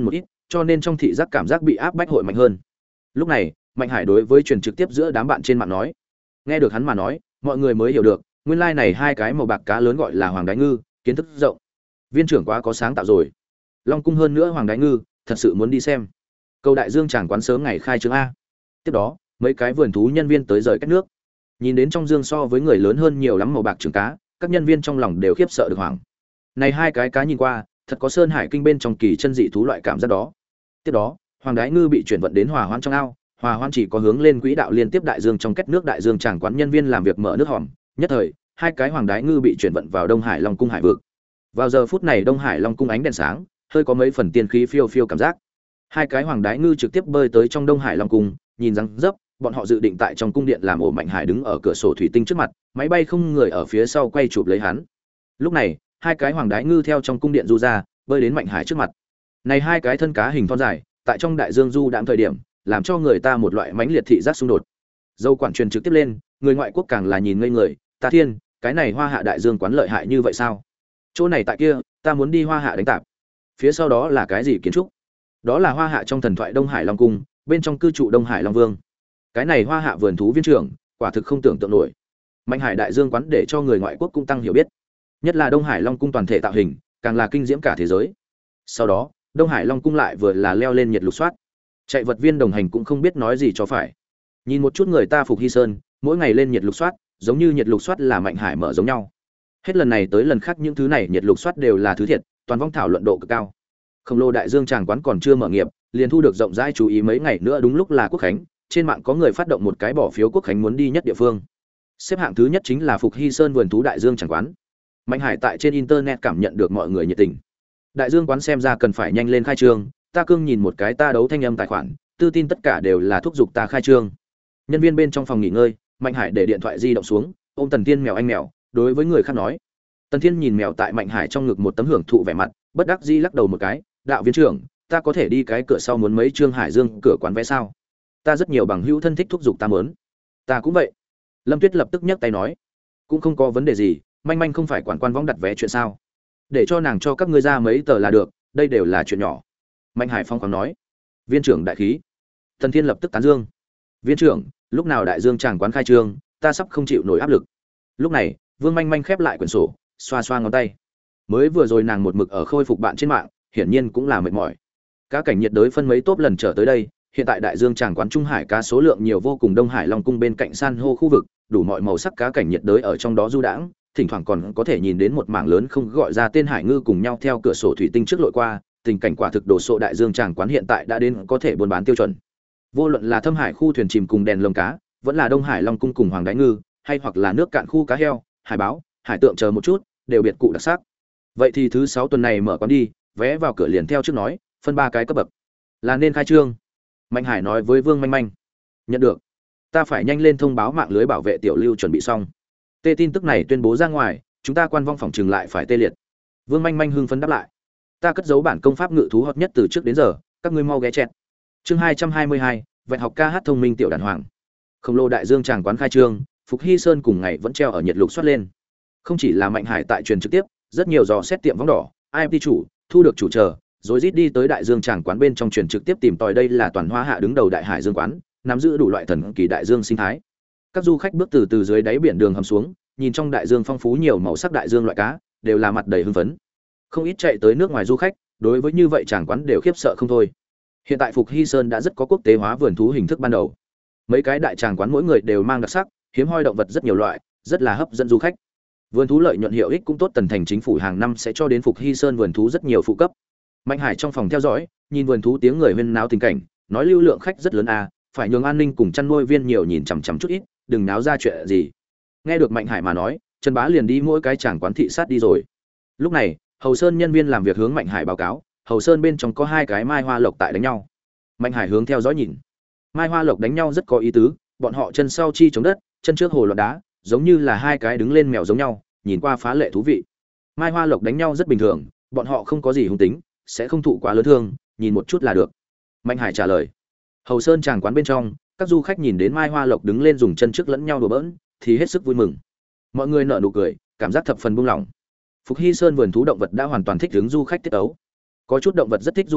cho nên trong thị giác cảm giác bị áp bách hội mạnh hơn. Lúc này, Mạnh Hải đối với truyền trực tiếp giữa đám bạn trên mạng nói. Nghe được hắn mà nói, mọi người mới hiểu được, nguyên lai like này hai cái màu bạc cá lớn gọi là hoàng đái ngư, kiến thức rộng. Viên trưởng quá có sáng tạo rồi. Long cung hơn nữa hoàng đái ngư, thật sự muốn đi xem. Cầu Đại Dương chàng quán sớm ngày khai trương a. Tiếp đó, mấy cái vườn thú nhân viên tới rời cách nước. Nhìn đến trong dương so với người lớn hơn nhiều lắm màu bạc trường cá, các nhân viên trong lòng đều khiếp sợ được hoảng. Này hai cái cá nhìn qua, thật có sơn hải kinh bên trong kỳ chân dị thú loại cảm giác đó. Tiếp đó, hoàng đái ngư bị chuyển vận đến hòa hoãn trong ao, hòa hoãn chỉ có hướng lên quỹ đạo liên tiếp đại dương trong kết nước đại dương chàng quán nhân viên làm việc mở nước hòm, nhất thời, hai cái hoàng đái ngư bị chuyển vận vào Đông Hải Long cung hải vực. Vào giờ phút này Đông Hải Long cung ánh đèn sáng, hơi có mấy phần tiên khí phiêu phiêu cảm giác. Hai cái hoàng đái ngư trực tiếp bơi tới trong Đông Hải Long cung, nhìn răng dấp, bọn họ dự định tại trong cung điện làm ổ Mạnh Hải đứng ở cửa sổ thủy tinh trước mặt, máy bay không người ở phía sau quay chụp lấy hắn. Lúc này, hai cái hoàng đái ngư theo trong cung điện du ra, bơi đến Mạnh Hải trước mặt. Này hai cái thân cá hình thon dài, tại trong đại dương du đãng thời điểm, làm cho người ta một loại mãnh liệt thị giác xung đột. Dâu quản truyền trực tiếp lên, người ngoại quốc càng là nhìn ngây người, ta thiên, cái này Hoa Hạ đại dương quán lợi hại như vậy sao? Chỗ này tại kia, ta muốn đi Hoa Hạ đánh tạp. Phía sau đó là cái gì kiến trúc? Đó là Hoa Hạ trong thần thoại Đông Hải Long cung, bên trong cư trụ Đông Hải Long Vương. Cái này Hoa Hạ vườn thú viên trưởng, quả thực không tưởng tượng nổi. Mạnh Hải đại dương quán để cho người ngoại quốc cũng tăng hiểu biết. Nhất là Đông Hải Long cung toàn thể tạo hình, càng là kinh diễm cả thế giới. Sau đó, Đông Hải Long cung lại vừa là leo lên nhiệt lục soát. Chạy vật viên đồng hành cũng không biết nói gì cho phải. Nhìn một chút người ta Phục Hy Sơn, mỗi ngày lên nhiệt lục soát, giống như nhiệt lục soát là Mạnh Hải mở giống nhau. Hết lần này tới lần khác những thứ này nhiệt lục soát đều là thứ thiệt, toàn vong thảo luận độ cực cao. Khổng lồ đại dương tràng quán còn chưa mở nghiệp, liền thu được rộng rãi chú ý mấy ngày nữa đúng lúc là Quốc khánh, trên mạng có người phát động một cái bỏ phiếu Quốc khánh muốn đi nhất địa phương. Xếp hạng thứ nhất chính là Phục Hy Sơn vườn thú đại dương tràng quán. Mạnh Hải tại trên internet cảm nhận được mọi người nhiệt tình. Đại dương quán xem ra cần phải nhanh lên khai trương, ta cương nhìn một cái ta đấu thanh âm tài khoản, tư tin tất cả đều là thúc giục ta khai trương. Nhân viên bên trong phòng nghỉ ngơi, Mạnh Hải để điện thoại di động xuống, ôm Tần Thiên mèo anh mèo, đối với người khác nói. Tần Thiên nhìn mèo tại Mạnh Hải trong ngực một tấm hưởng thụ vẻ mặt, bất đắc dĩ lắc đầu một cái, đạo viên trưởng, ta có thể đi cái cửa sau muốn mấy Trương Hải Dương cửa quán vé sao? Ta rất nhiều bằng hữu thân thích thúc giục ta muốn. Ta cũng vậy. Lâm Tuyết lập tức nhấc tay nói, cũng không có vấn đề gì, manh manh không phải quản quan võng đặt vé chuyện sao? Để cho nàng cho các ngươi ra mấy tờ là được, đây đều là chuyện nhỏ. Mạnh Hải phong khoáng nói. Viên trưởng đại khí. Tần Thiên lập tức tán dương. Viên trưởng, lúc nào đại dương tràng quán khai trương, ta sắp không chịu nổi áp lực. Lúc này, Vương Manh Manh khép lại quyển sổ, xoa xoa ngón tay. Mới vừa rồi nàng một mực ở khôi phục bạn trên mạng, hiển nhiên cũng là mệt mỏi. Cá cảnh nhiệt đới phân mấy tốp lần trở tới đây, hiện tại đại dương tràng quán Trung Hải cá số lượng nhiều vô cùng, Đông Hải Long cung bên cạnh san hô khu vực, đủ mọi màu sắc cá cảnh nhiệt đới ở trong đó du đãng, thỉnh thoảng còn có thể nhìn đến một mảng lớn không gọi ra tên hải ngư cùng nhau theo cửa sổ thủy tinh trước lội qua, tình cảnh quả thực đồ sộ đại dương tràng quán hiện tại đã đến có thể buôn bán tiêu chuẩn. Vô luận là Thâm Hải khu thuyền chìm cùng đèn lồng cá, vẫn là Đông Hải Long cung cùng hoàng đái ngư, hay hoặc là nước cạn khu cá heo, hải báo, hải tượng chờ một chút, đều biệt cụ đặc sắc. Vậy thì thứ sáu tuần này mở quán đi, vé vào cửa liền theo trước nói, phân ba cái cấp bậc. Là nên khai trương. Mạnh Hải nói với Vương Manh Manh. Nhận được. Ta phải nhanh lên thông báo mạng lưới bảo vệ tiểu lưu chuẩn bị xong. Tê tin tức này tuyên bố ra ngoài, chúng ta quan vong phòng trừng lại phải tê liệt. Vương Manh Manh hưng phấn đáp lại. Ta cất giấu bản công pháp ngự thú hợp nhất từ trước đến giờ, các ngươi mau ghé chẹt. Chương hai trăm hai mươi hai, vẹn học ca hát thông minh tiểu đàn hoàng. Khổng lồ đại dương tràng quán khai trương, Phục Hy Sơn cùng ngày vẫn treo ở nhiệt lục soát lên. Không chỉ là Mạnh Hải tại truyền trực tiếp, rất nhiều dò xét tiệm vóng đỏ, i em tê chủ, thu được chủ chờ, rồi rít đi tới đại dương tràng quán bên trong truyền trực tiếp tìm tòi đây là toàn Hoa Hạ đứng đầu đại hải dương quán, nắm giữ đủ loại thần kỳ đại dương sinh thái. Các du khách bước từ từ dưới đáy biển đường hầm xuống, nhìn trong đại dương phong phú nhiều màu sắc đại dương loại cá, đều là mặt đầy hưng phấn. Không ít chạy tới nước ngoài du khách, đối với như vậy tràng quán đều khiếp sợ không thôi. Hiện tại Phục Hy Sơn đã rất có quốc tế hóa vườn thú hình thức ban đầu. Mấy cái đại tràng quán mỗi người đều mang đặc sắc, hiếm hoi động vật rất nhiều loại, rất là hấp dẫn du khách. Vườn thú lợi nhuận hiệu ích cũng tốt, Tần thành chính phủ hàng năm sẽ cho đến Phục Hy Sơn vườn thú rất nhiều phụ cấp. Mạnh Hải trong phòng theo dõi, nhìn vườn thú tiếng người huyên náo tình cảnh, nói lưu lượng khách rất lớn à, phải nhường an ninh cùng chăn nuôi viên nhiều nhìn chằm chằm chút ít, đừng náo ra chuyện gì. Nghe được Mạnh Hải mà nói, Trần Bá liền đi mỗi cái tràng quán thị sát đi rồi. Lúc này, Hầu Sơn nhân viên làm việc hướng Mạnh Hải báo cáo, Hầu Sơn bên trong có hai cái mai hoa lộc tại đánh nhau. Mạnh Hải hướng theo dõi nhìn. Mai hoa lộc đánh nhau rất có ý tứ, bọn họ chân sau chi chống đất, chân trước hồ loạn đá, giống như là hai cái đứng lên mèo giống nhau, nhìn qua phá lệ thú vị. Mai hoa lộc đánh nhau rất bình thường, bọn họ không có gì hung tính, sẽ không thụ quá lớn thương, nhìn một chút là được. Mạnh Hải trả lời. Hầu Sơn tràng quán bên trong, các du khách nhìn đến mai hoa lộc đứng lên dùng chân trước lẫn nhau đùa bỡn, thì hết sức vui mừng. Mọi người nở nụ cười, cảm giác thập phần buông lỏng. Phục Hy Sơn vườn thú động vật đã hoàn toàn thích ứng du khách tiết ấu. Có chút động vật rất thích du khách,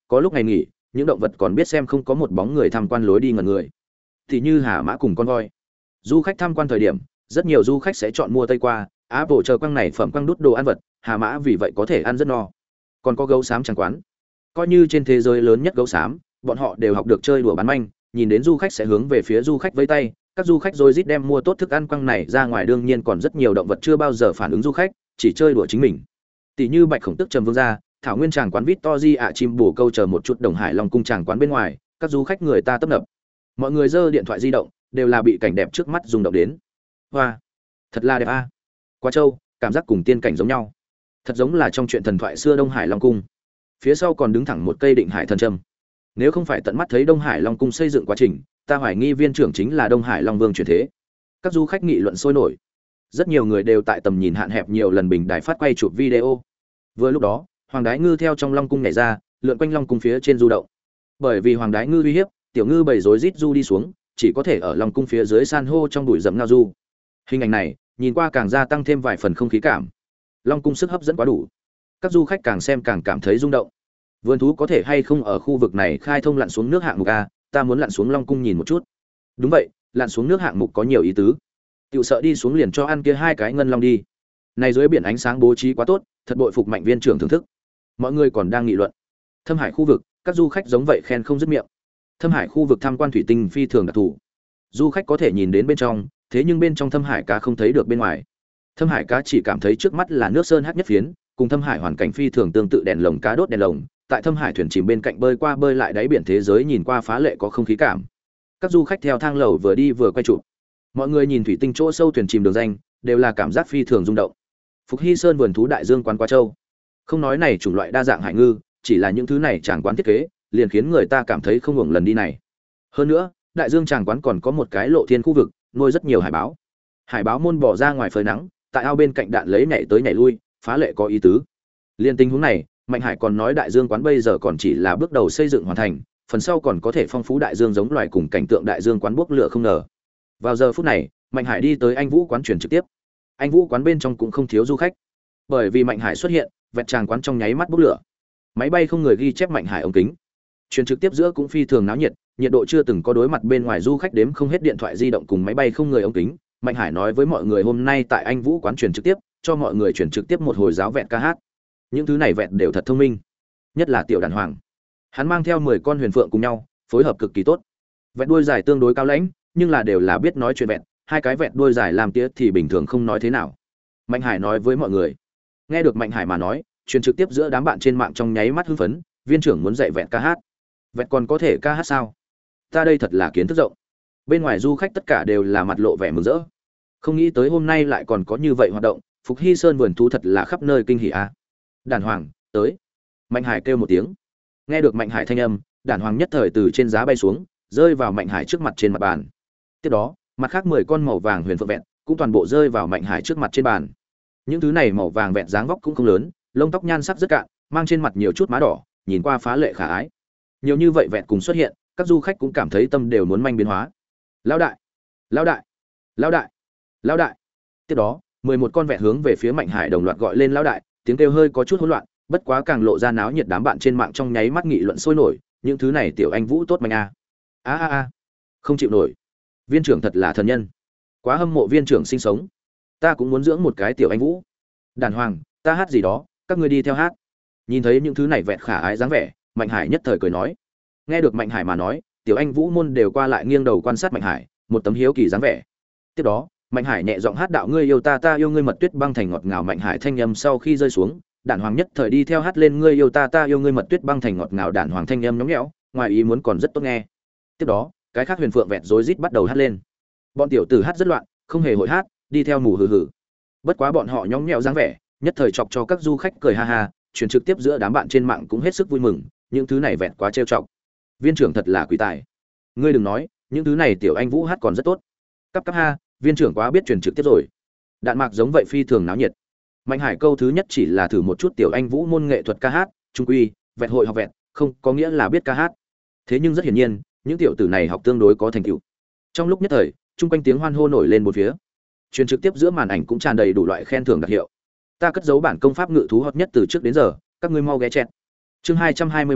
có lúc ngày nghỉ những động vật còn biết xem không có một bóng người tham quan lối đi ngẩn người thì như hà mã cùng con voi. Du khách tham quan thời điểm rất nhiều du khách sẽ chọn mua tây qua apple chờ quăng này phẩm quăng đút đồ ăn vật, hà mã vì vậy có thể ăn rất no. Còn có gấu xám tràng quán, coi như trên thế giới lớn nhất gấu xám, bọn họ đều học được chơi đùa bán manh, nhìn đến du khách sẽ hướng về phía du khách vẫy tay, các du khách rồi rít đem mua tốt thức ăn quăng này ra ngoài. Đương nhiên còn rất nhiều động vật chưa bao giờ phản ứng du khách, chỉ chơi đùa chính mình. Tỷ như bạch khổng tức trầm vương gia, thảo nguyên tràng quán Victory ạ chim bồ câu chờ một chút Đồng Hải Long cung tràng quán bên ngoài, các du khách người ta tấp nập. Mọi người giơ điện thoại di động, đều là bị cảnh đẹp trước mắt rung động đến. Hoa, thật là đẹp a. Quá trâu, cảm giác cùng tiên cảnh giống nhau. Thật giống là trong truyện thần thoại xưa Đông Hải Long cung. Phía sau còn đứng thẳng một cây Định Hải thần trâm. Nếu không phải tận mắt thấy Đông Hải Long cung xây dựng quá trình, ta hoài nghi viên trưởng chính là Đông Hải Long Vương truyền thế. Các du khách nghị luận sôi nổi. Rất nhiều người đều tại tầm nhìn hạn hẹp nhiều lần bình đài phát quay chụp video. Vừa lúc đó, Hoàng Đái Ngư theo trong Long cung nhảy ra, lượn quanh Long cung phía trên du động. Bởi vì Hoàng Đái Ngư uy hiếp, tiểu ngư bầy rối rít du đi xuống, chỉ có thể ở Long cung phía dưới san hô trong bụi rậm ngao du. Hình ảnh này, nhìn qua càng gia tăng thêm vài phần không khí cảm. Long cung sức hấp dẫn quá đủ. Các du khách càng xem càng cảm thấy rung động. Vườn thú có thể hay không ở khu vực này khai thông lặn xuống nước hạng mục a, ta muốn lặn xuống Long cung nhìn một chút. Đúng vậy, lặn xuống nước hạng mục có nhiều ý tứ. Tiểu sợ đi xuống liền cho ăn kia hai cái ngân long đi. Này dưới biển ánh sáng bố trí quá tốt, thật bội phục Mạnh viên trưởng thưởng thức. Mọi người còn đang nghị luận. Thâm Hải khu vực, các du khách giống vậy khen không dứt miệng. Thâm Hải khu vực tham quan thủy tinh phi thường đặc thù. Du khách có thể nhìn đến bên trong, thế nhưng bên trong Thâm Hải cá không thấy được bên ngoài. Thâm Hải cá chỉ cảm thấy trước mắt là nước sơn hắc nhất phiến, cùng Thâm Hải hoàn cảnh phi thường tương tự, đèn lồng cá đốt đèn lồng, tại Thâm Hải thuyền chìm bên cạnh bơi qua bơi lại đáy biển, thế giới nhìn qua phá lệ có không khí cảm. Các du khách theo thang lầu vừa đi vừa quay chụp. Mọi người nhìn thủy tinh chỗ sâu thuyền chìm đường danh, đều là cảm giác phi thường rung động. Phục Hy Sơn vườn thú đại dương quán Quá Châu. Không nói này chủng loại đa dạng hải ngư, chỉ là những thứ này tràng quán thiết kế, liền khiến người ta cảm thấy không ngừng lần đi này. Hơn nữa, đại dương tràng quán còn có một cái lộ thiên khu vực, nuôi rất nhiều hải báo. Hải báo môn bỏ ra ngoài phơi nắng, tại ao bên cạnh đạn lấy nhảy tới nhảy lui, phá lệ có ý tứ. Liên tình huống này, Mạnh Hải còn nói đại dương quán bây giờ còn chỉ là bước đầu xây dựng hoàn thành, phần sau còn có thể phong phú đại dương giống loài cùng cảnh tượng đại dương quán bốc lửa không ngờ. Vào giờ phút này, Mạnh Hải đi tới Anh Vũ quán truyền trực tiếp. Anh Vũ quán bên trong cũng không thiếu du khách. Bởi vì Mạnh Hải xuất hiện, vẹt tràng quán trong nháy mắt bốc lửa. Máy bay không người ghi chép Mạnh Hải ống kính. Truyền trực tiếp giữa cũng phi thường náo nhiệt, nhiệt độ chưa từng có, đối mặt bên ngoài du khách đếm không hết điện thoại di động cùng máy bay không người ống kính. Mạnh Hải nói với mọi người hôm nay tại Anh Vũ quán truyền trực tiếp, cho mọi người truyền trực tiếp một hồi giáo vẹn ca hát. Những thứ này vẹn đều thật thông minh, nhất là tiểu đàn hoàng. Hắn mang theo mười con huyền phượng cùng nhau, phối hợp cực kỳ tốt. Vẹn đuôi dài tương đối cao lãnh, nhưng là đều là biết nói chuyện vẹn, hai cái vẹn đuôi dài làm tía thì bình thường không nói thế nào. Mạnh Hải nói với mọi người. Nghe được Mạnh Hải mà nói, truyền trực tiếp giữa đám bạn trên mạng trong nháy mắt hưng phấn, viên trưởng muốn dạy vẹn ca hát. Vẹn còn có thể ca hát sao? Ta đây thật là kiến thức rộng. Bên ngoài du khách tất cả đều là mặt lộ vẻ mừng rỡ. Không nghĩ tới hôm nay lại còn có như vậy hoạt động, Phục Hy Sơn vườn thú thật là khắp nơi kinh hỉ a. Đàn hoàng, tới. Mạnh Hải kêu một tiếng. Nghe được Mạnh Hải thanh âm, đàn hoàng nhất thời từ trên giá bay xuống, rơi vào Mạnh Hải trước mặt trên mặt bàn. Tiếp đó, mặt khác mười con màu vàng huyền phượng vẹn cũng toàn bộ rơi vào Mạnh Hải trước mặt trên bàn. Những thứ này màu vàng vẹn dáng vóc cũng không lớn, lông tóc nhan sắc rất cạn, mang trên mặt nhiều chút má đỏ, nhìn qua phá lệ khả ái. Nhiều như vậy vẹn cùng xuất hiện, các du khách cũng cảm thấy tâm đều muốn manh biến hóa. Lão đại, lão đại, lão đại, lão đại. Tiếp đó, mười một con vẹn hướng về phía Mạnh Hải đồng loạt gọi lên lão đại, tiếng kêu hơi có chút hỗn loạn, bất quá càng lộ ra náo nhiệt, đám bạn trên mạng trong nháy mắt nghị luận sôi nổi, những thứ này tiểu anh Vũ tốt mạnh a. A a a, không chịu nổi. Viên trưởng thật là thần nhân. Quá hâm mộ viên trưởng sinh sống. Ta cũng muốn dưỡng một cái tiểu anh Vũ. Đàn hoàng, ta hát gì đó, các ngươi đi theo hát. Nhìn thấy những thứ này vẹn khả ái dáng vẻ, Mạnh Hải nhất thời cười nói. Nghe được Mạnh Hải mà nói, tiểu anh Vũ môn đều qua lại nghiêng đầu quan sát Mạnh Hải, một tấm hiếu kỳ dáng vẻ. Tiếp đó, Mạnh Hải nhẹ giọng hát đạo ngươi yêu ta ta yêu ngươi mật tuyết băng thành ngọt ngào. Mạnh Hải thanh âm sau khi rơi xuống, đàn hoàng nhất thời đi theo hát lên ngươi yêu ta ta yêu ngươi mật tuyết băng thành ngọt ngào. Đàn hoàng thanh âm nhõng nhẽo, ngoài ý muốn còn rất tốt nghe. Tiếp đó, cái khác huyền phượng vẹn rối rít bắt đầu hát lên. Bọn tiểu tử hát rất loạn, không hề hội hát, đi theo mù hừ hừ. Bất quá bọn họ nhõng nhẽo dáng vẻ, nhất thời chọc cho các du khách cười ha ha, truyền trực tiếp giữa đám bạn trên mạng cũng hết sức vui mừng, những thứ này vẹn quá trêu chọc. Viên trưởng thật là quý tài. Ngươi đừng nói, những thứ này tiểu anh Vũ hát còn rất tốt. Cắp cắp ha, viên trưởng quá biết truyền trực tiếp rồi. Đạn mạc giống vậy phi thường náo nhiệt. Mạnh Hải câu thứ nhất chỉ là thử một chút tiểu anh Vũ môn nghệ thuật ca hát, trung quy, vẹn hội học vẹn, không có nghĩa là biết ca hát. Thế nhưng rất hiển nhiên, những tiểu tử này học tương đối có thành tựu. Trong lúc nhất thời, chung quanh tiếng hoan hô nổi lên một phía. Truyền trực tiếp giữa màn ảnh cũng tràn đầy đủ loại khen thưởng đặc hiệu. Ta cất giấu bản công pháp ngự thú hot nhất từ trước đến giờ, các ngươi mau ghé chẹt. Chương hai trăm hai mươi ba,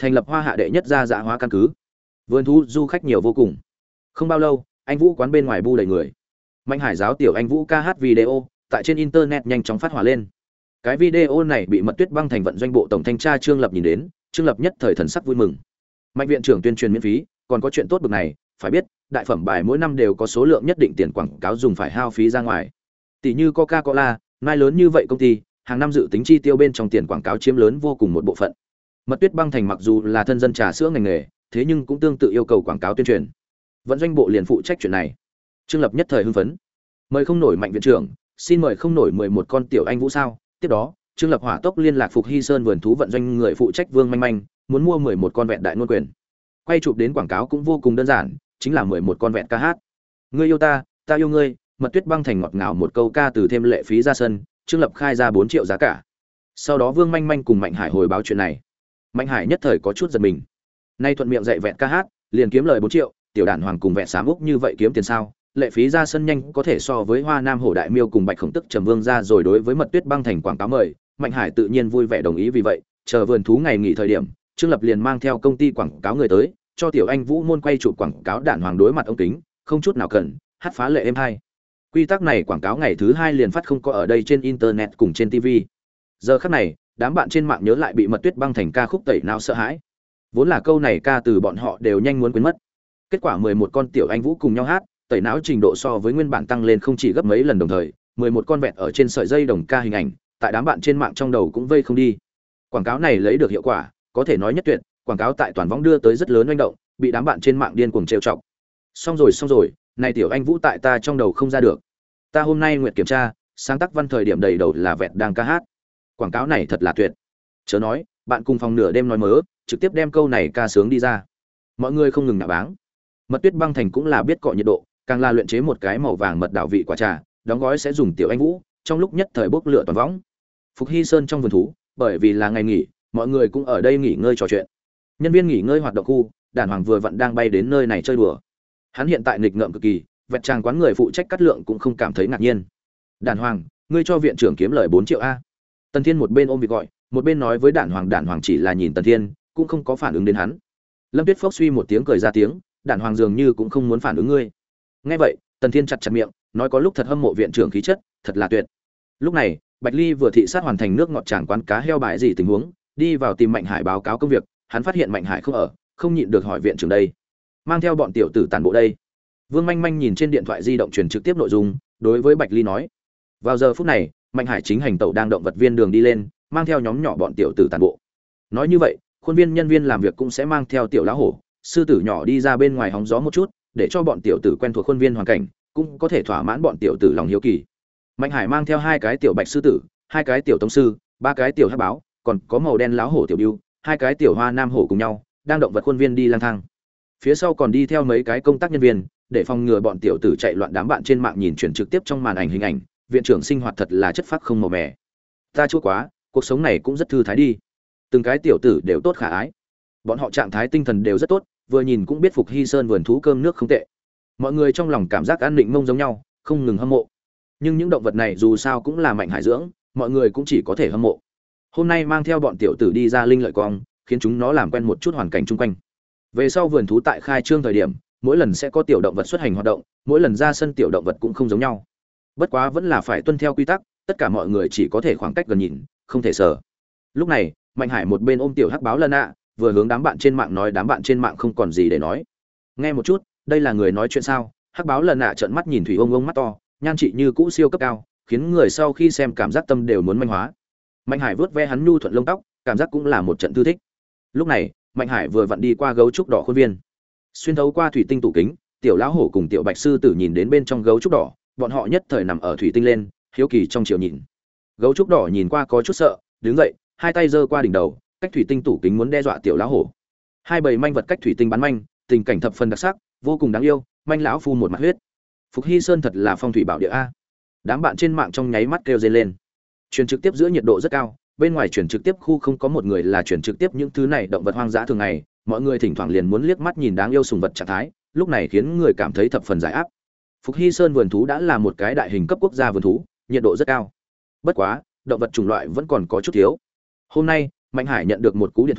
thành lập Hoa Hạ đệ nhất gia dã hóa căn cứ. Vườn thú du khách nhiều vô cùng. Không bao lâu, anh Vũ quán bên ngoài bu đầy người. Mạnh Hải giáo tiểu anh Vũ ca hát video, tại trên internet nhanh chóng phát hỏa lên. Cái video này bị Mật Tuyết Băng Thành vận doanh bộ tổng thanh tra Trương Lập nhìn đến, Trương Lập nhất thời thần sắc vui mừng. Mạnh viện trưởng tuyên truyền miễn phí, còn có chuyện tốt bực này, phải biết, đại phẩm bài mỗi năm đều có số lượng nhất định tiền quảng cáo dùng phải hao phí ra ngoài. Tỷ như Coca-Cola, nai lớn như vậy công ty, hàng năm dự tính chi tiêu bên trong tiền quảng cáo chiếm lớn vô cùng một bộ phận. Mật Tuyết Băng Thành mặc dù là thân dân trà sữa ngành nghề, thế nhưng cũng tương tự yêu cầu quảng cáo tuyên truyền. Vận doanh bộ liền phụ trách chuyện này. Trương Lập nhất thời hưng phấn. Mời không nổi Mạnh viện trưởng, xin mời không nổi mười một con tiểu anh Vũ sao? Tiếp đó, Trương Lập hỏa tốc liên lạc Phục Hy Sơn vườn thú vận doanh người phụ trách Vương Manh Manh, muốn mua mười một con vẹn đại ngôn quyền. Quay chụp đến quảng cáo cũng vô cùng đơn giản, chính là mười một con vẹn ca hát. Ngươi yêu ta, ta yêu ngươi, Mật Tuyết Băng Thành ngọt ngào một câu ca từ thêm lệ phí ra sân, Trương Lập khai ra bốn triệu giá cả. Sau đó Vương Manh Manh cùng Mạnh Hải hồi báo chuyện này. Mạnh Hải nhất thời có chút giật mình. Nay thuận miệng dạy vẹn ca hát, liền kiếm lời bốn triệu, tiểu đản hoàng cùng vẹn xám úc như vậy kiếm tiền sao? Lệ phí ra sân nhanh có thể so với Hoa Nam Hổ Đại Miêu cùng Bạch Khổng Tức Trầm Vương ra rồi. Đối với Mật Tuyết Băng Thành quảng cáo mời, Mạnh Hải tự nhiên vui vẻ đồng ý. Vì vậy, chờ vườn thú ngày nghỉ thời điểm, Trương Lập liền mang theo công ty quảng cáo người tới, cho tiểu anh Vũ môn quay chụp quảng cáo đản hoàng đối mặt ống kính, không chút nào cần, hát phá lệ êm hay. Quy tắc này quảng cáo ngày thứ hai liền phát không có ở đây trên internet cùng trên ti vi. Giờ khắc này, đám bạn trên mạng nhớ lại bị Mật Tuyết Băng Thành ca khúc tẩy não sợ hãi. Vốn là câu này ca từ bọn họ đều nhanh muốn quên mất. Kết quả mười một con tiểu anh Vũ cùng nhau hát, tẩy não trình độ so với nguyên bản tăng lên không chỉ gấp mấy lần đồng thời, mười một con vẹt ở trên sợi dây đồng ca hình ảnh, tại đám bạn trên mạng trong đầu cũng vây không đi. Quảng cáo này lấy được hiệu quả, có thể nói nhất tuyệt, quảng cáo tại toàn võng đưa tới rất lớn hoành động, bị đám bạn trên mạng điên cuồng trêu chọc. Xong rồi xong rồi, này tiểu anh Vũ tại ta trong đầu không ra được. Ta hôm nay nguyện kiểm tra, sáng tác văn thời điểm đầy đầu là vẹt đang ca hát. Quảng cáo này thật là tuyệt. Chớ nói, bạn cùng phòng nửa đêm nói mớ, trực tiếp đem câu này ca sướng đi ra. Mọi người không ngừng nạ báng. Mật Tuyết Băng Thành cũng là biết cọ nhiệt độ, càng là luyện chế một cái màu vàng mật đảo vị quả trà, đóng gói sẽ dùng tiểu anh Vũ, trong lúc nhất thời bốc lửa toàn võng. Phục Hy Sơn trong vườn thú, bởi vì là ngày nghỉ, mọi người cũng ở đây nghỉ ngơi trò chuyện. Nhân viên nghỉ ngơi hoạt động khu, đàn hoàng vừa vặn đang bay đến nơi này chơi đùa. Hắn hiện tại nghịch ngợm cực kỳ, vẹt chàng quán người phụ trách cắt lượng cũng không cảm thấy ngạc nhiên. Đàn hoàng, ngươi cho viện trưởng kiếm lời bốn triệu a. Tần Thiên một bên ôm việc gọi, một bên nói với đàn hoàng. Đàn hoàng chỉ là nhìn Tần Thiên, cũng không có phản ứng đến hắn. Lâm Tuyết Phốc suy một tiếng cười ra tiếng, đàn hoàng dường như cũng không muốn phản ứng ngươi. Nghe vậy, Tần Thiên chặt chặt miệng, nói có lúc thật hâm mộ viện trưởng khí chất, thật là tuyệt. Lúc này, Bạch Ly vừa thị sát hoàn thành nước ngọt tràng quán cá heo bài gì tình huống, đi vào tìm Mạnh Hải báo cáo công việc, hắn phát hiện Mạnh Hải không ở, không nhịn được hỏi viện trưởng đây, mang theo bọn tiểu tử tàn bộ đây. Vương Manh Manh nhìn trên điện thoại di động truyền trực tiếp nội dung, đối với Bạch Ly nói, vào giờ phút này, Mạnh Hải chính hành tẩu đang động vật viên đường đi lên, mang theo nhóm nhỏ bọn tiểu tử tàn bộ. Nói như vậy, khuôn viên nhân viên làm việc cũng sẽ mang theo tiểu lão hổ, sư tử nhỏ đi ra bên ngoài hóng gió một chút, để cho bọn tiểu tử quen thuộc khuôn viên hoàn cảnh, cũng có thể thỏa mãn bọn tiểu tử lòng hiếu kỳ. Mạnh Hải mang theo hai cái tiểu bạch sư tử, hai cái tiểu tông sư, ba cái tiểu hắc báo, còn có màu đen lão hổ tiểu bưu, hai cái tiểu hoa nam hổ cùng nhau, đang động vật khuôn viên đi lang thang. Phía sau còn đi theo mấy cái công tác nhân viên, để phòng ngừa bọn tiểu tử chạy loạn. Đám bạn trên mạng nhìn chuyển trực tiếp trong màn ảnh hình ảnh, viện trưởng sinh hoạt thật là chất phác không màu mè. Ta chua quá, cuộc sống này cũng rất thư thái đi. Từng cái tiểu tử đều tốt khả ái. Bọn họ trạng thái tinh thần đều rất tốt, vừa nhìn cũng biết Phục Hy Sơn vườn thú cơm nước không tệ. Mọi người trong lòng cảm giác an định mông giống nhau, không ngừng hâm mộ. Nhưng những động vật này dù sao cũng là Mạnh Hải dưỡng, mọi người cũng chỉ có thể hâm mộ. Hôm nay mang theo bọn tiểu tử đi ra linh lợi cong, khiến chúng nó làm quen một chút hoàn cảnh chung quanh. Về sau vườn thú tại khai trương thời điểm, mỗi lần sẽ có tiểu động vật xuất hành hoạt động, mỗi lần ra sân tiểu động vật cũng không giống nhau. Bất quá vẫn là phải tuân theo quy tắc, tất cả mọi người chỉ có thể khoảng cách gần nhìn, không thể sờ. Lúc này, Mạnh Hải một bên ôm tiểu hắc báo Lân ạ, vừa hướng đám bạn trên mạng nói. Đám bạn trên mạng không còn gì để nói. Nghe một chút, đây là người nói chuyện sao? Hắc báo Lân ạ trợn mắt nhìn thủy ông ông mắt to, nhan trị như cũ siêu cấp cao, khiến người sau khi xem cảm giác tâm đều muốn manh hóa. Mạnh Hải vớt ve hắn nhu thuận lông tóc, cảm giác cũng là một trận thư thích. Lúc này, Mạnh Hải vừa vặn đi qua gấu trúc đỏ khuôn viên, xuyên thấu qua thủy tinh tủ kính, tiểu lão hổ cùng tiểu bạch sư tử nhìn đến bên trong gấu trúc đỏ, bọn họ nhất thời nằm ở thủy tinh lên, hiếu kỳ trong chiều nhìn. Gấu trúc đỏ nhìn qua có chút sợ, đứng dậy, hai tay giơ qua đỉnh đầu, cách thủy tinh tủ kính muốn đe dọa tiểu lão hổ. Hai bầy manh vật cách thủy tinh bắn manh, tình cảnh thập phần đặc sắc, vô cùng đáng yêu. Manh lão phu một mặt huyết. Phục Hy Sơn thật là phong thủy bảo địa a. Đám bạn trên mạng trong nháy mắt kêu dây lên. Truyền trực tiếp giữa nhiệt độ rất cao, bên ngoài truyền trực tiếp khu không có một người là truyền trực tiếp những thứ này động vật hoang dã thường ngày, mọi người thỉnh thoảng liền muốn liếc mắt nhìn đáng yêu sùng vật trạng thái, lúc này khiến người cảm thấy thập phần giải áp. Phục Hy Sơn vườn thú đã là một cái đại hình cấp quốc gia vườn thú, nhiệt độ rất cao. Bất quá, động vật chủng loại vẫn còn có chút thiếu. Hôm nay, Mạnh Hải nhận được một cú điện thoại,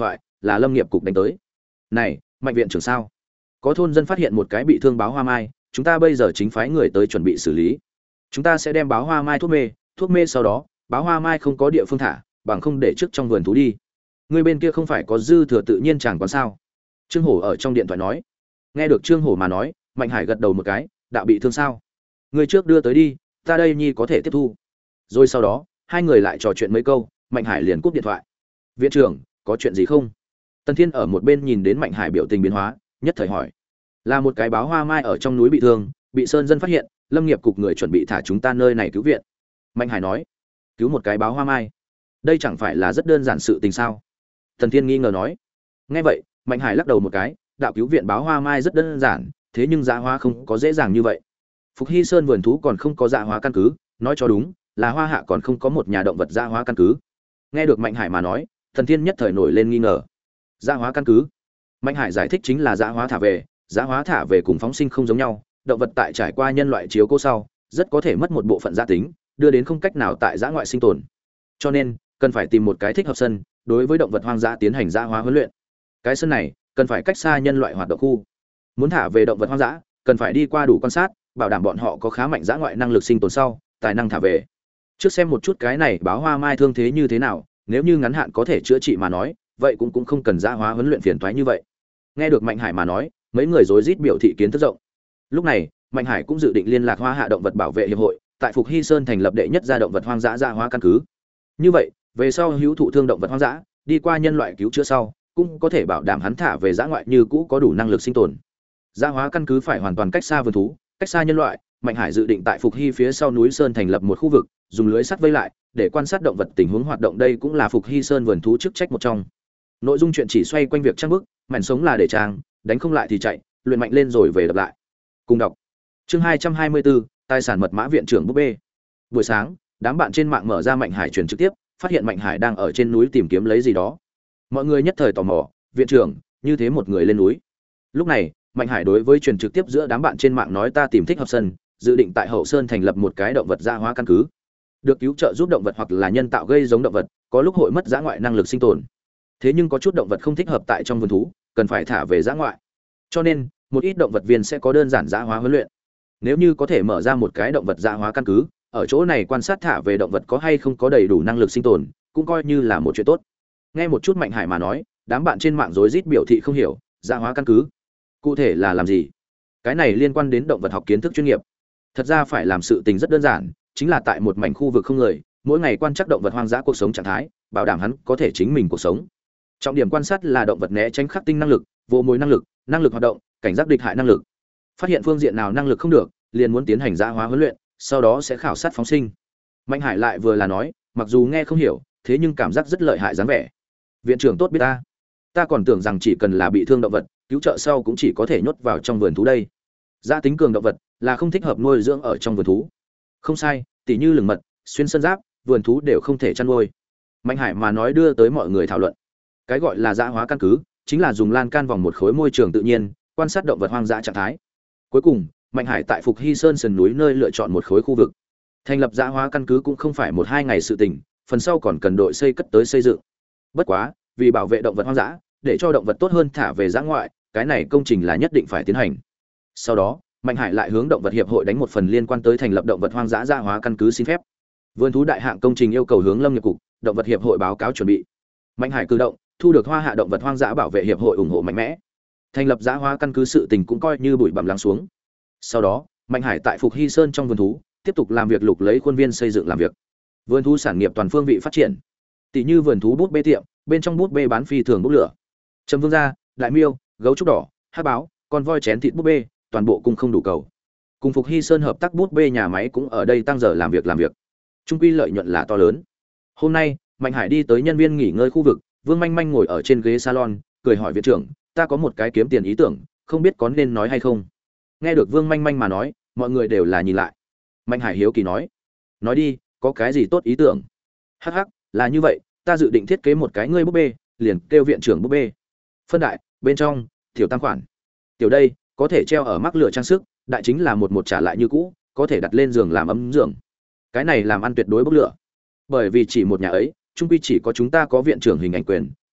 là lâm nghiệp cục đánh tới. Này, Mạnh viện trưởng sao? Có thôn dân phát hiện một cái bị thương báo hoa mai, chúng ta bây giờ chính phái người tới chuẩn bị xử lý. Chúng ta sẽ đem báo hoa mai thuốc mê, thuốc mê sau đó, báo hoa mai không có địa phương thả, bằng không để trước trong vườn thú đi. Người bên kia không phải có dư thừa tự nhiên chẳng còn sao? Trương Hổ ở trong điện thoại nói. Nghe được Trương Hổ mà nói, Mạnh Hải gật đầu một cái, đạo bị thương sao? Người trước đưa tới đi, ta đây nhi có thể tiếp thu. Rồi sau đó, hai người lại trò chuyện mấy câu, Mạnh Hải liền cúp điện thoại. Viện trưởng, có chuyện gì không? Tần Thiên ở một bên nhìn đến Mạnh Hải biểu tình biến hóa, nhất thời hỏi. Là một cái báo hoa mai ở trong núi bị thương, bị sơn dân phát hiện, lâm nghiệp cục người chuẩn bị thả chúng ta nơi này cứu viện. Mạnh Hải nói. Cứu một cái báo hoa mai? Đây chẳng phải là rất đơn giản sự tình sao? Tần Thiên nghi ngờ nói. Nghe vậy, Mạnh Hải lắc đầu một cái, đạo cứu viện báo hoa mai rất đơn giản, thế nhưng dã hóa không có dễ dàng như vậy. Phục Hy Sơn vườn thú còn không có dã hóa căn cứ, nói cho đúng, là Hoa Hạ còn không có một nhà động vật dã hóa căn cứ. Nghe được Mạnh Hải mà nói, Thần Thiên nhất thời nổi lên nghi ngờ. Dã hóa căn cứ? Mạnh Hải giải thích chính là dã hóa thả về, dã hóa thả về cùng phóng sinh không giống nhau, động vật tại trải qua nhân loại chiếu cố sau, rất có thể mất một bộ phận gia tính, đưa đến không cách nào tại dã ngoại sinh tồn. Cho nên, cần phải tìm một cái thích hợp sân, đối với động vật hoang dã tiến hành dã hóa huấn luyện. Cái sân này, cần phải cách xa nhân loại hoạt động khu. Muốn thả về động vật hoang dã, cần phải đi qua đủ quan sát, bảo đảm bọn họ có khá mạnh dã ngoại năng lực sinh tồn sau, tài năng thả về. Trước xem một chút cái này báo hoa mai thương thế như thế nào, nếu như ngắn hạn có thể chữa trị mà nói, vậy cũng cũng không cần dã hóa huấn luyện phiền toái như vậy. Nghe được Mạnh Hải mà nói, mấy người rối rít biểu thị kiến thức rộng. Lúc này, Mạnh Hải cũng dự định liên lạc Hoa Hạ động vật bảo vệ hiệp hội, tại Phục Hy Sơn thành lập đệ nhất gia động vật hoang dã dã hóa căn cứ. Như vậy, về sau hữu thụ thương động vật hoang dã, đi qua nhân loại cứu chữa sau, cũng có thể bảo đảm hắn thả về dã ngoại như cũ có đủ năng lực sinh tồn. Dã hóa căn cứ phải hoàn toàn cách xa vườn thú, cách xa nhân loại, Mạnh Hải dự định tại Phục Hy phía sau núi Sơn thành lập một khu vực, dùng lưới sắt vây lại, để quan sát động vật tình huống hoạt động, đây cũng là Phục Hy Sơn vườn thú chức trách một trong. Nội dung chuyện chỉ xoay quanh việc trang bức, mảnh sống là để trang, đánh không lại thì chạy, luyện mạnh lên rồi về đập lại. Cùng đọc. Chương hai trăm hai mươi bốn, tài sản mật mã viện trưởng búp bê. Buổi sáng, đám bạn trên mạng mở ra Mạnh Hải truyền trực tiếp, phát hiện Mạnh Hải đang ở trên núi tìm kiếm lấy gì đó. Mọi người nhất thời tò mò, viện trưởng, như thế một người lên núi. Lúc này, Mạnh Hải đối với truyền trực tiếp giữa đám bạn trên mạng nói ta tìm thích hợp sân, dự định tại Hậu Sơn thành lập một cái động vật dã hóa căn cứ. Được cứu trợ giúp động vật hoặc là nhân tạo gây giống động vật, có lúc hội mất dã ngoại năng lực sinh tồn. Thế nhưng có chút động vật không thích hợp tại trong vườn thú, cần phải thả về dã ngoại. Cho nên, một ít động vật viên sẽ có đơn giản dã hóa huấn luyện. Nếu như có thể mở ra một cái động vật dã hóa căn cứ, ở chỗ này quan sát thả về động vật có hay không có đầy đủ năng lực sinh tồn, cũng coi như là một chuyện tốt. Nghe một chút Mạnh Hải mà nói, đám bạn trên mạng rối rít biểu thị không hiểu, dã hóa căn cứ cụ thể là làm gì? Cái này liên quan đến động vật học kiến thức chuyên nghiệp. Thật ra phải làm sự tình rất đơn giản, chính là tại một mảnh khu vực không người, mỗi ngày quan trắc động vật hoang dã cuộc sống trạng thái, bảo đảm hắn có thể chính mình cuộc sống. Trọng điểm quan sát là động vật né tránh khắc tinh năng lực, vô mồi năng lực, năng lực hoạt động, cảnh giác địch hại năng lực. Phát hiện phương diện nào năng lực không được, liền muốn tiến hành dã hóa huấn luyện, sau đó sẽ khảo sát phóng sinh. Mạnh Hải lại vừa là nói, mặc dù nghe không hiểu, thế nhưng cảm giác rất lợi hại dáng vẻ. Viện trưởng tốt biết ta, ta còn tưởng rằng chỉ cần là bị thương động vật, cứu trợ sau cũng chỉ có thể nhốt vào trong vườn thú đây. Gia tính cường động vật là không thích hợp nuôi dưỡng ở trong vườn thú. Không sai, tỉ như lửng mật, xuyên sơn giáp, vườn thú đều không thể chăn nuôi. Mạnh Hải mà nói đưa tới mọi người thảo luận. Cái gọi là dã hóa căn cứ, chính là dùng lan can vòng một khối môi trường tự nhiên, quan sát động vật hoang dã trạng thái. Cuối cùng, Mạnh Hải tại Phục Hy Sơn sườn núi nơi lựa chọn một khối khu vực. Thành lập dã hóa căn cứ cũng không phải một hai ngày sự tình, phần sau còn cần đội xây cất tới xây dựng. Bất quá, vì bảo vệ động vật hoang dã, để cho động vật tốt hơn thả về dã ngoại, cái này công trình là nhất định phải tiến hành. Sau đó, Mạnh Hải lại hướng động vật hiệp hội đánh một phần liên quan tới thành lập động vật hoang dã dã hóa căn cứ xin phép. Vườn thú đại hạng công trình yêu cầu hướng Lâm nghiệp cục, động vật hiệp hội báo cáo chuẩn bị. Mạnh Hải cử động, thu được Hoa Hạ động vật hoang dã bảo vệ hiệp hội ủng hộ mạnh mẽ. Thành lập dã hóa căn cứ sự tình cũng coi như bụi bặm lắng xuống. Sau đó, Mạnh Hải tại Phục Hy Sơn trong vườn thú, tiếp tục làm việc lục lấy khuôn viên xây dựng làm việc. Vườn thú sản nghiệp toàn phương vị phát triển. Tỷ như vườn thú bút bê tiệm, bên trong bút bê bán phi thường bút lửa. Trầm Vương gia, đại miêu, gấu trúc đỏ, hắc báo, con voi chén thịt bút bê, toàn bộ cung không đủ cầu. Cùng Phục Hy Sơn hợp tác bút bê nhà máy cũng ở đây tăng giờ làm việc làm việc. Trung quy lợi nhuận là to lớn. Hôm nay, Mạnh Hải đi tới nhân viên nghỉ ngơi khu vực, Vương Manh Manh ngồi ở trên ghế salon, cười hỏi viện trưởng, ta có một cái kiếm tiền ý tưởng, không biết có nên nói hay không. Nghe được Vương Manh Manh mà nói, mọi người đều là nhìn lại. Mạnh Hải hiếu kỳ nói, nói đi, có cái gì tốt ý tưởng? Hắc hắc, là như vậy, ta dự định thiết kế một cái ngươi búp bê, liền kêu viện trưởng búp bê. Phân đại, bên trong, tiểu tam khoản. Tiểu đây, có thể treo ở mắc lửa trang sức, đại chính là một một trả lại như cũ, có thể đặt lên giường làm ấm giường. Cái này làm ăn tuyệt đối bốc lửa. Bởi vì chỉ một nhà ấy, chung quy chỉ có chúng ta có viện trưởng hình ảnh quyền,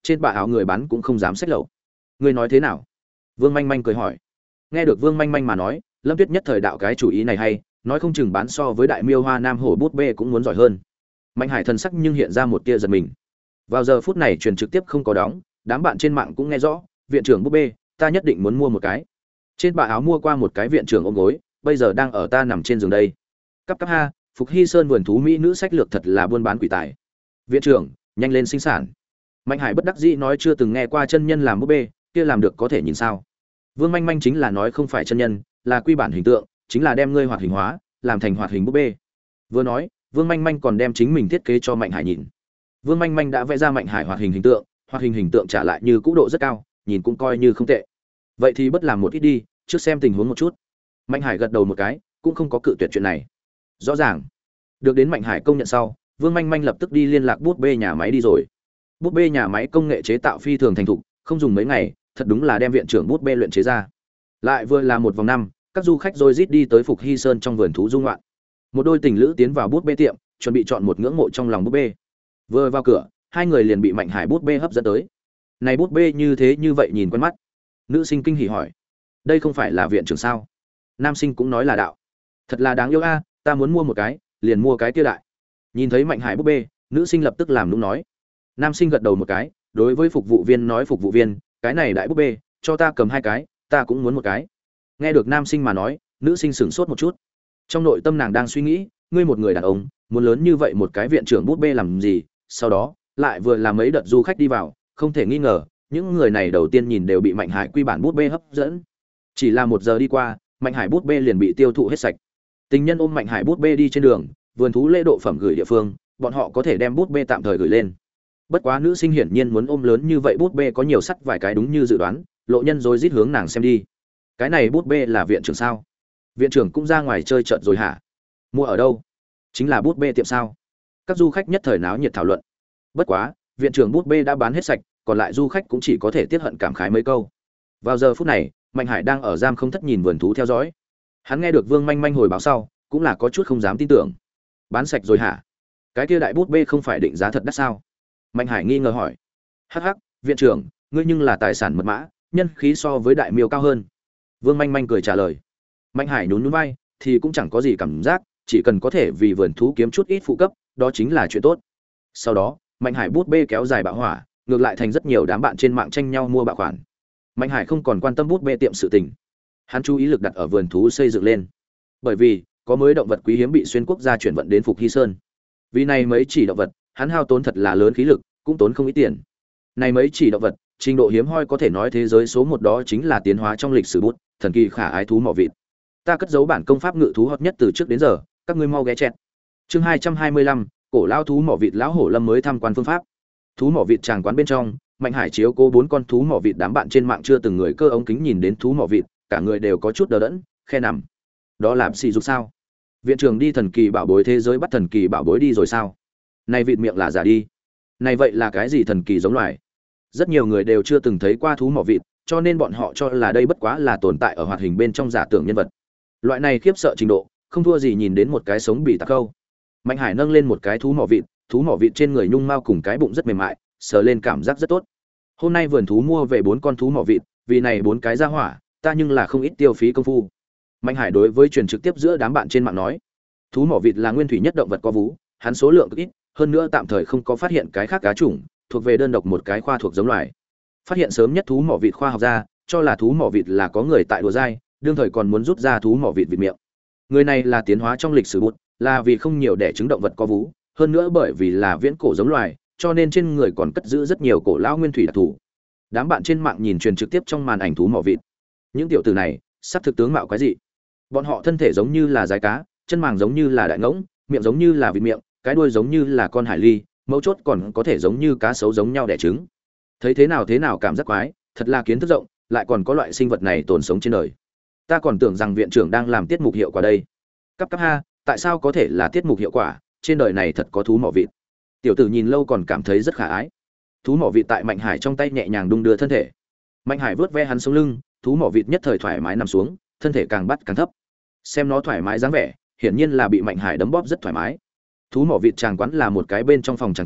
trên bạ áo người bán cũng không dám xách lậu. Ngươi nói thế nào? Vương Manh Manh cười hỏi. Nghe được Vương Manh Manh mà nói, Lâm Tuyết nhất thời đạo cái chủ ý này hay, nói không chừng bán so với đại miêu hoa nam hổ bút bê cũng muốn giỏi hơn. Mạnh Hải thần sắc nhưng hiện ra một tia giật mình. Vào giờ phút này truyền trực tiếp không có đóng, đám bạn trên mạng cũng nghe rõ, viện trưởng bút bê, ta nhất định muốn mua một cái. Trên bạ áo mua qua một cái viện trưởng ôm gối, bây giờ đang ở ta nằm trên giường đây. Cắp cắp ha, Phục Hy Sơn vườn thú mỹ nữ sách lược thật là buôn bán quỷ tài. Viện trưởng, nhanh lên sinh sản. Mạnh Hải bất đắc dĩ nói chưa từng nghe qua chân nhân làm búp bê, kia làm được có thể nhìn sao? Vương Manh Manh chính là nói không phải chân nhân, là quy bản hình tượng, chính là đem ngươi hoạt hình hóa, làm thành hoạt hình búp bê. Vừa nói, Vương Manh Manh còn đem chính mình thiết kế cho Mạnh Hải nhìn. Vương Manh Manh đã vẽ ra Mạnh Hải hoạt hình hình tượng, hoạt hình hình tượng trả lại như cũ độ rất cao, nhìn cũng coi như không tệ. Vậy thì bất làm một ít đi, trước xem tình huống một chút. Mạnh Hải gật đầu một cái, cũng không có cự tuyệt chuyện này. Rõ ràng, được đến Mạnh Hải công nhận sau, Vương Manh Manh lập tức đi liên lạc bút bê nhà máy đi rồi. Bút bê nhà máy công nghệ chế tạo phi thường thành thục, không dùng mấy ngày, thật đúng là đem viện trưởng bút bê luyện chế ra. Lại vừa là một vòng năm, các du khách rồi rít đi tới Phục Hy Sơn trong vườn thú dung loạn. Một đôi tình lữ tiến vào bút bê tiệm, chuẩn bị chọn một ngưỡng mộ trong lòng bút bê. Vừa vào cửa, hai người liền bị Mạnh Hải bút bê hấp dẫn tới. Này bút bê như thế như vậy nhìn quen mắt. Nữ sinh kinh hỉ hỏi, đây không phải là viện trưởng sao? Nam sinh cũng nói là đạo. Thật là đáng yêu a, ta muốn mua một cái, liền mua cái kia đại. Nhìn thấy Mạnh Hải bút bê, nữ sinh lập tức làm nũng nói. Nam sinh gật đầu một cái, đối với phục vụ viên nói, phục vụ viên, cái này đại bút bê, cho ta cầm hai cái, ta cũng muốn một cái. Nghe được nam sinh mà nói, nữ sinh sửng sốt một chút. Trong nội tâm nàng đang suy nghĩ, ngươi một người đàn ông, muốn lớn như vậy một cái viện trưởng bút bê làm gì? Sau đó, lại vừa làm mấy đợt du khách đi vào, không thể nghi ngờ, những người này đầu tiên nhìn đều bị Mạnh Hải quy bản bút bê hấp dẫn. Chỉ là một giờ đi qua, Mạnh Hải bút bê liền bị tiêu thụ hết sạch. Tình nhân ôm Mạnh Hải bút bê đi trên đường, vườn thú lễ độ phẩm gửi địa phương, bọn họ có thể đem bút bê tạm thời gửi lên. Bất quá nữ sinh hiển nhiên muốn ôm lớn như vậy bút bê có nhiều sắt vài cái đúng như dự đoán, lộ nhân rồi rít hướng nàng xem đi. Cái này bút bê là viện trưởng sao? Viện trưởng cũng ra ngoài chơi trợn rồi hả? Mua ở đâu? Chính là bút bê tiệm sao? Các du khách nhất thời náo nhiệt thảo luận. Bất quá, viện trưởng bút bê đã bán hết sạch, còn lại du khách cũng chỉ có thể tiết hận cảm khái mấy câu. Vào giờ phút này, Mạnh Hải đang ở giam không thất nhìn vườn thú theo dõi. Hắn nghe được Vương Manh Manh hồi báo sau, cũng là có chút không dám tin tưởng. Bán sạch rồi hả? Cái kia đại bút bê không phải định giá thật đắt sao? Mạnh Hải nghi ngờ hỏi. Hắc hắc, viện trưởng, ngươi nhưng là tài sản mật mã, nhân khí so với đại miêu cao hơn. Vương Manh Manh cười trả lời. Mạnh Hải nhún nhún vai, thì cũng chẳng có gì cảm giác, chỉ cần có thể vì vườn thú kiếm chút ít phụ cấp, đó chính là chuyện tốt. Sau đó, Mạnh Hải bút bê kéo dài bạo hỏa, ngược lại thành rất nhiều đám bạn trên mạng tranh nhau mua bạo khoản. Mạnh Hải không còn quan tâm bút bê tiệm sự tình, hắn chú ý lực đặt ở vườn thú xây dựng lên. Bởi vì có mới động vật quý hiếm bị xuyên quốc gia chuyển vận đến Phục Hy Sơn. Vì này mấy chỉ động vật, hắn hao tốn thật là lớn khí lực, cũng tốn không ít tiền. Này mấy chỉ động vật, trình độ hiếm hoi có thể nói thế giới số một, đó chính là tiến hóa trong lịch sử bút, thần kỳ khả ái thú mỏ vịt. Ta cất giấu bản công pháp ngự thú hot nhất từ trước đến giờ, các ngươi mau ghé chẹt. Chương hai trăm hai mươi lăm, cổ lao thú mỏ vịt lão hổ Lâm mới tham quan phương pháp. Thú mỏ vịt tràng quán bên trong, Mạnh Hải chiếu cố bốn con thú mỏ vịt, đám bạn trên mạng chưa từng người cơ ống kính nhìn đến thú mỏ vịt, cả người đều có chút đờ đẫn, khe nằm. Đó làm xì dục sao? Viện trưởng đi thần kỳ bảo bối thế giới bắt thần kỳ bảo bối đi rồi sao? Này vịt miệng là giả đi. Này vậy là cái gì thần kỳ giống loài? Rất nhiều người đều chưa từng thấy qua thú mỏ vịt, cho nên bọn họ cho là đây bất quá là tồn tại ở hoạt hình bên trong giả tưởng nhân vật. Loại này khiếp sợ trình độ, không thua gì nhìn đến một cái sống bị tạc câu. Mạnh Hải nâng lên một cái thú mỏ vịt, thú mỏ vịt trên người nhung mao cùng cái bụng rất mềm mại, sờ lên cảm giác rất tốt. Hôm nay vườn thú mua về bốn con thú mỏ vịt, vì này bốn cái ra hỏa, ta nhưng là không ít tiêu phí công phu. Mạnh Hải đối với truyền trực tiếp giữa đám bạn trên mạng nói, thú mỏ vịt là nguyên thủy nhất động vật có vú, hắn số lượng cực ít, hơn nữa tạm thời không có phát hiện cái khác cá chủng, thuộc về đơn độc một cái khoa thuộc giống loài. Phát hiện sớm nhất thú mỏ vịt khoa học gia, cho là thú mỏ vịt là có người tại đùa dai, đương thời còn muốn rút ra thú mỏ vịt vịt miệng. Người này là tiến hóa trong lịch sử bút, là vì không nhiều đẻ trứng động vật có vú, hơn nữa bởi vì là viễn cổ giống loài, cho nên trên người còn cất giữ rất nhiều cổ lão nguyên thủy đặc thù. Đám bạn trên mạng nhìn truyền trực tiếp trong màn ảnh thú mỏ vịt. Những tiểu tử này, sắp thực tướng mạo quái dị. Bọn họ thân thể giống như là dái cá, chân màng giống như là đại ngỗng, miệng giống như là vịt miệng, cái đuôi giống như là con hải ly, mấu chốt còn có thể giống như cá sấu giống nhau đẻ trứng. Thấy thế nào thế nào cảm giác quái, thật là kiến thức rộng, lại còn có loại sinh vật này tồn sống trên đời. Ta còn tưởng rằng viện trưởng đang làm tiết mục hiệu quả đây. Cắp cắp ha, tại sao có thể là tiết mục hiệu quả, trên đời này thật có thú mỏ vịt. Tiểu tử nhìn lâu còn cảm thấy rất khả ái. Thú mỏ vịt tại Mạnh Hải trong tay nhẹ nhàng đung đưa thân thể. Mạnh Hải vớt ve hắn sống lưng, thú mỏ vịt nhất thời thoải mái nằm xuống, thân thể càng bắt càng thấp. Xem nó thoải mái dáng vẻ, hiển nhiên là bị Mạnh Hải đấm bóp rất thoải mái. Thú mỏ vịt tràng quán là một cái bên trong phòng tràng quán,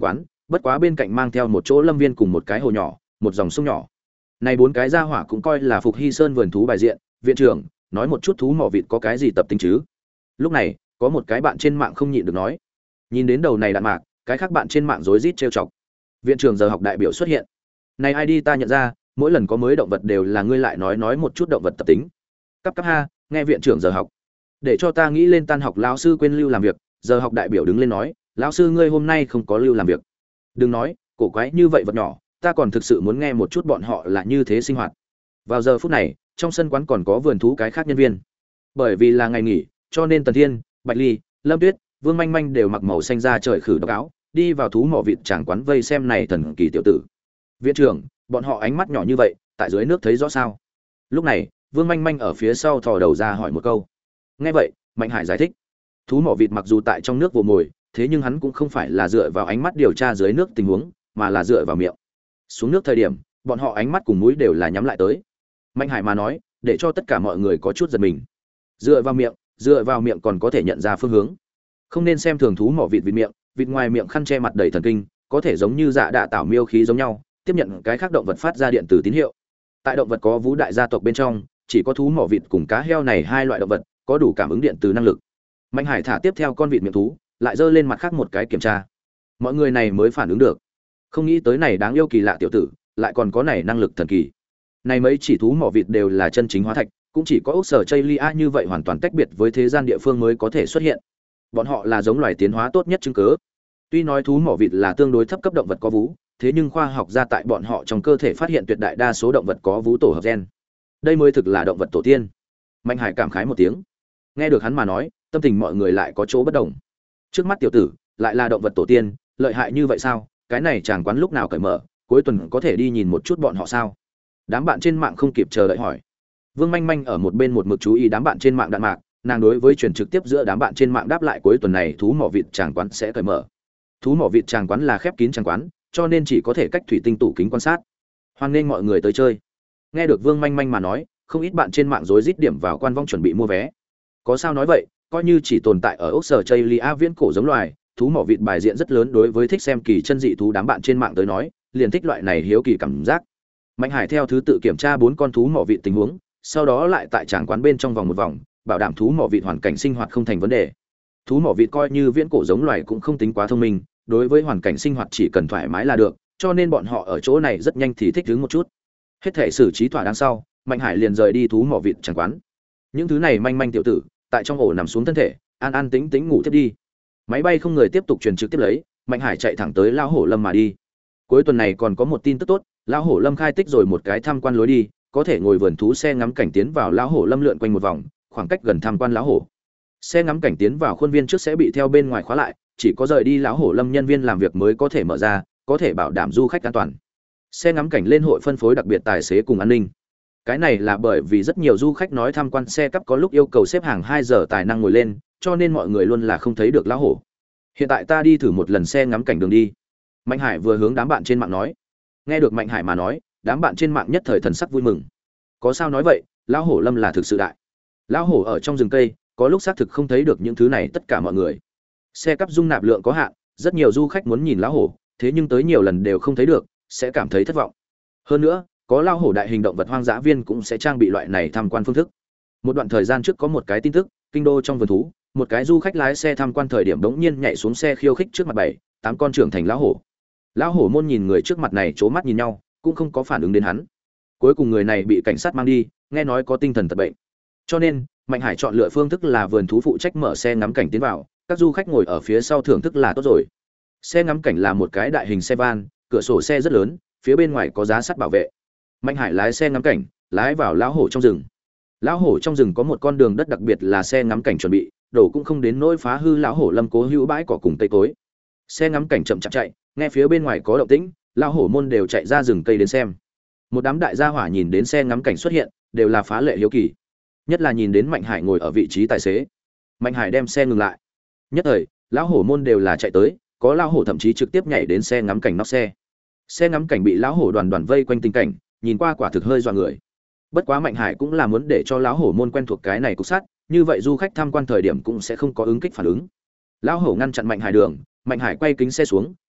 bất quá bên cạnh mang theo một chỗ lâm viên cùng một cái hồ nhỏ, một dòng sông nhỏ. Này bốn cái gia hỏa cũng coi là Phục Hy Sơn vườn thú bài diện, viện trưởng, nói một chút thú mỏ vịt có cái gì tập tính chứ? Lúc này, có một cái bạn trên mạng không nhịn được nói. Nhìn đến đầu này đạn mạc, cái khác bạn trên mạng rối rít trêu chọc. Viện trưởng giờ học đại biểu xuất hiện. Này ai đi ta nhận ra, mỗi lần có mới động vật đều là ngươi lại nói nói một chút động vật tập tính. Cấp cấp ha, nghe viện trưởng giờ học. Để cho ta nghĩ lên tan học lão sư quên lưu làm việc, giờ học đại biểu đứng lên nói, lão sư ngươi hôm nay không có lưu làm việc. Đừng nói, cổ quái như vậy vật nhỏ, ta còn thực sự muốn nghe một chút bọn họ là như thế sinh hoạt. Vào giờ phút này, trong sân quán còn có vườn thú cái khác nhân viên. Bởi vì là ngày nghỉ, cho nên Tần Thiên, Bạch Ly, Lâm Tuyết, Vương Manh Manh đều mặc màu xanh da trời khử độc áo, đi vào thú mỏ vịt tràng quán vây xem này thần kỳ tiểu tử. Viện trưởng, bọn họ ánh mắt nhỏ như vậy, tại dưới nước thấy rõ sao? Lúc này, Vương Manh Manh ở phía sau thò đầu ra hỏi một câu. Nghe vậy, Mạnh Hải giải thích, thú mỏ vịt mặc dù tại trong nước vồ mồi, thế nhưng hắn cũng không phải là dựa vào ánh mắt điều tra dưới nước tình huống, mà là dựa vào miệng. Xuống nước thời điểm, bọn họ ánh mắt cùng mũi đều là nhắm lại tới. Mạnh Hải mà nói, để cho tất cả mọi người có chút giật mình. Dựa vào miệng, dựa vào miệng còn có thể nhận ra phương hướng. Không nên xem thường thú mỏ vịt vịt miệng, vịt ngoài miệng khăn che mặt đầy thần kinh, có thể giống như dạ đạ tảo miêu khí giống nhau, tiếp nhận cái khác động vật phát ra điện tử tín hiệu. Tại động vật có vú đại gia tộc bên trong, chỉ có thú mỏ vịt cùng cá heo này hai loại động vật có đủ cảm ứng điện từ năng lực. Mạnh Hải thả tiếp theo con vịt miệng thú, lại giơ lên mặt khác một cái kiểm tra. Mọi người này mới phản ứng được. Không nghĩ tới này đáng yêu kỳ lạ tiểu tử, lại còn có này năng lực thần kỳ. Này mấy chỉ thú mỏ vịt đều là chân chính hóa thạch, cũng chỉ có ốc sở Chaylia như vậy hoàn toàn tách biệt với thế gian địa phương mới có thể xuất hiện. Bọn họ là giống loài tiến hóa tốt nhất chứng cứ. Tuy nói thú mỏ vịt là tương đối thấp cấp động vật có vú, thế nhưng khoa học gia tại bọn họ trong cơ thể phát hiện tuyệt đại đa số động vật có vú tổ hợp gen. Đây mới thực là động vật tổ tiên. Mạnh Hải cảm khái một tiếng. Nghe được hắn mà nói, tâm tình mọi người lại có chỗ bất đồng. Trước mắt tiểu tử, lại là động vật tổ tiên, lợi hại như vậy sao? Cái này chàng quán lúc nào cởi mở, cuối tuần có thể đi nhìn một chút bọn họ sao? Đám bạn trên mạng không kịp chờ đợi hỏi. Vương Manh Manh ở một bên một mực chú ý đám bạn trên mạng đạn mạc, nàng đối với truyền trực tiếp giữa đám bạn trên mạng đáp lại cuối tuần này thú mỏ vịt chàng quán sẽ cởi mở. Thú mỏ vịt chàng quán là khép kín chàng quán, cho nên chỉ có thể cách thủy tinh tủ kính quan sát. Hoan nghênh mọi người tới chơi. Nghe được Vương Manh Manh mà nói, không ít bạn trên mạng rối rít điểm vào quan vong chuẩn bị mua vé. Có sao nói vậy, coi như chỉ tồn tại ở ốc sở Chaylia viễn cổ giống loài, thú mỏ vịt bài diện rất lớn đối với thích xem kỳ chân dị thú đám bạn trên mạng tới nói, liền thích loại này hiếu kỳ cảm giác. Mạnh Hải theo thứ tự kiểm tra bốn con thú mỏ vịt tình huống, sau đó lại tại tràng quán bên trong vòng một vòng, bảo đảm thú mỏ vịt hoàn cảnh sinh hoạt không thành vấn đề. Thú mỏ vịt coi như viễn cổ giống loài cũng không tính quá thông minh, đối với hoàn cảnh sinh hoạt chỉ cần thoải mái là được, cho nên bọn họ ở chỗ này rất nhanh thì thích ứng một chút. Hết thể xử trí thỏa đáng sau, Mạnh Hải liền rời đi thú mỏ vịt tràng quán. Những thứ này manh manh tiểu tử, tại trong ổ nằm xuống thân thể, an an tĩnh tĩnh ngủ tiếp đi. Máy bay không người tiếp tục truyền trực tiếp lấy, Mạnh Hải chạy thẳng tới lão hổ lâm mà đi. Cuối tuần này còn có một tin tức tốt, lão hổ lâm khai tích rồi một cái tham quan lối đi, có thể ngồi vườn thú xe ngắm cảnh tiến vào lão hổ lâm lượn quanh một vòng, khoảng cách gần tham quan lão hổ. Xe ngắm cảnh tiến vào khuôn viên trước sẽ bị theo bên ngoài khóa lại, chỉ có rời đi lão hổ lâm nhân viên làm việc mới có thể mở ra, có thể bảo đảm du khách an toàn. Xe ngắm cảnh lên hội phân phối đặc biệt tài xế cùng an ninh. Cái này là bởi vì rất nhiều du khách nói tham quan xe cấp có lúc yêu cầu xếp hàng hai giờ tài năng ngồi lên, cho nên mọi người luôn là không thấy được lão hổ. Hiện tại ta đi thử một lần xe ngắm cảnh đường đi. Mạnh Hải vừa hướng đám bạn trên mạng nói. Nghe được Mạnh Hải mà nói, đám bạn trên mạng nhất thời thần sắc vui mừng. Có sao nói vậy, lão hổ lâm là thực sự đại. Lão hổ ở trong rừng cây, có lúc xác thực không thấy được những thứ này tất cả mọi người. Xe cấp dung nạp lượng có hạn, rất nhiều du khách muốn nhìn lão hổ, thế nhưng tới nhiều lần đều không thấy được, sẽ cảm thấy thất vọng. Hơn nữa, có lão hổ đại hình động vật hoang dã viên cũng sẽ trang bị loại này tham quan phương thức. Một đoạn thời gian trước có một cái tin tức, kinh đô trong vườn thú, một cái du khách lái xe tham quan thời điểm đống nhiên nhảy xuống xe khiêu khích trước mặt bảy, tám con trưởng thành lão hổ. Lão hổ môn nhìn người trước mặt này trố mắt nhìn nhau, cũng không có phản ứng đến hắn. Cuối cùng người này bị cảnh sát mang đi, nghe nói có tinh thần tật bệnh. Cho nên, Mạnh Hải chọn lựa phương thức là vườn thú phụ trách mở xe ngắm cảnh tiến vào, các du khách ngồi ở phía sau thưởng thức là tốt rồi. Xe ngắm cảnh là một cái đại hình xe van, cửa sổ xe rất lớn, phía bên ngoài có giá sắt bảo vệ. Mạnh Hải lái xe ngắm cảnh, lái vào lão hổ trong rừng. Lão hổ trong rừng có một con đường đất đặc biệt là xe ngắm cảnh chuẩn bị, đổ cũng không đến nỗi phá hư lão hổ lâm cố hữu bãi cỏ cùng cây cối. Xe ngắm cảnh chậm chạp chạy, nghe phía bên ngoài có động tĩnh, lão hổ môn đều chạy ra rừng cây đến xem. Một đám đại gia hỏa nhìn đến xe ngắm cảnh xuất hiện, đều là phá lệ hiếu kỳ. Nhất là nhìn đến Mạnh Hải ngồi ở vị trí tài xế. Mạnh Hải đem xe ngừng lại. Nhất thời, lão hổ môn đều là chạy tới, có lão hổ thậm chí trực tiếp nhảy đến xe ngắm cảnh nóc xe. Xe ngắm cảnh bị lão hổ đoàn đoàn vây quanh tình cảnh, nhìn qua quả thực hơi dọa người. Bất quá Mạnh Hải cũng là muốn để cho lão hổ môn quen thuộc cái này cục sắt, như vậy du khách tham quan thời điểm cũng sẽ không có ứng kích phản ứng. Lão hổ ngăn chặn Mạnh Hải đường, Mạnh Hải quay kính xe xuống,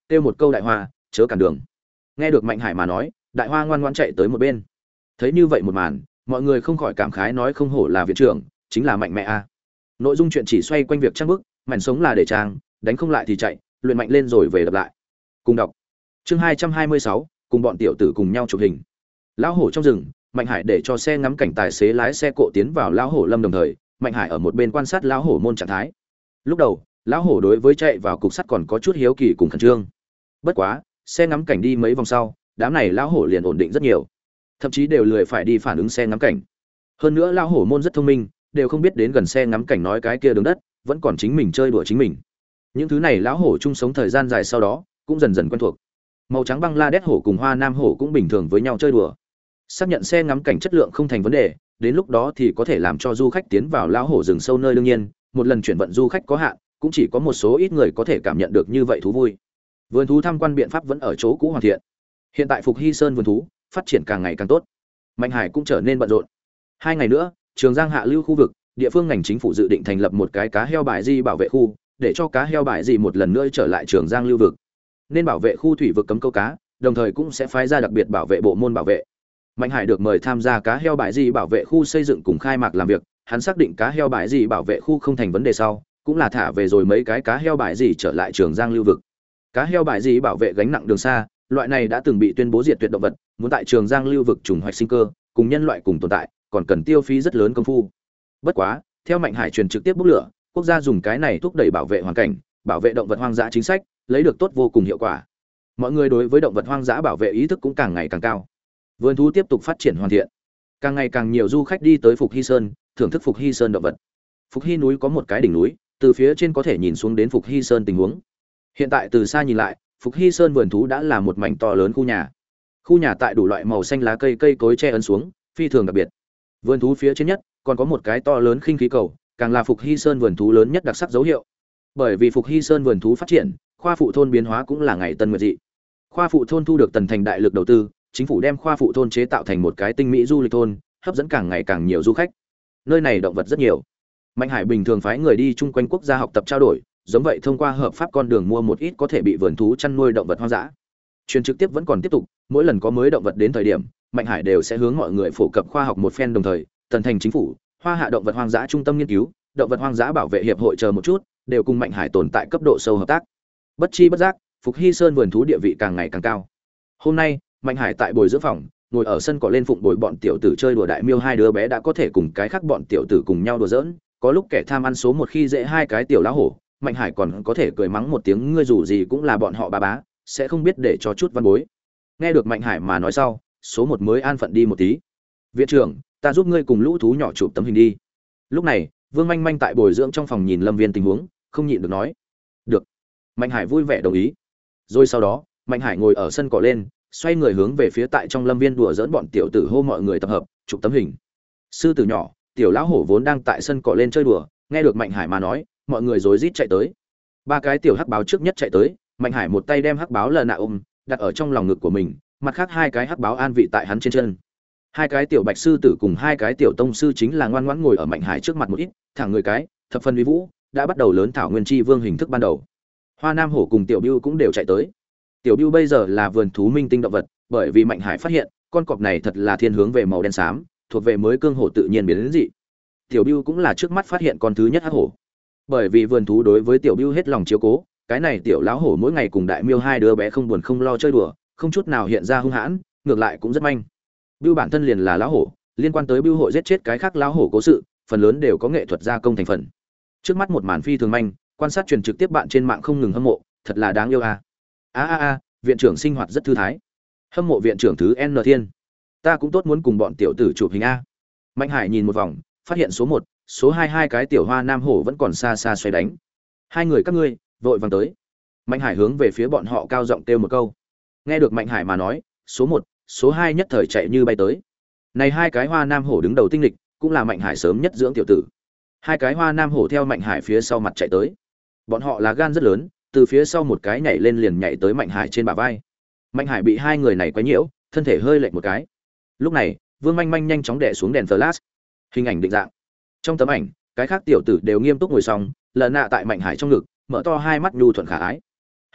kêu một câu đại hoa chớ cản đường. Nghe được Mạnh Hải mà nói, đại hoa ngoan ngoãn chạy tới một bên. Thấy như vậy một màn, mọi người không khỏi cảm khái nói không hổ là viện trưởng, chính là mạnh mẽ a. Nội dung chuyện chỉ xoay quanh việc trang bức, mảnh sống là để trang, đánh không lại thì chạy, luyện mạnh lên rồi về đập lại. Cùng đọc. Chương hai trăm hai mươi sáu, cùng bọn tiểu tử cùng nhau chụp hình. Lão hổ trong rừng, Mạnh Hải để cho xe ngắm cảnh tài xế lái xe cộ tiến vào lão hổ lâm, đồng thời, Mạnh Hải ở một bên quan sát lão hổ môn trạng thái. Lúc đầu, lão hổ đối với chạy vào cục sắt còn có chút hiếu kỳ cùng khẩn trương. Bất quá, xe ngắm cảnh đi mấy vòng sau, đám này lão hổ liền ổn định rất nhiều, thậm chí đều lười phải đi phản ứng xe ngắm cảnh. Hơn nữa lão hổ môn rất thông minh, đều không biết đến gần xe ngắm cảnh nói cái kia đường đất, vẫn còn chính mình chơi đùa chính mình. Những thứ này lão hổ chung sống thời gian dài sau đó, cũng dần dần quen thuộc. Màu trắng băng la đét hổ cùng hoa nam hổ cũng bình thường với nhau chơi đùa. Xác nhận xe ngắm cảnh chất lượng không thành vấn đề, đến lúc đó thì có thể làm cho du khách tiến vào lão hổ rừng sâu nơi. Đương nhiên, một lần chuyển vận du khách có hạn, cũng chỉ có một số ít người có thể cảm nhận được như vậy thú vui. Vườn thú tham quan biện pháp vẫn ở chỗ cũ hoàn thiện. Hiện tại Phục Hy Sơn vườn thú phát triển càng ngày càng tốt. Mạnh Hải cũng trở nên bận rộn. Hai ngày nữa, Trường Giang hạ lưu khu vực, địa phương ngành chính phủ dự định thành lập một cái cá heo bãi di bảo vệ khu, để cho cá heo bãi di một lần nữa trở lại Trường Giang lưu vực. Nên bảo vệ khu thủy vực cấm câu cá, đồng thời cũng sẽ phái ra đặc biệt bảo vệ bộ môn bảo vệ. Mạnh Hải được mời tham gia cá heo bãi di bảo vệ khu xây dựng cùng khai mạc làm việc, hắn xác định cá heo bãi di bảo vệ khu không thành vấn đề sau, cũng là thả về rồi mấy cái cá heo bãi di trở lại Trường Giang lưu vực. Cá heo bãi di bảo vệ gánh nặng đường xa, loại này đã từng bị tuyên bố diệt tuyệt động vật, muốn tại Trường Giang lưu vực trùng hoạch sinh cơ, cùng nhân loại cùng tồn tại, còn cần tiêu phí rất lớn công phu. Bất quá, theo Mạnh Hải truyền trực tiếp bốc lửa, quốc gia dùng cái này thúc đẩy bảo vệ hoàn cảnh, bảo vệ động vật hoang dã chính sách, lấy được tốt vô cùng hiệu quả. Mọi người đối với động vật hoang dã bảo vệ ý thức cũng càng ngày càng cao. Vườn thú tiếp tục phát triển hoàn thiện, càng ngày càng nhiều du khách đi tới Phục Hy Sơn, thưởng thức Phục Hy Sơn động vật. Phục Hy núi có một cái đỉnh núi, từ phía trên có thể nhìn xuống đến Phục Hy Sơn tình huống. Hiện tại từ xa nhìn lại, Phục Hy Sơn vườn thú đã là một mảnh to lớn khu nhà. Khu nhà tại đủ loại màu xanh lá cây cây cối che ấn xuống, phi thường đặc biệt. Vườn thú phía trên nhất còn có một cái to lớn khinh khí cầu, càng là Phục Hy Sơn vườn thú lớn nhất đặc sắc dấu hiệu. Bởi vì Phục Hy Sơn vườn thú phát triển, khoa phụ thôn biến hóa cũng là ngày tân nguyệt dị. Khoa phụ thôn thu được Tần Thành đại lực đầu tư, chính phủ đem khoa phụ thôn chế tạo thành một cái tinh mỹ du lịch thôn, hấp dẫn càng ngày càng nhiều du khách. Nơi này động vật rất nhiều. Mạnh Hải bình thường phái người đi chung quanh quốc gia học tập trao đổi, giống vậy thông qua hợp pháp con đường mua một ít có thể bị vườn thú chăn nuôi động vật hoang dã. Truyền trực tiếp vẫn còn tiếp tục, mỗi lần có mới động vật đến thời điểm, Mạnh Hải đều sẽ hướng mọi người phổ cập khoa học một phen, đồng thời, Tần Thành chính phủ, Hoa Hạ động vật hoang dã trung tâm nghiên cứu, động vật hoang dã bảo vệ hiệp hội chờ một chút, đều cùng Mạnh Hải tồn tại cấp độ sâu hợp tác. Bất chi bất giác, Phục Hy Sơn vườn thú địa vị càng ngày càng cao. Hôm nay, Mạnh Hải tại bồi dưỡng phòng, ngồi ở sân cỏ lên phụng bồi bọn tiểu tử chơi đùa đại miêu, hai đứa bé đã có thể cùng cái khác bọn tiểu tử cùng nhau đùa giỡn, có lúc kẻ tham ăn số một khi dễ hai cái tiểu lá hổ, Mạnh Hải còn có thể cười mắng một tiếng, ngươi dù gì cũng là bọn họ bà bá, sẽ không biết để cho chút văn bối. Nghe được Mạnh Hải mà nói sau, số một mới an phận đi một tí. Viện trưởng, ta giúp ngươi cùng lũ thú nhỏ chụp tấm hình đi. Lúc này, Vương Manh Manh tại bồi dưỡng trong phòng nhìn Lâm Viên tình huống, không nhịn được nói. Được. Mạnh Hải vui vẻ đồng ý. Rồi sau đó, Mạnh Hải ngồi ở sân cỏ lên, xoay người hướng về phía tại trong lâm viên đùa giỡn bọn tiểu tử, hô mọi người tập hợp, chụp tấm hình. Sư tử nhỏ, tiểu lão hổ vốn đang tại sân cỏ lên chơi đùa, nghe được Mạnh Hải mà nói, mọi người rối rít chạy tới. Ba cái tiểu hắc báo trước nhất chạy tới, Mạnh Hải một tay đem hắc báo lờ nạ ôm, đặt ở trong lòng ngực của mình, mặt khác hai cái hắc báo an vị tại hắn trên chân. Hai cái tiểu bạch sư tử cùng hai cái tiểu tông sư chính là ngoan ngoãn ngồi ở Mạnh Hải trước mặt một ít, thẳng người cái, thập phần uy vũ, đã bắt đầu lớn thảo nguyên chi vương hình thức ban đầu. Hoa Nam hổ cùng Tiểu Bưu cũng đều chạy tới. Tiểu Bưu bây giờ là vườn thú minh tinh động vật, bởi vì Mạnh Hải phát hiện, con cọp này thật là thiên hướng về màu đen xám, thuộc về mới cương hổ tự nhiên biến đến dị. Tiểu Bưu cũng là trước mắt phát hiện con thứ nhất hắc hổ. Bởi vì vườn thú đối với Tiểu Bưu hết lòng chiếu cố, cái này tiểu lão hổ mỗi ngày cùng đại miêu hai đứa bé không buồn không lo chơi đùa, không chút nào hiện ra hung hãn, ngược lại cũng rất manh. Bưu bản thân liền là lão hổ, liên quan tới Bưu hội giết chết cái khác lão hổ cố sự, phần lớn đều có nghệ thuật gia công thành phần. Trước mắt một màn phi thường manh, quan sát truyền trực tiếp bạn trên mạng không ngừng hâm mộ, thật là đáng yêu a. A a a, viện trưởng sinh hoạt rất thư thái. Hâm mộ viện trưởng thứ N Thiên. Ta cũng tốt muốn cùng bọn tiểu tử chụp hình a. Mạnh Hải nhìn một vòng, phát hiện số một, số hai hai cái tiểu hoa nam hổ vẫn còn xa xa xoay đánh. Hai người các ngươi, vội vàng tới. Mạnh Hải hướng về phía bọn họ cao giọng kêu một câu. Nghe được Mạnh Hải mà nói, số một, số hai nhất thời chạy như bay tới. Này hai cái hoa nam hổ đứng đầu tinh lịch, cũng là Mạnh Hải sớm nhất dưỡng tiểu tử. Hai cái hoa nam hổ theo Mạnh Hải phía sau mặt chạy tới. Bọn họ là gan rất lớn, từ phía sau một cái nhảy lên liền nhảy tới Mạnh Hải trên bả vai. Mạnh Hải bị hai người này quấy nhiễu, thân thể hơi lệch một cái. Lúc này, Vương Manh Manh nhanh chóng đè xuống đèn flash. Hình ảnh định dạng. Trong tấm ảnh, cái khác tiểu tử đều nghiêm túc ngồi xong, lờ nạ tại Mạnh Hải trong ngực, mở to hai mắt nhu thuận khả ái.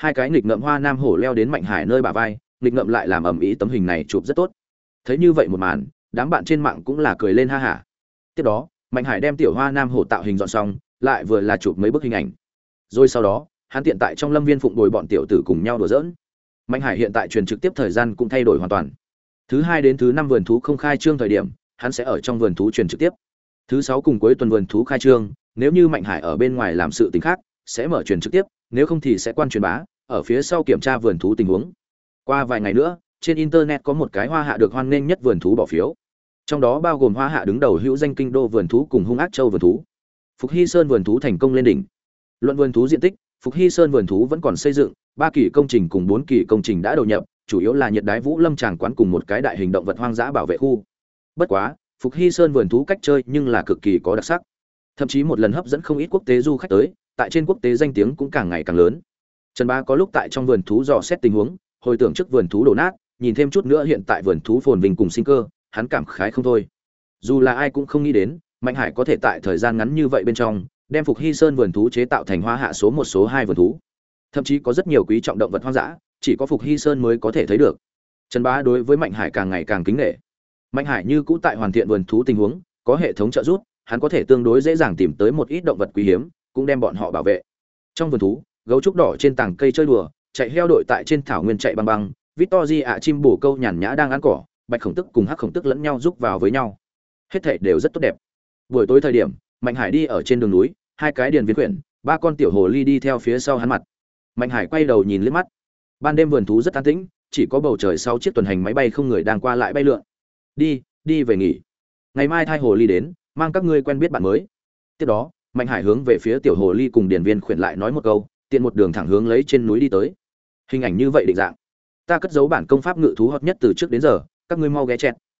Hai cái nghịch ngợm hoa nam hổ leo đến Mạnh Hải nơi bả vai, nghịch ngợm lại làm ầm ĩ tấm hình này chụp rất tốt. Thấy như vậy một màn, đám bạn trên mạng cũng là cười lên ha hả. Tiếp đó, Mạnh Hải đem tiểu hoa nam hổ tạo hình dọn xong, lại vừa là chụp mấy bức hình ảnh. Rồi sau đó, hắn tiện tại trong lâm viên phụng bồi bọn tiểu tử cùng nhau đùa giỡn. Mạnh Hải hiện tại truyền trực tiếp thời gian cũng thay đổi hoàn toàn. Thứ hai đến thứ năm vườn thú không khai trương thời điểm, hắn sẽ ở trong vườn thú truyền trực tiếp. Thứ sáu cùng cuối tuần vườn thú khai trương, nếu như Mạnh Hải ở bên ngoài làm sự tình khác, sẽ mở truyền trực tiếp, nếu không thì sẽ quan truyền bá, ở phía sau kiểm tra vườn thú tình huống. Qua vài ngày nữa, trên internet có một cái hoa hạ được hoan nghênh nhất vườn thú bỏ phiếu. Trong đó bao gồm hoa hạ đứng đầu hữu danh kinh đô vườn thú cùng hung ác châu vườn thú. Phục Hy Sơn vườn thú thành công lên đỉnh. Luận vườn thú diện tích, Phục Hy Sơn vườn thú vẫn còn xây dựng, ba kỳ công trình cùng bốn kỳ công trình đã đầu nhập, chủ yếu là nhiệt đái vũ lâm tràng quán cùng một cái đại hình động vật hoang dã bảo vệ khu. Bất quá, Phục Hy Sơn vườn thú cách chơi nhưng là cực kỳ có đặc sắc. Thậm chí một lần hấp dẫn không ít quốc tế du khách tới, tại trên quốc tế danh tiếng cũng càng ngày càng lớn. Trần Bá có lúc tại trong vườn thú dò xét tình huống, hồi tưởng trước vườn thú đổ nát, nhìn thêm chút nữa hiện tại vườn thú phồn vinh cùng sinh cơ, hắn cảm khái không thôi. Dù là ai cũng không nghĩ đến, Mạnh Hải có thể tại thời gian ngắn như vậy bên trong, đem Phục Hy Sơn vườn thú chế tạo thành hoa hạ số một số hai vườn thú. Thậm chí có rất nhiều quý trọng động vật hoang dã, chỉ có Phục Hy Sơn mới có thể thấy được. Trần Bá đối với Mạnh Hải càng ngày càng kính nể. Mạnh Hải như cũ tại hoàn thiện vườn thú tình huống, có hệ thống trợ giúp, hắn có thể tương đối dễ dàng tìm tới một ít động vật quý hiếm, cũng đem bọn họ bảo vệ. Trong vườn thú, gấu trúc đỏ trên tảng cây chơi đùa, chạy heo đội tại trên thảo nguyên chạy băng băng, Victory ạ chim bồ câu nhàn nhã đang ăn cỏ, bạch khổng tức cùng hắc khổng tức lẫn nhau giúp vào với nhau. Hết thảy đều rất tốt đẹp. Buổi tối thời điểm, Mạnh Hải đi ở trên đường núi, hai cái điền viên quyển, ba con tiểu hồ ly đi theo phía sau hắn mặt. Mạnh Hải quay đầu nhìn liếc mắt. Ban đêm vườn thú rất an tĩnh, chỉ có bầu trời sau chiếc tuần hành máy bay không người đang qua lại bay lượn. Đi, đi về nghỉ. Ngày mai thai hồ ly đến, mang các ngươi quen biết bạn mới. Tiếp đó, Mạnh Hải hướng về phía tiểu hồ ly cùng điền viên khuyển lại nói một câu, tiện một đường thẳng hướng lấy trên núi đi tới. Hình ảnh như vậy định dạng. Ta cất giấu bản công pháp ngự thú hot nhất từ trước đến giờ, các ngươi mau ghé chẹt.